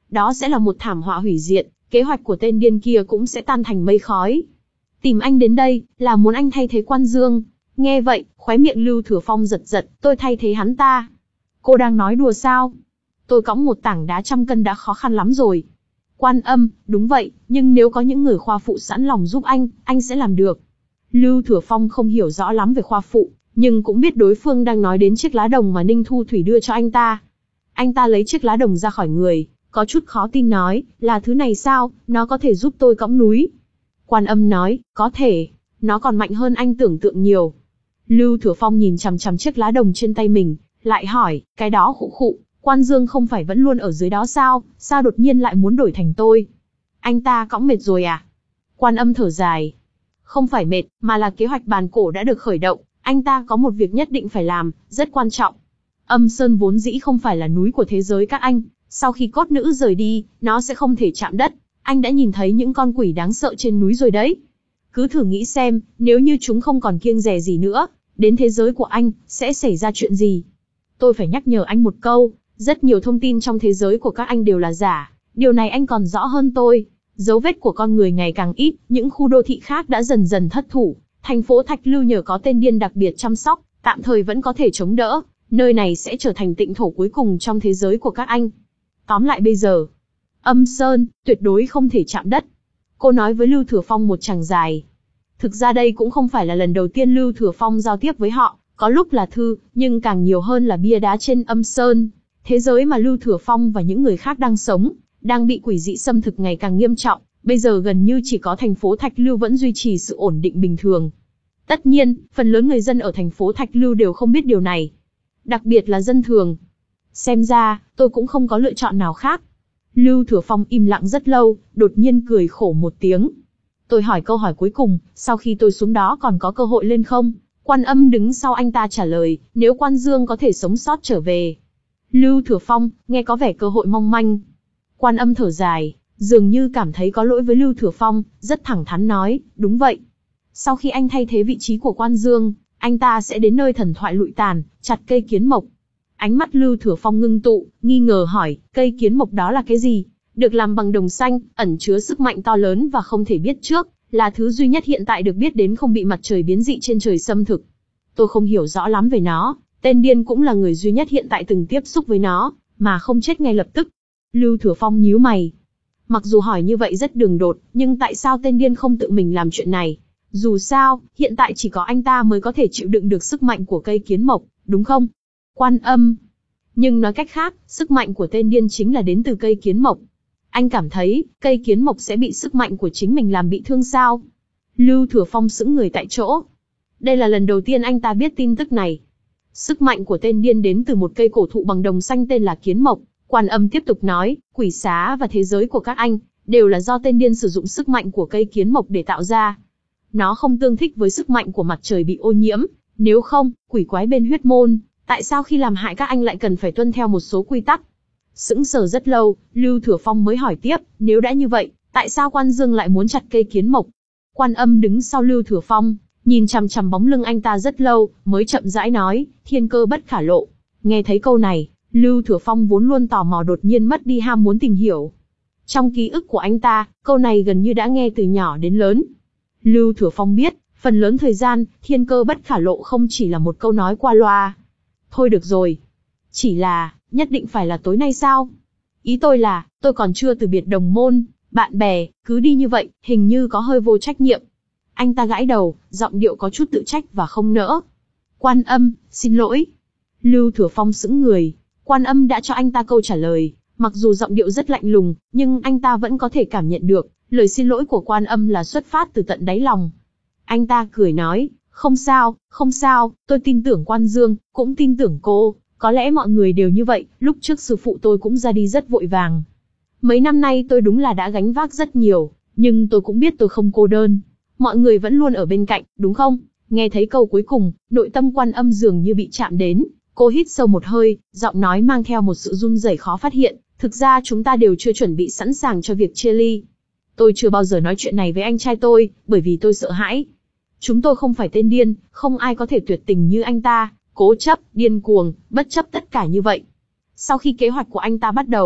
đó sẽ là một thảm họa hủy diệt, kế hoạch của tên điên kia cũng sẽ tan thành mây khói. Tìm anh đến đây, là muốn anh thay thế Quan Dương. Nghe vậy, khóe miệng Lưu Thừa Phong giật giật, tôi thay thế hắn ta. Cô đang nói đùa sao? Tôi cõng một tảng đá trăm cân đã khó khăn lắm rồi. Quan Âm, đúng vậy, nhưng nếu có những người khoa phụ sẵn lòng giúp anh, anh sẽ làm được. Lưu Thừa Phong không hiểu rõ lắm về khoa phụ, nhưng cũng biết đối phương đang nói đến chiếc lá đồng mà Ninh Thu Thủy đưa cho anh ta. Anh ta lấy chiếc lá đồng ra khỏi người, có chút khó tin nói, là thứ này sao, nó có thể giúp tôi cõng núi. Quan Âm nói, có thể, nó còn mạnh hơn anh tưởng tượng nhiều. Lưu Thừa Phong nhìn chằm chằm chiếc lá đồng trên tay mình, lại hỏi, cái đó khụ khụ, Quan Dương không phải vẫn luôn ở dưới đó sao, sao đột nhiên lại muốn đổi thành tôi? Anh ta cõng mệt rồi à? Quan Âm thở dài. Không phải mệt, mà là kế hoạch bàn cổ đã được khởi động, anh ta có một việc nhất định phải làm, rất quan trọng. Âm Sơn vốn dĩ không phải là núi của thế giới các anh, sau khi cốt nữ rời đi, nó sẽ không thể chạm đất. Anh đã nhìn thấy những con quỷ đáng sợ trên núi rồi đấy. Cứ thử nghĩ xem, nếu như chúng không còn kiêng dè gì nữa, đến thế giới của anh, sẽ xảy ra chuyện gì? Tôi phải nhắc nhở anh một câu, rất nhiều thông tin trong thế giới của các anh đều là giả, điều này anh còn rõ hơn tôi. Dấu vết của con người ngày càng ít, những khu đô thị khác đã dần dần thất thủ. Thành phố Thạch Lưu nhờ có tên điên đặc biệt chăm sóc, tạm thời vẫn có thể chống đỡ. Nơi này sẽ trở thành tịnh thổ cuối cùng trong thế giới của các anh. Tóm lại bây giờ, Âm Sơn, tuyệt đối không thể chạm đất. Cô nói với Lưu Thừa Phong một chàng dài. Thực ra đây cũng không phải là lần đầu tiên Lưu Thừa Phong giao tiếp với họ, có lúc là thư, nhưng càng nhiều hơn là bia đá trên Âm Sơn. Thế giới mà Lưu Thừa Phong và những người khác đang sống, đang bị quỷ dị xâm thực ngày càng nghiêm trọng, bây giờ gần như chỉ có thành phố Thạch Lưu vẫn duy trì sự ổn định bình thường. Tất nhiên, phần lớn người dân ở thành phố Thạch Lưu đều không biết điều này. Đặc biệt là dân thường. Xem ra, tôi cũng không có lựa chọn nào khác. Lưu Thừa Phong im lặng rất lâu, đột nhiên cười khổ một tiếng. Tôi hỏi câu hỏi cuối cùng, sau khi tôi xuống đó còn có cơ hội lên không? Quan Âm đứng sau anh ta trả lời, nếu Quan Dương có thể sống sót trở về. Lưu Thừa Phong, nghe có vẻ cơ hội mong manh. Quan Âm thở dài, dường như cảm thấy có lỗi với Lưu Thừa Phong, rất thẳng thắn nói, đúng vậy. Sau khi anh thay thế vị trí của Quan Dương, anh ta sẽ đến nơi thần thoại lụi tàn, chặt cây kiến mộc. Ánh mắt Lưu Thừa Phong ngưng tụ, nghi ngờ hỏi, cây kiến mộc đó là cái gì? Được làm bằng đồng xanh, ẩn chứa sức mạnh to lớn và không thể biết trước, là thứ duy nhất hiện tại được biết đến không bị mặt trời biến dị trên trời xâm thực. Tôi không hiểu rõ lắm về nó, tên điên cũng là người duy nhất hiện tại từng tiếp xúc với nó, mà không chết ngay lập tức. Lưu Thừa Phong nhíu mày. Mặc dù hỏi như vậy rất đường đột, nhưng tại sao tên điên không tự mình làm chuyện này? Dù sao, hiện tại chỉ có anh ta mới có thể chịu đựng được sức mạnh của cây kiến mộc, đúng không? Quan Âm. Nhưng nói cách khác, sức mạnh của tên điên chính là đến từ cây kiến mộc. Anh cảm thấy, cây kiến mộc sẽ bị sức mạnh của chính mình làm bị thương sao? Lưu Thừa Phong sững người tại chỗ. Đây là lần đầu tiên anh ta biết tin tức này. Sức mạnh của tên điên đến từ một cây cổ thụ bằng đồng xanh tên là kiến mộc. Quan Âm tiếp tục nói, quỷ xá và thế giới của các anh, đều là do tên điên sử dụng sức mạnh của cây kiến mộc để tạo ra. Nó không tương thích với sức mạnh của mặt trời bị ô nhiễm, nếu không, quỷ quái bên huyết môn, tại sao khi làm hại các anh lại cần phải tuân theo một số quy tắc? Sững sờ rất lâu, Lưu Thừa Phong mới hỏi tiếp, nếu đã như vậy, tại sao Quan Dương lại muốn chặt cây kiến mộc? Quan Âm đứng sau Lưu Thừa Phong, nhìn chằm chằm bóng lưng anh ta rất lâu, mới chậm rãi nói, thiên cơ bất khả lộ. Nghe thấy câu này, Lưu Thừa Phong vốn luôn tò mò đột nhiên mất đi ham muốn tìm hiểu. Trong ký ức của anh ta, câu này gần như đã nghe từ nhỏ đến lớn. Lưu Thừa Phong biết, phần lớn thời gian, thiên cơ bất khả lộ không chỉ là một câu nói qua loa. Thôi được rồi. Chỉ là, nhất định phải là tối nay sao? Ý tôi là, tôi còn chưa từ biệt đồng môn, bạn bè, cứ đi như vậy, hình như có hơi vô trách nhiệm. Anh ta gãi đầu, giọng điệu có chút tự trách và không nỡ. Quan Âm, xin lỗi. Lưu Thừa Phong sững người. Quan Âm đã cho anh ta câu trả lời, mặc dù giọng điệu rất lạnh lùng, nhưng anh ta vẫn có thể cảm nhận được, lời xin lỗi của Quan Âm là xuất phát từ tận đáy lòng. Anh ta cười nói, không sao, không sao, tôi tin tưởng Quan Dương, cũng tin tưởng cô, có lẽ mọi người đều như vậy, lúc trước sư phụ tôi cũng ra đi rất vội vàng. Mấy năm nay tôi đúng là đã gánh vác rất nhiều, nhưng tôi cũng biết tôi không cô đơn. Mọi người vẫn luôn ở bên cạnh, đúng không? Nghe thấy câu cuối cùng, nội tâm Quan Âm dường như bị chạm đến. Cô hít sâu một hơi, giọng nói mang theo một sự run rẩy khó phát hiện. Thực ra chúng ta đều chưa chuẩn bị sẵn sàng cho việc chia ly. Tôi chưa bao giờ nói chuyện này với anh trai tôi, bởi vì tôi sợ hãi. Chúng tôi không phải tên điên, không ai có thể tuyệt tình như anh ta, cố chấp, điên cuồng, bất chấp tất cả như vậy. Sau khi kế hoạch của anh ta bắt đầu,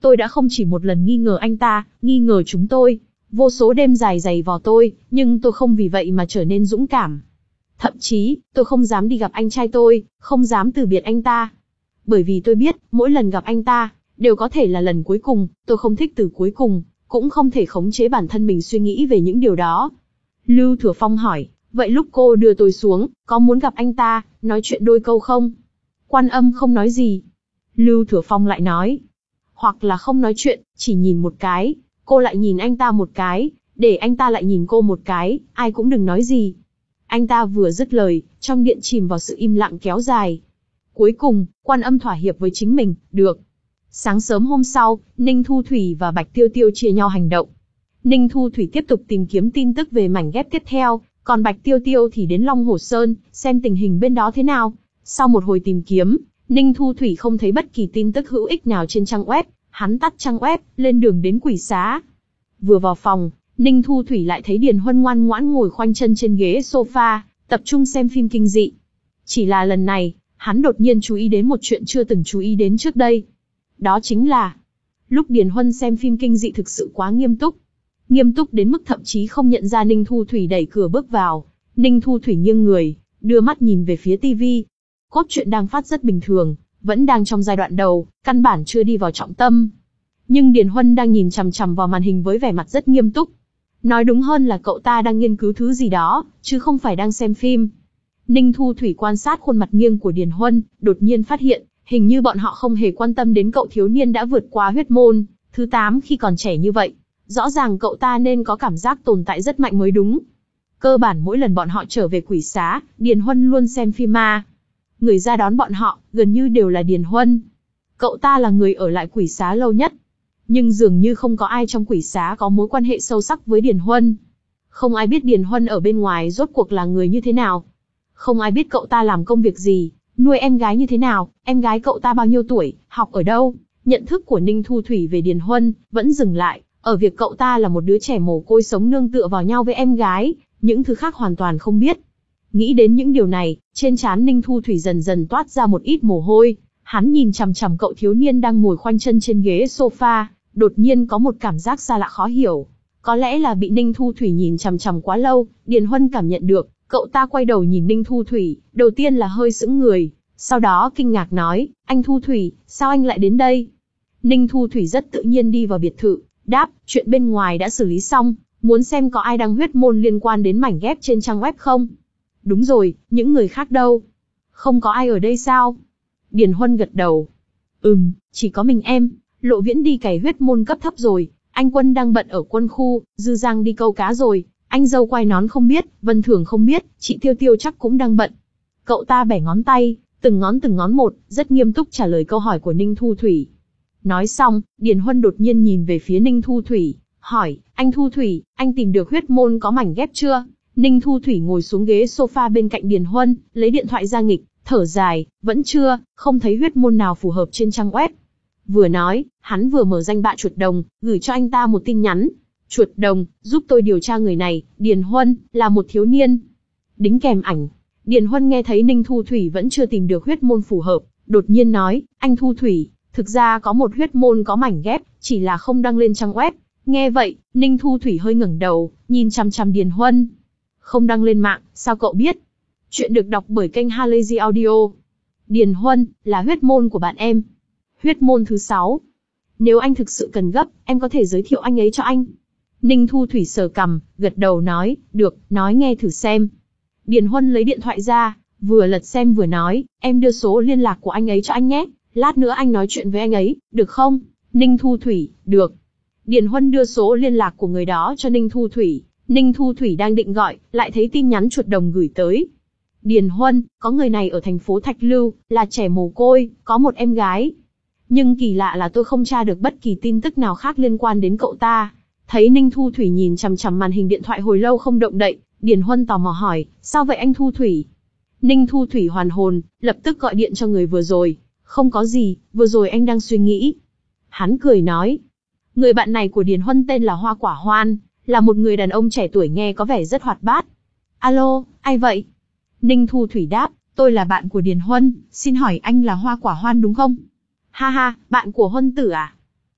Tôi đã không chỉ một lần nghi ngờ anh ta, nghi ngờ chúng tôi. Vô số đêm dài dày vò tôi, nhưng tôi không vì vậy mà trở nên dũng cảm. Thậm chí, tôi không dám đi gặp anh trai tôi, không dám từ biệt anh ta. Bởi vì tôi biết, mỗi lần gặp anh ta, đều có thể là lần cuối cùng, tôi không thích từ cuối cùng, cũng không thể khống chế bản thân mình suy nghĩ về những điều đó. Lưu Thừa Phong hỏi, vậy lúc cô đưa tôi xuống, có muốn gặp anh ta, nói chuyện đôi câu không? Quan Âm không nói gì. Lưu Thừa Phong lại nói, hoặc là không nói chuyện, chỉ nhìn một cái, cô lại nhìn anh ta một cái, để anh ta lại nhìn cô một cái, ai cũng đừng nói gì. Anh ta vừa dứt lời, trong điện chìm vào sự im lặng kéo dài. Cuối cùng, Quan Âm thỏa hiệp với chính mình, được. Sáng sớm hôm sau, Ninh Thu Thủy và Bạch Tiêu Tiêu chia nhau hành động. Ninh Thu Thủy tiếp tục tìm kiếm tin tức về mảnh ghép tiếp theo, còn Bạch Tiêu Tiêu thì đến Long Hồ Sơn, xem tình hình bên đó thế nào. Sau một hồi tìm kiếm, Ninh Thu Thủy không thấy bất kỳ tin tức hữu ích nào trên trang web, hắn tắt trang web, lên đường đến quỷ xá. Vừa vào phòng, Ninh Thu Thủy lại thấy Điền Huân ngoan ngoãn ngồi khoanh chân trên ghế sofa, tập trung xem phim kinh dị. Chỉ là lần này, hắn đột nhiên chú ý đến một chuyện chưa từng chú ý đến trước đây. Đó chính là, lúc Điền Huân xem phim kinh dị thực sự quá nghiêm túc. Nghiêm túc đến mức thậm chí không nhận ra Ninh Thu Thủy đẩy cửa bước vào. Ninh Thu Thủy nghiêng người, đưa mắt nhìn về phía tivi. Cốt truyện đang phát rất bình thường, vẫn đang trong giai đoạn đầu, căn bản chưa đi vào trọng tâm. Nhưng Điền Huân đang nhìn chằm chằm vào màn hình với vẻ mặt rất nghiêm túc. Nói đúng hơn là cậu ta đang nghiên cứu thứ gì đó, chứ không phải đang xem phim. Ninh Thu Thủy quan sát khuôn mặt nghiêng của Điền Huân, đột nhiên phát hiện, hình như bọn họ không hề quan tâm đến cậu thiếu niên đã vượt qua huyết môn thứ tám khi còn trẻ như vậy. Rõ ràng cậu ta nên có cảm giác tồn tại rất mạnh mới đúng. Cơ bản mỗi lần bọn họ trở về quỷ xá, Điền Huân luôn xem phim ma. Người ra đón bọn họ, gần như đều là Điền Huân. Cậu ta là người ở lại quỷ xá lâu nhất. Nhưng dường như không có ai trong quỷ xá có mối quan hệ sâu sắc với Điền Huân. Không ai biết Điền Huân ở bên ngoài rốt cuộc là người như thế nào. Không ai biết cậu ta làm công việc gì, nuôi em gái như thế nào, em gái cậu ta bao nhiêu tuổi, học ở đâu. Nhận thức của Ninh Thu Thủy về Điền Huân vẫn dừng lại ở việc cậu ta là một đứa trẻ mồ côi sống nương tựa vào nhau với em gái, những thứ khác hoàn toàn không biết. Nghĩ đến những điều này, trên trán Ninh Thu Thủy dần dần toát ra một ít mồ hôi. Hắn nhìn chằm chằm cậu thiếu niên đang ngồi khoanh chân trên ghế sofa, đột nhiên có một cảm giác xa lạ khó hiểu. Có lẽ là bị Ninh Thu Thủy nhìn chằm chằm quá lâu, Điền Huân cảm nhận được, cậu ta quay đầu nhìn Ninh Thu Thủy, đầu tiên là hơi sững người, sau đó kinh ngạc nói, anh Thu Thủy, sao anh lại đến đây? Ninh Thu Thủy rất tự nhiên đi vào biệt thự, đáp, chuyện bên ngoài đã xử lý xong, muốn xem có ai đăng huyết môn liên quan đến mảnh ghép trên trang web không? Đúng rồi, những người khác đâu? Không có ai ở đây sao? Điền Huân gật đầu. Ừm, chỉ có mình em, Lộ Viễn đi cày huyết môn cấp thấp rồi, anh Quân đang bận ở quân khu, Dư Giang đi câu cá rồi, anh dâu quai nón không biết, Vân Thường không biết, chị Tiêu Tiêu chắc cũng đang bận. Cậu ta bẻ ngón tay, từng ngón từng ngón một, rất nghiêm túc trả lời câu hỏi của Ninh Thu Thủy. Nói xong, Điền Huân đột nhiên nhìn về phía Ninh Thu Thủy, hỏi, anh Thu Thủy, anh tìm được huyết môn có mảnh ghép chưa? Ninh Thu Thủy ngồi xuống ghế sofa bên cạnh Điền Huân, lấy điện thoại ra nghịch, thở dài, vẫn chưa, không thấy huyết môn nào phù hợp trên trang web. Vừa nói, hắn vừa mở danh bạ chuột đồng, gửi cho anh ta một tin nhắn. Chuột đồng, giúp tôi điều tra người này, Điền Huân, là một thiếu niên. Đính kèm ảnh. Điền Huân nghe thấy Ninh Thu Thủy vẫn chưa tìm được huyết môn phù hợp, đột nhiên nói, anh Thu Thủy, thực ra có một huyết môn có mảnh ghép, chỉ là không đăng lên trang web. Nghe vậy, Ninh Thu Thủy hơi ngẩng đầu, nhìn chằm chằm Điền Huân. Không đăng lên mạng, sao cậu biết? Chuyện được đọc bởi kênh Halazy Audio. Điền Huân, là huyết môn của bạn em. Huyết môn thứ sáu. Nếu anh thực sự cần gấp, em có thể giới thiệu anh ấy cho anh. Ninh Thu Thủy sờ cằm, gật đầu nói, được, nói nghe thử xem. Điền Huân lấy điện thoại ra, vừa lật xem vừa nói, em đưa số liên lạc của anh ấy cho anh nhé, lát nữa anh nói chuyện với anh ấy, được không? Ninh Thu Thủy, được. Điền Huân đưa số liên lạc của người đó cho Ninh Thu Thủy. Ninh Thu Thủy đang định gọi, lại thấy tin nhắn chuột đồng gửi tới. Điền Huân, có người này ở thành phố Thạch Lưu, là trẻ mồ côi, có một em gái. Nhưng kỳ lạ là tôi không tra được bất kỳ tin tức nào khác liên quan đến cậu ta. Thấy Ninh Thu Thủy nhìn chằm chằm màn hình điện thoại hồi lâu không động đậy, Điền Huân tò mò hỏi, sao vậy anh Thu Thủy? Ninh Thu Thủy hoàn hồn, lập tức gọi điện cho người vừa rồi. Không có gì, vừa rồi anh đang suy nghĩ. Hắn cười nói. Người bạn này của Điền Huân tên là Hoa Quả Hoan, là một người đàn ông trẻ tuổi nghe có vẻ rất hoạt bát. Alo, ai vậy? Ninh Thu Thủy đáp, tôi là bạn của Điền Huân, xin hỏi anh là Hoa Quả Hoan đúng không? Ha ha, bạn của Huân tử à?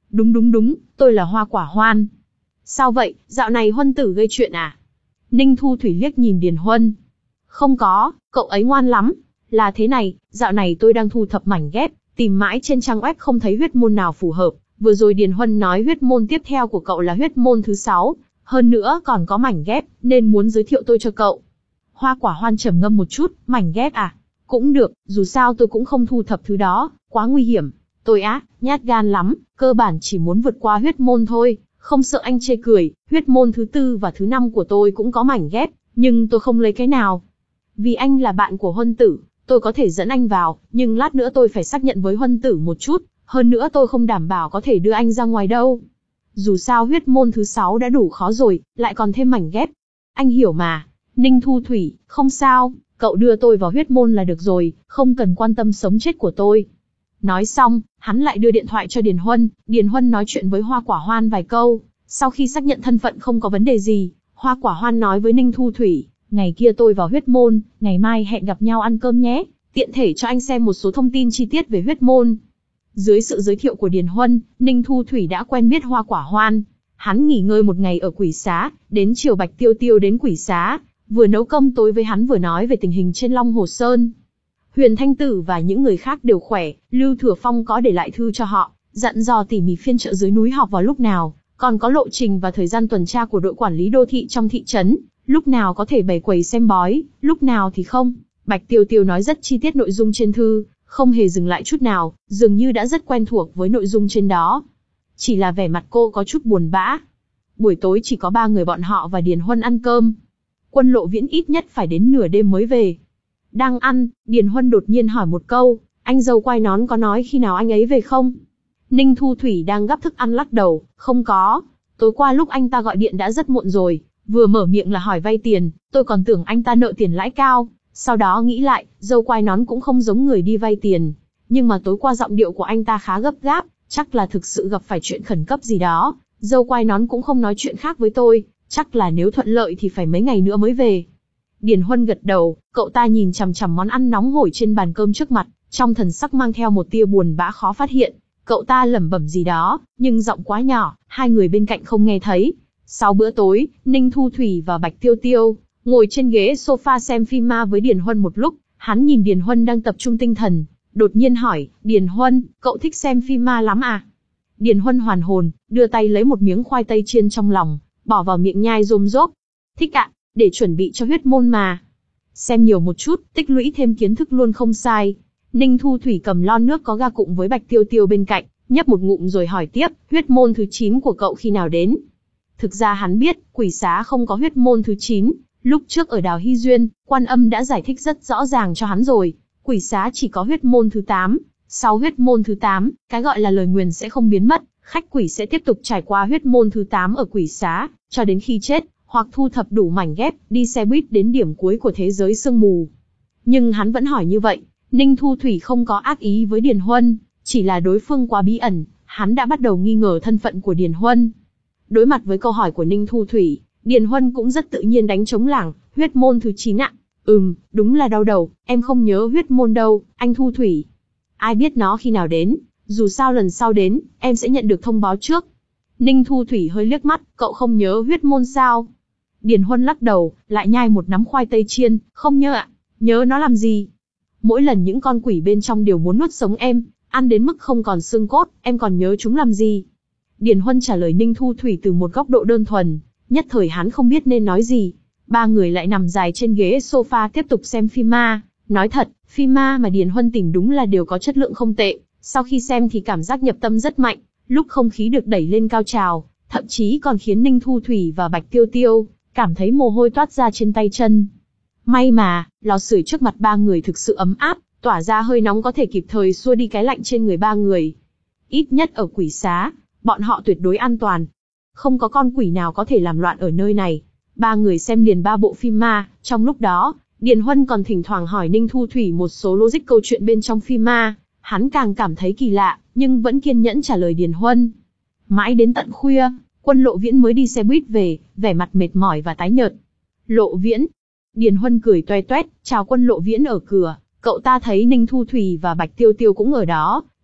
Đúng đúng đúng, tôi là Hoa Quả Hoan. Sao vậy, dạo này Huân tử gây chuyện à? Ninh Thu Thủy liếc nhìn Điền Huân. Không có, cậu ấy ngoan lắm. Là thế này, dạo này tôi đang thu thập mảnh ghép, tìm mãi trên trang web không thấy huyết môn nào phù hợp. Vừa rồi Điền Huân nói huyết môn tiếp theo của cậu là huyết môn thứ sáu, hơn nữa còn có mảnh ghép, nên muốn giới thiệu tôi cho cậu. Hoa Quả Hoan trầm ngâm một chút, mảnh ghép à? Cũng được, dù sao tôi cũng không thu thập thứ đó, quá nguy hiểm. Tôi á, nhát gan lắm, cơ bản chỉ muốn vượt qua huyết môn thôi, không sợ anh chê cười. Huyết môn thứ tư và thứ năm của tôi cũng có mảnh ghép, nhưng tôi không lấy cái nào. Vì anh là bạn của Huân tử, tôi có thể dẫn anh vào, nhưng lát nữa tôi phải xác nhận với Huân tử một chút, hơn nữa tôi không đảm bảo có thể đưa anh ra ngoài đâu. Dù sao huyết môn thứ sáu đã đủ khó rồi, lại còn thêm mảnh ghép. Anh hiểu mà. Ninh Thu Thủy, không sao, cậu đưa tôi vào huyết môn là được rồi, không cần quan tâm sống chết của tôi. Nói xong, hắn lại đưa điện thoại cho Điền Huân. Điền Huân nói chuyện với Hoa Quả Hoan vài câu, sau khi xác nhận thân phận không có vấn đề gì, Hoa Quả Hoan nói với Ninh Thu Thủy, ngày kia tôi vào huyết môn, ngày mai hẹn gặp nhau ăn cơm nhé, tiện thể cho anh xem một số thông tin chi tiết về huyết môn. Dưới sự giới thiệu của Điền Huân, Ninh Thu Thủy đã quen biết Hoa Quả Hoan. Hắn nghỉ ngơi một ngày ở quỷ xá, đến chiều Bạch Tiêu Tiêu đến quỷ xá, vừa nấu cơm tối với hắn vừa nói về tình hình trên Long Hồ Sơn. Huyền Thanh Tử và những người khác đều khỏe, Lưu Thừa Phong có để lại thư cho họ, dặn dò tỉ mỉ phiên chợ dưới núi họp vào lúc nào, còn có lộ trình và thời gian tuần tra của đội quản lý đô thị trong thị trấn, lúc nào có thể bày quầy xem bói, lúc nào thì không. Bạch Tiêu Tiêu nói rất chi tiết nội dung trên thư, không hề dừng lại chút nào, dường như đã rất quen thuộc với nội dung trên đó. Chỉ là vẻ mặt cô có chút buồn bã. Buổi tối chỉ có ba người bọn họ và Điền Huân ăn cơm. Quân Lộ Viễn ít nhất phải đến nửa đêm mới về. Đang ăn, Điền Huân đột nhiên hỏi một câu, anh dâu quai nón có nói khi nào anh ấy về không? Ninh Thu Thủy đang gắp thức ăn lắc đầu, không có. Tối qua lúc anh ta gọi điện đã rất muộn rồi, vừa mở miệng là hỏi vay tiền, tôi còn tưởng anh ta nợ tiền lãi cao. Sau đó nghĩ lại, dâu quai nón cũng không giống người đi vay tiền. Nhưng mà tối qua giọng điệu của anh ta khá gấp gáp, chắc là thực sự gặp phải chuyện khẩn cấp gì đó. Dâu quai nón cũng không nói chuyện khác với tôi, chắc là nếu thuận lợi thì phải mấy ngày nữa mới về. Điền Huân gật đầu, cậu ta nhìn chằm chằm món ăn nóng hổi trên bàn cơm trước mặt, trong thần sắc mang theo một tia buồn bã khó phát hiện. Cậu ta lẩm bẩm gì đó, nhưng giọng quá nhỏ, hai người bên cạnh không nghe thấy. Sau bữa tối, Ninh Thu Thủy và Bạch Tiêu Tiêu ngồi trên ghế sofa xem phim ma với Điền Huân một lúc. Hắn nhìn Điền Huân đang tập trung tinh thần, đột nhiên hỏi, Điền Huân, cậu thích xem phim ma lắm à? Điền Huân hoàn hồn, đưa tay lấy một miếng khoai tây chiên trong lòng, bỏ vào miệng nhai rôm rốp. Thích ạ, để chuẩn bị cho huyết môn mà. Xem nhiều một chút, tích lũy thêm kiến thức luôn không sai. Ninh Thu Thủy cầm lon nước có ga cụng với Bạch Tiêu Tiêu bên cạnh, nhấp một ngụm rồi hỏi tiếp, huyết môn thứ chín của cậu khi nào đến? Thực ra hắn biết, quỷ xá không có huyết môn thứ chín. Lúc trước ở đào Hy Duyên, Quan Âm đã giải thích rất rõ ràng cho hắn rồi. Quỷ xá chỉ có huyết môn thứ tám. Sau huyết môn thứ tám, cái gọi là lời nguyền sẽ không biến mất. Khách quỷ sẽ tiếp tục trải qua huyết môn thứ tám ở quỷ xá, cho đến khi chết, hoặc thu thập đủ mảnh ghép, đi xe buýt đến điểm cuối của thế giới sương mù. Nhưng hắn vẫn hỏi như vậy. Ninh Thu Thủy không có ác ý với Điền Huân, chỉ là đối phương quá bí ẩn, hắn đã bắt đầu nghi ngờ thân phận của Điền Huân. Đối mặt với câu hỏi của Ninh Thu Thủy, Điền Huân cũng rất tự nhiên đánh trống lảng, huyết môn thứ chín ạ. Ừm, đúng là đau đầu, em không nhớ huyết môn đâu, anh Thu Thủy. Ai biết nó khi nào đến, dù sao lần sau đến, em sẽ nhận được thông báo trước. Ninh Thu Thủy hơi liếc mắt, cậu không nhớ huyết môn sao? Điền Huân lắc đầu, lại nhai một nắm khoai tây chiên, không nhớ ạ, nhớ nó làm gì? Mỗi lần những con quỷ bên trong đều muốn nuốt sống em, ăn đến mức không còn xương cốt, em còn nhớ chúng làm gì? Điền Huân trả lời Ninh Thu Thủy từ một góc độ đơn thuần, nhất thời hắn không biết nên nói gì. Ba người lại nằm dài trên ghế sofa tiếp tục xem phim ma. Nói thật, phim ma mà Điền Huân tìm đúng là đều có chất lượng không tệ. Sau khi xem thì cảm giác nhập tâm rất mạnh, lúc không khí được đẩy lên cao trào, thậm chí còn khiến Ninh Thu Thủy và Bạch Tiêu Tiêu cảm thấy mồ hôi toát ra trên tay chân. May mà, lò sưởi trước mặt ba người thực sự ấm áp, tỏa ra hơi nóng có thể kịp thời xua đi cái lạnh trên người ba người. Ít nhất ở quỷ xá, bọn họ tuyệt đối an toàn. Không có con quỷ nào có thể làm loạn ở nơi này. Ba người xem liền ba bộ phim ma, trong lúc đó, Điền Huân còn thỉnh thoảng hỏi Ninh Thu Thủy một số logic câu chuyện bên trong phim ma. Hắn càng cảm thấy kỳ lạ, nhưng vẫn kiên nhẫn trả lời Điền Huân. Mãi đến tận khuya, Quân Lộ Viễn mới đi xe buýt về, vẻ mặt mệt mỏi và tái nhợt. Lộ Viễn. Điền Huân cười toe toét, chào Quân Lộ Viễn ở cửa. Cậu ta thấy Ninh Thu Thủy và Bạch Tiêu Tiêu cũng ở đó,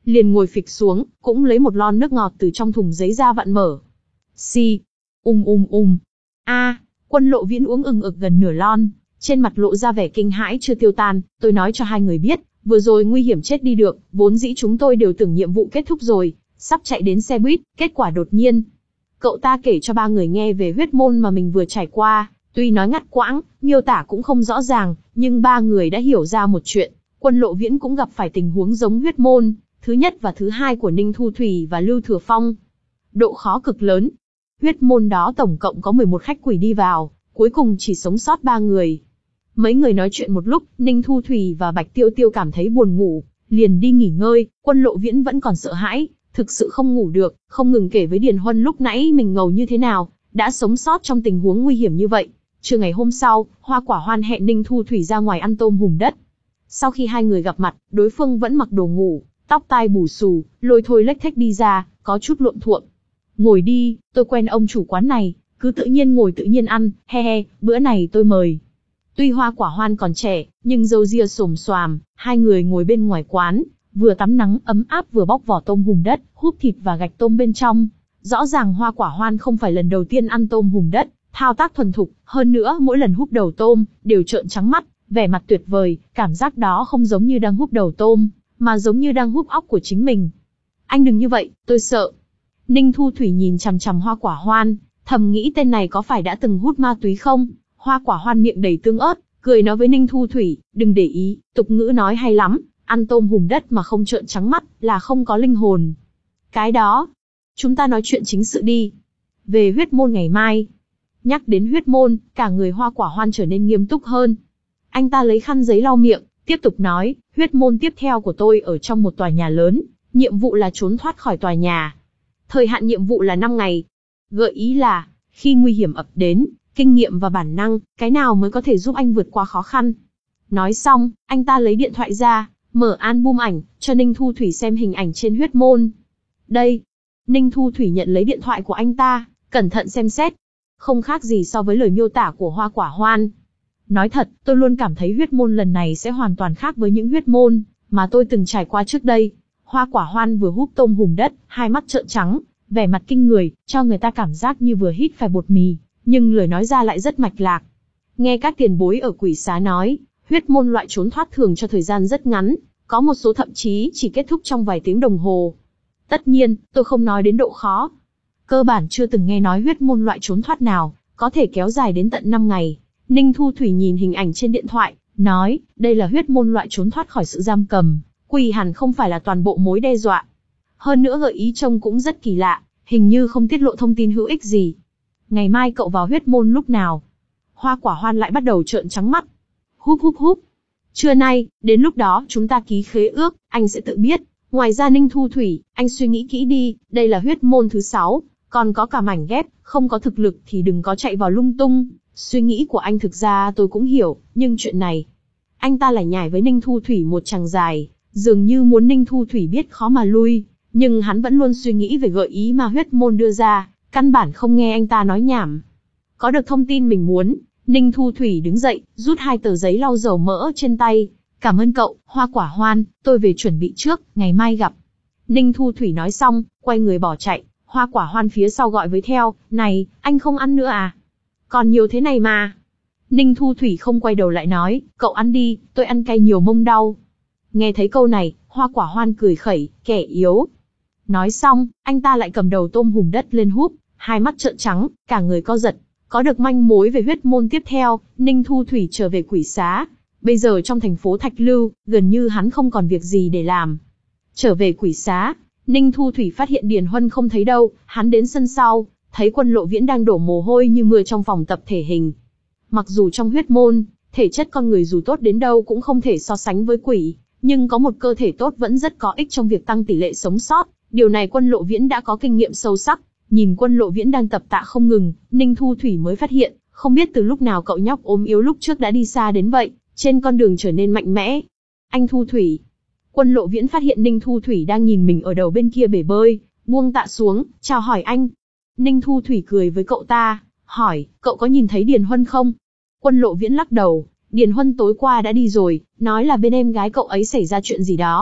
liền ngồi phịch xuống, cũng lấy một lon nước ngọt từ trong thùng giấy ra vặn mở. Xì, um um um. A, Quân Lộ Viễn uống ừng ực gần nửa lon, trên mặt lộ ra vẻ kinh hãi chưa tiêu tan. Tôi nói cho hai người biết, vừa rồi nguy hiểm chết đi được, vốn dĩ chúng tôi đều tưởng nhiệm vụ kết thúc rồi, sắp chạy đến xe buýt, kết quả đột nhiên. Cậu ta kể cho ba người nghe về huyết môn mà mình vừa trải qua, tuy nói ngắt quãng, miêu tả cũng không rõ ràng, nhưng ba người đã hiểu ra một chuyện, Quân Lộ Viễn cũng gặp phải tình huống giống huyết môn, thứ nhất và thứ hai của Ninh Thu Thủy và Lưu Thừa Phong. Độ khó cực lớn. Huyết môn đó tổng cộng có mười một khách quỷ đi vào, cuối cùng chỉ sống sót ba người. Mấy người nói chuyện một lúc, Ninh Thu Thủy và Bạch Tiêu Tiêu cảm thấy buồn ngủ, liền đi nghỉ ngơi. Quân Lộ Viễn vẫn còn sợ hãi, thực sự không ngủ được, không ngừng kể với Điền Huân lúc nãy mình ngầu như thế nào, đã sống sót trong tình huống nguy hiểm như vậy. Trưa ngày hôm sau, Hoa Quả Hoan hẹn Ninh Thu Thủy ra ngoài ăn tôm hùm đất. Sau khi hai người gặp mặt, đối phương vẫn mặc đồ ngủ, tóc tai bù xù, lôi thôi lếch thếch đi ra, có chút luộm thuộm. Ngồi đi, tôi quen ông chủ quán này, cứ tự nhiên ngồi tự nhiên ăn, he he, bữa này tôi mời. Tuy Hoa Quả Hoan còn trẻ, nhưng râu ria xồm xoàm, hai người ngồi bên ngoài quán, vừa tắm nắng ấm áp vừa bóc vỏ tôm hùm đất, húp thịt và gạch tôm bên trong. Rõ ràng Hoa Quả Hoan không phải lần đầu tiên ăn tôm hùm đất, thao tác thuần thục, hơn nữa mỗi lần húp đầu tôm, đều trợn trắng mắt, vẻ mặt tuyệt vời, cảm giác đó không giống như đang húp đầu tôm, mà giống như đang húp óc của chính mình. Anh đừng như vậy, tôi sợ. Ninh Thu Thủy nhìn chằm chằm Hoa Quả Hoan, thầm nghĩ tên này có phải đã từng hút ma túy không? Hoa Quả Hoan miệng đầy tương ớt, cười nói với Ninh Thu Thủy, đừng để ý, tục ngữ nói hay lắm, ăn tôm hùm đất mà không trợn trắng mắt, là không có linh hồn. Cái đó, chúng ta nói chuyện chính sự đi. Về huyết môn ngày mai. Nhắc đến huyết môn, cả người Hoa Quả Hoan trở nên nghiêm túc hơn. Anh ta lấy khăn giấy lau miệng, tiếp tục nói, huyết môn tiếp theo của tôi ở trong một tòa nhà lớn, nhiệm vụ là trốn thoát khỏi tòa nhà. Thời hạn nhiệm vụ là năm ngày. Gợi ý là, khi nguy hiểm ập đến, kinh nghiệm và bản năng, cái nào mới có thể giúp anh vượt qua khó khăn. Nói xong, anh ta lấy điện thoại ra, mở album ảnh, cho Ninh Thu Thủy xem hình ảnh trên huyết môn. Đây. Ninh Thu Thủy nhận lấy điện thoại của anh ta, cẩn thận xem xét. Không khác gì so với lời miêu tả của Hoa Quả Hoan. Nói thật, tôi luôn cảm thấy huyết môn lần này sẽ hoàn toàn khác với những huyết môn mà tôi từng trải qua trước đây. Hoa Quả Hoan vừa húp tôm hùm đất, hai mắt trợn trắng, vẻ mặt kinh người, cho người ta cảm giác như vừa hít phải bột mì, nhưng lời nói ra lại rất mạch lạc. Nghe các tiền bối ở quỷ xá nói, huyết môn loại trốn thoát thường cho thời gian rất ngắn, có một số thậm chí chỉ kết thúc trong vài tiếng đồng hồ. Tất nhiên, tôi không nói đến độ khó. Cơ bản chưa từng nghe nói huyết môn loại trốn thoát nào có thể kéo dài đến tận năm ngày. Ninh Thu Thủy nhìn hình ảnh trên điện thoại, nói, đây là huyết môn loại trốn thoát khỏi sự giam cầm, quỷ hẳn không phải là toàn bộ mối đe dọa. Hơn nữa gợi ý trông cũng rất kỳ lạ, hình như không tiết lộ thông tin hữu ích gì. Ngày mai cậu vào huyết môn lúc nào? Hoa Quả Hoan lại bắt đầu trợn trắng mắt. Húp húp húp. Trưa nay, đến lúc đó chúng ta ký khế ước, anh sẽ tự biết. Ngoài ra Ninh Thu Thủy, anh suy nghĩ kỹ đi, đây là huyết môn thứ sáu, còn có cả mảnh ghép, không có thực lực thì đừng có chạy vào lung tung. Suy nghĩ của anh thực ra tôi cũng hiểu, nhưng chuyện này... Anh ta lại nhải với Ninh Thu Thủy một chàng dài, dường như muốn Ninh Thu Thủy biết khó mà lui, nhưng hắn vẫn luôn suy nghĩ về gợi ý mà huyết môn đưa ra, căn bản không nghe anh ta nói nhảm. Có được thông tin mình muốn, Ninh Thu Thủy đứng dậy, rút hai tờ giấy lau dầu mỡ trên tay. Cảm ơn cậu, Hoa Quả Hoan, tôi về chuẩn bị trước, ngày mai gặp. Ninh Thu Thủy nói xong, quay người bỏ chạy, Hoa Quả Hoan phía sau gọi với theo, này, anh không ăn nữa à? Còn nhiều thế này mà. Ninh Thu Thủy không quay đầu lại nói, cậu ăn đi, tôi ăn cay nhiều mông đau. Nghe thấy câu này, Hoa Quả Hoan cười khẩy, kẻ yếu. Nói xong, anh ta lại cầm đầu tôm hùm đất lên húp, hai mắt trợn trắng, cả người co giật. Có được manh mối về huyết môn tiếp theo, Ninh Thu Thủy trở về quỷ xá. Bây giờ trong thành phố Thạch Lưu, gần như hắn không còn việc gì để làm. Trở về quỷ xá, Ninh Thu Thủy phát hiện Điền Huân không thấy đâu, hắn đến sân sau, thấy Quân Lộ Viễn đang đổ mồ hôi như mưa trong phòng tập thể hình. Mặc dù trong huyết môn, thể chất con người dù tốt đến đâu cũng không thể so sánh với quỷ, nhưng có một cơ thể tốt vẫn rất có ích trong việc tăng tỷ lệ sống sót, điều này Quân Lộ Viễn đã có kinh nghiệm sâu sắc. Nhìn Quân Lộ Viễn đang tập tạ không ngừng, Ninh Thu Thủy mới phát hiện, không biết từ lúc nào cậu nhóc ốm yếu lúc trước đã đi xa đến vậy, trên con đường trở nên mạnh mẽ. Anh Thu Thủy. Quân Lộ Viễn phát hiện Ninh Thu Thủy đang nhìn mình ở đầu bên kia bể bơi, buông tạ xuống, chào hỏi anh. Ninh Thu Thủy cười với cậu ta, hỏi, cậu có nhìn thấy Điền Huân không? Quân Lộ Viễn lắc đầu, Điền Huân tối qua đã đi rồi, nói là bên em gái cậu ấy xảy ra chuyện gì đó.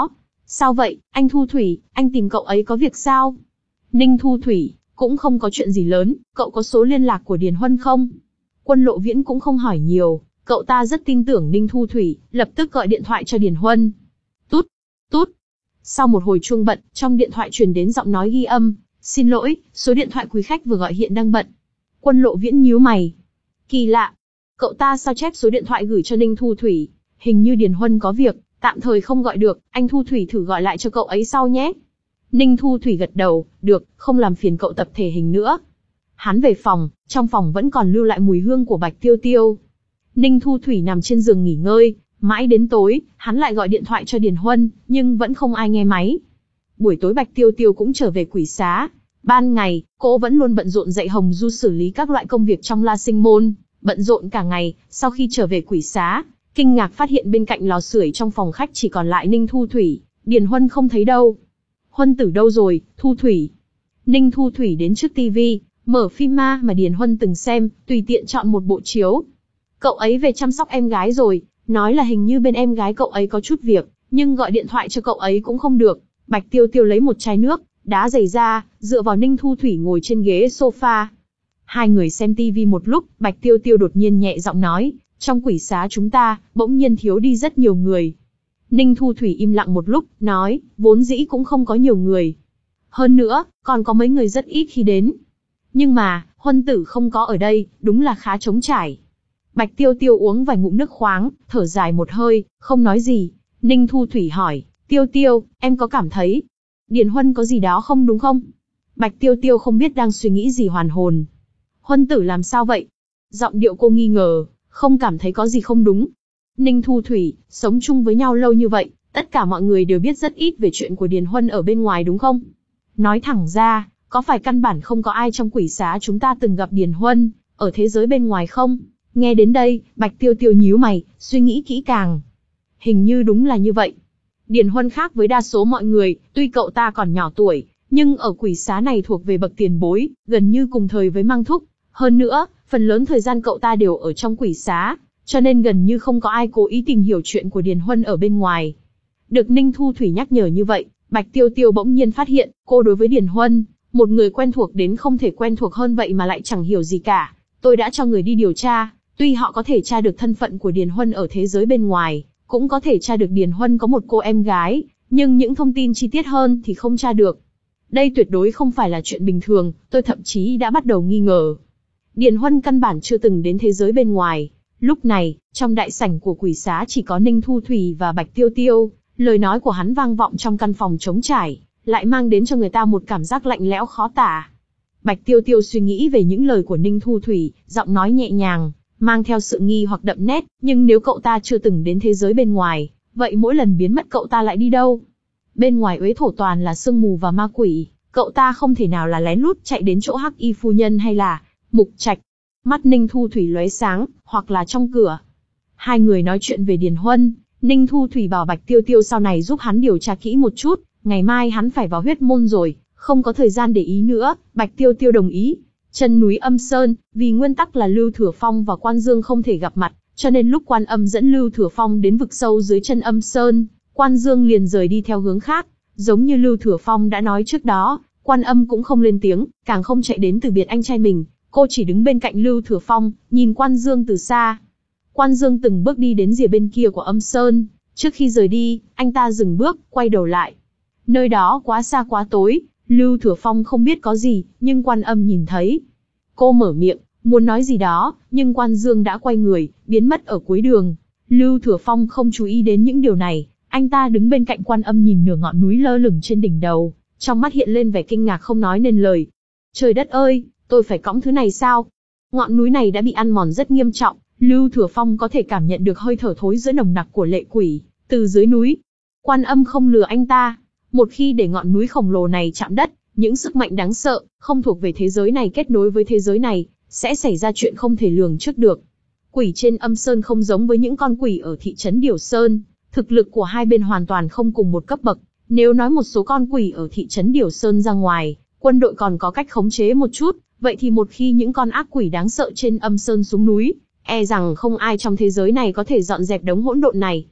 Sao vậy, anh Thu Thủy, anh tìm cậu ấy có việc sao? Ninh Thu Thủy, cũng không có chuyện gì lớn, cậu có số liên lạc của Điền Huân không? Quân Lộ Viễn cũng không hỏi nhiều, cậu ta rất tin tưởng Ninh Thu Thủy, lập tức gọi điện thoại cho Điền Huân. Tút, tút. Sau một hồi chuông bận, trong điện thoại truyền đến giọng nói ghi âm, xin lỗi, số điện thoại quý khách vừa gọi hiện đang bận. Quân Lộ Viễn nhíu mày. Kỳ lạ, cậu ta sao chép số điện thoại gửi cho Ninh Thu Thủy, hình như Điền Huân có việc, tạm thời không gọi được, anh Thu Thủy thử gọi lại cho cậu ấy sau nhé. Ninh Thu Thủy gật đầu, được, không làm phiền cậu tập thể hình nữa. Hắn về phòng, trong phòng vẫn còn lưu lại mùi hương của Bạch Tiêu Tiêu. Ninh Thu Thủy nằm trên giường nghỉ ngơi, mãi đến tối, hắn lại gọi điện thoại cho Điền Huân, nhưng vẫn không ai nghe máy. Buổi tối Bạch Tiêu Tiêu cũng trở về quỷ xá. Ban ngày, cô vẫn luôn bận rộn dạy Hồng Du xử lý các loại công việc trong La Sinh Môn, bận rộn cả ngày, sau khi trở về quỷ xá, kinh ngạc phát hiện bên cạnh lò sưởi trong phòng khách chỉ còn lại Ninh Thu Thủy, Điền Huân không thấy đâu. Huân tử đâu rồi, Thu Thủy? Ninh Thu Thủy đến trước tivi, mở phim ma mà Điền Huân từng xem, tùy tiện chọn một bộ chiếu. Cậu ấy về chăm sóc em gái rồi, nói là hình như bên em gái cậu ấy có chút việc, nhưng gọi điện thoại cho cậu ấy cũng không được. Bạch Tiêu Tiêu lấy một chai nước, đá giày ra, dựa vào Ninh Thu Thủy ngồi trên ghế sofa. Hai người xem tivi một lúc, Bạch Tiêu Tiêu đột nhiên nhẹ giọng nói, trong quỷ xá chúng ta, bỗng nhiên thiếu đi rất nhiều người. Ninh Thu Thủy im lặng một lúc, nói, vốn dĩ cũng không có nhiều người. Hơn nữa, còn có mấy người rất ít khi đến. Nhưng mà, Huân tử không có ở đây, đúng là khá trống trải. Bạch Tiêu Tiêu uống vài ngụm nước khoáng, thở dài một hơi, không nói gì. Ninh Thu Thủy hỏi, Tiêu Tiêu, em có cảm thấy Điền Huân có gì đó không đúng không? Bạch Tiêu Tiêu không biết đang suy nghĩ gì hoàn hồn. Huân tử làm sao vậy? Giọng điệu cô nghi ngờ, không cảm thấy có gì không đúng. Ninh Thu Thủy, sống chung với nhau lâu như vậy, tất cả mọi người đều biết rất ít về chuyện của Điền Huân ở bên ngoài đúng không? Nói thẳng ra, có phải căn bản không có ai trong quỷ xá chúng ta từng gặp Điền Huân, ở thế giới bên ngoài không? Nghe đến đây, Bạch Tiêu Tiêu nhíu mày, suy nghĩ kỹ càng. Hình như đúng là như vậy. Điền Huân khác với đa số mọi người, tuy cậu ta còn nhỏ tuổi, nhưng ở quỷ xá này thuộc về bậc tiền bối, gần như cùng thời với Mang Thúc. Hơn nữa, phần lớn thời gian cậu ta đều ở trong quỷ xá, cho nên gần như không có ai cố ý tìm hiểu chuyện của Điền Huân ở bên ngoài. Được Ninh Thu Thủy nhắc nhở như vậy, Bạch Tiêu Tiêu bỗng nhiên phát hiện, cô đối với Điền Huân, một người quen thuộc đến không thể quen thuộc hơn vậy mà lại chẳng hiểu gì cả. Tôi đã cho người đi điều tra, tuy họ có thể tra được thân phận của Điền Huân ở thế giới bên ngoài, cũng có thể tra được Điền Huân có một cô em gái, nhưng những thông tin chi tiết hơn thì không tra được. Đây tuyệt đối không phải là chuyện bình thường, tôi thậm chí đã bắt đầu nghi ngờ. Điền Huân căn bản chưa từng đến thế giới bên ngoài. Lúc này, trong đại sảnh của quỷ xá chỉ có Ninh Thu Thủy và Bạch Tiêu Tiêu, lời nói của hắn vang vọng trong căn phòng trống trải, lại mang đến cho người ta một cảm giác lạnh lẽo khó tả. Bạch Tiêu Tiêu suy nghĩ về những lời của Ninh Thu Thủy, giọng nói nhẹ nhàng, mang theo sự nghi hoặc đậm nét, nhưng nếu cậu ta chưa từng đến thế giới bên ngoài, vậy mỗi lần biến mất cậu ta lại đi đâu? Bên ngoài uế thổ toàn là sương mù và ma quỷ, cậu ta không thể nào là lén lút chạy đến chỗ Hắc Y phu nhân hay là Mục Trạch. Mắt Ninh Thu Thủy lóe sáng, hoặc là trong cửa. Hai người nói chuyện về Điền Huân, Ninh Thu Thủy bảo Bạch Tiêu Tiêu sau này giúp hắn điều tra kỹ một chút, ngày mai hắn phải vào huyết môn rồi, không có thời gian để ý nữa. Bạch Tiêu Tiêu đồng ý. Chân núi Âm Sơn, vì nguyên tắc là Lưu Thừa Phong và Quan Dương không thể gặp mặt, cho nên lúc Quan Âm dẫn Lưu Thừa Phong đến vực sâu dưới chân Âm Sơn, Quan Dương liền rời đi theo hướng khác. Giống như Lưu Thừa Phong đã nói trước đó, Quan Âm cũng không lên tiếng, càng không chạy đến từ biệt anh trai mình. Cô chỉ đứng bên cạnh Lưu Thừa Phong, nhìn Quan Dương từ xa. Quan Dương từng bước đi đến rìa bên kia của Âm Sơn. Trước khi rời đi, anh ta dừng bước, quay đầu lại. Nơi đó quá xa quá tối, Lưu Thừa Phong không biết có gì, nhưng Quan Âm nhìn thấy. Cô mở miệng, muốn nói gì đó, nhưng Quan Dương đã quay người, biến mất ở cuối đường. Lưu Thừa Phong không chú ý đến những điều này, anh ta đứng bên cạnh Quan Âm nhìn nửa ngọn núi lơ lửng trên đỉnh đầu, trong mắt hiện lên vẻ kinh ngạc không nói nên lời. Trời đất ơi, tôi phải cõng thứ này sao? Ngọn núi này đã bị ăn mòn rất nghiêm trọng, Lưu Thừa Phong có thể cảm nhận được hơi thở thối giữa nồng nặc của lệ quỷ từ dưới núi. Quan Âm không lừa anh ta, một khi để ngọn núi khổng lồ này chạm đất, những sức mạnh đáng sợ, không thuộc về thế giới này kết nối với thế giới này, sẽ xảy ra chuyện không thể lường trước được. Quỷ trên Âm Sơn không giống với những con quỷ ở thị trấn Điểu Sơn, thực lực của hai bên hoàn toàn không cùng một cấp bậc. Nếu nói một số con quỷ ở thị trấn Điểu Sơn ra ngoài, quân đội còn có cách khống chế một chút, vậy thì một khi những con ác quỷ đáng sợ trên Âm Sơn xuống núi, e rằng không ai trong thế giới này có thể dọn dẹp đống hỗn độn này.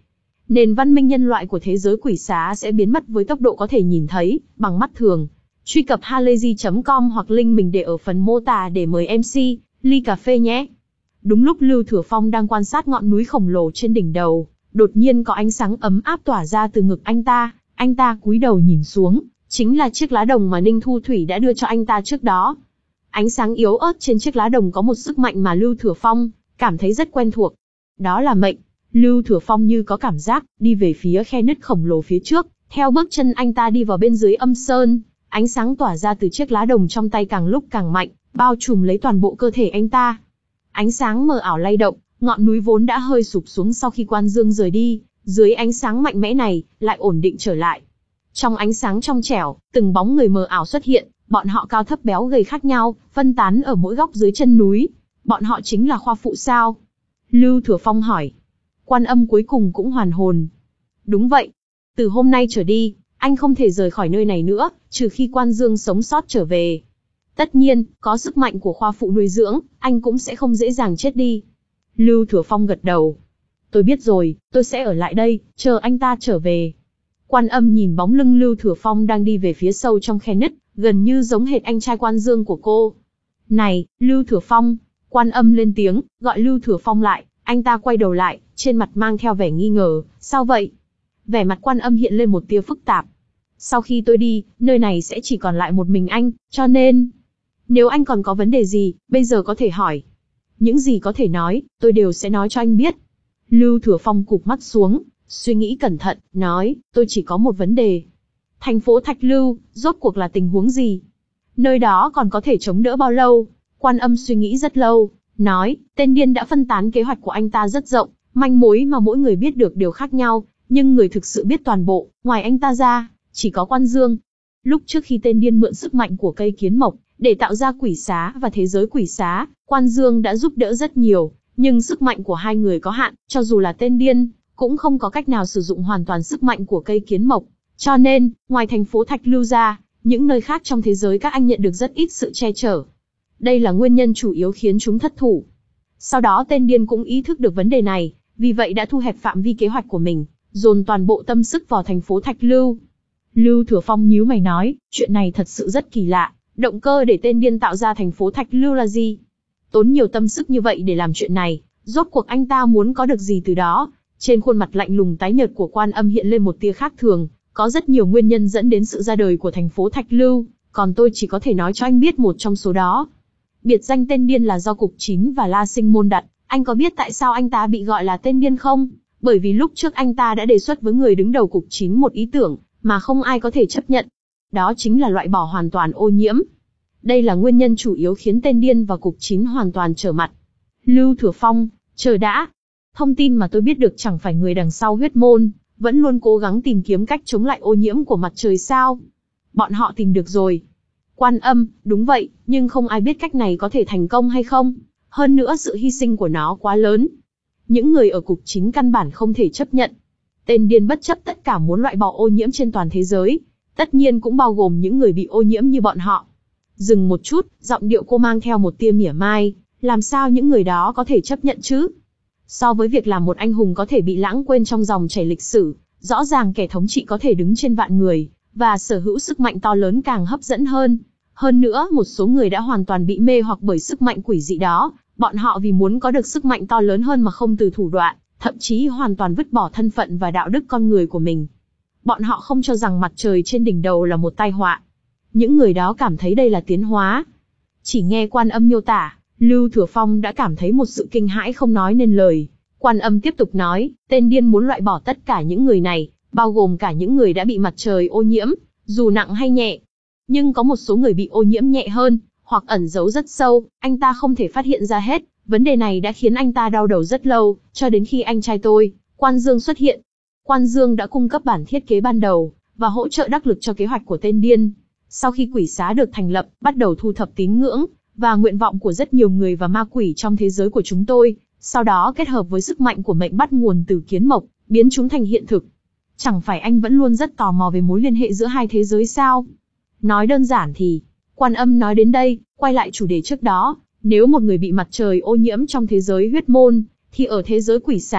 nền văn minh nhân loại của thế giới quỷ xá sẽ biến mất với tốc độ có thể nhìn thấy, bằng mắt thường. Truy cập halayzi chấm com hoặc link mình để ở phần mô tả để mời em xê, ly cà phê nhé. Đúng lúc Lưu Thừa Phong đang quan sát ngọn núi khổng lồ trên đỉnh đầu, đột nhiên có ánh sáng ấm áp tỏa ra từ ngực anh ta, anh ta cúi đầu nhìn xuống, chính là chiếc lá đồng mà Ninh Thu Thủy đã đưa cho anh ta trước đó. Ánh sáng yếu ớt trên chiếc lá đồng có một sức mạnh mà Lưu Thừa Phong cảm thấy rất quen thuộc. Đó là mệnh. Lưu Thừa Phong như có cảm giác, đi về phía khe nứt khổng lồ phía trước, theo bước chân anh ta đi vào bên dưới âm sơn, ánh sáng tỏa ra từ chiếc lá đồng trong tay càng lúc càng mạnh, bao trùm lấy toàn bộ cơ thể anh ta. Ánh sáng mờ ảo lay động, ngọn núi vốn đã hơi sụp xuống sau khi Quan Dương rời đi, dưới ánh sáng mạnh mẽ này, lại ổn định trở lại. Trong ánh sáng trong trẻo, từng bóng người mờ ảo xuất hiện, bọn họ cao thấp béo gầy khác nhau, phân tán ở mỗi góc dưới chân núi. Bọn họ chính là khoa phụ sao? Lưu Thừa Phong hỏi. Quan Âm cuối cùng cũng hoàn hồn. Đúng vậy. Từ hôm nay trở đi, anh không thể rời khỏi nơi này nữa, trừ khi Quan Dương sống sót trở về. Tất nhiên, có sức mạnh của khoa phụ nuôi dưỡng, anh cũng sẽ không dễ dàng chết đi. Lưu Thừa Phong gật đầu. Tôi biết rồi, tôi sẽ ở lại đây, chờ anh ta trở về. Quan Âm nhìn bóng lưng Lưu Thừa Phong đang đi về phía sâu trong khe nứt, gần như giống hệt anh trai Quan Dương của cô. Này, Lưu Thừa Phong, Quan Âm lên tiếng, gọi Lưu Thừa Phong lại, anh ta quay đầu lại, trên mặt mang theo vẻ nghi ngờ, sao vậy? Vẻ mặt Quan Âm hiện lên một tia phức tạp. Sau khi tôi đi, nơi này sẽ chỉ còn lại một mình anh, cho nên... Nếu anh còn có vấn đề gì, bây giờ có thể hỏi. Những gì có thể nói, tôi đều sẽ nói cho anh biết. Lưu Thừa Phong cụp mắt xuống, suy nghĩ cẩn thận, nói, tôi chỉ có một vấn đề. Thành phố Thạch Lưu, rốt cuộc là tình huống gì? Nơi đó còn có thể chống đỡ bao lâu? Quan Âm suy nghĩ rất lâu, nói, tên điên đã phân tán kế hoạch của anh ta rất rộng, manh mối mà mỗi người biết được đều khác nhau, nhưng người thực sự biết toàn bộ, ngoài anh ta ra, chỉ có Quan Dương. Lúc trước khi tên điên mượn sức mạnh của cây kiến mộc, để tạo ra quỷ xá và thế giới quỷ xá, Quan Dương đã giúp đỡ rất nhiều, nhưng sức mạnh của hai người có hạn, cho dù là tên điên, cũng không có cách nào sử dụng hoàn toàn sức mạnh của cây kiến mộc. Cho nên, ngoài thành phố Thạch Lưu ra, những nơi khác trong thế giới các anh nhận được rất ít sự che chở. Đây là nguyên nhân chủ yếu khiến chúng thất thủ. Sau đó tên điên cũng ý thức được vấn đề này, vì vậy đã thu hẹp phạm vi kế hoạch của mình, dồn toàn bộ tâm sức vào thành phố Thạch Lưu. Lưu Thừa Phong nhíu mày nói, chuyện này thật sự rất kỳ lạ, động cơ để tên điên tạo ra thành phố Thạch Lưu là gì? Tốn nhiều tâm sức như vậy để làm chuyện này, rốt cuộc anh ta muốn có được gì từ đó? Trên khuôn mặt lạnh lùng tái nhợt của Quan Âm hiện lên một tia khác thường, có rất nhiều nguyên nhân dẫn đến sự ra đời của thành phố Thạch Lưu, còn tôi chỉ có thể nói cho anh biết một trong số đó. Biệt danh tên điên là do Cục Chín và La Sinh Môn đặt, anh có biết tại sao anh ta bị gọi là tên điên không? Bởi vì lúc trước anh ta đã đề xuất với người đứng đầu Cục Chín một ý tưởng, mà không ai có thể chấp nhận. Đó chính là loại bỏ hoàn toàn ô nhiễm. Đây là nguyên nhân chủ yếu khiến tên điên và Cục Chín hoàn toàn trở mặt. Lưu Thừa Phong, chờ đã. Thông tin mà tôi biết được chẳng phải người đằng sau huyết môn, vẫn luôn cố gắng tìm kiếm cách chống lại ô nhiễm của mặt trời sao? Bọn họ tìm được rồi. Quan Âm, đúng vậy, nhưng không ai biết cách này có thể thành công hay không. Hơn nữa sự hy sinh của nó quá lớn. Những người ở Cục Chín căn bản không thể chấp nhận. Tên điên bất chấp tất cả muốn loại bỏ ô nhiễm trên toàn thế giới. Tất nhiên cũng bao gồm những người bị ô nhiễm như bọn họ. Dừng một chút, giọng điệu cô mang theo một tia mỉa mai. Làm sao những người đó có thể chấp nhận chứ? So với việc làm một anh hùng có thể bị lãng quên trong dòng chảy lịch sử, rõ ràng kẻ thống trị có thể đứng trên vạn người, và sở hữu sức mạnh to lớn càng hấp dẫn hơn. Hơn nữa, một số người đã hoàn toàn bị mê hoặc bởi sức mạnh quỷ dị đó, bọn họ vì muốn có được sức mạnh to lớn hơn mà không từ thủ đoạn, thậm chí hoàn toàn vứt bỏ thân phận và đạo đức con người của mình. Bọn họ không cho rằng mặt trời trên đỉnh đầu là một tai họa. Những người đó cảm thấy đây là tiến hóa. Chỉ nghe Quan Âm miêu tả, Lưu Thừa Phong đã cảm thấy một sự kinh hãi không nói nên lời. Quan Âm tiếp tục nói, tên điên muốn loại bỏ tất cả những người này, bao gồm cả những người đã bị mặt trời ô nhiễm, dù nặng hay nhẹ. Nhưng có một số người bị ô nhiễm nhẹ hơn, hoặc ẩn giấu rất sâu, anh ta không thể phát hiện ra hết. Vấn đề này đã khiến anh ta đau đầu rất lâu, cho đến khi anh trai tôi, Quan Dương xuất hiện. Quan Dương đã cung cấp bản thiết kế ban đầu, và hỗ trợ đắc lực cho kế hoạch của tên điên. Sau khi quỷ xá được thành lập, bắt đầu thu thập tín ngưỡng, và nguyện vọng của rất nhiều người và ma quỷ trong thế giới của chúng tôi, sau đó kết hợp với sức mạnh của mệnh bắt nguồn từ kiến mộc, biến chúng thành hiện thực. Chẳng phải anh vẫn luôn rất tò mò về mối liên hệ giữa hai thế giới sao? Nói đơn giản thì, Quan Âm nói đến đây, quay lại chủ đề trước đó, nếu một người bị mặt trời ô nhiễm trong thế giới huyết môn, thì ở thế giới quỷ xá,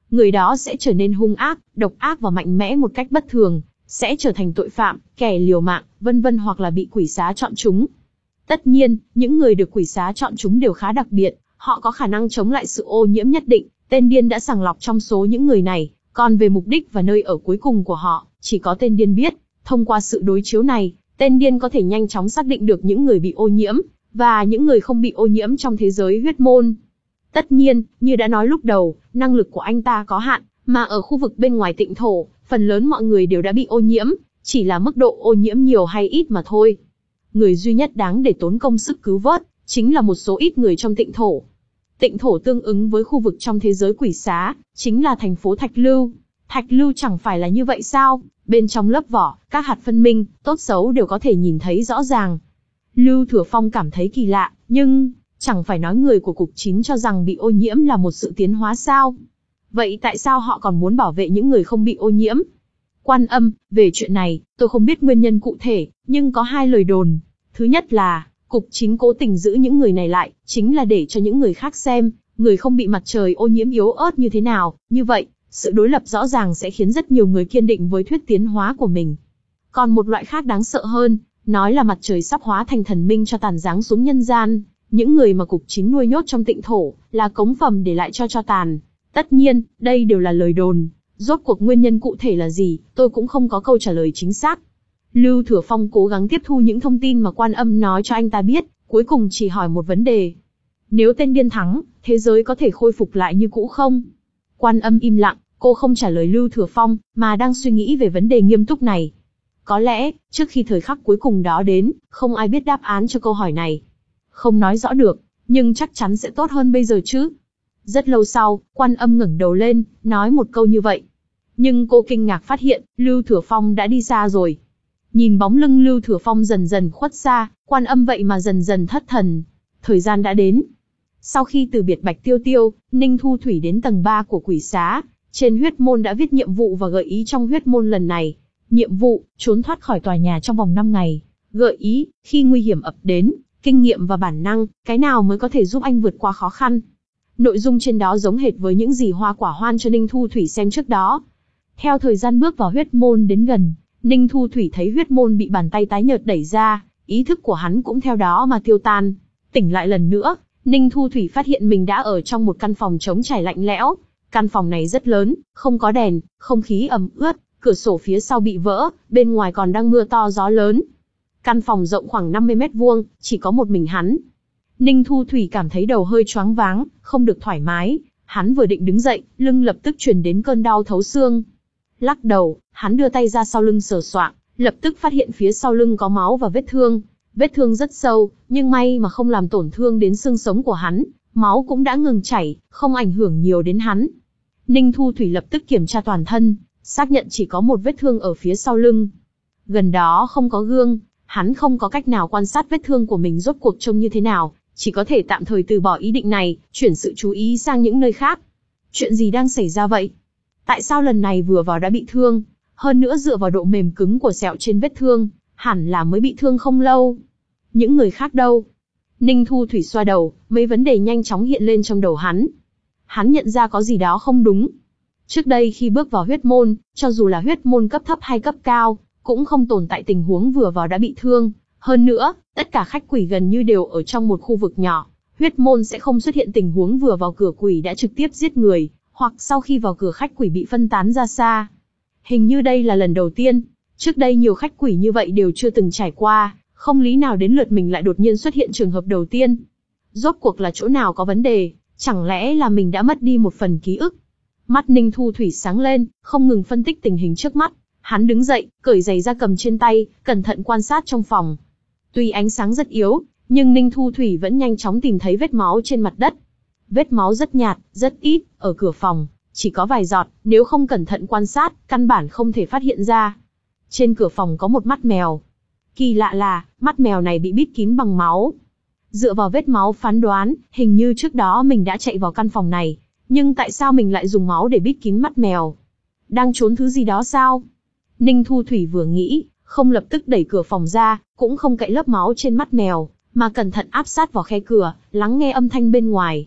người đó sẽ trở nên hung ác, độc ác và mạnh mẽ một cách bất thường, sẽ trở thành tội phạm, kẻ liều mạng, vân vân hoặc là bị quỷ xá chọn chúng. Tất nhiên, những người được quỷ xá chọn chúng đều khá đặc biệt, họ có khả năng chống lại sự ô nhiễm nhất định, tên điên đã sàng lọc trong số những người này, còn về mục đích và nơi ở cuối cùng của họ, chỉ có tên điên biết. Thông qua sự đối chiếu này, tên điên có thể nhanh chóng xác định được những người bị ô nhiễm, và những người không bị ô nhiễm trong thế giới huyết môn. Tất nhiên, như đã nói lúc đầu, năng lực của anh ta có hạn, mà ở khu vực bên ngoài tịnh thổ, phần lớn mọi người đều đã bị ô nhiễm, chỉ là mức độ ô nhiễm nhiều hay ít mà thôi. Người duy nhất đáng để tốn công sức cứu vớt, chính là một số ít người trong tịnh thổ. Tịnh thổ tương ứng với khu vực trong thế giới quỷ xá, chính là thành phố Thạch Lưu. Thạch Lưu chẳng phải là như vậy sao? Bên trong lớp vỏ, các hạt phân minh, tốt xấu đều có thể nhìn thấy rõ ràng. Lưu Thừa Phong cảm thấy kỳ lạ, nhưng chẳng phải nói người của cục chín cho rằng bị ô nhiễm là một sự tiến hóa sao? Vậy tại sao họ còn muốn bảo vệ những người không bị ô nhiễm? Quan Âm, về chuyện này, tôi không biết nguyên nhân cụ thể, nhưng có hai lời đồn. Thứ nhất là, cục chín cố tình giữ những người này lại, chính là để cho những người khác xem, người không bị mặt trời ô nhiễm yếu ớt như thế nào. Như vậy, sự đối lập rõ ràng sẽ khiến rất nhiều người kiên định với thuyết tiến hóa của mình. Còn một loại khác đáng sợ hơn, nói là mặt trời sắp hóa thành thần minh cho tàn giáng xuống nhân gian. Những người mà cục chín nuôi nhốt trong tịnh thổ, là cống phẩm để lại cho cho tàn. Tất nhiên, đây đều là lời đồn. Rốt cuộc nguyên nhân cụ thể là gì, tôi cũng không có câu trả lời chính xác. Lưu Thừa Phong cố gắng tiếp thu những thông tin mà Quan Âm nói cho anh ta biết, cuối cùng chỉ hỏi một vấn đề. Nếu tên điên thắng, thế giới có thể khôi phục lại như cũ không? Quan Âm im lặng, cô không trả lời Lưu Thừa Phong, mà đang suy nghĩ về vấn đề nghiêm túc này. Có lẽ, trước khi thời khắc cuối cùng đó đến, không ai biết đáp án cho câu hỏi này. Không nói rõ được, nhưng chắc chắn sẽ tốt hơn bây giờ chứ. Rất lâu sau, Quan Âm ngẩng đầu lên, nói một câu như vậy. Nhưng cô kinh ngạc phát hiện, Lưu Thừa Phong đã đi xa rồi. Nhìn bóng lưng Lưu Thừa Phong dần dần khuất xa, Quan Âm vậy mà dần dần thất thần. Thời gian đã đến. Sau khi từ biệt Bạch Tiêu Tiêu, Ninh Thu Thủy đến tầng ba của quỷ xá. Trên huyết môn đã viết nhiệm vụ và gợi ý trong huyết môn lần này. Nhiệm vụ, trốn thoát khỏi tòa nhà trong vòng năm ngày. Gợi ý, khi nguy hiểm ập đến, kinh nghiệm và bản năng, cái nào mới có thể giúp anh vượt qua khó khăn. Nội dung trên đó giống hệt với những gì Hoa Quả Hoan cho Ninh Thu Thủy xem trước đó. Theo thời gian bước vào huyết môn đến gần, Ninh Thu Thủy thấy huyết môn bị bàn tay tái nhợt đẩy ra, ý thức của hắn cũng theo đó mà tiêu tan. Tỉnh lại lần nữa, Ninh Thu Thủy phát hiện mình đã ở trong một căn phòng trống trải lạnh lẽo. Căn phòng này rất lớn, không có đèn, không khí ẩm ướt, cửa sổ phía sau bị vỡ, bên ngoài còn đang mưa to gió lớn. Căn phòng rộng khoảng năm mươi mét vuông, chỉ có một mình hắn. Ninh Thu Thủy cảm thấy đầu hơi choáng váng, không được thoải mái. Hắn vừa định đứng dậy, lưng lập tức truyền đến cơn đau thấu xương. Lắc đầu, hắn đưa tay ra sau lưng sờ soạng, lập tức phát hiện phía sau lưng có máu và vết thương. Vết thương rất sâu, nhưng may mà không làm tổn thương đến xương sống của hắn. Máu cũng đã ngừng chảy, không ảnh hưởng nhiều đến hắn. Ninh Thu Thủy lập tức kiểm tra toàn thân, xác nhận chỉ có một vết thương ở phía sau lưng. Gần đó không có gương, hắn không có cách nào quan sát vết thương của mình rốt cuộc trông như thế nào, chỉ có thể tạm thời từ bỏ ý định này, chuyển sự chú ý sang những nơi khác. Chuyện gì đang xảy ra vậy? Tại sao lần này vừa vào đã bị thương? Hơn nữa dựa vào độ mềm cứng của sẹo trên vết thương, hẳn là mới bị thương không lâu. Những người khác đâu? Ninh Thu Thủy xoa đầu, mấy vấn đề nhanh chóng hiện lên trong đầu hắn. Hắn nhận ra có gì đó không đúng. Trước đây khi bước vào huyết môn, cho dù là huyết môn cấp thấp hay cấp cao, cũng không tồn tại tình huống vừa vào đã bị thương. Hơn nữa, tất cả khách quỷ gần như đều ở trong một khu vực nhỏ. Huyết môn sẽ không xuất hiện tình huống vừa vào cửa quỷ đã trực tiếp giết người, hoặc sau khi vào cửa khách quỷ bị phân tán ra xa. Hình như đây là lần đầu tiên. Trước đây nhiều khách quỷ như vậy đều chưa từng trải qua, không lý nào đến lượt mình lại đột nhiên xuất hiện trường hợp đầu tiên. Rốt cuộc là chỗ nào có vấn đề, chẳng lẽ là mình đã mất đi một phần ký ức? Mắt Ninh Thu Thủy sáng lên, không ngừng phân tích tình hình trước mắt. Hắn đứng dậy, cởi giày da cầm trên tay, cẩn thận quan sát trong phòng. Tuy ánh sáng rất yếu, nhưng Ninh Thu Thủy vẫn nhanh chóng tìm thấy vết máu trên mặt đất. Vết máu rất nhạt, rất ít, ở cửa phòng, chỉ có vài giọt, nếu không cẩn thận quan sát, căn bản không thể phát hiện ra. Trên cửa phòng có một mắt mèo. Kỳ lạ là, mắt mèo này bị bít kín bằng máu. Dựa vào vết máu phán đoán, hình như trước đó mình đã chạy vào căn phòng này, nhưng tại sao mình lại dùng máu để bít kín mắt mèo? Đang trốn thứ gì đó sao? Ninh Thu Thủy vừa nghĩ, không lập tức đẩy cửa phòng ra, cũng không cạy lớp máu trên mắt mèo, mà cẩn thận áp sát vào khe cửa, lắng nghe âm thanh bên ngoài.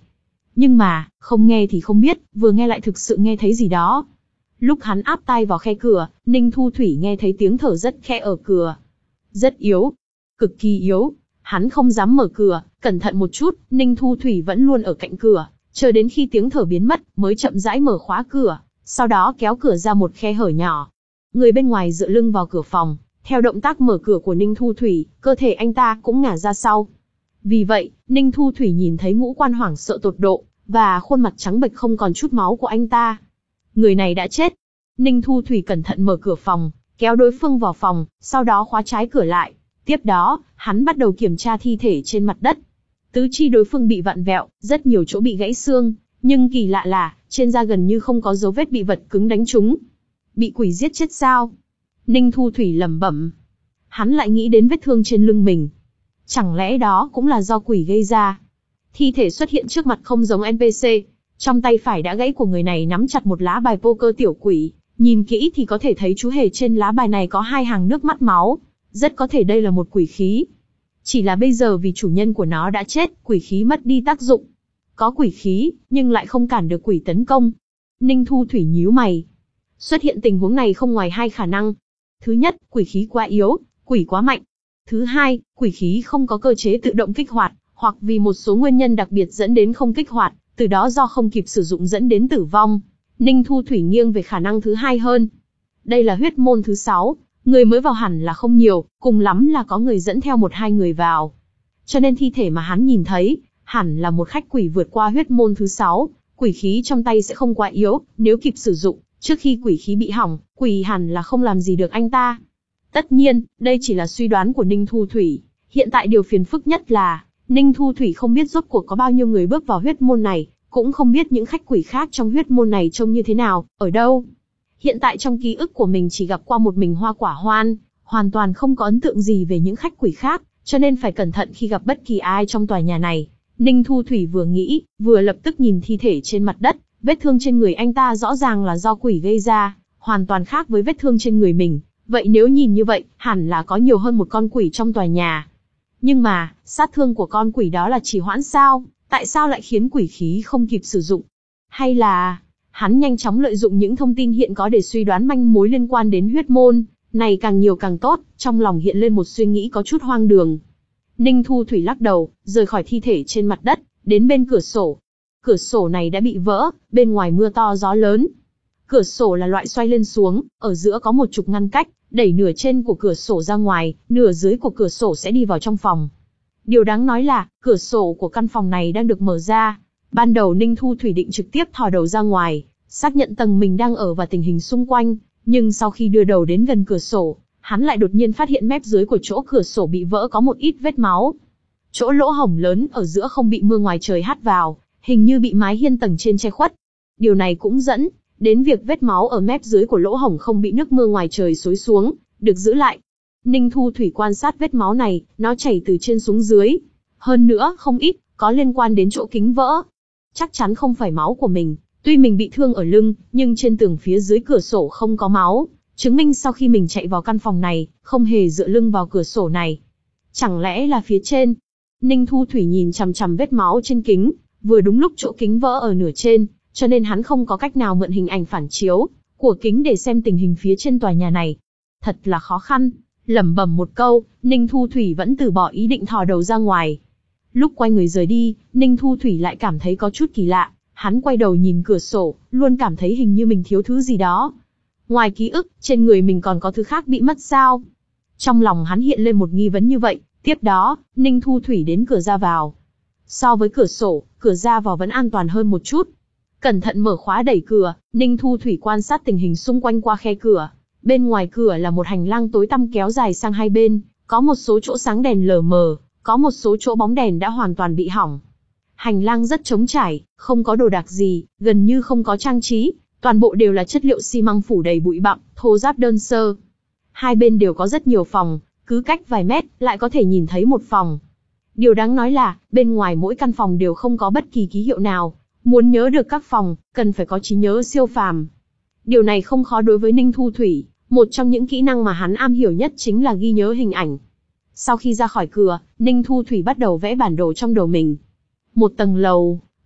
Nhưng mà, không nghe thì không biết, vừa nghe lại thực sự nghe thấy gì đó. Lúc hắn áp tai vào khe cửa, Ninh Thu Thủy nghe thấy tiếng thở rất khẽ ở cửa. Rất yếu. Cực kỳ yếu. Hắn không dám mở cửa, cẩn thận một chút, Ninh Thu Thủy vẫn luôn ở cạnh cửa, chờ đến khi tiếng thở biến mất, mới chậm rãi mở khóa cửa, sau đó kéo cửa ra một khe hở nhỏ. Người bên ngoài dựa lưng vào cửa phòng, theo động tác mở cửa của Ninh Thu Thủy, cơ thể anh ta cũng ngả ra sau. Vì vậy, Ninh Thu Thủy nhìn thấy ngũ quan hoảng sợ tột độ, và khuôn mặt trắng bệch không còn chút máu của anh ta. Người này đã chết. Ninh Thu Thủy cẩn thận mở cửa phòng, kéo đối phương vào phòng, sau đó khóa trái cửa lại. Tiếp đó, hắn bắt đầu kiểm tra thi thể trên mặt đất. Tứ chi đối phương bị vặn vẹo, rất nhiều chỗ bị gãy xương, nhưng kỳ lạ là, trên da gần như không có dấu vết bị vật cứng đánh trúng. Bị quỷ giết chết sao? Ninh Thu Thủy lẩm bẩm. Hắn lại nghĩ đến vết thương trên lưng mình. Chẳng lẽ đó cũng là do quỷ gây ra? Thi thể xuất hiện trước mặt không giống en pê xê. Trong tay phải đã gãy của người này nắm chặt một lá bài poker tiểu quỷ. Nhìn kỹ thì có thể thấy chú hề trên lá bài này có hai hàng nước mắt máu. Rất có thể đây là một quỷ khí. Chỉ là bây giờ vì chủ nhân của nó đã chết, quỷ khí mất đi tác dụng. Có quỷ khí, nhưng lại không cản được quỷ tấn công. Ninh Thu Thủy nhíu mày. Xuất hiện tình huống này không ngoài hai khả năng. Thứ nhất, quỷ khí quá yếu, quỷ quá mạnh. Thứ hai, quỷ khí không có cơ chế tự động kích hoạt, hoặc vì một số nguyên nhân đặc biệt dẫn đến không kích hoạt, từ đó do không kịp sử dụng dẫn đến tử vong. Ninh Thu Thủy nghiêng về khả năng thứ hai hơn. Đây là huyết môn thứ sáu, người mới vào hẳn là không nhiều, cùng lắm là có người dẫn theo một hai người vào. Cho nên thi thể mà hắn nhìn thấy, hẳn là một khách quỷ vượt qua huyết môn thứ sáu, quỷ khí trong tay sẽ không quá yếu, nếu kịp sử dụng, trước khi quỷ khí bị hỏng, quỷ hẳn là không làm gì được anh ta. Tất nhiên, đây chỉ là suy đoán của Ninh Thu Thủy, hiện tại điều phiền phức nhất là, Ninh Thu Thủy không biết rốt cuộc có bao nhiêu người bước vào huyết môn này, cũng không biết những khách quỷ khác trong huyết môn này trông như thế nào, ở đâu. Hiện tại trong ký ức của mình chỉ gặp qua một mình Hoa Quả Hoan, hoàn toàn không có ấn tượng gì về những khách quỷ khác, cho nên phải cẩn thận khi gặp bất kỳ ai trong tòa nhà này. Ninh Thu Thủy vừa nghĩ, vừa lập tức nhìn thi thể trên mặt đất, vết thương trên người anh ta rõ ràng là do quỷ gây ra, hoàn toàn khác với vết thương trên người mình. Vậy nếu nhìn như vậy, hẳn là có nhiều hơn một con quỷ trong tòa nhà. Nhưng mà, sát thương của con quỷ đó là trì hoãn sao? Tại sao lại khiến quỷ khí không kịp sử dụng? Hay là, hắn nhanh chóng lợi dụng những thông tin hiện có để suy đoán manh mối liên quan đến huyết môn, này càng nhiều càng tốt, trong lòng hiện lên một suy nghĩ có chút hoang đường. Ninh Thu Thủy lắc đầu, rời khỏi thi thể trên mặt đất, đến bên cửa sổ. Cửa sổ này đã bị vỡ, bên ngoài mưa to gió lớn. Cửa sổ là loại xoay lên xuống, ở giữa có một trục ngăn cách, đẩy nửa trên của cửa sổ ra ngoài, nửa dưới của cửa sổ sẽ đi vào trong phòng. Điều đáng nói là, cửa sổ của căn phòng này đang được mở ra. Ban đầu Ninh Thu Thủy định trực tiếp thò đầu ra ngoài, xác nhận tầng mình đang ở và tình hình xung quanh, nhưng sau khi đưa đầu đến gần cửa sổ, hắn lại đột nhiên phát hiện mép dưới của chỗ cửa sổ bị vỡ có một ít vết máu. Chỗ lỗ hổng lớn ở giữa không bị mưa ngoài trời hắt vào, hình như bị mái hiên tầng trên che khuất. Điều này cũng dẫn đến việc vết máu ở mép dưới của lỗ hổng không bị nước mưa ngoài trời xối xuống, được giữ lại. Ninh Thu Thủy quan sát vết máu này, nó chảy từ trên xuống dưới. Hơn nữa, không ít, có liên quan đến chỗ kính vỡ. Chắc chắn không phải máu của mình, tuy mình bị thương ở lưng, nhưng trên tường phía dưới cửa sổ không có máu, chứng minh sau khi mình chạy vào căn phòng này, không hề dựa lưng vào cửa sổ này. Chẳng lẽ là phía trên? Ninh Thu Thủy nhìn chằm chằm vết máu trên kính, vừa đúng lúc chỗ kính vỡ ở nửa trên, cho nên hắn không có cách nào mượn hình ảnh phản chiếu của kính để xem tình hình phía trên tòa nhà này. Thật là khó khăn. Lẩm bẩm một câu, Ninh Thu Thủy vẫn từ bỏ ý định thò đầu ra ngoài. Lúc quay người rời đi, Ninh Thu Thủy lại cảm thấy có chút kỳ lạ. Hắn quay đầu nhìn cửa sổ, luôn cảm thấy hình như mình thiếu thứ gì đó. Ngoài ký ức, trên người mình còn có thứ khác bị mất sao? Trong lòng hắn hiện lên một nghi vấn như vậy. Tiếp đó, Ninh Thu Thủy đến cửa ra vào. So với cửa sổ, cửa ra vào vẫn an toàn hơn một chút. Cẩn thận mở khóa đẩy cửa, Ninh Thu Thủy quan sát tình hình xung quanh qua khe cửa. Bên ngoài cửa là một hành lang tối tăm kéo dài sang hai bên, có một số chỗ sáng đèn lờ mờ, có một số chỗ bóng đèn đã hoàn toàn bị hỏng. Hành lang rất trống trải, không có đồ đạc gì, gần như không có trang trí, toàn bộ đều là chất liệu xi măng phủ đầy bụi bặm, thô ráp đơn sơ. Hai bên đều có rất nhiều phòng, cứ cách vài mét lại có thể nhìn thấy một phòng. Điều đáng nói là, bên ngoài mỗi căn phòng đều không có bất kỳ ký hiệu nào. Muốn nhớ được các phòng, cần phải có trí nhớ siêu phàm. Điều này không khó đối với Ninh Thu Thủy, một trong những kỹ năng mà hắn am hiểu nhất chính là ghi nhớ hình ảnh. Sau khi ra khỏi cửa, Ninh Thu Thủy bắt đầu vẽ bản đồ trong đầu mình. Một tầng lầu,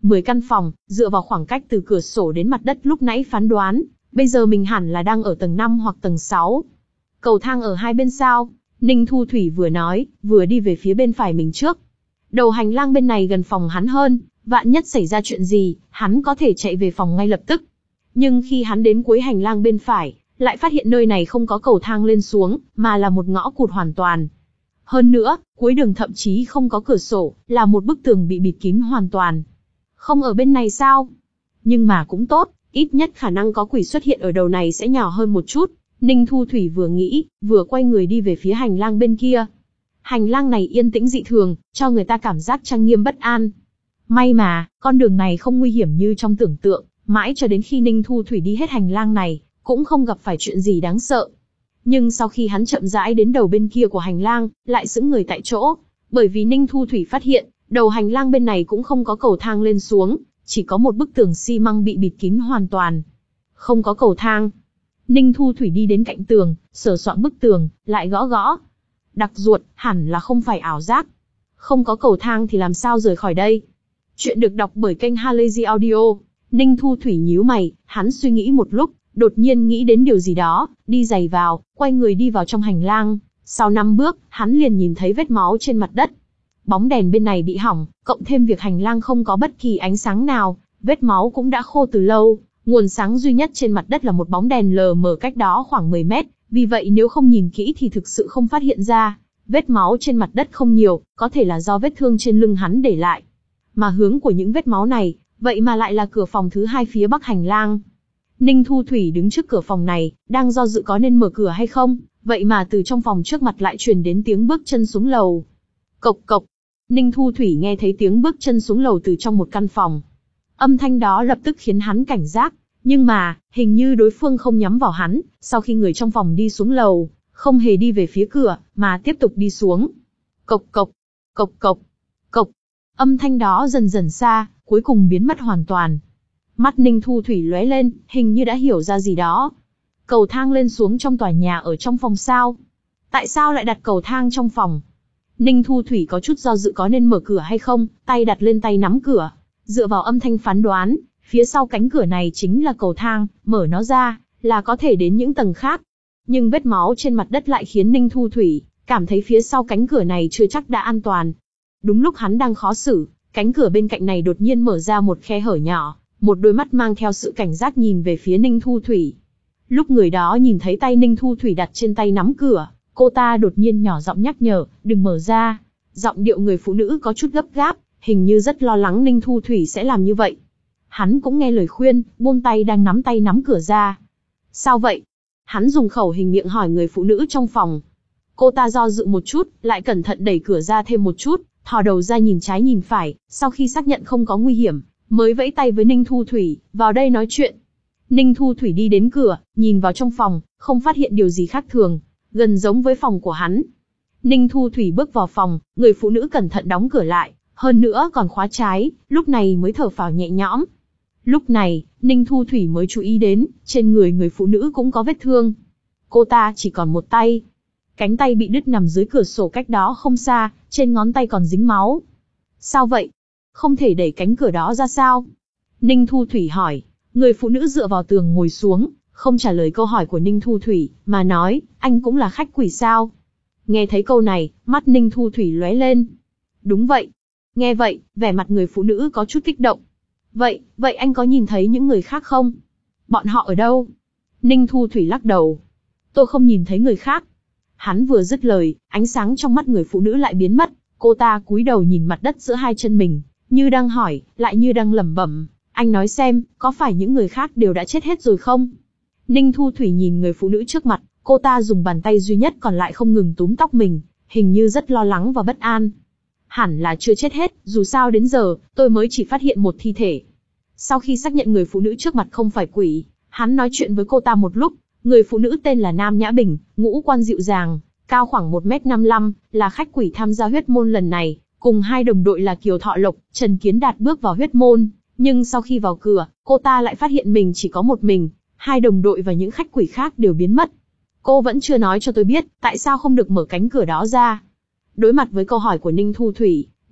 mười căn phòng, dựa vào khoảng cách từ cửa sổ đến mặt đất lúc nãy phán đoán, bây giờ mình hẳn là đang ở tầng năm hoặc tầng sáu. Cầu thang ở hai bên sao? Ninh Thu Thủy vừa nói, vừa đi về phía bên phải mình trước. Đầu hành lang bên này gần phòng hắn hơn, vạn nhất xảy ra chuyện gì, hắn có thể chạy về phòng ngay lập tức. Nhưng khi hắn đến cuối hành lang bên phải, lại phát hiện nơi này không có cầu thang lên xuống, mà là một ngõ cụt hoàn toàn. Hơn nữa, cuối đường thậm chí không có cửa sổ, là một bức tường bị bịt kín hoàn toàn. Không ở bên này sao? Nhưng mà cũng tốt, ít nhất khả năng có quỷ xuất hiện ở đầu này sẽ nhỏ hơn một chút. Ninh Thu Thủy vừa nghĩ, vừa quay người đi về phía hành lang bên kia. Hành lang này yên tĩnh dị thường, cho người ta cảm giác trang nghiêm bất an. May mà, con đường này không nguy hiểm như trong tưởng tượng, mãi cho đến khi Ninh Thu Thủy đi hết hành lang này, cũng không gặp phải chuyện gì đáng sợ. Nhưng sau khi hắn chậm rãi đến đầu bên kia của hành lang, lại sững người tại chỗ, bởi vì Ninh Thu Thủy phát hiện, đầu hành lang bên này cũng không có cầu thang lên xuống, chỉ có một bức tường xi măng bị bịt kín hoàn toàn. Không có cầu thang. Ninh Thu Thủy đi đến cạnh tường, sờ soạng bức tường, lại gõ gõ. Đặc ruột, hẳn là không phải ảo giác. Không có cầu thang thì làm sao rời khỏi đây? Chuyện được đọc bởi kênh Halazy Audio. Ninh Thu Thủy nhíu mày, hắn suy nghĩ một lúc, đột nhiên nghĩ đến điều gì đó, đi giày vào, quay người đi vào trong hành lang. Sau năm bước, hắn liền nhìn thấy vết máu trên mặt đất. Bóng đèn bên này bị hỏng, cộng thêm việc hành lang không có bất kỳ ánh sáng nào, vết máu cũng đã khô từ lâu. Nguồn sáng duy nhất trên mặt đất là một bóng đèn lờ mờ cách đó khoảng mười mét, vì vậy nếu không nhìn kỹ thì thực sự không phát hiện ra. Vết máu trên mặt đất không nhiều, có thể là do vết thương trên lưng hắn để lại. Mà hướng của những vết máu này, vậy mà lại là cửa phòng thứ hai phía bắc hành lang. Ninh Thu Thủy đứng trước cửa phòng này, đang do dự có nên mở cửa hay không, vậy mà từ trong phòng trước mặt lại truyền đến tiếng bước chân xuống lầu. Cộc cộc. Ninh Thu Thủy nghe thấy tiếng bước chân xuống lầu từ trong một căn phòng. Âm thanh đó lập tức khiến hắn cảnh giác, nhưng mà, hình như đối phương không nhắm vào hắn, sau khi người trong phòng đi xuống lầu, không hề đi về phía cửa, mà tiếp tục đi xuống. Cộc cộc, cộc cộc, cộc. Âm thanh đó dần dần xa, cuối cùng biến mất hoàn toàn. Mắt Ninh Thu Thủy lóe lên, hình như đã hiểu ra gì đó. Cầu thang lên xuống trong tòa nhà ở trong phòng sao? Tại sao lại đặt cầu thang trong phòng? Ninh Thu Thủy có chút do dự có nên mở cửa hay không, tay đặt lên tay nắm cửa. Dựa vào âm thanh phán đoán, phía sau cánh cửa này chính là cầu thang, mở nó ra, là có thể đến những tầng khác. Nhưng vết máu trên mặt đất lại khiến Ninh Thu Thủy cảm thấy phía sau cánh cửa này chưa chắc đã an toàn. Đúng lúc hắn đang khó xử, cánh cửa bên cạnh này đột nhiên mở ra một khe hở nhỏ, một đôi mắt mang theo sự cảnh giác nhìn về phía Ninh Thu Thủy. Lúc người đó nhìn thấy tay Ninh Thu Thủy đặt trên tay nắm cửa, cô ta đột nhiên nhỏ giọng nhắc nhở, đừng mở ra. Giọng điệu người phụ nữ có chút gấp gáp, hình như rất lo lắng Ninh Thu Thủy sẽ làm như vậy. Hắn cũng nghe lời khuyên, buông tay đang nắm tay nắm cửa ra. Sao vậy? Hắn dùng khẩu hình miệng hỏi người phụ nữ trong phòng. Cô ta do dự một chút, lại cẩn thận đẩy cửa ra thêm một chút, thò đầu ra nhìn trái nhìn phải, sau khi xác nhận không có nguy hiểm, mới vẫy tay với Ninh Thu Thủy, vào đây nói chuyện. Ninh Thu Thủy đi đến cửa, nhìn vào trong phòng, không phát hiện điều gì khác thường, gần giống với phòng của hắn. Ninh Thu Thủy bước vào phòng, người phụ nữ cẩn thận đóng cửa lại, hơn nữa còn khóa trái, lúc này mới thở phào nhẹ nhõm. Lúc này, Ninh Thu Thủy mới chú ý đến, trên người người phụ nữ cũng có vết thương. Cô ta chỉ còn một tay. Cánh tay bị đứt nằm dưới cửa sổ cách đó không xa, trên ngón tay còn dính máu. Sao vậy? Không thể đẩy cánh cửa đó ra sao? Ninh Thu Thủy hỏi. Người phụ nữ dựa vào tường ngồi xuống, không trả lời câu hỏi của Ninh Thu Thủy, mà nói, anh cũng là khách quỷ sao? Nghe thấy câu này, mắt Ninh Thu Thủy lóe lên. Đúng vậy. Nghe vậy, vẻ mặt người phụ nữ có chút kích động. Vậy, vậy anh có nhìn thấy những người khác không? Bọn họ ở đâu? Ninh Thu Thủy lắc đầu. Tôi không nhìn thấy người khác. Hắn vừa dứt lời, ánh sáng trong mắt người phụ nữ lại biến mất. Cô ta cúi đầu nhìn mặt đất giữa hai chân mình, như đang hỏi, lại như đang lẩm bẩm. Anh nói xem, có phải những người khác đều đã chết hết rồi không? Ninh Thu Thủy nhìn người phụ nữ trước mặt, cô ta dùng bàn tay duy nhất còn lại không ngừng túm tóc mình, hình như rất lo lắng và bất an. Hẳn là chưa chết hết, dù sao đến giờ, tôi mới chỉ phát hiện một thi thể. Sau khi xác nhận người phụ nữ trước mặt không phải quỷ, hắn nói chuyện với cô ta một lúc. Người phụ nữ tên là Nam Nhã Bình, ngũ quan dịu dàng, cao khoảng một mét năm mươi lăm, là khách quỷ tham gia huyết môn lần này, cùng hai đồng đội là Kiều Thọ Lộc, Trần Kiến Đạt bước vào huyết môn. Nhưng sau khi vào cửa, cô ta lại phát hiện mình chỉ có một mình, hai đồng đội và những khách quỷ khác đều biến mất. Cô vẫn chưa nói cho tôi biết, tại sao không được mở cánh cửa đó ra. Đối mặt với câu hỏi của Ninh Thu Thủy,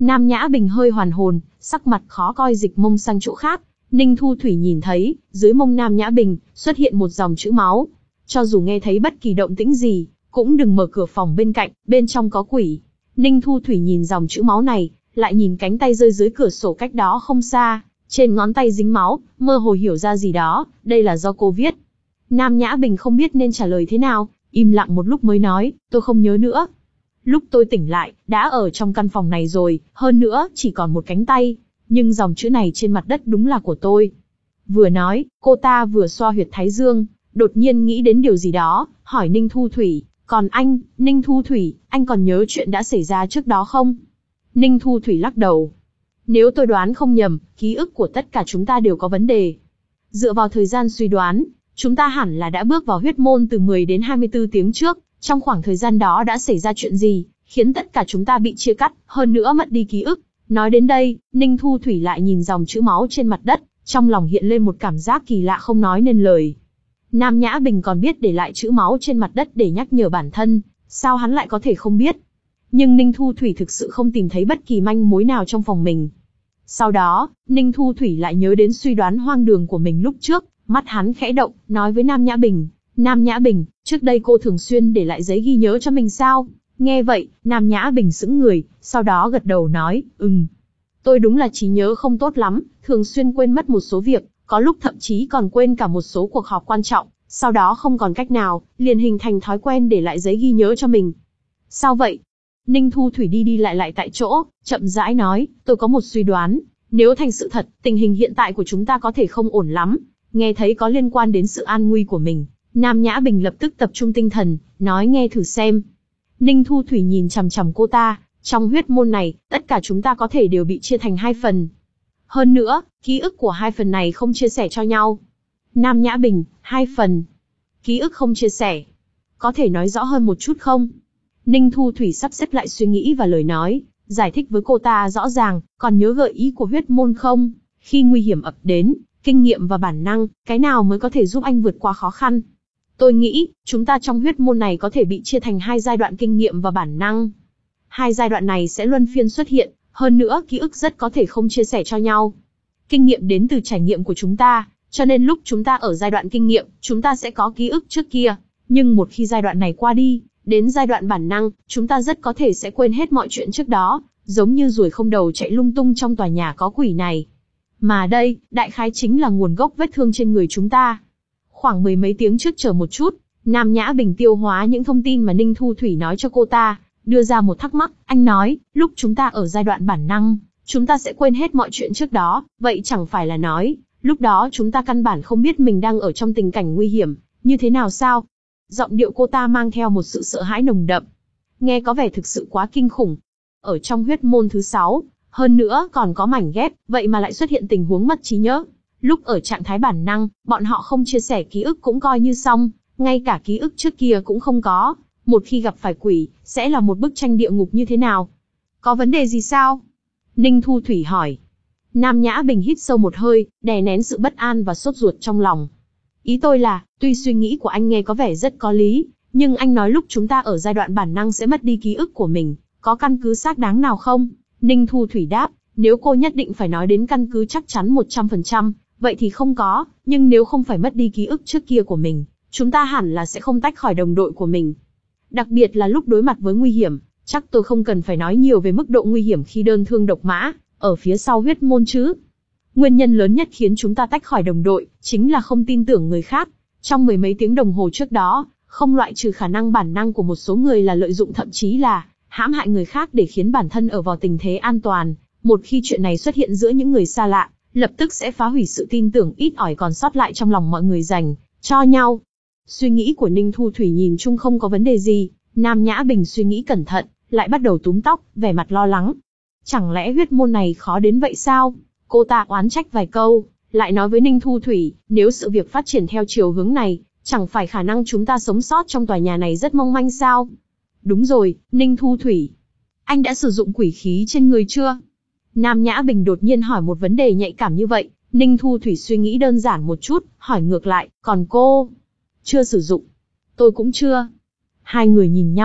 Nam Nhã Bình hơi hoàn hồn, sắc mặt khó coi dịch mông sang chỗ khác. Ninh Thu Thủy nhìn thấy, dưới mông Nam Nhã Bình, xuất hiện một dòng chữ máu. Cho dù nghe thấy bất kỳ động tĩnh gì, cũng đừng mở cửa phòng bên cạnh, bên trong có quỷ. Ninh Thu Thủy nhìn dòng chữ máu này, lại nhìn cánh tay rơi dưới cửa sổ cách đó không xa. Trên ngón tay dính máu, mơ hồ hiểu ra gì đó, đây là do cô viết. Nam Nhã Bình không biết nên trả lời thế nào, im lặng một lúc mới nói, tôi không nhớ nữa. Lúc tôi tỉnh lại, đã ở trong căn phòng này rồi, hơn nữa, chỉ còn một cánh tay. Nhưng dòng chữ này trên mặt đất đúng là của tôi. Vừa nói, cô ta vừa xoa huyệt thái dương, đột nhiên nghĩ đến điều gì đó, hỏi Ninh Thu Thủy, còn anh, Ninh Thu Thủy, anh còn nhớ chuyện đã xảy ra trước đó không? Ninh Thu Thủy lắc đầu. Nếu tôi đoán không nhầm, ký ức của tất cả chúng ta đều có vấn đề. Dựa vào thời gian suy đoán, chúng ta hẳn là đã bước vào huyết môn từ mười đến hai mươi tư tiếng trước, trong khoảng thời gian đó đã xảy ra chuyện gì, khiến tất cả chúng ta bị chia cắt, hơn nữa mất đi ký ức. Nói đến đây, Ninh Thu Thủy lại nhìn dòng chữ máu trên mặt đất, trong lòng hiện lên một cảm giác kỳ lạ không nói nên lời. Nam Nhã Bình còn biết để lại chữ máu trên mặt đất để nhắc nhở bản thân, sao hắn lại có thể không biết? Nhưng Ninh Thu Thủy thực sự không tìm thấy bất kỳ manh mối nào trong phòng mình. Sau đó, Ninh Thu Thủy lại nhớ đến suy đoán hoang đường của mình lúc trước, mắt hắn khẽ động, nói với Nam Nhã Bình, Nam Nhã Bình, trước đây cô thường xuyên để lại giấy ghi nhớ cho mình sao? Nghe vậy, Nam Nhã Bình sững người, sau đó gật đầu nói, ừm. Tôi đúng là trí nhớ không tốt lắm, thường xuyên quên mất một số việc, có lúc thậm chí còn quên cả một số cuộc họp quan trọng, sau đó không còn cách nào, liền hình thành thói quen để lại giấy ghi nhớ cho mình. Sao vậy? Ninh Thu Thủy đi đi lại lại tại chỗ, chậm rãi nói, tôi có một suy đoán, nếu thành sự thật, tình hình hiện tại của chúng ta có thể không ổn lắm. Nghe thấy có liên quan đến sự an nguy của mình, Nam Nhã Bình lập tức tập trung tinh thần, nói nghe thử xem. Ninh Thu Thủy nhìn chằm chằm cô ta, trong huyết môn này, tất cả chúng ta có thể đều bị chia thành hai phần. Hơn nữa, ký ức của hai phần này không chia sẻ cho nhau. Nam Nhã Bình, hai phần. Ký ức không chia sẻ. Có thể nói rõ hơn một chút không? Ninh Thu Thủy sắp xếp lại suy nghĩ và lời nói, giải thích với cô ta rõ ràng, còn nhớ gợi ý của huyết môn không? Khi nguy hiểm ập đến, kinh nghiệm và bản năng, cái nào mới có thể giúp anh vượt qua khó khăn? Tôi nghĩ, chúng ta trong huyết môn này có thể bị chia thành hai giai đoạn kinh nghiệm và bản năng. Hai giai đoạn này sẽ luân phiên xuất hiện, hơn nữa ký ức rất có thể không chia sẻ cho nhau. Kinh nghiệm đến từ trải nghiệm của chúng ta, cho nên lúc chúng ta ở giai đoạn kinh nghiệm, chúng ta sẽ có ký ức trước kia. Nhưng một khi giai đoạn này qua đi, đến giai đoạn bản năng, chúng ta rất có thể sẽ quên hết mọi chuyện trước đó, giống như ruồi không đầu chạy lung tung trong tòa nhà có quỷ này. Mà đây, đại khái chính là nguồn gốc vết thương trên người chúng ta. Khoảng mười mấy tiếng trước chờ một chút, Nam Nhã Bình tiêu hóa những thông tin mà Ninh Thu Thủy nói cho cô ta, đưa ra một thắc mắc, anh nói, lúc chúng ta ở giai đoạn bản năng, chúng ta sẽ quên hết mọi chuyện trước đó, vậy chẳng phải là nói, lúc đó chúng ta căn bản không biết mình đang ở trong tình cảnh nguy hiểm, như thế nào sao? Giọng điệu cô ta mang theo một sự sợ hãi nồng đậm. Nghe có vẻ thực sự quá kinh khủng. Ở trong huyết môn thứ sáu, hơn nữa còn có mảnh ghép, vậy mà lại xuất hiện tình huống mất trí nhớ. Lúc ở trạng thái bản năng, bọn họ không chia sẻ ký ức cũng coi như xong, ngay cả ký ức trước kia cũng không có. Một khi gặp phải quỷ, sẽ là một bức tranh địa ngục như thế nào? Có vấn đề gì sao? Ninh Thu Thủy hỏi. Nam Nhã Bình hít sâu một hơi, đè nén sự bất an và sốt ruột trong lòng. Ý tôi là, tuy suy nghĩ của anh nghe có vẻ rất có lý, nhưng anh nói lúc chúng ta ở giai đoạn bản năng sẽ mất đi ký ức của mình, có căn cứ xác đáng nào không? Ninh Thu Thủy đáp, nếu cô nhất định phải nói đến căn cứ chắc chắn một trăm phần trăm, vậy thì không có, nhưng nếu không phải mất đi ký ức trước kia của mình, chúng ta hẳn là sẽ không tách khỏi đồng đội của mình. Đặc biệt là lúc đối mặt với nguy hiểm, chắc tôi không cần phải nói nhiều về mức độ nguy hiểm khi đơn thương độc mã, ở phía sau huyết môn chứ. Nguyên nhân lớn nhất khiến chúng ta tách khỏi đồng đội, chính là không tin tưởng người khác. Trong mười mấy tiếng đồng hồ trước đó, không loại trừ khả năng bản năng của một số người là lợi dụng thậm chí là hãm hại người khác để khiến bản thân ở vào tình thế an toàn. Một khi chuyện này xuất hiện giữa những người xa lạ, lập tức sẽ phá hủy sự tin tưởng ít ỏi còn sót lại trong lòng mọi người dành cho nhau. Suy nghĩ của Ninh Thu Thủy nhìn chung không có vấn đề gì, Nam Nhã Bình suy nghĩ cẩn thận, lại bắt đầu túm tóc, vẻ mặt lo lắng. Chẳng lẽ huyết môn này khó đến vậy sao? Cô ta oán trách vài câu, lại nói với Ninh Thu Thủy, nếu sự việc phát triển theo chiều hướng này, chẳng phải khả năng chúng ta sống sót trong tòa nhà này rất mong manh sao? Đúng rồi, Ninh Thu Thủy. Anh đã sử dụng quỷ khí trên người chưa? Nam Nhã Bình đột nhiên hỏi một vấn đề nhạy cảm như vậy, Ninh Thu Thủy suy nghĩ đơn giản một chút, hỏi ngược lại, còn cô? Chưa sử dụng. Tôi cũng chưa. Hai người nhìn nhau,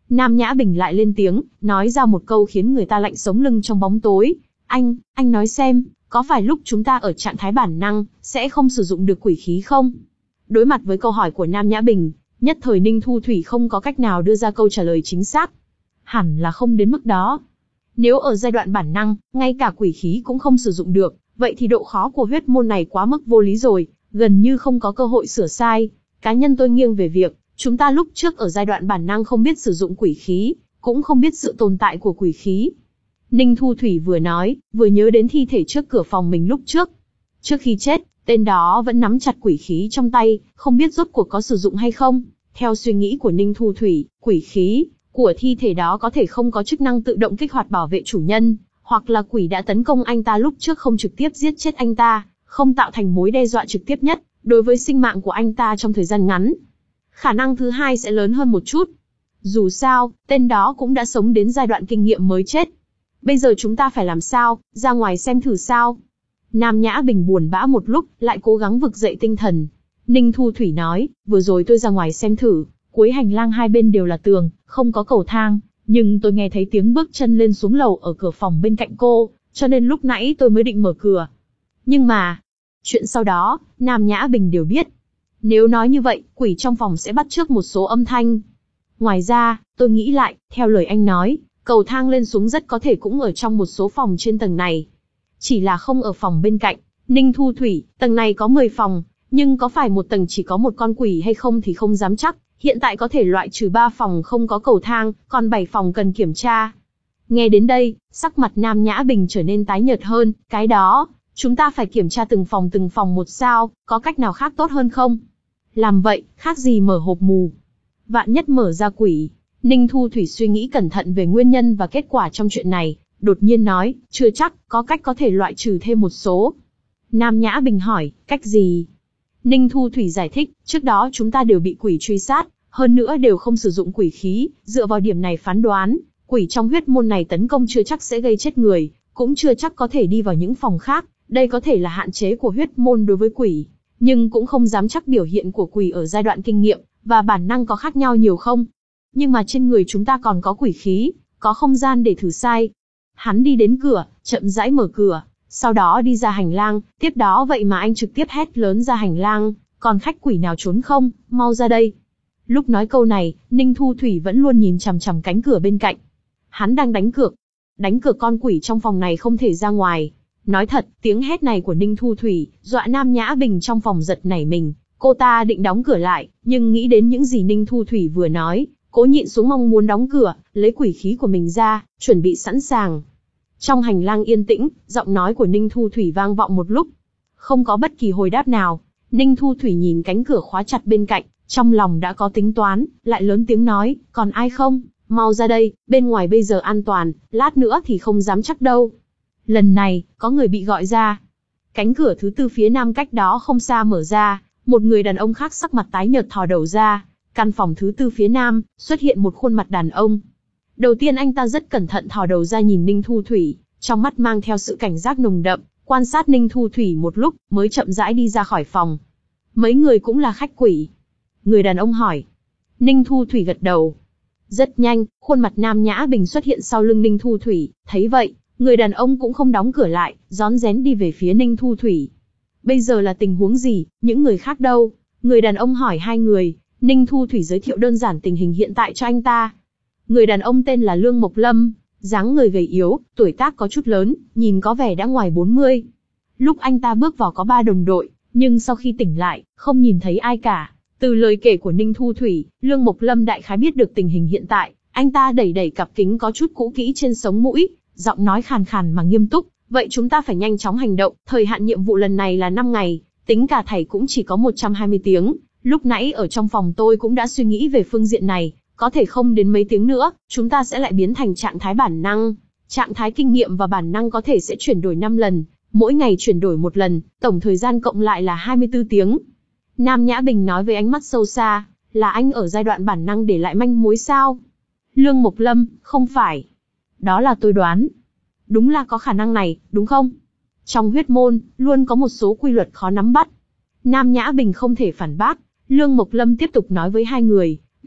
Nam Nhã Bình lại lên tiếng, nói ra một câu khiến người ta lạnh sống lưng trong bóng tối. Anh, anh nói xem, có phải lúc chúng ta ở trạng thái bản năng, sẽ không sử dụng được quỷ khí không? Đối mặt với câu hỏi của Nam Nhã Bình, nhất thời Ninh Thu Thủy không có cách nào đưa ra câu trả lời chính xác. Hẳn là không đến mức đó. Nếu ở giai đoạn bản năng, ngay cả quỷ khí cũng không sử dụng được, vậy thì độ khó của huyết môn này quá mức vô lý rồi, gần như không có cơ hội sửa sai. Cá nhân tôi nghiêng về việc, chúng ta lúc trước ở giai đoạn bản năng không biết sử dụng quỷ khí, cũng không biết sự tồn tại của quỷ khí. Ninh Thu Thủy vừa nói, vừa nhớ đến thi thể trước cửa phòng mình lúc trước. Trước khi chết, tên đó vẫn nắm chặt quỷ khí trong tay, không biết rốt cuộc có sử dụng hay không. Theo suy nghĩ của Ninh Thu Thủy, quỷ khí của thi thể đó có thể không có chức năng tự động kích hoạt bảo vệ chủ nhân, hoặc là quỷ đã tấn công anh ta lúc trước không trực tiếp giết chết anh ta, không tạo thành mối đe dọa trực tiếp nhất đối với sinh mạng của anh ta trong thời gian ngắn. Khả năng thứ hai sẽ lớn hơn một chút. Dù sao, tên đó cũng đã sống đến giai đoạn kinh nghiệm mới chết. Bây giờ chúng ta phải làm sao, ra ngoài xem thử sao? Nam Nhã Bình buồn bã một lúc, lại cố gắng vực dậy tinh thần. Ninh Thu Thủy nói, vừa rồi tôi ra ngoài xem thử, cuối hành lang hai bên đều là tường, không có cầu thang, nhưng tôi nghe thấy tiếng bước chân lên xuống lầu ở cửa phòng bên cạnh cô, cho nên lúc nãy tôi mới định mở cửa. Nhưng mà, chuyện sau đó, Nam Nhã Bình đều biết. Nếu nói như vậy, quỷ trong phòng sẽ bắt chước một số âm thanh. Ngoài ra, tôi nghĩ lại, theo lời anh nói, cầu thang lên xuống rất có thể cũng ở trong một số phòng trên tầng này. Chỉ là không ở phòng bên cạnh. Ninh Thu Thủy, tầng này có mười phòng, nhưng có phải một tầng chỉ có một con quỷ hay không thì không dám chắc. Hiện tại có thể loại trừ ba phòng không có cầu thang, còn bảy phòng cần kiểm tra. Nghe đến đây, sắc mặt Nam Nhã Bình trở nên tái nhợt hơn. Cái đó, chúng ta phải kiểm tra từng phòng từng phòng một sao, có cách nào khác tốt hơn không? Làm vậy, khác gì mở hộp mù. Vạn nhất mở ra quỷ. Ninh Thu Thủy suy nghĩ cẩn thận về nguyên nhân và kết quả trong chuyện này, đột nhiên nói, chưa chắc, có cách có thể loại trừ thêm một số. Nam Nhã Bình hỏi, cách gì? Ninh Thu Thủy giải thích, trước đó chúng ta đều bị quỷ truy sát, hơn nữa đều không sử dụng quỷ khí, dựa vào điểm này phán đoán, quỷ trong huyết môn này tấn công chưa chắc sẽ gây chết người, cũng chưa chắc có thể đi vào những phòng khác, đây có thể là hạn chế của huyết môn đối với quỷ, nhưng cũng không dám chắc biểu hiện của quỷ ở giai đoạn kinh nghiệm và bản năng có khác nhau nhiều không. Nhưng mà trên người chúng ta còn có quỷ khí, có không gian để thử sai. Hắn đi đến cửa, chậm rãi mở cửa, sau đó đi ra hành lang, tiếp đó vậy mà anh trực tiếp hét lớn ra hành lang, còn khách quỷ nào trốn không, mau ra đây. Lúc nói câu này, Ninh Thu Thủy vẫn luôn nhìn chằm chằm cánh cửa bên cạnh. Hắn đang đánh cược. Đánh cược con quỷ trong phòng này không thể ra ngoài. Nói thật, tiếng hét này của Ninh Thu Thủy, dọa Nam Nhã Bình trong phòng giật nảy mình. Cô ta định đóng cửa lại, nhưng nghĩ đến những gì Ninh Thu Thủy vừa nói, cố nhịn xuống mong muốn đóng cửa, lấy quỷ khí của mình ra, chuẩn bị sẵn sàng. Trong hành lang yên tĩnh, giọng nói của Ninh Thu Thủy vang vọng một lúc. Không có bất kỳ hồi đáp nào. Ninh Thu Thủy nhìn cánh cửa khóa chặt bên cạnh, trong lòng đã có tính toán, lại lớn tiếng nói, còn ai không, mau ra đây, bên ngoài bây giờ an toàn, lát nữa thì không dám chắc đâu. Lần này, có người bị gọi ra. Cánh cửa thứ tư phía nam cách đó không xa mở ra, một người đàn ông khác sắc mặt tái nhợt thò đầu ra. Căn phòng thứ tư phía nam, xuất hiện một khuôn mặt đàn ông. Đầu tiên anh ta rất cẩn thận thò đầu ra nhìn Ninh Thu Thủy, trong mắt mang theo sự cảnh giác nồng đậm, quan sát Ninh Thu Thủy một lúc, mới chậm rãi đi ra khỏi phòng. Mấy người cũng là khách quỷ. Người đàn ông hỏi. Ninh Thu Thủy gật đầu. Rất nhanh, khuôn mặt Nam Nhã Bình xuất hiện sau lưng Ninh Thu Thủy, thấy vậy, người đàn ông cũng không đóng cửa lại, rón rén đi về phía Ninh Thu Thủy. Bây giờ là tình huống gì, những người khác đâu? Người đàn ông hỏi hai người, Ninh Thu Thủy giới thiệu đơn giản tình hình hiện tại cho anh ta. Người đàn ông tên là Lương Mộc Lâm, dáng người gầy yếu, tuổi tác có chút lớn, nhìn có vẻ đã ngoài bốn mươi. Lúc anh ta bước vào có ba đồng đội, nhưng sau khi tỉnh lại, không nhìn thấy ai cả. Từ lời kể của Ninh Thu Thủy, Lương Mộc Lâm đại khái biết được tình hình hiện tại, anh ta đẩy đẩy cặp kính có chút cũ kỹ trên sống mũi, giọng nói khàn khàn mà nghiêm túc, vậy chúng ta phải nhanh chóng hành động, thời hạn nhiệm vụ lần này là năm ngày, tính cả thảy cũng chỉ có một trăm hai mươi tiếng, lúc nãy ở trong phòng tôi cũng đã suy nghĩ về phương diện này, có thể không đến mấy tiếng nữa, chúng ta sẽ lại biến thành trạng thái bản năng, trạng thái kinh nghiệm và bản năng có thể sẽ chuyển đổi năm lần, mỗi ngày chuyển đổi một lần, tổng thời gian cộng lại là hai mươi tư tiếng. Nam Nhã Bình nói với ánh mắt sâu xa, là anh ở giai đoạn bản năng để lại manh mối sao? Lương Mộc Lâm, không phải. Đó là tôi đoán. Đúng là có khả năng này, đúng không? Trong huyết môn, luôn có một số quy luật khó nắm bắt. Nam Nhã Bình không thể phản bác. Lương Mộc Lâm tiếp tục nói với hai người,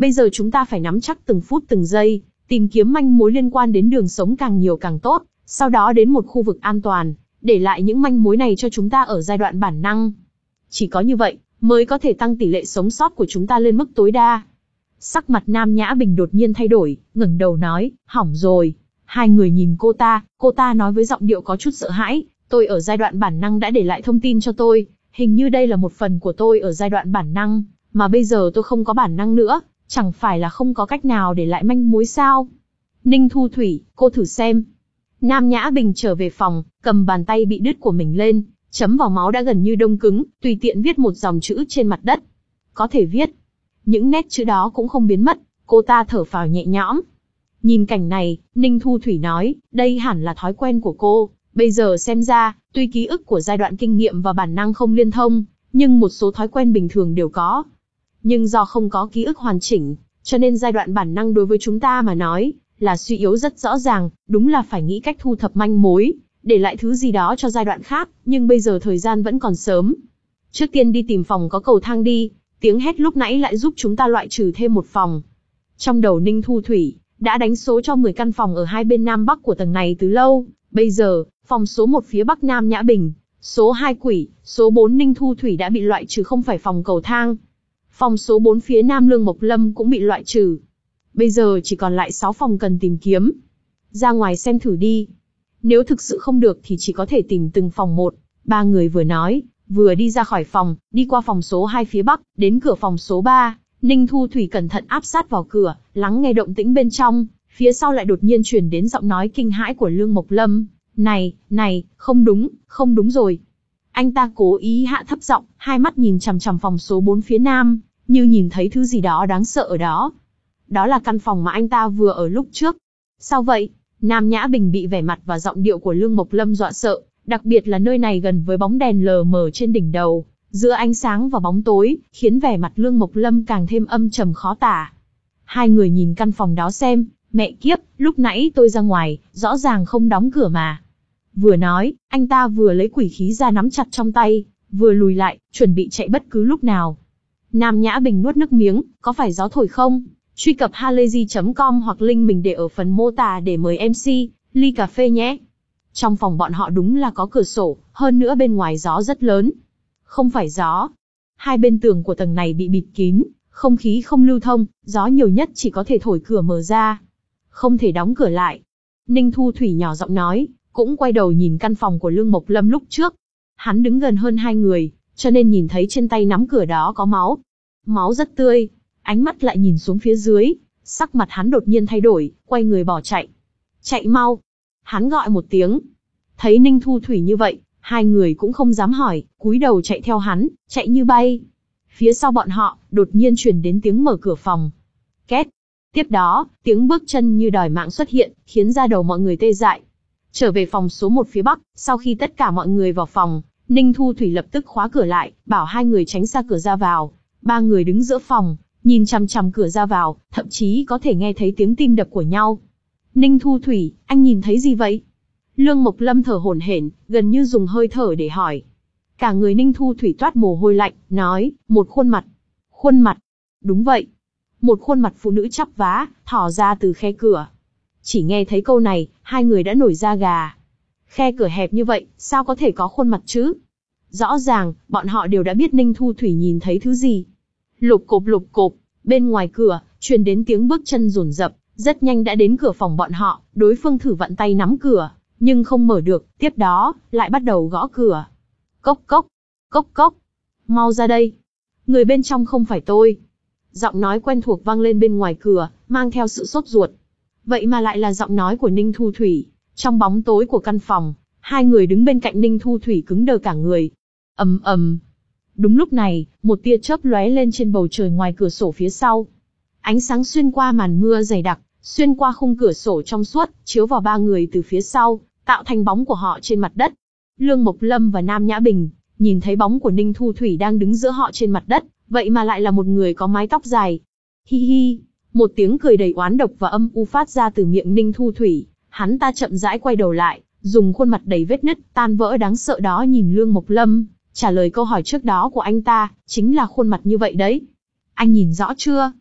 Bây giờ chúng ta phải nắm chắc từng phút từng giây, tìm kiếm manh mối liên quan đến đường sống càng nhiều càng tốt, sau đó đến một khu vực an toàn, để lại những manh mối này cho chúng ta ở giai đoạn bản năng. Chỉ có như vậy, mới có thể tăng tỷ lệ sống sót của chúng ta lên mức tối đa. Sắc mặt Nam Nhã Bình đột nhiên thay đổi, ngẩng đầu nói, hỏng rồi. Hai người nhìn cô ta, cô ta nói với giọng điệu có chút sợ hãi, tôi ở giai đoạn bản năng đã để lại thông tin cho tôi, hình như đây là một phần của tôi ở giai đoạn bản năng, mà bây giờ tôi không có bản năng nữa, chẳng phải là không có cách nào để lại manh mối sao? Ninh Thu Thủy, cô thử xem. Nam Nhã Bình trở về phòng, cầm bàn tay bị đứt của mình lên, chấm vào máu đã gần như đông cứng, tùy tiện viết một dòng chữ trên mặt đất. Có thể viết. Những nét chữ đó cũng không biến mất, cô ta thở phào nhẹ nhõm. Nhìn cảnh này, Ninh Thu Thủy nói, đây hẳn là thói quen của cô. Bây giờ xem ra, tuy ký ức của giai đoạn kinh nghiệm và bản năng không liên thông, nhưng một số thói quen bình thường đều có. Nhưng do không có ký ức hoàn chỉnh, cho nên giai đoạn bản năng đối với chúng ta mà nói, là suy yếu rất rõ ràng, đúng là phải nghĩ cách thu thập manh mối, để lại thứ gì đó cho giai đoạn khác, nhưng bây giờ thời gian vẫn còn sớm. Trước tiên đi tìm phòng có cầu thang đi, tiếng hét lúc nãy lại giúp chúng ta loại trừ thêm một phòng. Trong đầu Ninh Thu Thủy, đã đánh số cho mười căn phòng ở hai bên Nam Bắc của tầng này từ lâu, bây giờ, phòng số một phía Bắc Nam Nhã Bình, số hai Quỷ, số bốn Ninh Thu Thủy đã bị loại trừ không phải phòng cầu thang. Phòng số bốn phía Nam Lương Mộc Lâm cũng bị loại trừ. Bây giờ chỉ còn lại sáu phòng cần tìm kiếm. Ra ngoài xem thử đi. Nếu thực sự không được thì chỉ có thể tìm từng phòng một. Ba người vừa nói, vừa đi ra khỏi phòng, đi qua phòng số hai phía Bắc, đến cửa phòng số ba. Ninh Thu Thủy cẩn thận áp sát vào cửa, lắng nghe động tĩnh bên trong. Phía sau lại đột nhiên truyền đến giọng nói kinh hãi của Lương Mộc Lâm. Này, này, không đúng, không đúng rồi. Anh ta cố ý hạ thấp giọng, hai mắt nhìn chằm chằm phòng số bốn phía Nam, như nhìn thấy thứ gì đó đáng sợ ở đó. Đó là căn phòng mà anh ta vừa ở lúc trước. Sao vậy? Nam Nhã Bình bị vẻ mặt và giọng điệu của Lương Mộc Lâm dọa sợ, đặc biệt là nơi này gần với bóng đèn lờ mờ trên đỉnh đầu, giữa ánh sáng và bóng tối, khiến vẻ mặt Lương Mộc Lâm càng thêm âm trầm khó tả. Hai người nhìn căn phòng đó xem, mẹ kiếp, lúc nãy tôi ra ngoài, rõ ràng không đóng cửa mà. Vừa nói, anh ta vừa lấy quỷ khí ra nắm chặt trong tay, vừa lùi lại, chuẩn bị chạy bất cứ lúc nào. Nam Nhã Bình nuốt nước miếng, có phải gió thổi không? Truy cập halayzi chấm com hoặc link mình để ở phần mô tả để mời em xê, ly cà phê nhé. Trong phòng bọn họ đúng là có cửa sổ, hơn nữa bên ngoài gió rất lớn. Không phải gió. Hai bên tường của tầng này bị bịt kín, không khí không lưu thông, gió nhiều nhất chỉ có thể thổi cửa mở ra. Không thể đóng cửa lại. Ninh Thu Thủy nhỏ giọng nói, cũng quay đầu nhìn căn phòng của Lương Mộc Lâm lúc trước. Hắn đứng gần hơn hai người, cho nên nhìn thấy trên tay nắm cửa đó có máu. Máu rất tươi. Ánh mắt lại nhìn xuống phía dưới, sắc mặt hắn đột nhiên thay đổi, quay người bỏ chạy. Chạy mau. Hắn gọi một tiếng. Thấy Ninh Thu Thủy như vậy, hai người cũng không dám hỏi, cúi đầu chạy theo hắn, chạy như bay. Phía sau bọn họ, đột nhiên truyền đến tiếng mở cửa phòng. Két. Tiếp đó, tiếng bước chân như đòi mạng xuất hiện, khiến da đầu mọi người tê dại. Trở về phòng số một phía Bắc, sau khi tất cả mọi người vào phòng, Ninh Thu Thủy lập tức khóa cửa lại, bảo hai người tránh xa cửa ra vào. Ba người đứng giữa phòng, nhìn chằm chằm cửa ra vào, thậm chí có thể nghe thấy tiếng tim đập của nhau. Ninh Thu Thủy, anh nhìn thấy gì vậy? Lương Mộc Lâm thở hổn hển, gần như dùng hơi thở để hỏi. Cả người Ninh Thu Thủy toát mồ hôi lạnh, nói, một khuôn mặt. Khuôn mặt. Đúng vậy. Một khuôn mặt phụ nữ chắp vá, thò ra từ khe cửa. Chỉ nghe thấy câu này, hai người đã nổi da gà. Khe cửa hẹp như vậy, sao có thể có khuôn mặt chứ? Rõ ràng, bọn họ đều đã biết Ninh Thu Thủy nhìn thấy thứ gì. Lục cộp lục cộp, bên ngoài cửa, truyền đến tiếng bước chân rồn rập, rất nhanh đã đến cửa phòng bọn họ, đối phương thử vặn tay nắm cửa, nhưng không mở được, tiếp đó, lại bắt đầu gõ cửa. Cốc cốc, cốc cốc, mau ra đây. Người bên trong không phải tôi. Giọng nói quen thuộc vang lên bên ngoài cửa, mang theo sự sốt ruột. Vậy mà lại là giọng nói của Ninh Thu Thủy. Trong bóng tối của căn phòng, hai người đứng bên cạnh Ninh Thu Thủy cứng đờ cả người. Ầm ầm. Đúng lúc này, một tia chớp lóe lên trên bầu trời ngoài cửa sổ phía sau. Ánh sáng xuyên qua màn mưa dày đặc, xuyên qua khung cửa sổ trong suốt, chiếu vào ba người từ phía sau, tạo thành bóng của họ trên mặt đất. Lương Mộc Lâm và Nam Nhã Bình nhìn thấy bóng của Ninh Thu Thủy đang đứng giữa họ trên mặt đất, vậy mà lại là một người có mái tóc dài. Hi hi, một tiếng cười đầy oán độc và âm u phát ra từ miệng Ninh Thu Thủy, hắn ta chậm rãi quay đầu lại, dùng khuôn mặt đầy vết nứt, tan vỡ đáng sợ đó nhìn Lương Mộc Lâm, trả lời câu hỏi trước đó của anh ta, chính là khuôn mặt như vậy đấy. Anh nhìn rõ chưa?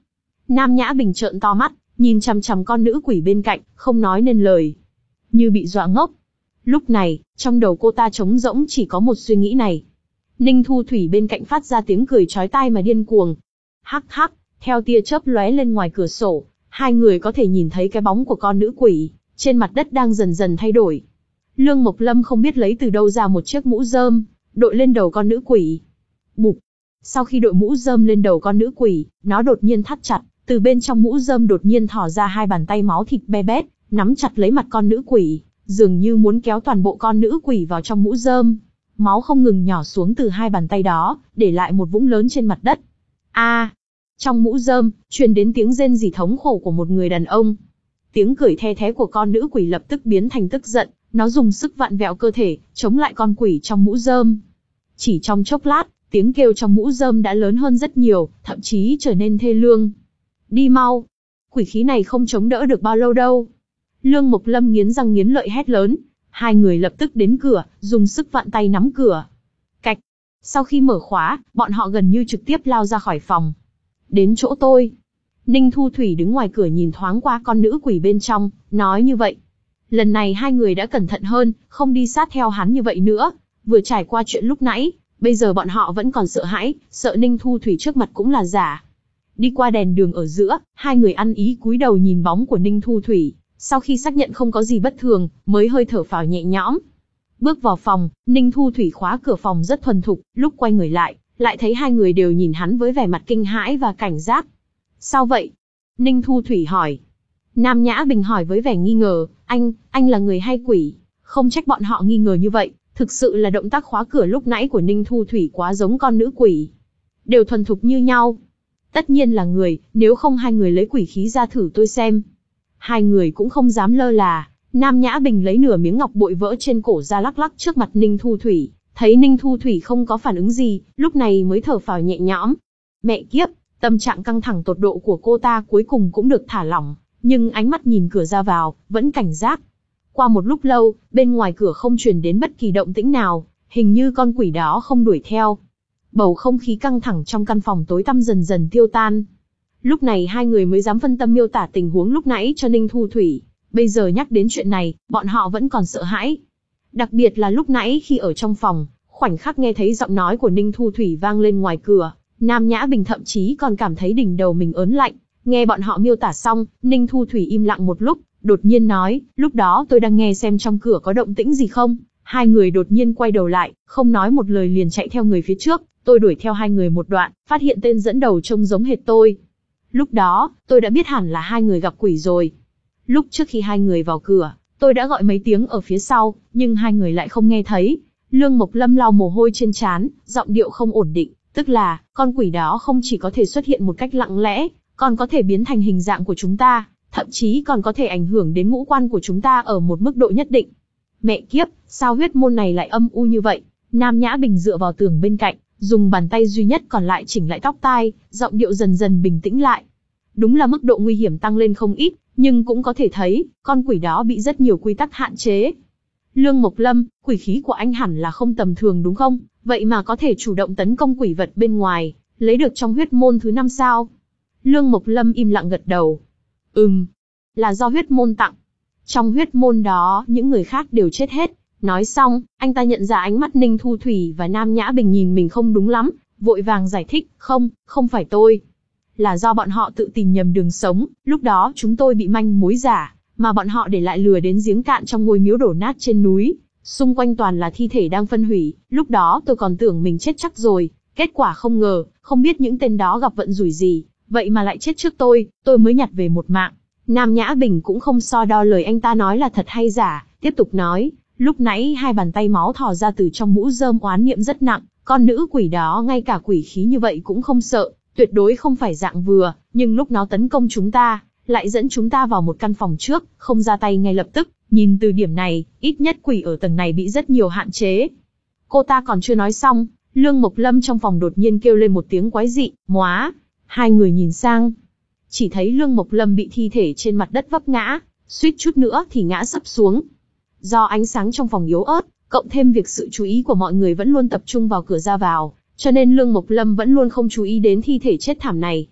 Nam Nhã Bình trợn to mắt, nhìn chằm chằm con nữ quỷ bên cạnh, không nói nên lời. Như bị dọa ngốc. Lúc này, trong đầu cô ta trống rỗng chỉ có một suy nghĩ này. Ninh Thu Thủy bên cạnh phát ra tiếng cười chói tai mà điên cuồng. Hắc hắc, theo tia chớp lóe lên ngoài cửa sổ, hai người có thể nhìn thấy cái bóng của con nữ quỷ, trên mặt đất đang dần dần thay đổi. Lương Mộc Lâm không biết lấy từ đâu ra một chiếc mũ rơm, đội lên đầu con nữ quỷ. Bụp. Sau khi đội mũ rơm lên đầu con nữ quỷ, nó đột nhiên thắt chặt, từ bên trong mũ rơm đột nhiên thò ra hai bàn tay máu thịt be bét, nắm chặt lấy mặt con nữ quỷ, dường như muốn kéo toàn bộ con nữ quỷ vào trong mũ rơm. Máu không ngừng nhỏ xuống từ hai bàn tay đó, để lại một vũng lớn trên mặt đất. A! À, trong mũ rơm, truyền đến tiếng rên rỉ thống khổ của một người đàn ông. Tiếng cười the thé của con nữ quỷ lập tức biến thành tức giận, nó dùng sức vặn vẹo cơ thể, chống lại con quỷ trong mũ rơm. Chỉ trong chốc lát, tiếng kêu trong mũ rơm đã lớn hơn rất nhiều, thậm chí trở nên thê lương. Đi mau! Quỷ khí này không chống đỡ được bao lâu đâu. Lương Mộc Lâm nghiến răng nghiến lợi hét lớn. Hai người lập tức đến cửa, dùng sức vặn tay nắm cửa. Cạch! Sau khi mở khóa, bọn họ gần như trực tiếp lao ra khỏi phòng. Đến chỗ tôi. Ninh Thu Thủy đứng ngoài cửa nhìn thoáng qua con nữ quỷ bên trong, nói như vậy. Lần này hai người đã cẩn thận hơn, không đi sát theo hắn như vậy nữa. Vừa trải qua chuyện lúc nãy, bây giờ bọn họ vẫn còn sợ hãi, sợ Ninh Thu Thủy trước mặt cũng là giả. Đi qua đèn đường ở giữa, hai người ăn ý cúi đầu nhìn bóng của Ninh Thu Thủy. Sau khi xác nhận không có gì bất thường, mới hơi thở phào nhẹ nhõm. Bước vào phòng, Ninh Thu Thủy khóa cửa phòng rất thuần thục, lúc quay người lại, lại thấy hai người đều nhìn hắn với vẻ mặt kinh hãi và cảnh giác. Sao vậy? Ninh Thu Thủy hỏi. Nam Nhã Bình hỏi với vẻ nghi ngờ, anh, anh là người hay quỷ? Không trách bọn họ nghi ngờ như vậy, thực sự là động tác khóa cửa lúc nãy của Ninh Thu Thủy quá giống con nữ quỷ. Đều thuần thục như nhau. Tất nhiên là người, nếu không hai người lấy quỷ khí ra thử tôi xem. Hai người cũng không dám lơ là, Nam Nhã Bình lấy nửa miếng ngọc bội vỡ trên cổ ra lắc lắc trước mặt Ninh Thu Thủy, thấy Ninh Thu Thủy không có phản ứng gì, lúc này mới thở phào nhẹ nhõm. Mẹ kiếp, tâm trạng căng thẳng tột độ của cô ta cuối cùng cũng được thả lỏng, nhưng ánh mắt nhìn cửa ra vào, vẫn cảnh giác. Qua một lúc lâu, bên ngoài cửa không truyền đến bất kỳ động tĩnh nào, hình như con quỷ đó không đuổi theo. Bầu không khí căng thẳng trong căn phòng tối tăm dần dần tiêu tan. Lúc này hai người mới dám phân tâm miêu tả tình huống lúc nãy cho Ninh Thu Thủy. Bây giờ nhắc đến chuyện này, bọn họ vẫn còn sợ hãi. Đặc biệt là lúc nãy khi ở trong phòng, khoảnh khắc nghe thấy giọng nói của Ninh Thu Thủy vang lên ngoài cửa, Nam Nhã Bình thậm chí còn cảm thấy đỉnh đầu mình ớn lạnh. Nghe bọn họ miêu tả xong, Ninh Thu Thủy im lặng một lúc, đột nhiên nói, lúc đó tôi đang nghe xem trong cửa có động tĩnh gì không. Hai người đột nhiên quay đầu lại, không nói một lời liền chạy theo người phía trước. Tôi đuổi theo hai người một đoạn, phát hiện tên dẫn đầu trông giống hệt tôi. Lúc đó, tôi đã biết hẳn là hai người gặp quỷ rồi. Lúc trước khi hai người vào cửa, tôi đã gọi mấy tiếng ở phía sau, nhưng hai người lại không nghe thấy. Lương Mộc Lâm lau mồ hôi trên trán, giọng điệu không ổn định, tức là, con quỷ đó không chỉ có thể xuất hiện một cách lặng lẽ, còn có thể biến thành hình dạng của chúng ta, thậm chí còn có thể ảnh hưởng đến ngũ quan của chúng ta ở một mức độ nhất định. Mẹ kiếp, sao huyết môn này lại âm u như vậy? Nam Nhã Bình dựa vào tường bên cạnh, dùng bàn tay duy nhất còn lại chỉnh lại tóc tai, giọng điệu dần dần bình tĩnh lại. Đúng là mức độ nguy hiểm tăng lên không ít, nhưng cũng có thể thấy, con quỷ đó bị rất nhiều quy tắc hạn chế. Lương Mộc Lâm, quỷ khí của anh hẳn là không tầm thường đúng không? Vậy mà có thể chủ động tấn công quỷ vật bên ngoài, lấy được trong huyết môn thứ năm sao? Lương Mộc Lâm im lặng gật đầu. Ừm, là do huyết môn tặng. Trong huyết môn đó, những người khác đều chết hết. Nói xong, anh ta nhận ra ánh mắt Ninh Thu Thủy và Nam Nhã Bình nhìn mình không đúng lắm, vội vàng giải thích, không, không phải tôi. Là do bọn họ tự tìm nhầm đường sống, lúc đó chúng tôi bị manh mối giả, mà bọn họ để lại lừa đến giếng cạn trong ngôi miếu đổ nát trên núi. Xung quanh toàn là thi thể đang phân hủy, lúc đó tôi còn tưởng mình chết chắc rồi, kết quả không ngờ, không biết những tên đó gặp vận rủi gì, vậy mà lại chết trước tôi, tôi mới nhặt về một mạng. Nam Nhã Bình cũng không so đo lời anh ta nói là thật hay giả, tiếp tục nói. Lúc nãy hai bàn tay máu thò ra từ trong mũ rơm oán niệm rất nặng, con nữ quỷ đó ngay cả quỷ khí như vậy cũng không sợ, tuyệt đối không phải dạng vừa, nhưng lúc nó tấn công chúng ta, lại dẫn chúng ta vào một căn phòng trước, không ra tay ngay lập tức, nhìn từ điểm này, ít nhất quỷ ở tầng này bị rất nhiều hạn chế. Cô ta còn chưa nói xong, Lương Mộc Lâm trong phòng đột nhiên kêu lên một tiếng quái dị, móa, hai người nhìn sang. Chỉ thấy Lương Mộc Lâm bị thi thể trên mặt đất vấp ngã, suýt chút nữa thì ngã sấp xuống. Do ánh sáng trong phòng yếu ớt, cộng thêm việc sự chú ý của mọi người vẫn luôn tập trung vào cửa ra vào, cho nên Lương Mộc Lâm vẫn luôn không chú ý đến thi thể chết thảm này.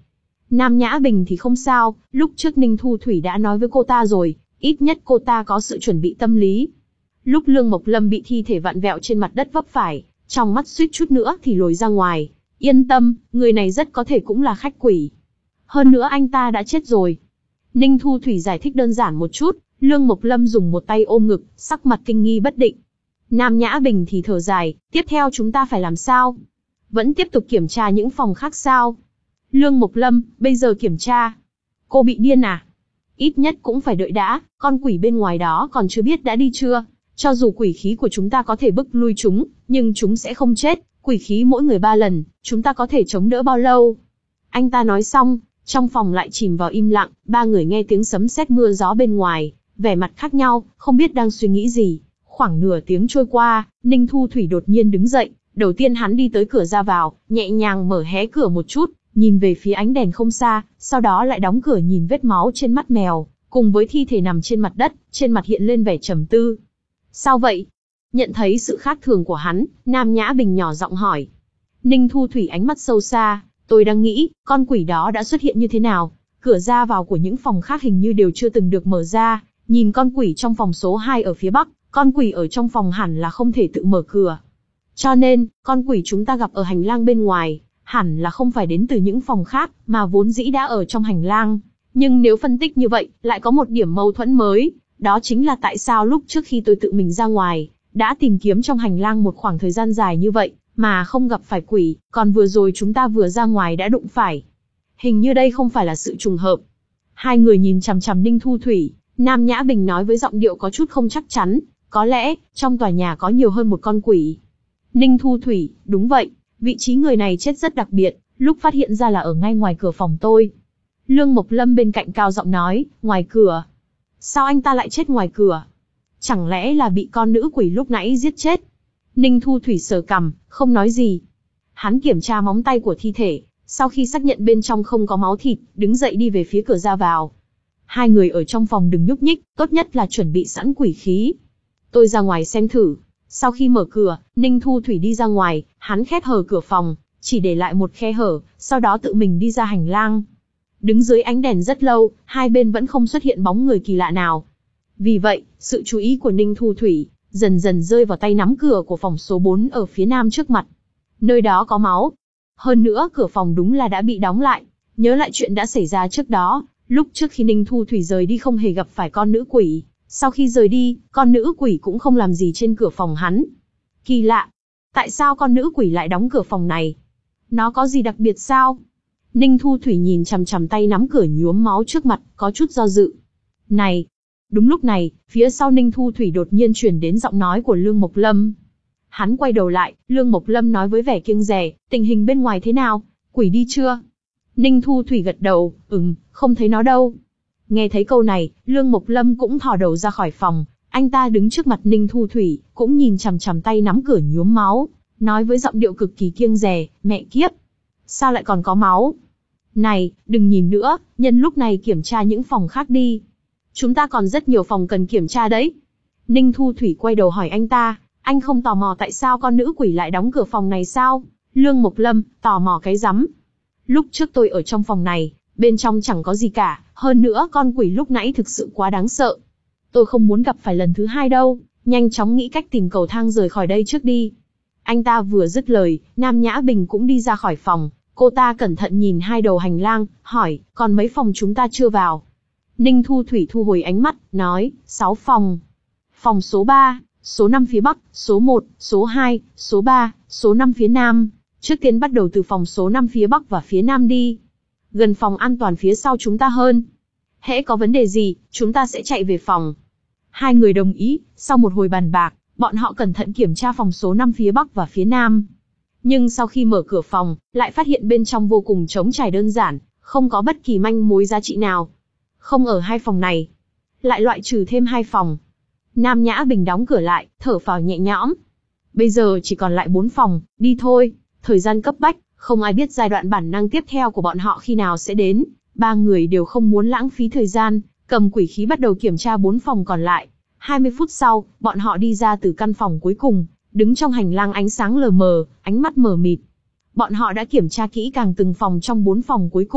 Nam Nhã Bình thì không sao, lúc trước Ninh Thu Thủy đã nói với cô ta rồi, ít nhất cô ta có sự chuẩn bị tâm lý. Lúc Lương Mộc Lâm bị thi thể vặn vẹo trên mặt đất vấp phải, trong mắt suýt chút nữa thì lồi ra ngoài. Yên tâm, người này rất có thể cũng là khách quỷ. Hơn nữa anh ta đã chết rồi. Ninh Thu Thủy giải thích đơn giản một chút, Lương Mộc Lâm dùng một tay ôm ngực, sắc mặt kinh nghi bất định. Nam Nhã Bình thì thở dài, tiếp theo chúng ta phải làm sao? Vẫn tiếp tục kiểm tra những phòng khác sao? Lương Mộc Lâm, bây giờ kiểm tra. Cô bị điên à? Ít nhất cũng phải đợi đã, con quỷ bên ngoài đó còn chưa biết đã đi chưa. Cho dù quỷ khí của chúng ta có thể bức lui chúng, nhưng chúng sẽ không chết. Quỷ khí mỗi người ba lần, chúng ta có thể chống đỡ bao lâu? Anh ta nói xong, trong phòng lại chìm vào im lặng, ba người nghe tiếng sấm sét mưa gió bên ngoài, vẻ mặt khác nhau, không biết đang suy nghĩ gì. Khoảng nửa tiếng trôi qua, Ninh Thu Thủy đột nhiên đứng dậy, đầu tiên hắn đi tới cửa ra vào, nhẹ nhàng mở hé cửa một chút, nhìn về phía ánh đèn không xa, sau đó lại đóng cửa nhìn vết máu trên mắt mèo, cùng với thi thể nằm trên mặt đất, trên mặt hiện lên vẻ trầm tư. Sao vậy? Nhận thấy sự khác thường của hắn, Nam Nhã Bình nhỏ giọng hỏi. Ninh Thu Thủy ánh mắt sâu xa, tôi đang nghĩ, con quỷ đó đã xuất hiện như thế nào? Cửa ra vào của những phòng khác hình như đều chưa từng được mở ra, nhìn con quỷ trong phòng số hai ở phía bắc, con quỷ ở trong phòng hẳn là không thể tự mở cửa. Cho nên, con quỷ chúng ta gặp ở hành lang bên ngoài, hẳn là không phải đến từ những phòng khác, mà vốn dĩ đã ở trong hành lang. Nhưng nếu phân tích như vậy, lại có một điểm mâu thuẫn mới, đó chính là tại sao lúc trước khi tôi tự mình ra ngoài, đã tìm kiếm trong hành lang một khoảng thời gian dài như vậy, mà không gặp phải quỷ, còn vừa rồi chúng ta vừa ra ngoài đã đụng phải. Hình như đây không phải là sự trùng hợp. Hai người nhìn chằm chằm Ninh Thu Thủy, Nam Nhã Bình nói với giọng điệu có chút không chắc chắn, có lẽ, trong tòa nhà có nhiều hơn một con quỷ. Ninh Thu Thủy, đúng vậy, vị trí người này chết rất đặc biệt, lúc phát hiện ra là ở ngay ngoài cửa phòng tôi. Lương Mộc Lâm bên cạnh cao giọng nói, ngoài cửa. Sao anh ta lại chết ngoài cửa? Chẳng lẽ là bị con nữ quỷ lúc nãy giết chết? Ninh Thu Thủy sờ cằm, không nói gì. Hắn kiểm tra móng tay của thi thể, sau khi xác nhận bên trong không có máu thịt, đứng dậy đi về phía cửa ra vào. Hai người ở trong phòng đừng nhúc nhích, tốt nhất là chuẩn bị sẵn quỷ khí. Tôi ra ngoài xem thử. Sau khi mở cửa, Ninh Thu Thủy đi ra ngoài, hắn khép hờ cửa phòng, chỉ để lại một khe hở, sau đó tự mình đi ra hành lang. Đứng dưới ánh đèn rất lâu, hai bên vẫn không xuất hiện bóng người kỳ lạ nào. Vì vậy, sự chú ý của Ninh Thu Thủy dần dần rơi vào tay nắm cửa của phòng số bốn ở phía nam trước mặt. Nơi đó có máu. Hơn nữa cửa phòng đúng là đã bị đóng lại. Nhớ lại chuyện đã xảy ra trước đó, lúc trước khi Ninh Thu Thủy rời đi không hề gặp phải con nữ quỷ. Sau khi rời đi, con nữ quỷ cũng không làm gì trên cửa phòng hắn. Kỳ lạ. Tại sao con nữ quỷ lại đóng cửa phòng này? Nó có gì đặc biệt sao? Ninh Thu Thủy nhìn chằm chằm tay nắm cửa nhuốm máu trước mặt, có chút do dự. Này! Đúng lúc này, phía sau Ninh Thu Thủy đột nhiên truyền đến giọng nói của Lương Mộc Lâm. Hắn quay đầu lại, Lương Mộc Lâm nói với vẻ kiêng dè, tình hình bên ngoài thế nào? Quỷ đi chưa? Ninh Thu Thủy gật đầu, ừm, không thấy nó đâu. Nghe thấy câu này, Lương Mộc Lâm cũng thò đầu ra khỏi phòng, anh ta đứng trước mặt Ninh Thu Thủy, cũng nhìn chằm chằm tay nắm cửa nhuốm máu, nói với giọng điệu cực kỳ kiêng dè, mẹ kiếp. Sao lại còn có máu? Này, đừng nhìn nữa, nhân lúc này kiểm tra những phòng khác đi. Chúng ta còn rất nhiều phòng cần kiểm tra đấy. Ninh Thu Thủy quay đầu hỏi anh ta, anh không tò mò tại sao con nữ quỷ lại đóng cửa phòng này sao? Lương Mộc Lâm, tò mò cái rắm. Lúc trước tôi ở trong phòng này, bên trong chẳng có gì cả, hơn nữa con quỷ lúc nãy thực sự quá đáng sợ. Tôi không muốn gặp phải lần thứ hai đâu, nhanh chóng nghĩ cách tìm cầu thang rời khỏi đây trước đi. Anh ta vừa dứt lời, Nam Nhã Bình cũng đi ra khỏi phòng, cô ta cẩn thận nhìn hai đầu hành lang, hỏi, còn mấy phòng chúng ta chưa vào? Ninh Thu Thủy thu hồi ánh mắt, nói, sáu phòng. Phòng số ba, số năm phía bắc, số một, số hai, số ba, số năm phía nam. Trước tiên bắt đầu từ phòng số năm phía bắc và phía nam đi. Gần phòng an toàn phía sau chúng ta hơn. Hễ có vấn đề gì, chúng ta sẽ chạy về phòng. Hai người đồng ý, sau một hồi bàn bạc, bọn họ cẩn thận kiểm tra phòng số năm phía bắc và phía nam. Nhưng sau khi mở cửa phòng, lại phát hiện bên trong vô cùng trống trải đơn giản, không có bất kỳ manh mối giá trị nào. Không ở hai phòng này. Lại loại trừ thêm hai phòng. Nam Nhã Bình đóng cửa lại, thở phào nhẹ nhõm. Bây giờ chỉ còn lại bốn phòng, đi thôi. Thời gian cấp bách, không ai biết giai đoạn bản năng tiếp theo của bọn họ khi nào sẽ đến. Ba người đều không muốn lãng phí thời gian, cầm quỷ khí bắt đầu kiểm tra bốn phòng còn lại. hai mươi phút sau, bọn họ đi ra từ căn phòng cuối cùng, đứng trong hành lang ánh sáng lờ mờ, ánh mắt mờ mịt. Bọn họ đã kiểm tra kỹ càng từng phòng trong bốn phòng cuối cùng,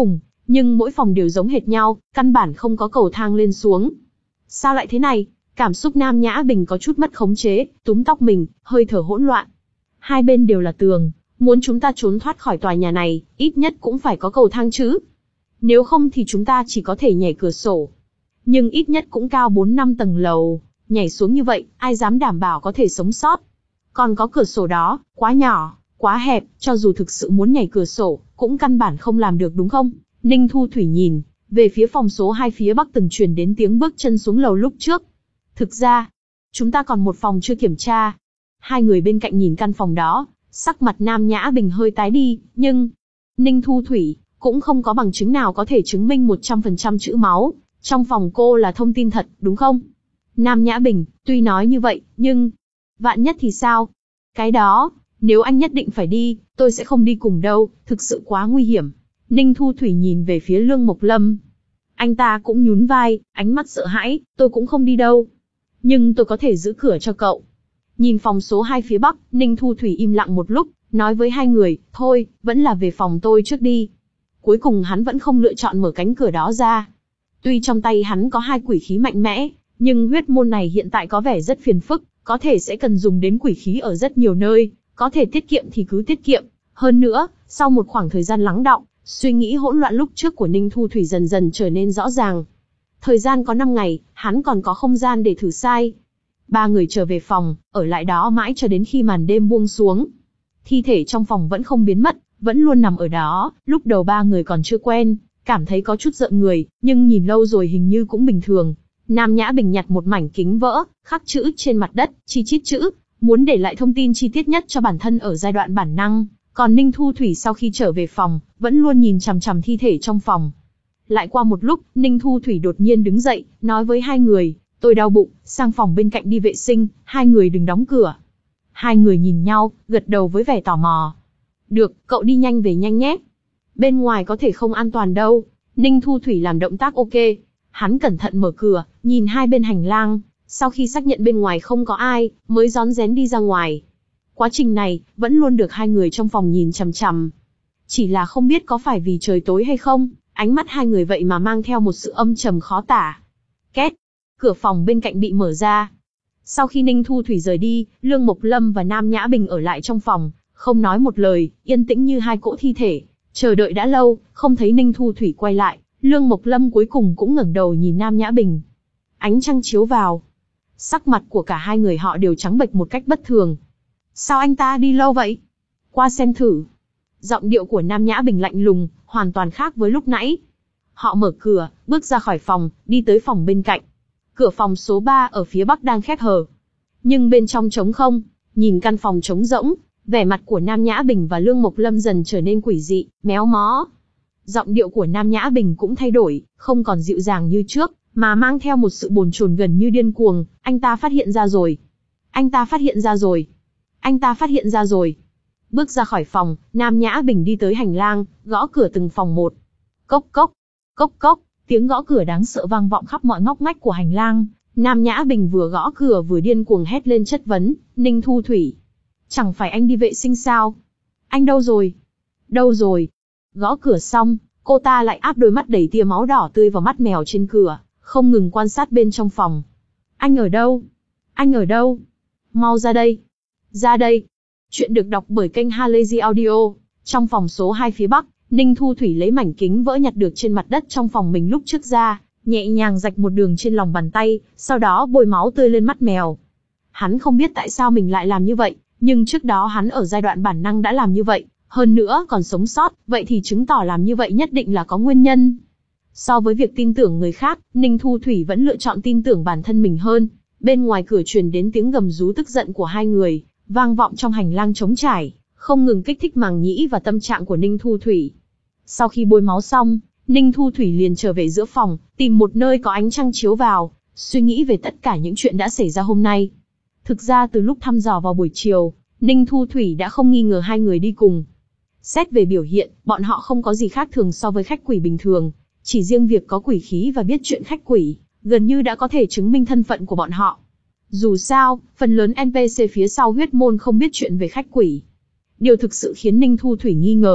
nhưng mỗi phòng đều giống hệt nhau, căn bản không có cầu thang lên xuống. Sao lại thế này? Cảm xúc Nam Nhã Bình có chút mất khống chế, túm tóc mình, hơi thở hỗn loạn. Hai bên đều là tường, muốn chúng ta trốn thoát khỏi tòa nhà này, ít nhất cũng phải có cầu thang chứ. Nếu không thì chúng ta chỉ có thể nhảy cửa sổ. Nhưng ít nhất cũng cao bốn năm tầng lầu, nhảy xuống như vậy, ai dám đảm bảo có thể sống sót. Còn có cửa sổ đó, quá nhỏ, quá hẹp, cho dù thực sự muốn nhảy cửa sổ, cũng căn bản không làm được đúng không? Ninh Thu Thủy nhìn về phía phòng số hai phía bắc từng truyền đến tiếng bước chân xuống lầu lúc trước. Thực ra, chúng ta còn một phòng chưa kiểm tra. Hai người bên cạnh nhìn căn phòng đó, sắc mặt Nam Nhã Bình hơi tái đi, nhưng Ninh Thu Thủy cũng không có bằng chứng nào có thể chứng minh một trăm phần trăm chữ máu trong phòng cô là thông tin thật, đúng không? Nam Nhã Bình, tuy nói như vậy, nhưng vạn nhất thì sao? Cái đó, nếu anh nhất định phải đi, tôi sẽ không đi cùng đâu, thực sự quá nguy hiểm. Ninh Thu Thủy nhìn về phía Lương Mộc Lâm. Anh ta cũng nhún vai, ánh mắt sợ hãi, tôi cũng không đi đâu. Nhưng tôi có thể giữ cửa cho cậu. Nhìn phòng số hai phía bắc, Ninh Thu Thủy im lặng một lúc, nói với hai người, thôi, vẫn là về phòng tôi trước đi. Cuối cùng hắn vẫn không lựa chọn mở cánh cửa đó ra. Tuy trong tay hắn có hai quỷ khí mạnh mẽ, nhưng huyết môn này hiện tại có vẻ rất phiền phức, có thể sẽ cần dùng đến quỷ khí ở rất nhiều nơi, có thể tiết kiệm thì cứ tiết kiệm. Hơn nữa, sau một khoảng thời gian lắng đọng, suy nghĩ hỗn loạn lúc trước của Ninh Thu Thủy dần dần trở nên rõ ràng. Thời gian có năm ngày, hắn còn có không gian để thử sai. Ba người trở về phòng, ở lại đó mãi cho đến khi màn đêm buông xuống. Thi thể trong phòng vẫn không biến mất, vẫn luôn nằm ở đó, lúc đầu ba người còn chưa quen, cảm thấy có chút rợn người, nhưng nhìn lâu rồi hình như cũng bình thường. Nam Nhã Bình nhặt một mảnh kính vỡ, khắc chữ trên mặt đất, chi chít chữ, muốn để lại thông tin chi tiết nhất cho bản thân ở giai đoạn bản năng. Còn Ninh Thu Thủy sau khi trở về phòng, vẫn luôn nhìn chằm chằm thi thể trong phòng. Lại qua một lúc, Ninh Thu Thủy đột nhiên đứng dậy, nói với hai người, tôi đau bụng, sang phòng bên cạnh đi vệ sinh, hai người đừng đóng cửa. Hai người nhìn nhau, gật đầu với vẻ tò mò. Được, cậu đi nhanh về nhanh nhé. Bên ngoài có thể không an toàn đâu. Ninh Thu Thủy làm động tác ok. Hắn cẩn thận mở cửa, nhìn hai bên hành lang, sau khi xác nhận bên ngoài không có ai, mới rón rén đi ra ngoài. Quá trình này, vẫn luôn được hai người trong phòng nhìn chằm chằm. Chỉ là không biết có phải vì trời tối hay không, ánh mắt hai người vậy mà mang theo một sự âm trầm khó tả. Két, cửa phòng bên cạnh bị mở ra. Sau khi Ninh Thu Thủy rời đi, Lương Mộc Lâm và Nam Nhã Bình ở lại trong phòng, không nói một lời, yên tĩnh như hai cỗ thi thể. Chờ đợi đã lâu, không thấy Ninh Thu Thủy quay lại, Lương Mộc Lâm cuối cùng cũng ngẩng đầu nhìn Nam Nhã Bình. Ánh trăng chiếu vào. Sắc mặt của cả hai người họ đều trắng bệch một cách bất thường. Sao anh ta đi lâu vậy? Qua xem thử. Giọng điệu của Nam Nhã Bình lạnh lùng, hoàn toàn khác với lúc nãy. Họ mở cửa, bước ra khỏi phòng, đi tới phòng bên cạnh. Cửa phòng số ba ở phía bắc đang khép hờ. Nhưng bên trong trống không, nhìn căn phòng trống rỗng, vẻ mặt của Nam Nhã Bình và Lương Mộc Lâm dần trở nên quỷ dị, méo mó. Giọng điệu của Nam Nhã Bình cũng thay đổi, không còn dịu dàng như trước, mà mang theo một sự bồn chồn gần như điên cuồng. Anh ta phát hiện ra rồi. Anh ta phát hiện ra rồi. Anh ta phát hiện ra rồi. Bước ra khỏi phòng, Nam Nhã Bình đi tới hành lang, gõ cửa từng phòng một. Cốc cốc, cốc cốc, tiếng gõ cửa đáng sợ vang vọng khắp mọi ngóc ngách của hành lang. Nam Nhã Bình vừa gõ cửa vừa điên cuồng hét lên chất vấn, Ninh Thu Thủy. Chẳng phải anh đi vệ sinh sao? Anh đâu rồi? Đâu rồi? Gõ cửa xong, cô ta lại áp đôi mắt đầy tia máu đỏ tươi vào mắt mèo trên cửa, không ngừng quan sát bên trong phòng. Anh ở đâu? Anh ở đâu? Mau ra đây! Ra đây! Chuyện được đọc bởi kênh Halazy Audio. Trong phòng số hai phía bắc, Ninh Thu Thủy lấy mảnh kính vỡ nhặt được trên mặt đất trong phòng mình lúc trước ra, nhẹ nhàng rạch một đường trên lòng bàn tay, sau đó bôi máu tươi lên mắt mèo. Hắn không biết tại sao mình lại làm như vậy, nhưng trước đó hắn ở giai đoạn bản năng đã làm như vậy, hơn nữa còn sống sót, vậy thì chứng tỏ làm như vậy nhất định là có nguyên nhân. So với việc tin tưởng người khác, Ninh Thu Thủy vẫn lựa chọn tin tưởng bản thân mình hơn. Bên ngoài cửa truyền đến tiếng gầm rú tức giận của hai người, vang vọng trong hành lang trống trải, không ngừng kích thích màng nhĩ và tâm trạng của Ninh Thu Thủy. Sau khi bôi máu xong, Ninh Thu Thủy liền trở về giữa phòng, tìm một nơi có ánh trăng chiếu vào, suy nghĩ về tất cả những chuyện đã xảy ra hôm nay. Thực ra từ lúc thăm dò vào buổi chiều, Ninh Thu Thủy đã không nghi ngờ hai người đi cùng. Xét về biểu hiện, bọn họ không có gì khác thường so với khách quỷ bình thường, chỉ riêng việc có quỷ khí và biết chuyện khách quỷ, gần như đã có thể chứng minh thân phận của bọn họ. Dù sao, phần lớn en pê xê phía sau huyết môn không biết chuyện về khách quỷ. Điều thực sự khiến Ninh Thu Thủy nghi ngờ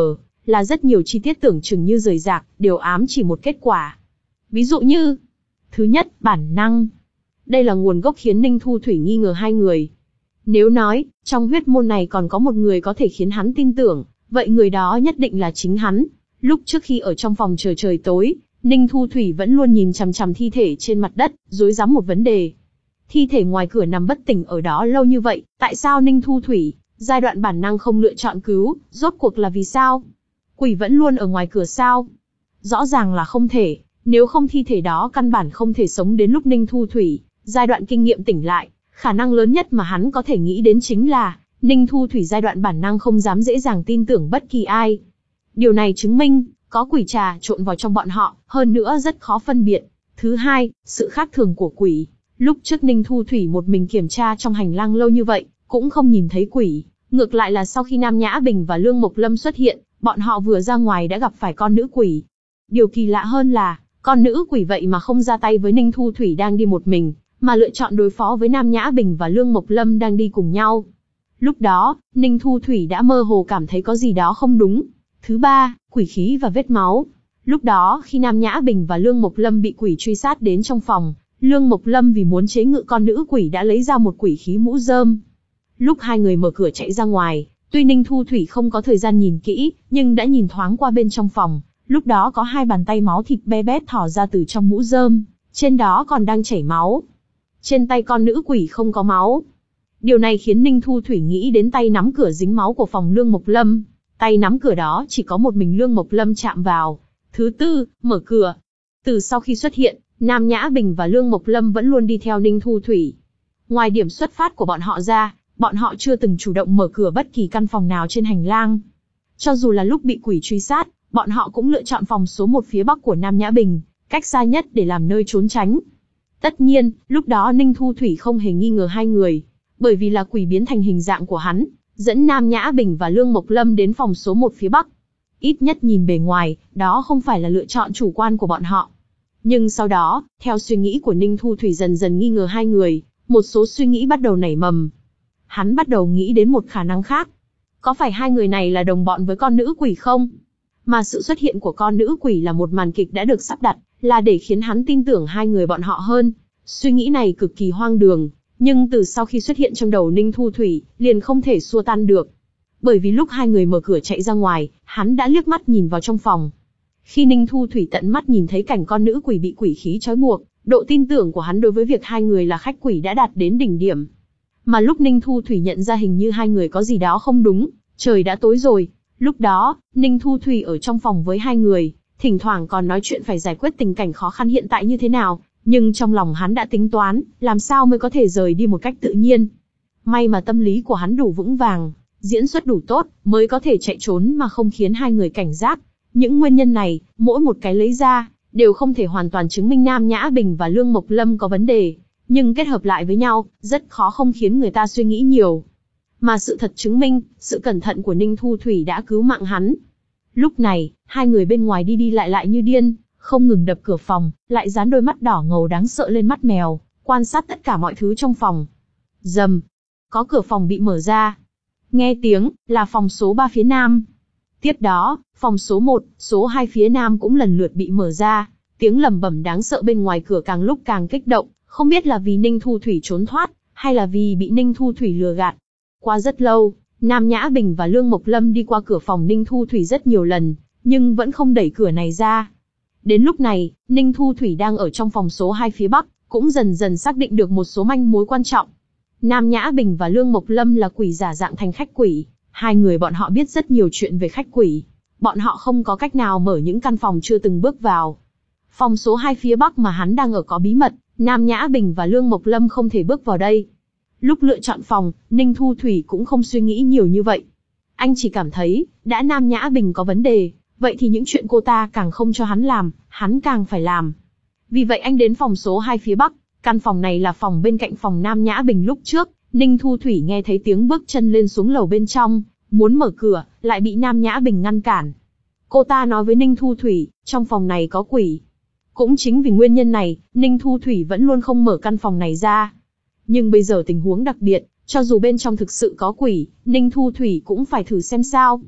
là rất nhiều chi tiết tưởng chừng như rời rạc, đều ám chỉ một kết quả. Ví dụ như, thứ nhất, bản năng. Đây là nguồn gốc khiến Ninh Thu Thủy nghi ngờ hai người. Nếu nói, trong huyết môn này còn có một người có thể khiến hắn tin tưởng, vậy người đó nhất định là chính hắn. Lúc trước khi ở trong phòng chờ trời tối, Ninh Thu Thủy vẫn luôn nhìn chằm chằm thi thể trên mặt đất, rối rắm một vấn đề. Thi thể ngoài cửa nằm bất tỉnh ở đó lâu như vậy, tại sao Ninh Thu Thủy, giai đoạn bản năng không lựa chọn cứu, rốt cuộc là vì sao? Quỷ vẫn luôn ở ngoài cửa sao? Rõ ràng là không thể, nếu không thi thể đó căn bản không thể sống đến lúc Ninh Thu Thủy, giai đoạn kinh nghiệm tỉnh lại, khả năng lớn nhất mà hắn có thể nghĩ đến chính là, Ninh Thu Thủy giai đoạn bản năng không dám dễ dàng tin tưởng bất kỳ ai. Điều này chứng minh, có quỷ trà trộn vào trong bọn họ, hơn nữa rất khó phân biệt. Thứ hai, sự khác thường của quỷ. Lúc trước Ninh Thu Thủy một mình kiểm tra trong hành lang lâu như vậy, cũng không nhìn thấy quỷ. Ngược lại là sau khi Nam Nhã Bình và Lương Mộc Lâm xuất hiện, bọn họ vừa ra ngoài đã gặp phải con nữ quỷ. Điều kỳ lạ hơn là, con nữ quỷ vậy mà không ra tay với Ninh Thu Thủy đang đi một mình, mà lựa chọn đối phó với Nam Nhã Bình và Lương Mộc Lâm đang đi cùng nhau. Lúc đó, Ninh Thu Thủy đã mơ hồ cảm thấy có gì đó không đúng. Thứ ba, quỷ khí và vết máu. Lúc đó, khi Nam Nhã Bình và Lương Mộc Lâm bị quỷ truy sát đến trong phòng, Lương Mộc Lâm vì muốn chế ngự con nữ quỷ đã lấy ra một quỷ khí mũ rơm. Lúc hai người mở cửa chạy ra ngoài, tuy Ninh Thu Thủy không có thời gian nhìn kỹ, nhưng đã nhìn thoáng qua bên trong phòng. Lúc đó có hai bàn tay máu thịt be bét thò ra từ trong mũ rơm, trên đó còn đang chảy máu. Trên tay con nữ quỷ không có máu. Điều này khiến Ninh Thu Thủy nghĩ đến tay nắm cửa dính máu của phòng Lương Mộc Lâm. Tay nắm cửa đó chỉ có một mình Lương Mộc Lâm chạm vào. Thứ tư, mở cửa. Từ sau khi xuất hiện, Nam Nhã Bình và Lương Mộc Lâm vẫn luôn đi theo Ninh Thu Thủy. Ngoài điểm xuất phát của bọn họ ra, bọn họ chưa từng chủ động mở cửa bất kỳ căn phòng nào trên hành lang. Cho dù là lúc bị quỷ truy sát, bọn họ cũng lựa chọn phòng số một phía bắc của Nam Nhã Bình, cách xa nhất để làm nơi trốn tránh. Tất nhiên, lúc đó Ninh Thu Thủy không hề nghi ngờ hai người, bởi vì là quỷ biến thành hình dạng của hắn, dẫn Nam Nhã Bình và Lương Mộc Lâm đến phòng số một phía bắc. Ít nhất nhìn bề ngoài, đó không phải là lựa chọn chủ quan của bọn họ. Nhưng sau đó, theo suy nghĩ của Ninh Thu Thủy dần dần nghi ngờ hai người, một số suy nghĩ bắt đầu nảy mầm. Hắn bắt đầu nghĩ đến một khả năng khác. Có phải hai người này là đồng bọn với con nữ quỷ không? Mà sự xuất hiện của con nữ quỷ là một màn kịch đã được sắp đặt, là để khiến hắn tin tưởng hai người bọn họ hơn. Suy nghĩ này cực kỳ hoang đường, nhưng từ sau khi xuất hiện trong đầu Ninh Thu Thủy, liền không thể xua tan được. Bởi vì lúc hai người mở cửa chạy ra ngoài, hắn đã liếc mắt nhìn vào trong phòng. Khi Ninh Thu Thủy tận mắt nhìn thấy cảnh con nữ quỷ bị quỷ khí trói buộc, độ tin tưởng của hắn đối với việc hai người là khách quỷ đã đạt đến đỉnh điểm. Mà lúc Ninh Thu Thủy nhận ra hình như hai người có gì đó không đúng, trời đã tối rồi. Lúc đó, Ninh Thu Thủy ở trong phòng với hai người, thỉnh thoảng còn nói chuyện phải giải quyết tình cảnh khó khăn hiện tại như thế nào, nhưng trong lòng hắn đã tính toán, làm sao mới có thể rời đi một cách tự nhiên. May mà tâm lý của hắn đủ vững vàng, diễn xuất đủ tốt, mới có thể chạy trốn mà không khiến hai người cảnh giác. Những nguyên nhân này, mỗi một cái lấy ra, đều không thể hoàn toàn chứng minh Nam Nhã Bình và Lương Mộc Lâm có vấn đề, nhưng kết hợp lại với nhau, rất khó không khiến người ta suy nghĩ nhiều. Mà sự thật chứng minh, sự cẩn thận của Ninh Thu Thủy đã cứu mạng hắn. Lúc này, hai người bên ngoài đi đi lại lại như điên, không ngừng đập cửa phòng, lại dán đôi mắt đỏ ngầu đáng sợ lên mắt mèo, quan sát tất cả mọi thứ trong phòng. Rầm, có cửa phòng bị mở ra. Nghe tiếng, là phòng số ba phía nam. Tiếp đó, phòng số một, số hai phía nam cũng lần lượt bị mở ra. Tiếng lẩm bẩm đáng sợ bên ngoài cửa càng lúc càng kích động, không biết là vì Ninh Thu Thủy trốn thoát, hay là vì bị Ninh Thu Thủy lừa gạt. Qua rất lâu, Nam Nhã Bình và Lương Mộc Lâm đi qua cửa phòng Ninh Thu Thủy rất nhiều lần, nhưng vẫn không đẩy cửa này ra. Đến lúc này, Ninh Thu Thủy đang ở trong phòng số hai phía bắc, cũng dần dần xác định được một số manh mối quan trọng. Nam Nhã Bình và Lương Mộc Lâm là quỷ giả dạng thành khách quỷ, hai người bọn họ biết rất nhiều chuyện về khách quỷ. Bọn họ không có cách nào mở những căn phòng chưa từng bước vào. Phòng số hai phía bắc mà hắn đang ở có bí mật, Nam Nhã Bình và Lương Mộc Lâm không thể bước vào đây. Lúc lựa chọn phòng, Ninh Thu Thủy cũng không suy nghĩ nhiều như vậy. Anh chỉ cảm thấy, đã Nam Nhã Bình có vấn đề, vậy thì những chuyện cô ta càng không cho hắn làm, hắn càng phải làm. Vì vậy anh đến phòng số hai phía bắc, căn phòng này là phòng bên cạnh phòng Nam Nhã Bình lúc trước. Ninh Thu Thủy nghe thấy tiếng bước chân lên xuống lầu bên trong, muốn mở cửa, lại bị Nam Nhã Bình ngăn cản. Cô ta nói với Ninh Thu Thủy, trong phòng này có quỷ. Cũng chính vì nguyên nhân này, Ninh Thu Thủy vẫn luôn không mở căn phòng này ra. Nhưng bây giờ tình huống đặc biệt, cho dù bên trong thực sự có quỷ, Ninh Thu Thủy cũng phải thử xem sao.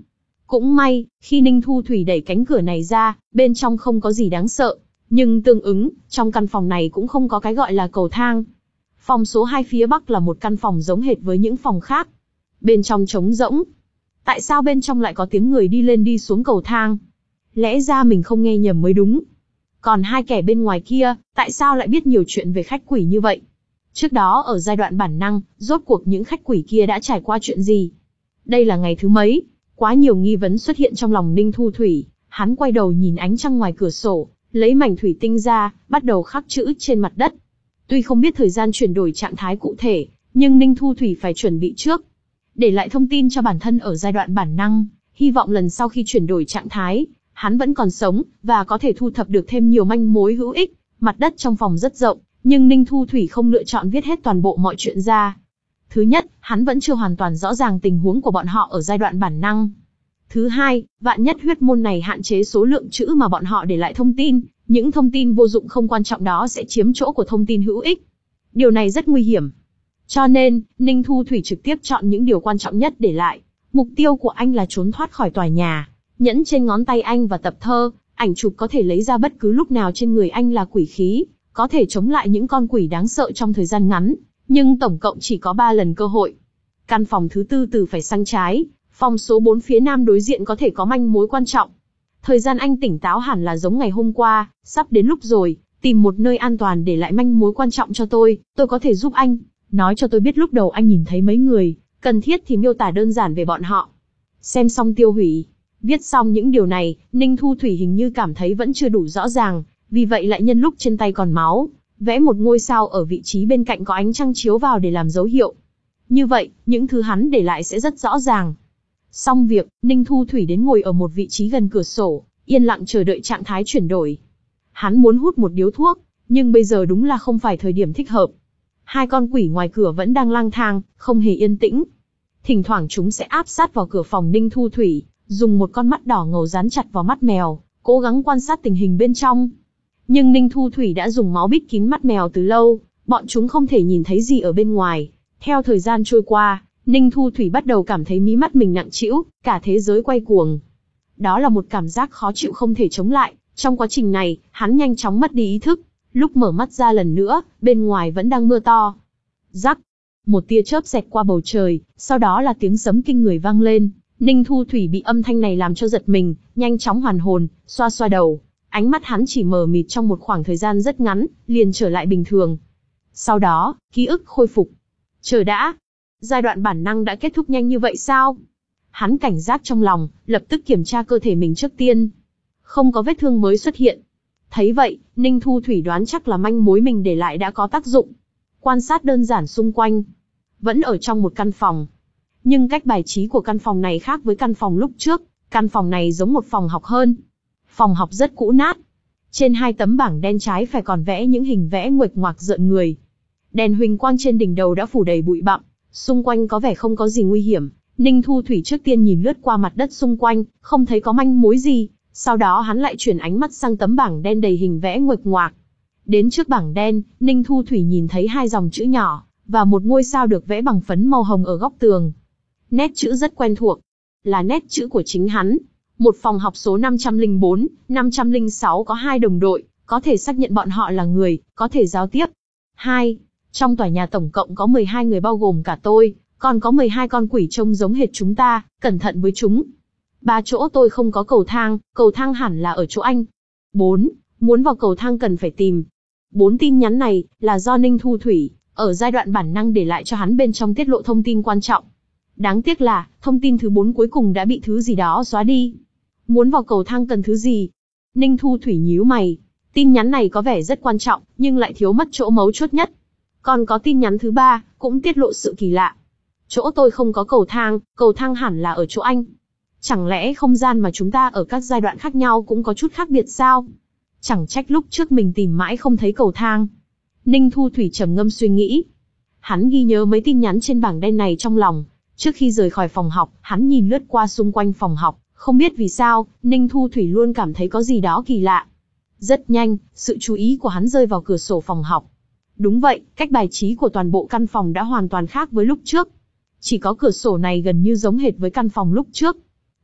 Cũng may, khi Ninh Thu Thủy đẩy cánh cửa này ra, bên trong không có gì đáng sợ. Nhưng tương ứng, trong căn phòng này cũng không có cái gọi là cầu thang. Phòng số hai phía bắc là một căn phòng giống hệt với những phòng khác. Bên trong trống rỗng. Tại sao bên trong lại có tiếng người đi lên đi xuống cầu thang? Lẽ ra mình không nghe nhầm mới đúng. Còn hai kẻ bên ngoài kia, tại sao lại biết nhiều chuyện về khách quỷ như vậy? Trước đó ở giai đoạn bản năng, rốt cuộc những khách quỷ kia đã trải qua chuyện gì? Đây là ngày thứ mấy? Quá nhiều nghi vấn xuất hiện trong lòng Ninh Thu Thủy. Hắn quay đầu nhìn ánh trăng ngoài cửa sổ, lấy mảnh thủy tinh ra, bắt đầu khắc chữ trên mặt đất. Tuy không biết thời gian chuyển đổi trạng thái cụ thể, nhưng Ninh Thu Thủy phải chuẩn bị trước. Để lại thông tin cho bản thân ở giai đoạn bản năng, hy vọng lần sau khi chuyển đổi trạng thái, hắn vẫn còn sống, và có thể thu thập được thêm nhiều manh mối hữu ích. Mặt đất trong phòng rất rộng, nhưng Ninh Thu Thủy không lựa chọn viết hết toàn bộ mọi chuyện ra. Thứ nhất, hắn vẫn chưa hoàn toàn rõ ràng tình huống của bọn họ ở giai đoạn bản năng. Thứ hai, vạn nhất huyết môn này hạn chế số lượng chữ mà bọn họ để lại thông tin, những thông tin vô dụng không quan trọng đó sẽ chiếm chỗ của thông tin hữu ích. Điều này rất nguy hiểm. Cho nên, Ninh Thu Thủy trực tiếp chọn những điều quan trọng nhất để lại. Mục tiêu của anh là trốn thoát khỏi tòa nhà. Nhẫn trên ngón tay anh và tập thơ, ảnh chụp có thể lấy ra bất cứ lúc nào trên người anh là quỷ khí, có thể chống lại những con quỷ đáng sợ trong thời gian ngắn, nhưng tổng cộng chỉ có ba lần cơ hội. Căn phòng thứ tư từ phải sang trái, phòng số bốn phía nam đối diện có thể có manh mối quan trọng. Thời gian anh tỉnh táo hẳn là giống ngày hôm qua, sắp đến lúc rồi, tìm một nơi an toàn để lại manh mối quan trọng cho tôi, tôi có thể giúp anh. Nói cho tôi biết lúc đầu anh nhìn thấy mấy người, cần thiết thì miêu tả đơn giản về bọn họ. Xem xong tiêu hủy. Viết xong những điều này, Ninh Thu Thủy hình như cảm thấy vẫn chưa đủ rõ ràng, vì vậy lại nhân lúc trên tay còn máu, vẽ một ngôi sao ở vị trí bên cạnh có ánh trăng chiếu vào để làm dấu hiệu. Như vậy, những thứ hắn để lại sẽ rất rõ ràng. Xong việc, Ninh Thu Thủy đến ngồi ở một vị trí gần cửa sổ, yên lặng chờ đợi trạng thái chuyển đổi. Hắn muốn hút một điếu thuốc, nhưng bây giờ đúng là không phải thời điểm thích hợp. Hai con quỷ ngoài cửa vẫn đang lang thang, không hề yên tĩnh. Thỉnh thoảng chúng sẽ áp sát vào cửa phòng Ninh Thu Thủy, dùng một con mắt đỏ ngầu dán chặt vào mắt mèo, cố gắng quan sát tình hình bên trong. Nhưng Ninh Thu Thủy đã dùng máu bít kín mắt mèo từ lâu, bọn chúng không thể nhìn thấy gì ở bên ngoài. Theo thời gian trôi qua, Ninh Thu Thủy bắt đầu cảm thấy mí mắt mình nặng trĩu, cả thế giới quay cuồng. Đó là một cảm giác khó chịu không thể chống lại. Trong quá trình này, hắn nhanh chóng mất đi ý thức. Lúc mở mắt ra lần nữa, bên ngoài vẫn đang mưa to. Rắc, một tia chớp xẹt qua bầu trời, sau đó là tiếng sấm kinh người vang lên. Ninh Thu Thủy bị âm thanh này làm cho giật mình, nhanh chóng hoàn hồn, xoa xoa đầu. Ánh mắt hắn chỉ mờ mịt trong một khoảng thời gian rất ngắn, liền trở lại bình thường. Sau đó, ký ức khôi phục. Chờ đã, giai đoạn bản năng đã kết thúc nhanh như vậy sao? Hắn cảnh giác trong lòng, lập tức kiểm tra cơ thể mình trước tiên. Không có vết thương mới xuất hiện. Thấy vậy, Ninh Thu Thủy đoán chắc là manh mối mình để lại đã có tác dụng. Quan sát đơn giản xung quanh. Vẫn ở trong một căn phòng. Nhưng cách bài trí của căn phòng này khác với căn phòng lúc trước. Căn phòng này giống một phòng học hơn. Phòng học rất cũ nát. Trên hai tấm bảng đen trái phải còn vẽ những hình vẽ nguệch ngoạc rợn người. Đèn huỳnh quang trên đỉnh đầu đã phủ đầy bụi bặm. Xung quanh có vẻ không có gì nguy hiểm. Ninh Thu Thủy trước tiên nhìn lướt qua mặt đất xung quanh, không thấy có manh mối gì. Sau đó hắn lại chuyển ánh mắt sang tấm bảng đen đầy hình vẽ nguệch ngoạc. Đến trước bảng đen, Ninh Thu Thủy nhìn thấy hai dòng chữ nhỏ, và một ngôi sao được vẽ bằng phấn màu hồng ở góc tường. Nét chữ rất quen thuộc. Là nét chữ của chính hắn. Một phòng học số năm trăm lẻ bốn, năm trăm lẻ sáu có hai đồng đội, có thể xác nhận bọn họ là người, có thể giao tiếp. Hai. Trong tòa nhà tổng cộng có mười hai người bao gồm cả tôi, còn có mười hai con quỷ trông giống hệt chúng ta, cẩn thận với chúng. Ba chỗ tôi không có cầu thang, cầu thang hẳn là ở chỗ anh. Bốn. Muốn vào cầu thang cần phải tìm. Bốn tin nhắn này là do Ninh Thu Thủy, ở giai đoạn bản năng để lại cho hắn bên trong tiết lộ thông tin quan trọng. Đáng tiếc là, thông tin thứ bốn cuối cùng đã bị thứ gì đó xóa đi. Muốn vào cầu thang cần thứ gì? Ninh Thu Thủy nhíu mày. Tin nhắn này có vẻ rất quan trọng, nhưng lại thiếu mất chỗ mấu chốt nhất. Còn có tin nhắn thứ ba, cũng tiết lộ sự kỳ lạ. Chỗ tôi không có cầu thang, cầu thang hẳn là ở chỗ anh. Chẳng lẽ không gian mà chúng ta ở các giai đoạn khác nhau cũng có chút khác biệt sao? Chẳng trách lúc trước mình tìm mãi không thấy cầu thang. Ninh Thu Thủy trầm ngâm suy nghĩ. Hắn ghi nhớ mấy tin nhắn trên bảng đen này trong lòng. Trước khi rời khỏi phòng học, hắn nhìn lướt qua xung quanh phòng học. Không biết vì sao, Ninh Thu Thủy luôn cảm thấy có gì đó kỳ lạ. Rất nhanh, sự chú ý của hắn rơi vào cửa sổ phòng học. Đúng vậy, cách bài trí của toàn bộ căn phòng đã hoàn toàn khác với lúc trước. Chỉ có cửa sổ này gần như giống hệt với căn phòng lúc trước.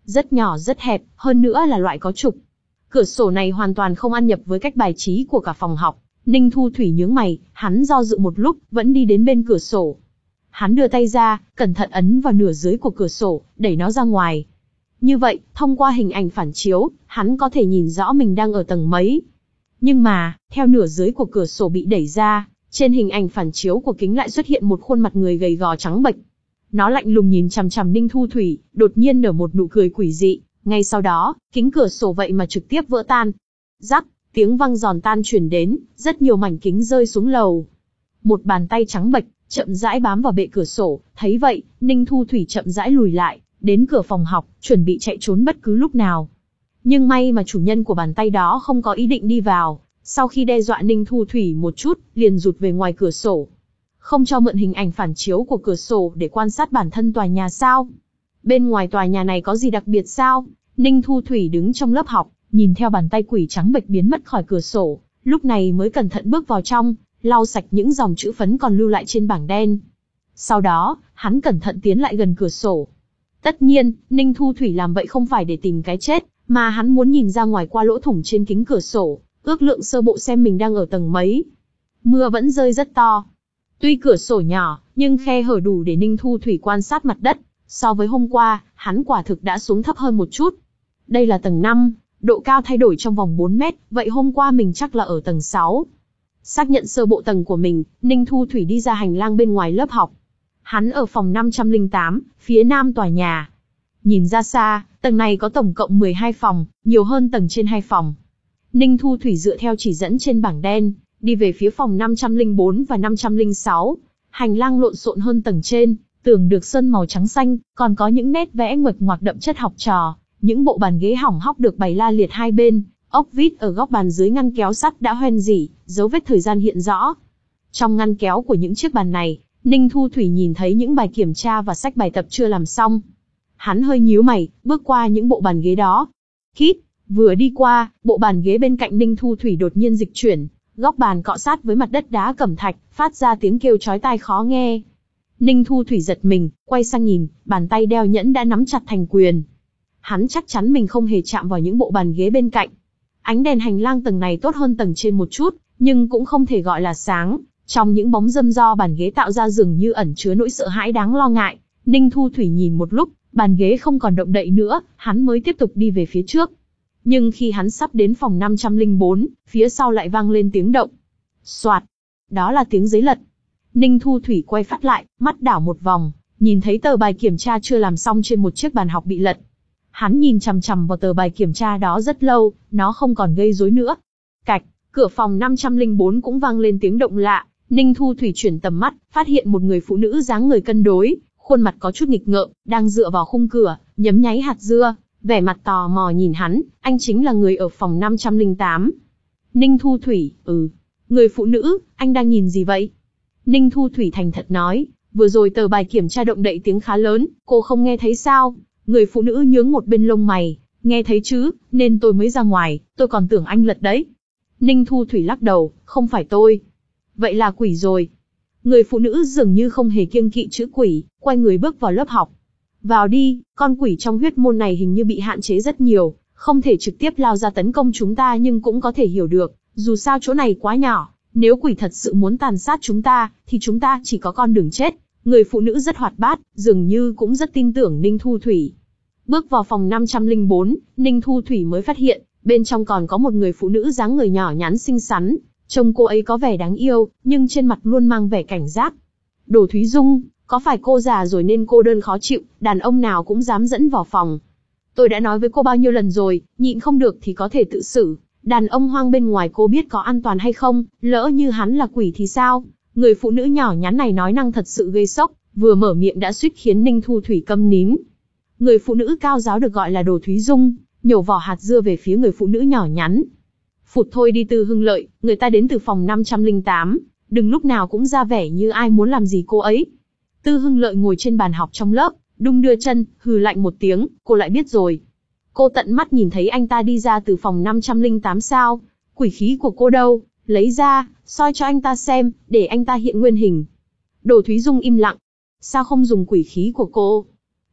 rất nhỏ rất hẹp, hơn nữa là loại có trục. Cửa sổ này hoàn toàn không ăn nhập với cách bài trí của cả phòng học. Ninh Thu Thủy nhướng mày, hắn do dự một lúc, vẫn đi đến bên cửa sổ. Hắn đưa tay ra, cẩn thận ấn vào nửa dưới của cửa sổ, đẩy nó ra ngoài. Như vậy, thông qua hình ảnh phản chiếu, hắn có thể nhìn rõ mình đang ở tầng mấy. Nhưng mà, theo nửa dưới của cửa sổ bị đẩy ra, trên hình ảnh phản chiếu của kính lại xuất hiện một khuôn mặt người gầy gò trắng bệch. Nó lạnh lùng nhìn chằm chằm Ninh Thu Thủy, đột nhiên nở một nụ cười quỷ dị. Ngay sau đó, kính cửa sổ vậy mà trực tiếp vỡ tan. Rắc, tiếng vang giòn tan truyền đến, rất nhiều mảnh kính rơi xuống lầu. Một bàn tay trắng bệch chậm rãi bám vào bệ cửa sổ, thấy vậy, Ninh Thu Thủy chậm rãi lùi lại, đến cửa phòng học, chuẩn bị chạy trốn bất cứ lúc nào. Nhưng may mà chủ nhân của bàn tay đó không có ý định đi vào, sau khi đe dọa Ninh Thu Thủy một chút, liền rụt về ngoài cửa sổ. Không cho mượn hình ảnh phản chiếu của cửa sổ để quan sát bản thân tòa nhà sao? Bên ngoài tòa nhà này có gì đặc biệt sao? Ninh Thu Thủy đứng trong lớp học, nhìn theo bàn tay quỷ trắng bệch biến mất khỏi cửa sổ, lúc này mới cẩn thận bước vào trong, lau sạch những dòng chữ phấn còn lưu lại trên bảng đen. Sau đó, hắn cẩn thận tiến lại gần cửa sổ. Tất nhiên, Ninh Thu Thủy làm vậy không phải để tìm cái chết, mà hắn muốn nhìn ra ngoài qua lỗ thủng trên kính cửa sổ, ước lượng sơ bộ xem mình đang ở tầng mấy. Mưa vẫn rơi rất to. Tuy cửa sổ nhỏ, nhưng khe hở đủ để Ninh Thu Thủy quan sát mặt đất. So với hôm qua, hắn quả thực đã xuống thấp hơn một chút. Đây là tầng năm, độ cao thay đổi trong vòng bốn mét, vậy hôm qua mình chắc là ở tầng sáu. Xác nhận sơ bộ tầng của mình, Ninh Thu Thủy đi ra hành lang bên ngoài lớp học. Hắn ở phòng năm trăm lẻ tám, phía nam tòa nhà. Nhìn ra xa, tầng này có tổng cộng mười hai phòng, nhiều hơn tầng trên hai phòng. Ninh Thu Thủy dựa theo chỉ dẫn trên bảng đen, đi về phía phòng năm trăm lẻ bốn và năm trăm lẻ sáu. Hành lang lộn xộn hơn tầng trên, tường được sơn màu trắng xanh, còn có những nét vẽ nguệch ngoạc đậm chất học trò. Những bộ bàn ghế hỏng hóc được bày la liệt hai bên, ốc vít ở góc bàn dưới ngăn kéo sắt đã hoen rỉ, dấu vết thời gian hiện rõ. Trong ngăn kéo của những chiếc bàn này, Ninh Thu Thủy nhìn thấy những bài kiểm tra và sách bài tập chưa làm xong. Hắn hơi nhíu mày, bước qua những bộ bàn ghế đó. Kít, vừa đi qua, bộ bàn ghế bên cạnh Ninh Thu Thủy đột nhiên dịch chuyển, góc bàn cọ sát với mặt đất đá cẩm thạch, phát ra tiếng kêu chói tai khó nghe. Ninh Thu Thủy giật mình, quay sang nhìn, bàn tay đeo nhẫn đã nắm chặt thành quyền. Hắn chắc chắn mình không hề chạm vào những bộ bàn ghế bên cạnh. Ánh đèn hành lang tầng này tốt hơn tầng trên một chút, nhưng cũng không thể gọi là sáng. Trong những bóng râm do bàn ghế tạo ra dường như ẩn chứa nỗi sợ hãi đáng lo ngại. Ninh Thu Thủy nhìn một lúc, bàn ghế không còn động đậy nữa, hắn mới tiếp tục đi về phía trước. Nhưng khi hắn sắp đến phòng năm trăm lẻ bốn, phía sau lại vang lên tiếng động. Soạt, đó là tiếng giấy lật. Ninh Thu Thủy quay phát lại, mắt đảo một vòng, nhìn thấy tờ bài kiểm tra chưa làm xong trên một chiếc bàn học bị lật. Hắn nhìn chằm chằm vào tờ bài kiểm tra đó rất lâu, nó không còn gây rối nữa. Cạch, cửa phòng năm trăm lẻ bốn cũng vang lên tiếng động lạ. Ninh Thu Thủy chuyển tầm mắt, phát hiện một người phụ nữ dáng người cân đối, khuôn mặt có chút nghịch ngợm, đang dựa vào khung cửa, nhấm nháy hạt dưa, vẻ mặt tò mò nhìn hắn. Anh chính là người ở phòng năm trăm lẻ tám. Ninh Thu Thủy, ừ. Người phụ nữ, anh đang nhìn gì vậy? Ninh Thu Thủy thành thật nói, vừa rồi tờ bài kiểm tra động đậy tiếng khá lớn, cô không nghe thấy sao? Người phụ nữ nhướng một bên lông mày, nghe thấy chứ, nên tôi mới ra ngoài, tôi còn tưởng anh lật đấy. Ninh Thu Thủy lắc đầu, không phải tôi. Vậy là quỷ rồi. Người phụ nữ dường như không hề kiêng kỵ chữ quỷ, quay người bước vào lớp học. Vào đi, con quỷ trong huyết môn này hình như bị hạn chế rất nhiều, không thể trực tiếp lao ra tấn công chúng ta nhưng cũng có thể hiểu được, dù sao chỗ này quá nhỏ, nếu quỷ thật sự muốn tàn sát chúng ta, thì chúng ta chỉ có con đường chết. Người phụ nữ rất hoạt bát, dường như cũng rất tin tưởng Ninh Thu Thủy. Bước vào phòng năm trăm lẻ bốn, Ninh Thu Thủy mới phát hiện, bên trong còn có một người phụ nữ dáng người nhỏ nhắn xinh xắn. Trông cô ấy có vẻ đáng yêu, nhưng trên mặt luôn mang vẻ cảnh giác. Đỗ Thúy Dung, có phải cô già rồi nên cô đơn khó chịu, đàn ông nào cũng dám dẫn vào phòng. Tôi đã nói với cô bao nhiêu lần rồi, nhịn không được thì có thể tự xử. Đàn ông hoang bên ngoài cô biết có an toàn hay không, lỡ như hắn là quỷ thì sao? Người phụ nữ nhỏ nhắn này nói năng thật sự gây sốc, vừa mở miệng đã suýt khiến Ninh Thu Thủy câm nín. Người phụ nữ cao giáo được gọi là Đỗ Thúy Dung, nhổ vỏ hạt dưa về phía người phụ nữ nhỏ nhắn. Phụt thôi đi Tư Hưng Lợi, người ta đến từ phòng năm trăm lẻ tám, đừng lúc nào cũng ra vẻ như ai muốn làm gì cô ấy. Tư Hưng Lợi ngồi trên bàn học trong lớp, đung đưa chân, hừ lạnh một tiếng, cô lại biết rồi. Cô tận mắt nhìn thấy anh ta đi ra từ phòng năm trăm lẻ tám sao? Quỷ khí của cô đâu? Lấy ra, soi cho anh ta xem, để anh ta hiện nguyên hình. Đỗ Thúy Dung im lặng. Sao không dùng quỷ khí của cô?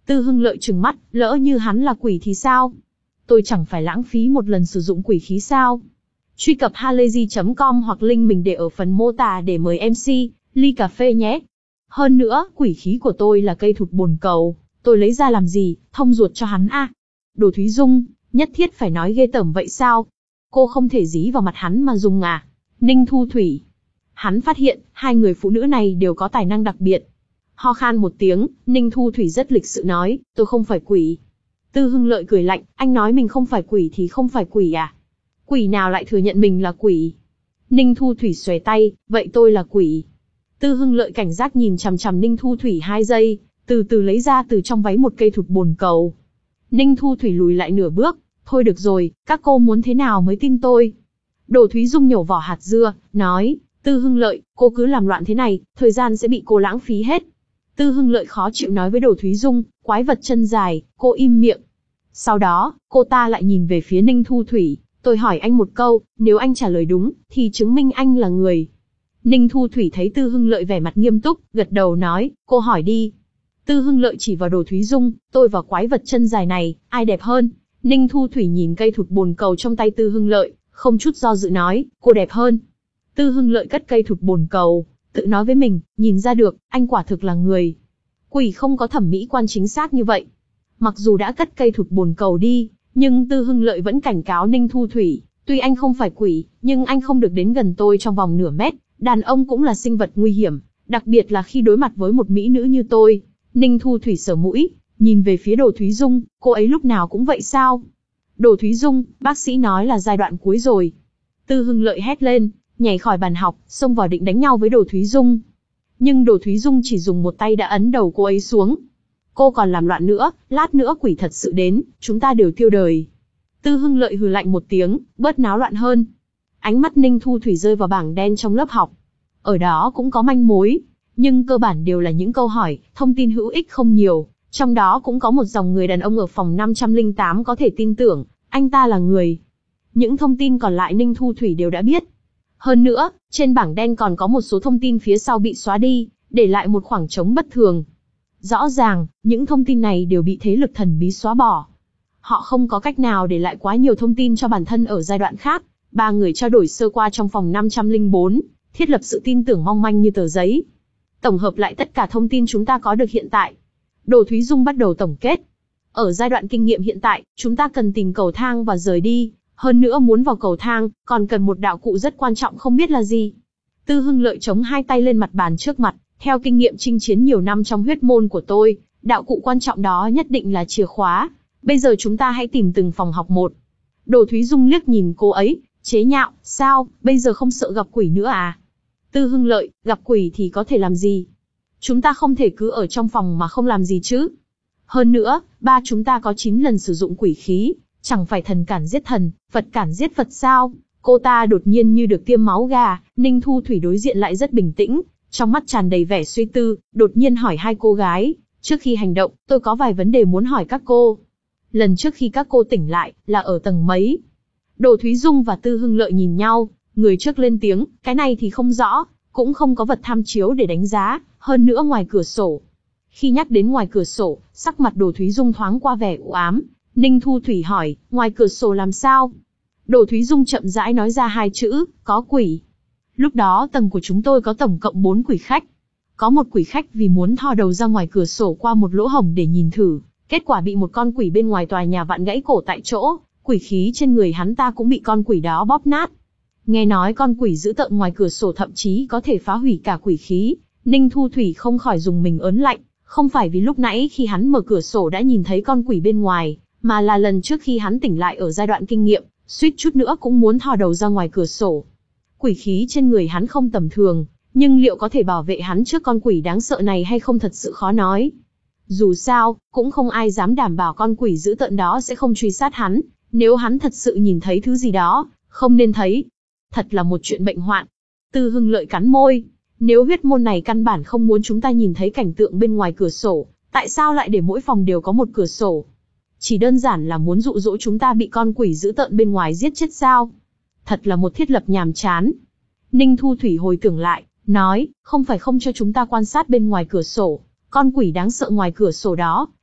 Tư Hưng Lợi trừng mắt, lỡ như hắn là quỷ thì sao? Tôi chẳng phải lãng phí một lần sử dụng quỷ khí sao? Truy cập halayzi chấm com hoặc link mình để ở phần mô tả để mời em xê, ly cà phê nhé. Hơn nữa, quỷ khí của tôi là cây thụt bồn cầu, tôi lấy ra làm gì, thông ruột cho hắn à? Đồ Thúy Dung, nhất thiết phải nói ghê tởm vậy sao? Cô không thể dí vào mặt hắn mà dùng à? Ninh Thu Thủy. Hắn phát hiện, hai người phụ nữ này đều có tài năng đặc biệt. Ho khan một tiếng, Ninh Thu Thủy rất lịch sự nói, tôi không phải quỷ. Tư Hưng Lợi cười lạnh, anh nói mình không phải quỷ thì không phải quỷ à? Quỷ nào lại thừa nhận mình là quỷ? Ninh Thu Thủy xòe tay, vậy tôi là quỷ. Tư Hưng Lợi cảnh giác nhìn chằm chằm Ninh Thu Thủy hai giây, từ từ lấy ra từ trong váy một cây thụt bồn cầu. Ninh Thu Thủy lùi lại nửa bước, thôi được rồi, các cô muốn thế nào mới tin tôi? Đồ Thúy Dung nhổ vỏ hạt dưa, nói, Tư Hưng Lợi, cô cứ làm loạn thế này, thời gian sẽ bị cô lãng phí hết. Tư Hưng Lợi khó chịu nói với Đồ Thúy Dung, quái vật chân dài, cô im miệng. Sau đó, cô ta lại nhìn về phía Ninh Thu Thủy, tôi hỏi anh một câu, nếu anh trả lời đúng, thì chứng minh anh là người. Ninh Thu Thủy thấy Tư Hưng Lợi vẻ mặt nghiêm túc, gật đầu nói, cô hỏi đi. Tư Hưng Lợi chỉ vào Đồ Thúy Dung, tôi và quái vật chân dài này, ai đẹp hơn? Ninh Thu Thủy nhìn cây thụt bồn cầu trong tay Tư Hưng Lợi, không chút do dự nói, cô đẹp hơn. Tư Hưng Lợi cất cây thụt bồn cầu, tự nói với mình, nhìn ra được, anh quả thực là người. Quỷ không có thẩm mỹ quan chính xác như vậy. Mặc dù đã cất cây thụt bồn cầu đi, nhưng Tư Hưng Lợi vẫn cảnh cáo Ninh Thu Thủy, tuy anh không phải quỷ, nhưng anh không được đến gần tôi trong vòng nửa mét, đàn ông cũng là sinh vật nguy hiểm, đặc biệt là khi đối mặt với một mỹ nữ như tôi. Ninh Thu Thủy sờ mũi, nhìn về phía Đồ Thúy Dung, cô ấy lúc nào cũng vậy sao? Đồ Thúy Dung, bác sĩ nói là giai đoạn cuối rồi. Tư Hưng Lợi hét lên, nhảy khỏi bàn học, xông vào định đánh nhau với Đồ Thúy Dung. Nhưng Đồ Thúy Dung chỉ dùng một tay đã ấn đầu cô ấy xuống. Cô còn làm loạn nữa, lát nữa quỷ thật sự đến, chúng ta đều tiêu đời. Tư Hưng Lợi hừ lạnh một tiếng, bớt náo loạn hơn. Ánh mắt Ninh Thu Thủy rơi vào bảng đen trong lớp học. Ở đó cũng có manh mối, nhưng cơ bản đều là những câu hỏi, thông tin hữu ích không nhiều. Trong đó cũng có một dòng người đàn ông ở phòng năm trăm lẻ tám có thể tin tưởng, anh ta là người. Những thông tin còn lại Ninh Thu Thủy đều đã biết. Hơn nữa, trên bảng đen còn có một số thông tin phía sau bị xóa đi, để lại một khoảng trống bất thường. Rõ ràng, những thông tin này đều bị thế lực thần bí xóa bỏ. Họ không có cách nào để lại quá nhiều thông tin cho bản thân ở giai đoạn khác. Ba người trao đổi sơ qua trong phòng năm trăm lẻ bốn, thiết lập sự tin tưởng mong manh như tờ giấy. Tổng hợp lại tất cả thông tin chúng ta có được hiện tại. Đồ Thúy Dung bắt đầu tổng kết. Ở giai đoạn kinh nghiệm hiện tại, chúng ta cần tìm cầu thang và rời đi. Hơn nữa muốn vào cầu thang, còn cần một đạo cụ rất quan trọng không biết là gì. Tư Hưng Lợi chống hai tay lên mặt bàn trước mặt. Theo kinh nghiệm chinh chiến nhiều năm trong huyết môn của tôi, đạo cụ quan trọng đó nhất định là chìa khóa. Bây giờ chúng ta hãy tìm từng phòng học một. Đồ Thúy Dung liếc nhìn cô ấy, chế nhạo, sao, bây giờ không sợ gặp quỷ nữa à? Tư Hưng Lợi, gặp quỷ thì có thể làm gì? Chúng ta không thể cứ ở trong phòng mà không làm gì chứ. Hơn nữa, ba chúng ta có chín lần sử dụng quỷ khí, chẳng phải thần cản giết thần, Phật cản giết Phật sao? Cô ta đột nhiên như được tiêm máu gà. Ninh Thu Thủy đối diện lại rất bình tĩnh, trong mắt tràn đầy vẻ suy tư, đột nhiên hỏi hai cô gái, trước khi hành động, tôi có vài vấn đề muốn hỏi các cô. Lần trước khi các cô tỉnh lại, là ở tầng mấy? Đồ Thúy Dung và Tư Hưng Lợi nhìn nhau, người trước lên tiếng, cái này thì không rõ, cũng không có vật tham chiếu để đánh giá, hơn nữa ngoài cửa sổ. Khi nhắc đến ngoài cửa sổ, sắc mặt Đồ Thúy Dung thoáng qua vẻ u ám. Ninh Thu Thủy hỏi, ngoài cửa sổ làm sao? Đồ Thúy Dung chậm rãi nói ra hai chữ, có quỷ. Lúc đó tầng của chúng tôi có tổng cộng bốn quỷ khách. Có một quỷ khách vì muốn thò đầu ra ngoài cửa sổ qua một lỗ hổng để nhìn thử, kết quả bị một con quỷ bên ngoài tòa nhà vặn gãy cổ tại chỗ, quỷ khí trên người hắn ta cũng bị con quỷ đó bóp nát. Nghe nói con quỷ dữ tợn ngoài cửa sổ thậm chí có thể phá hủy cả quỷ khí, Ninh Thu Thủy không khỏi dùng mình ớn lạnh, không phải vì lúc nãy khi hắn mở cửa sổ đã nhìn thấy con quỷ bên ngoài, mà là lần trước khi hắn tỉnh lại ở giai đoạn kinh nghiệm, suýt chút nữa cũng muốn thò đầu ra ngoài cửa sổ. Quỷ khí trên người hắn không tầm thường, nhưng liệu có thể bảo vệ hắn trước con quỷ đáng sợ này hay không thật sự khó nói. Dù sao, cũng không ai dám đảm bảo con quỷ dữ tợn đó sẽ không truy sát hắn, nếu hắn thật sự nhìn thấy thứ gì đó, không nên thấy. Thật là một chuyện bệnh hoạn. Tư Hưng Lợi cắn môi, nếu huyết môn này căn bản không muốn chúng ta nhìn thấy cảnh tượng bên ngoài cửa sổ, tại sao lại để mỗi phòng đều có một cửa sổ? Chỉ đơn giản là muốn dụ dỗ chúng ta bị con quỷ dữ tợn bên ngoài giết chết sao? Thật là một thiết lập nhàm chán. Ninh Thu Thủy hồi tưởng lại, nói, không phải không cho chúng ta quan sát bên ngoài cửa sổ, con quỷ đáng sợ ngoài cửa sổ đó,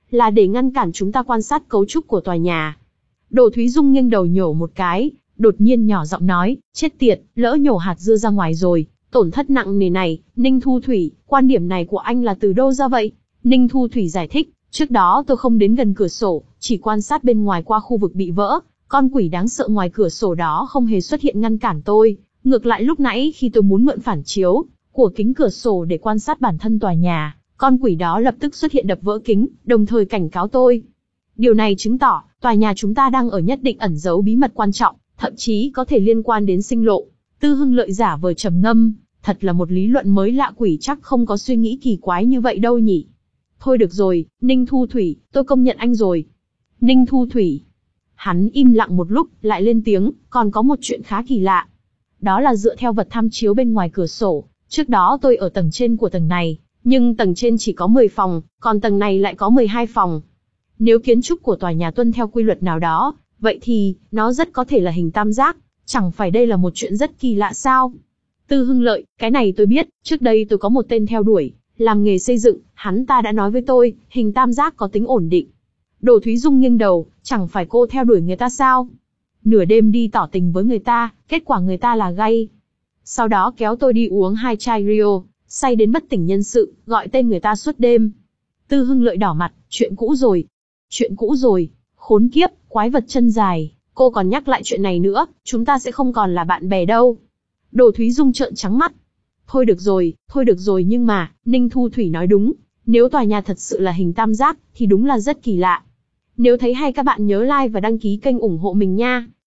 là để ngăn cản chúng ta quan sát cấu trúc của tòa nhà. Đồ Thúy Dung nghiêng đầu nhổ một cái, đột nhiên nhỏ giọng nói, chết tiệt, lỡ nhổ hạt dưa ra ngoài rồi, tổn thất nặng nề này. Ninh Thu Thủy, quan điểm này của anh là từ đâu ra vậy? Ninh Thu Thủy giải thích, trước đó tôi không đến gần cửa sổ, chỉ quan sát bên ngoài qua khu vực bị vỡ, con quỷ đáng sợ ngoài cửa sổ đó không hề xuất hiện ngăn cản tôi, ngược lại lúc nãy khi tôi muốn mượn phản chiếu của kính cửa sổ để quan sát bản thân tòa nhà, con quỷ đó lập tức xuất hiện đập vỡ kính, đồng thời cảnh cáo tôi. Điều này chứng tỏ, tòa nhà chúng ta đang ở nhất định ẩn giấu bí mật quan trọng, thậm chí có thể liên quan đến sinh lộ. Tư Hưng Lợi giả vờ trầm ngâm, thật là một lý luận mới lạ, quỷ chắc không có suy nghĩ kỳ quái như vậy đâu nhỉ. Thôi được rồi, Ninh Thu Thủy, tôi công nhận anh rồi. Ninh Thu Thủy. Hắn im lặng một lúc, lại lên tiếng, còn có một chuyện khá kỳ lạ. Đó là dựa theo vật tham chiếu bên ngoài cửa sổ, trước đó tôi ở tầng trên của tầng này, nhưng tầng trên chỉ có mười phòng, còn tầng này lại có mười hai phòng. Nếu kiến trúc của tòa nhà tuân theo quy luật nào đó, vậy thì, nó rất có thể là hình tam giác, chẳng phải đây là một chuyện rất kỳ lạ sao? Tư Hưng Lợi, cái này tôi biết, trước đây tôi có một tên theo đuổi, làm nghề xây dựng, hắn ta đã nói với tôi, hình tam giác có tính ổn định. Đồ Thúy Dung nghiêng đầu, chẳng phải cô theo đuổi người ta sao? Nửa đêm đi tỏ tình với người ta, kết quả người ta là gay. Sau đó kéo tôi đi uống hai chai Rio, say đến bất tỉnh nhân sự, gọi tên người ta suốt đêm. Tư Hưng Lợi đỏ mặt, chuyện cũ rồi. Chuyện cũ rồi, khốn kiếp, quái vật chân dài, cô còn nhắc lại chuyện này nữa, chúng ta sẽ không còn là bạn bè đâu. Đồ Thúy Dung trợn trắng mắt. Thôi được rồi, thôi được rồi nhưng mà, Ninh Thu Thủy nói đúng, nếu tòa nhà thật sự là hình tam giác, thì đúng là rất kỳ lạ. Nếu thấy hay các bạn nhớ like và đăng ký kênh ủng hộ mình nha.